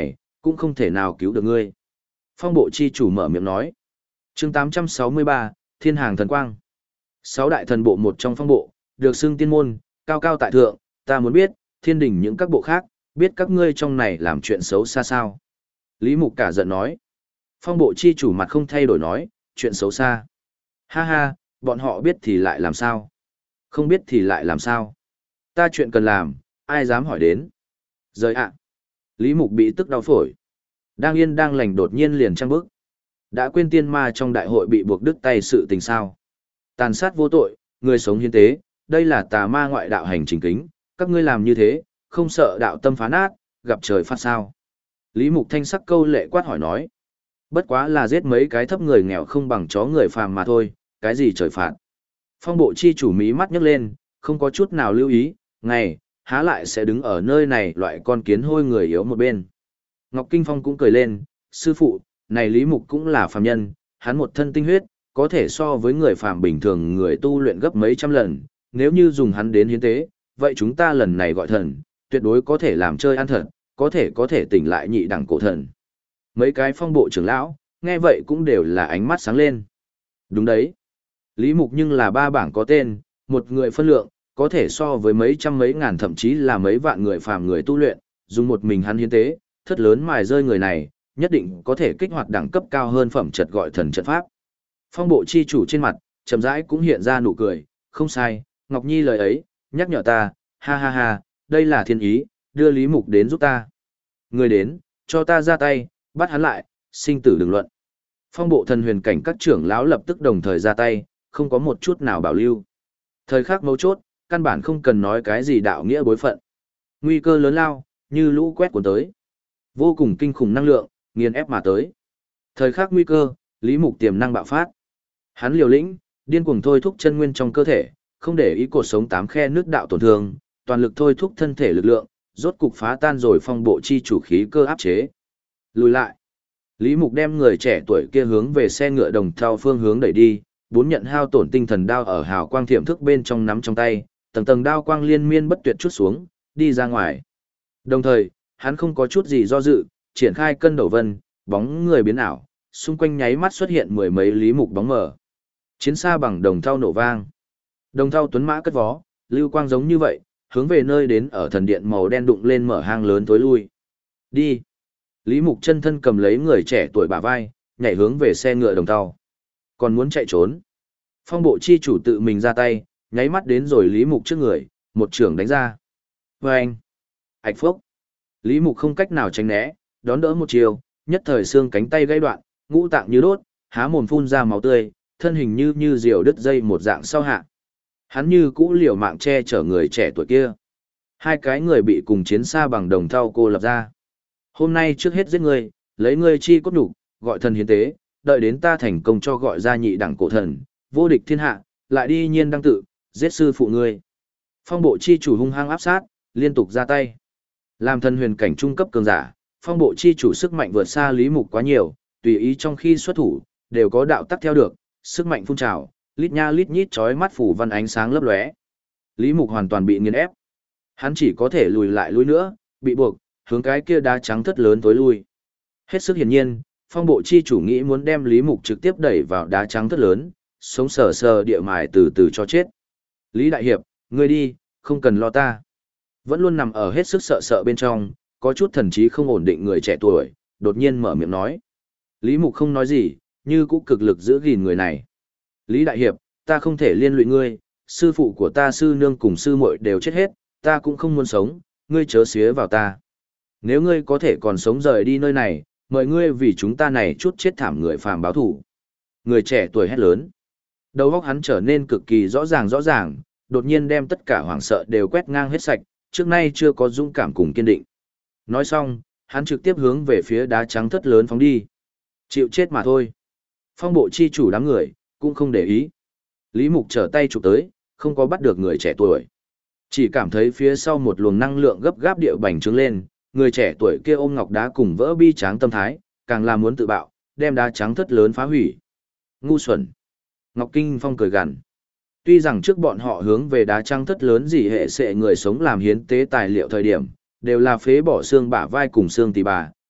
cũng không thể nào cứu được ngươi. Phong bộ chi chủ mở miệng nói. Chương 863, Thiên Hàng Thần Quang. Sáu đại thần bộ một trong phong bộ, được xưng tiên môn, cao cao tại thượng, ta muốn biết, thiên đình những các bộ khác, biết các ngươi trong này làm chuyện xấu xa sao. Lý Mục cả giận nói. Phong bộ chi chủ mặt không thay đổi nói, chuyện xấu xa. Ha ha, bọn họ biết thì lại làm sao? Không biết thì lại làm sao? Ta chuyện cần làm, ai dám hỏi đến? Rời ạ. Lý Mục bị tức đau phổi. Đang yên đang lành đột nhiên liền trăng bước. Đã quên tiên ma trong đại hội bị buộc đứt tay sự tình sao. Tàn sát vô tội, người sống hiến tế, đây là tà ma ngoại đạo hành trình kính, các ngươi làm như thế, không sợ đạo tâm phá nát, gặp trời phát sao. Lý Mục thanh sắc câu lệ quát hỏi nói. Bất quá là giết mấy cái thấp người nghèo không bằng chó người phàm mà thôi, cái gì trời phạt. Phong bộ chi chủ mí mắt nhấc lên, không có chút nào lưu ý, ngày, há lại sẽ đứng ở nơi này loại con kiến hôi người yếu một bên. Ngọc Kinh Phong cũng cười lên, sư phụ, này Lý Mục cũng là phàm nhân, hắn một thân tinh huyết, có thể so với người phàm bình thường người tu luyện gấp mấy trăm lần, nếu như dùng hắn đến hiến tế, vậy chúng ta lần này gọi thần, tuyệt đối có thể làm chơi ăn thật, có thể tỉnh lại nhị đẳng cổ thần. Mấy cái phong bộ trưởng lão, nghe vậy cũng đều là ánh mắt sáng lên. Đúng đấy. Lý Mục nhưng là ba bảng có tên, một người phân lượng, có thể so với mấy trăm mấy ngàn thậm chí là mấy vạn người phàm người tu luyện, dùng một mình hắn hiến tế, thất lớn mài rơi người này, nhất định có thể kích hoạt đẳng cấp cao hơn phẩm chất gọi thần trận pháp. Phong bộ chi chủ trên mặt, chậm rãi cũng hiện ra nụ cười, không sai, Ngọc Nhi lời ấy, nhắc nhở ta, ha ha ha, đây là thiên ý, đưa Lý Mục đến giúp ta. Người đến, cho ta ra tay, bắt hắn lại, sinh tử đừng luận. Phong bộ thần huyền cảnh các trưởng lão lập tức đồng thời ra tay, không có một chút nào bảo lưu. Thời khắc mấu chốt, căn bản không cần nói cái gì đạo nghĩa bối phận. Nguy cơ lớn lao, như lũ quét cuốn tới. Vô cùng kinh khủng năng lượng, nghiền ép mà tới. Thời khắc nguy cơ, Lý Mục tiềm năng bạo phát. Hắn liều lĩnh, điên cuồng thôi thúc chân nguyên trong cơ thể, không để ý cột sống tám khe nước đạo tổn thương, toàn lực thôi thúc thân thể lực lượng, rốt cục phá tan rồi phong bộ chi chủ khí cơ áp chế. Lùi lại. Lý Mục đem người trẻ tuổi kia hướng về xe ngựa đồng theo phương hướng đẩy đi, bốn nhận hao tổn tinh thần đao ở hào quang thiểm thức bên trong nắm trong tay, tầng tầng đao quang liên miên bất tuyệt chút xuống, đi ra ngoài. Đồng thời, hắn không có chút gì do dự, triển khai cân đầu vân, bóng người biến ảo, xung quanh nháy mắt xuất hiện mười mấy Lý Mục bóng mờ. Chiến xa bằng đồng thau nổ vang. Đồng thau tuấn mã cất vó, lưu quang giống như vậy, hướng về nơi đến ở thần điện màu đen đụng lên mở hang lớn tối lui. Đi. Lý Mục chân thân cầm lấy người trẻ tuổi bả vai, nhảy hướng về xe ngựa đồng thau. Còn muốn chạy trốn. Phong bộ chi chủ tự mình ra tay, nháy mắt đến rồi Lý Mục trước người, một trường đánh ra. Vâng! Ảch phốc! Lý Mục không cách nào tránh né, đón đỡ một chiều, nhất thời xương cánh tay gãy đoạn, ngũ tạng như đốt, há mồm phun ra máu tươi, thân hình như diều đứt dây một dạng sau hạ. Hắn như cũ liều mạng che chở người trẻ tuổi kia. Hai cái người bị cùng chiến xa bằng đồng thau cô lập ra. Hôm nay trước hết giết ngươi, lấy ngươi chi cốt nhục, gọi thần hiến tế, đợi đến ta thành công cho gọi ra nhị đẳng cổ thần, vô địch thiên hạ, lại đi nhiên đăng tự, giết sư phụ ngươi. Phong bộ chi chủ hung hăng áp sát, liên tục ra tay. Làm thần huyền cảnh trung cấp cường giả, phong bộ chi chủ sức mạnh vượt xa Lý Mục quá nhiều, tùy ý trong khi xuất thủ, đều có đạo tắc theo được, sức mạnh phun trào, lít nha lít nhít chói mắt phủ văn ánh sáng lấp lóe. Lý Mục hoàn toàn bị nghiền ép. Hắn chỉ có thể lùi lại lùi nữa, bị buộc, hướng cái kia đá trắng thất lớn tối lui. Hết sức hiển nhiên, phong bộ chi chủ nghĩ muốn đem Lý Mục trực tiếp đẩy vào đá trắng thất lớn, sống sờ sờ địa mài từ từ cho chết. Lý Đại Hiệp, ngươi đi, không cần lo ta. Vẫn luôn nằm ở hết sức sợ sợ bên trong, có chút thần trí không ổn định người trẻ tuổi, đột nhiên mở miệng nói. Lý Mục không nói gì, như cũ cực lực giữ gìn người này. Lý Đại Hiệp, ta không thể liên lụy ngươi, sư phụ của ta sư nương cùng sư muội đều chết hết, ta cũng không muốn sống, ngươi chớ xía vào ta. Nếu ngươi có thể còn sống rời đi nơi này, mời ngươi vì chúng ta này chút chết thảm người phàm báo thủ. Người trẻ tuổi hét lớn. Đầu óc hắn trở nên cực kỳ rõ ràng, đột nhiên đem tất cả hoảng sợ đều quét ngang hết sạch, trước nay chưa có dũng cảm cùng kiên định. Nói xong, hắn trực tiếp hướng về phía đá trắng thất lớn phóng đi. Chịu chết mà thôi. Phong bộ chi chủ đám người, cũng không để ý. Lý Mục trở tay chụp tới, không có bắt được người trẻ tuổi. Chỉ cảm thấy phía sau một luồng năng lượng gấp gáp địa bành trướng lên, người trẻ tuổi kia ôm ngọc đá cùng vỡ bi tráng tâm thái, càng là muốn tự bạo, đem đá trắng thất lớn phá hủy. Ngu xuẩn. Ngọc Kinh Phong cười gằn. Tuy rằng trước bọn họ hướng về đá trắng thất lớn gì hệ sệ người sống làm hiến tế tài liệu thời điểm, đều là phế bỏ xương bả vai cùng xương tỳ bà,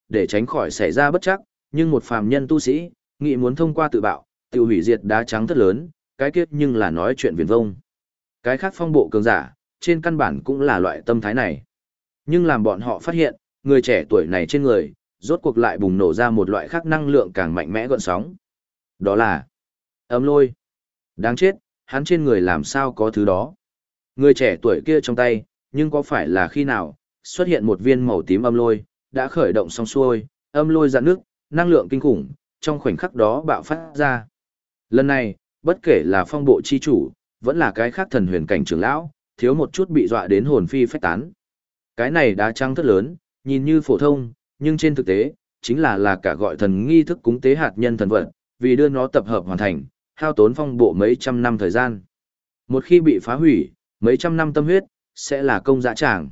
để tránh khỏi xảy ra bất trắc, nhưng một phàm nhân tu sĩ, nghĩ muốn thông qua tự bạo, tiêu hủy diệt đá trắng thất lớn, cái kết nhưng là nói chuyện viển vông. Cái khác phong bộ cường giả, trên căn bản cũng là loại tâm thái này. Nhưng làm bọn họ phát hiện, người trẻ tuổi này trên người, rốt cuộc lại bùng nổ ra một loại khác năng lượng càng mạnh mẽ gợn sóng. Đó là âm lôi. Đáng chết, hắn trên người làm sao có thứ đó. Người trẻ tuổi kia trong tay, nhưng có phải là khi nào, xuất hiện một viên màu tím âm lôi, đã khởi động xong xuôi, âm lôi dạn nước, năng lượng kinh khủng, trong khoảnh khắc đó bạo phát ra. Lần này, bất kể là phong bộ chi chủ, vẫn là cái khác thần huyền cảnh trưởng lão, thiếu một chút bị dọa đến hồn phi phách tán. Cái này đá trắng rất lớn, nhìn như phổ thông, nhưng trên thực tế, chính là cả gọi thần nghi thức cúng tế hạt nhân thần vật, vì đưa nó tập hợp hoàn thành, hao tốn phong bộ mấy trăm năm thời gian. Một khi bị phá hủy, mấy trăm năm tâm huyết, sẽ là công dã tràng.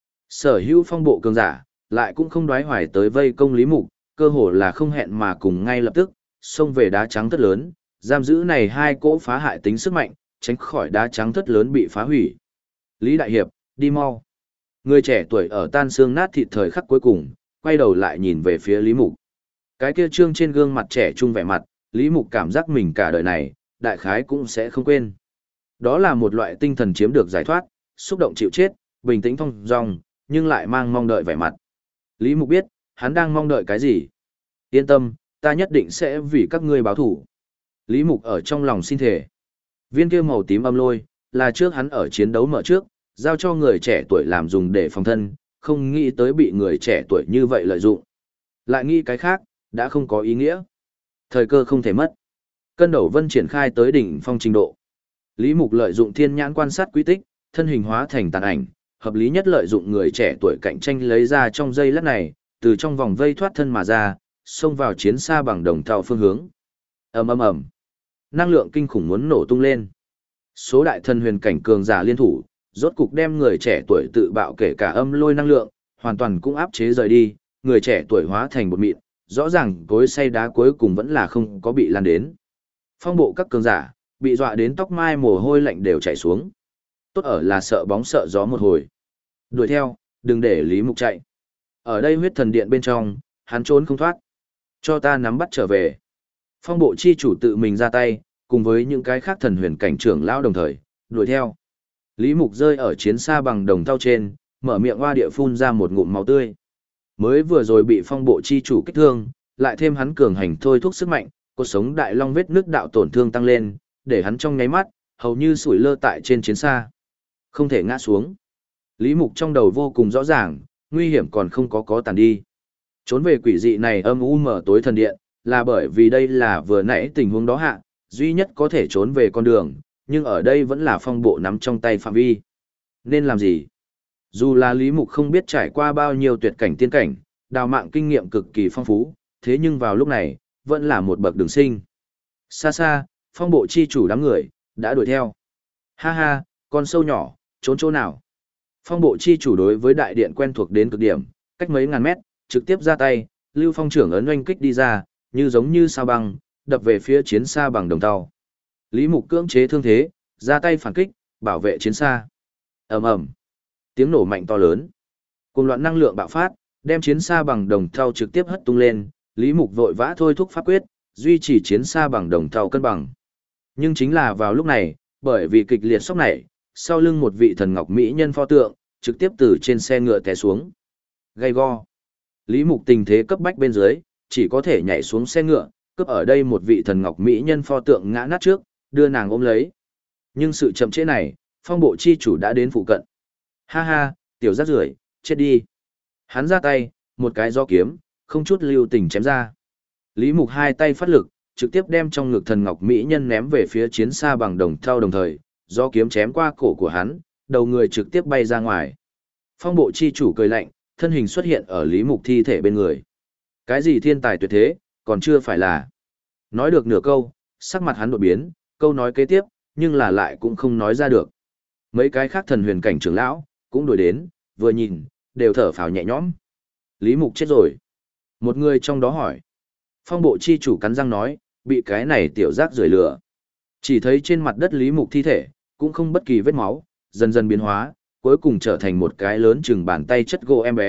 Sở hữu phong bộ cường giả, lại cũng không đoái hoài tới vây công Lý Mục, cơ hồ là không hẹn mà cùng ngay lập tức, xông về đá trắng thất lớn, giam giữ này hai cỗ phá hại tính sức mạnh, tránh khỏi đá trắng thất lớn bị phá hủy. Lý Đại Hiệp, đi mau. Người trẻ tuổi ở tan xương nát thịt thời khắc cuối cùng, quay đầu lại nhìn về phía Lý Mục. Cái kia trương trên gương mặt trẻ trung vẻ mặt, Lý Mục cảm giác mình cả đời này, đại khái cũng sẽ không quên. Đó là một loại tinh thần chiếm được giải thoát, xúc động chịu chết, bình tĩnh thong dong, nhưng lại mang mong đợi vẻ mặt. Lý Mục biết, hắn đang mong đợi cái gì. Yên tâm, ta nhất định sẽ vì các ngươi báo thủ. Lý Mục ở trong lòng xin thề. Viên kia màu tím âm lôi, là trước hắn ở chiến đấu mở trước, giao cho người trẻ tuổi làm dùng để phòng thân, không nghĩ tới bị người trẻ tuổi như vậy lợi dụng. Lại nghĩ cái khác, đã không có ý nghĩa. Thời cơ không thể mất. Cân đầu vân triển khai tới đỉnh phong trình độ. Lý Mục lợi dụng thiên nhãn quan sát quy tích, thân hình hóa thành tàn ảnh, hợp lý nhất lợi dụng người trẻ tuổi cạnh tranh lấy ra trong giây lát này, từ trong vòng vây thoát thân mà ra, xông vào chiến xa bằng đồng thau phương hướng. Ầm ầm ầm. Năng lượng kinh khủng muốn nổ tung lên. Số đại thần huyền cảnh cường giả liên thủ, rốt cục đem người trẻ tuổi tự bạo kể cả âm lôi năng lượng, hoàn toàn cũng áp chế rời đi, người trẻ tuổi hóa thành bột mịn, rõ ràng cối xay đá cuối cùng vẫn là không có bị lan đến. Phong bộ các cường giả, bị dọa đến tóc mai mồ hôi lạnh đều chảy xuống. Tốt ở là sợ bóng sợ gió một hồi. Đuổi theo, đừng để Lý Mục chạy. Ở đây huyết thần điện bên trong, hắn trốn không thoát. Cho ta nắm bắt trở về. Phong bộ chi chủ tự mình ra tay, cùng với những cái khác thần huyền cảnh trưởng lão đồng thời, đuổi theo. Lý Mục rơi ở chiến xa bằng đồng thau trên, mở miệng hoa địa phun ra một ngụm máu tươi. Mới vừa rồi bị phong bộ chi chủ kích thương, lại thêm hắn cường hành thôi thúc sức mạnh, cột sống đại long vết nước đạo tổn thương tăng lên, để hắn trong nháy mắt, hầu như sủi lơ tại trên chiến xa. Không thể ngã xuống. Lý Mục trong đầu vô cùng rõ ràng, nguy hiểm còn không có tàn đi. Trốn về quỷ dị này âm u mở tối thần điện, là bởi vì đây là vừa nãy tình huống đó hạ, duy nhất có thể trốn về con đường, nhưng ở đây vẫn là phong bộ nắm trong tay phạm vi. Nên làm gì? Dù là Lý Mục không biết trải qua bao nhiêu tuyệt cảnh tiên cảnh, đào mạng kinh nghiệm cực kỳ phong phú, thế nhưng vào lúc này, vẫn là một bậc đường sinh. Xa xa, phong bộ chi chủ đám người, đã đuổi theo. Ha ha, con sâu nhỏ, trốn chỗ nào? Phong bộ chi chủ đối với đại điện quen thuộc đến cực điểm, cách mấy ngàn mét, trực tiếp ra tay, Lưu Phong trưởng ấn oanh kích đi ra, như giống như sao băng, đập về phía chiến xa bằng đồng tàu. Lý Mục cưỡng chế thương thế, ra tay phản kích, bảo vệ chiến xa. Ầm ầm, tiếng nổ mạnh to lớn, cùng loạn năng lượng bạo phát, đem chiến xa bằng đồng thau trực tiếp hất tung lên. Lý Mục vội vã thôi thúc pháp quyết, duy trì chiến xa bằng đồng thau cân bằng. Nhưng chính là vào lúc này, bởi vì kịch liệt sốc này, sau lưng một vị thần ngọc mỹ nhân pho tượng, trực tiếp từ trên xe ngựa té xuống. Gay go. Lý Mục tình thế cấp bách bên dưới, chỉ có thể nhảy xuống xe ngựa, cướp ở đây một vị thần ngọc mỹ nhân pho tượng ngã nát trước, đưa nàng ôm lấy. Nhưng sự chậm trễ này, phong bộ chi chủ đã đến phụ cận. Ha ha, tiểu rác rưởi, chết đi. Hắn ra tay, một cái gió kiếm, không chút lưu tình chém ra. Lý Mục hai tay phát lực, trực tiếp đem trong ngực thần ngọc mỹ nhân ném về phía chiến xa bằng đồng thau đồng thời, gió kiếm chém qua cổ của hắn, đầu người trực tiếp bay ra ngoài. Phong bộ chi chủ cười lạnh, thân hình xuất hiện ở Lý Mục thi thể bên người. Cái gì thiên tài tuyệt thế, còn chưa phải là. Nói được nửa câu, sắc mặt hắn đột biến, câu nói kế tiếp, nhưng là lại cũng không nói ra được. Mấy cái khác thần huyền cảnh trưởng lão, cũng đuổi đến, vừa nhìn, đều thở phào nhẹ nhõm. Lý Mục chết rồi. Một người trong đó hỏi. Phong bộ chi chủ cắn răng nói, bị cái này tiểu rác rưởi lửa. Chỉ thấy trên mặt đất Lý Mục thi thể, cũng không bất kỳ vết máu, dần dần biến hóa, cuối cùng trở thành một cái lớn chừng bàn tay chất gỗ em bé,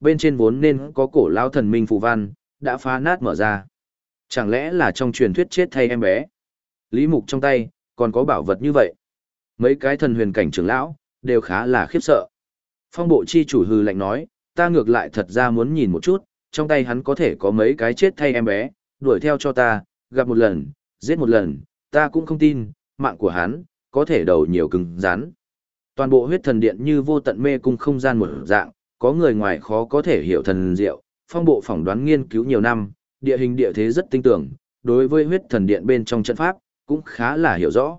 bên trên vốn nên có cổ lão thần minh phù văn, đã phá nát mở ra. Chẳng lẽ là trong truyền thuyết chết thay em bé? Lý Mục trong tay, còn có bảo vật như vậy. Mấy cái thần huyền cảnh trưởng lão, đều khá là khiếp sợ. Phong bộ chi chủ hừ lạnh nói, ta ngược lại thật ra muốn nhìn một chút, trong tay hắn có thể có mấy cái chết thay em bé, đuổi theo cho ta, gặp một lần, giết một lần, ta cũng không tin, mạng của hắn, có thể đầu nhiều cứng rắn. Toàn bộ huyết thần điện như vô tận mê cung không gian một dạng, có người ngoài khó có thể hiểu thần diệu, phong bộ phỏng đoán nghiên cứu nhiều năm, địa hình địa thế rất tinh tưởng, đối với huyết thần điện bên trong trận pháp, cũng khá là hiểu rõ.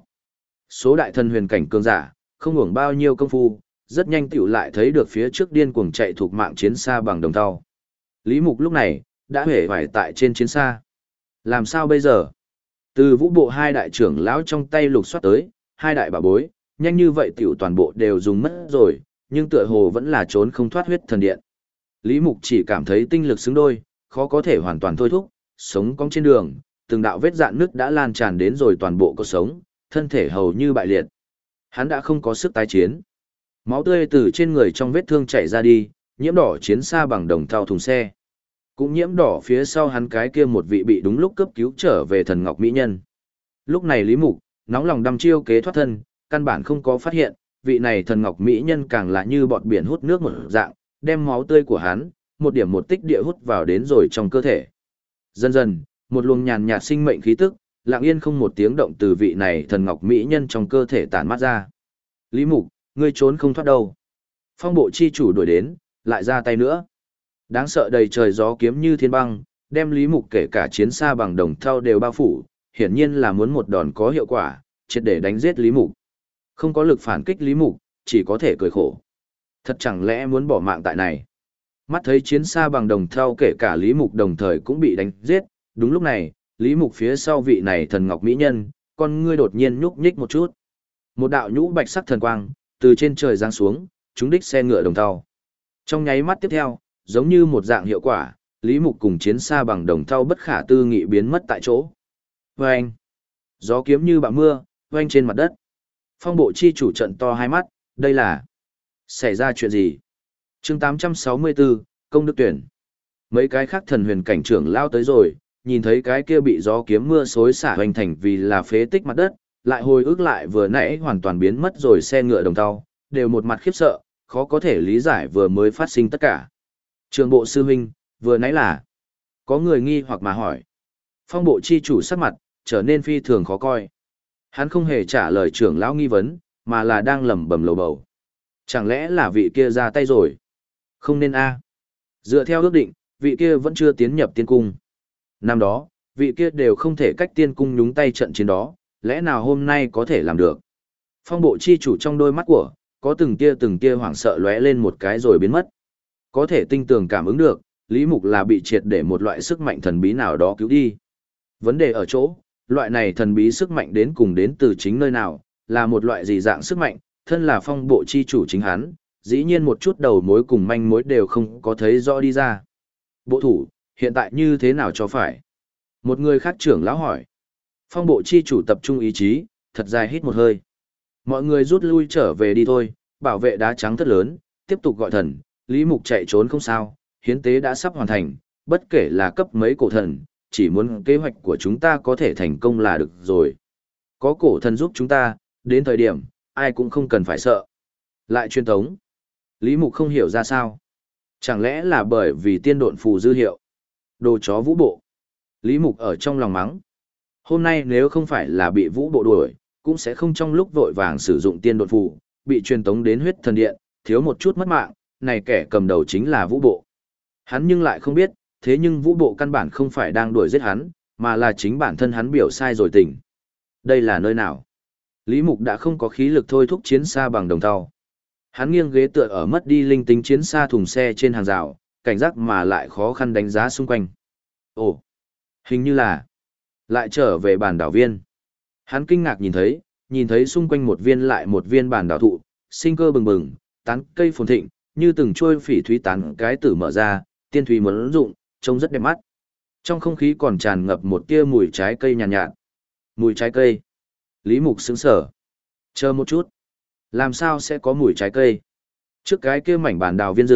Số đại thần huyền cảnh cường giả, không hưởng bao nhiêu công phu, rất nhanh tiểu lại thấy được phía trước điên cuồng chạy thuộc mạng chiến xa bằng đồng thau. Lý Mục lúc này, đã hể vải tại trên chiến xa. Làm sao bây giờ? Từ vũ bộ hai đại trưởng lão trong tay lục soát tới, hai đại bảo bối, nhanh như vậy tiểu toàn bộ đều dùng mất rồi, nhưng tựa hồ vẫn là trốn không thoát huyết thần điện. Lý Mục chỉ cảm thấy tinh lực xứng đôi, khó có thể hoàn toàn thôi thúc, sống cong trên đường, từng đạo vết dạn nứt đã lan tràn đến rồi toàn bộ cuộc sống, thân thể hầu như bại liệt. Hắn đã không có sức tái chiến. Máu tươi từ trên người trong vết thương chảy ra đi, nhiễm đỏ chiến xa bằng đồng thau thùng xe. Cũng nhiễm đỏ phía sau hắn cái kia một vị bị đúng lúc cấp cứu trở về thần ngọc mỹ nhân. Lúc này Lý Mục, nóng lòng đăm chiêu kế thoát thân, căn bản không có phát hiện, vị này thần ngọc mỹ nhân càng là như bọt biển hút nước một dạng, đem máu tươi của hắn, một điểm một tích địa hút vào đến rồi trong cơ thể. Dần dần, một luồng nhàn nhạt sinh mệnh khí tức, lặng yên không một tiếng động từ vị này thần ngọc mỹ nhân trong cơ thể tản mát ra. Lý Mục, ngươi trốn không thoát đâu. Phong bộ chi chủ đuổi đến, lại ra tay nữa. Đáng sợ đầy trời gió kiếm như thiên băng, đem Lý Mục kể cả chiến xa bằng đồng thau đều bao phủ, hiển nhiên là muốn một đòn có hiệu quả, triệt để đánh giết Lý Mục. Không có lực phản kích Lý Mục, chỉ có thể cười khổ. Thật chẳng lẽ muốn bỏ mạng tại này? Mắt thấy chiến xa bằng đồng thau kể cả Lý Mục đồng thời cũng bị đánh giết, đúng lúc này, Lý Mục phía sau vị này thần ngọc mỹ nhân, con ngươi đột nhiên nhúc nhích một chút. Một đạo nhũ bạch sắc thần quang, từ trên trời giáng xuống, trúng đích xe ngựa đồng thau. Trong nháy mắt tiếp theo, giống như một dạng hiệu quả, Lý Mục cùng chiến xa bằng đồng thau bất khả tư nghị biến mất tại chỗ. Vâng! Gió kiếm như bão mưa, vang trên mặt đất. Phong bộ chi chủ trận to hai mắt, đây là... Xảy ra chuyện gì? Chương 864, công đức tuyển. Mấy cái khác thần huyền cảnh trưởng lao tới rồi, nhìn thấy cái kia bị gió kiếm mưa xối xả hoành thành vì là phế tích mặt đất, lại hồi ức lại vừa nãy hoàn toàn biến mất rồi xe ngựa đồng thau, đều một mặt khiếp sợ, khó có thể lý giải vừa mới phát sinh tất cả. Trường bộ sư huynh, vừa nãy là... Có người nghi hoặc mà hỏi. Phong bộ chi chủ sắc mặt, trở nên phi thường khó coi. Hắn không hề trả lời trưởng lão nghi vấn, mà là đang lẩm bẩm lầu bầu. Chẳng lẽ là vị kia ra tay rồi? Không nên a. Dựa theo ước định, vị kia vẫn chưa tiến nhập tiên cung. Năm đó, vị kia đều không thể cách tiên cung nhúng tay trận chiến đó, lẽ nào hôm nay có thể làm được? Phong bộ chi chủ trong đôi mắt của, có từng tia hoảng sợ lóe lên một cái rồi biến mất. Có thể tinh tường cảm ứng được, Lý Mục là bị triệt để một loại sức mạnh thần bí nào đó cứu đi. Vấn đề ở chỗ, loại này thần bí sức mạnh đến cùng đến từ chính nơi nào, là một loại gì dạng sức mạnh, thân là phong bộ chi chủ chính hắn, dĩ nhiên một chút đầu mối cùng manh mối đều không có thấy rõ đi ra. Bộ thủ, hiện tại như thế nào cho phải? Một người khác trưởng lão hỏi. Phong bộ chi chủ tập trung ý chí, thật dài hít một hơi. Mọi người rút lui trở về đi thôi, bảo vệ đá trắng thất lớn, tiếp tục gọi thần, Lý Mục chạy trốn không sao, hiến tế đã sắp hoàn thành, bất kể là cấp mấy cổ thần, chỉ muốn kế hoạch của chúng ta có thể thành công là được rồi. Có cổ thần giúp chúng ta, đến thời điểm, ai cũng không cần phải sợ. Lại truyền tống. Lý Mục không hiểu ra sao. Chẳng lẽ là bởi vì tiên độn phù dư hiệu? Đồ chó vũ bộ. Lý Mục ở trong lòng mắng. Hôm nay nếu không phải là bị vũ bộ đuổi, cũng sẽ không trong lúc vội vàng sử dụng tiên độn phù, bị truyền tống đến huyết thần điện, thiếu một chút mất mạng, này kẻ cầm đầu chính là vũ bộ. Hắn nhưng lại không biết, thế nhưng vũ bộ căn bản không phải đang đuổi giết hắn, mà là chính bản thân hắn biểu sai rồi tỉnh. Đây là nơi nào? Lý Mục đã không có khí lực thôi thúc chiến xa bằng đồng thau. Hắn nghiêng ghế tựa ở mất đi linh tính chiến xa thùng xe trên hàng rào, cảnh giác mà lại khó khăn đánh giá xung quanh. Ồ, hình như là lại trở về bản đảo viên. Hắn kinh ngạc nhìn thấy xung quanh một viên lại một viên bản đảo thụ, sinh cơ bừng bừng, tán cây phồn thịnh, như từng trôi phỉ thúy tán cái tử mở ra, tiên thủy muốn dụng, trông rất đẹp mắt. Trong không khí còn tràn ngập một tia mùi trái cây nhàn nhạt. Mùi trái cây. Lý Mục sững sờ. Chờ một chút. Làm sao sẽ có mùi trái cây? Trước cái kia mảnh bản đào viên rừng,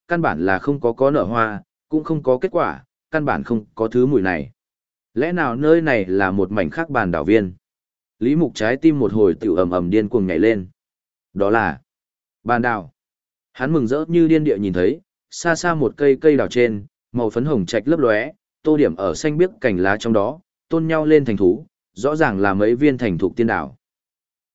căn bản là không có nở hoa, cũng không có kết quả, căn bản không có thứ mùi này. Lẽ nào nơi này là một mảnh khác bàn đảo viên? Lý Mục trái tim một hồi tiểu ầm ầm điên cuồng nhảy lên. Đó là bàn đảo. Hắn mừng rỡ như điên địa nhìn thấy, xa xa một cây đào trên, màu phấn hồng trạch lấp lóe, tô điểm ở xanh biếc cành lá trong đó, tôn nhau lên thành thú, rõ ràng là mấy viên thành thục tiên đảo.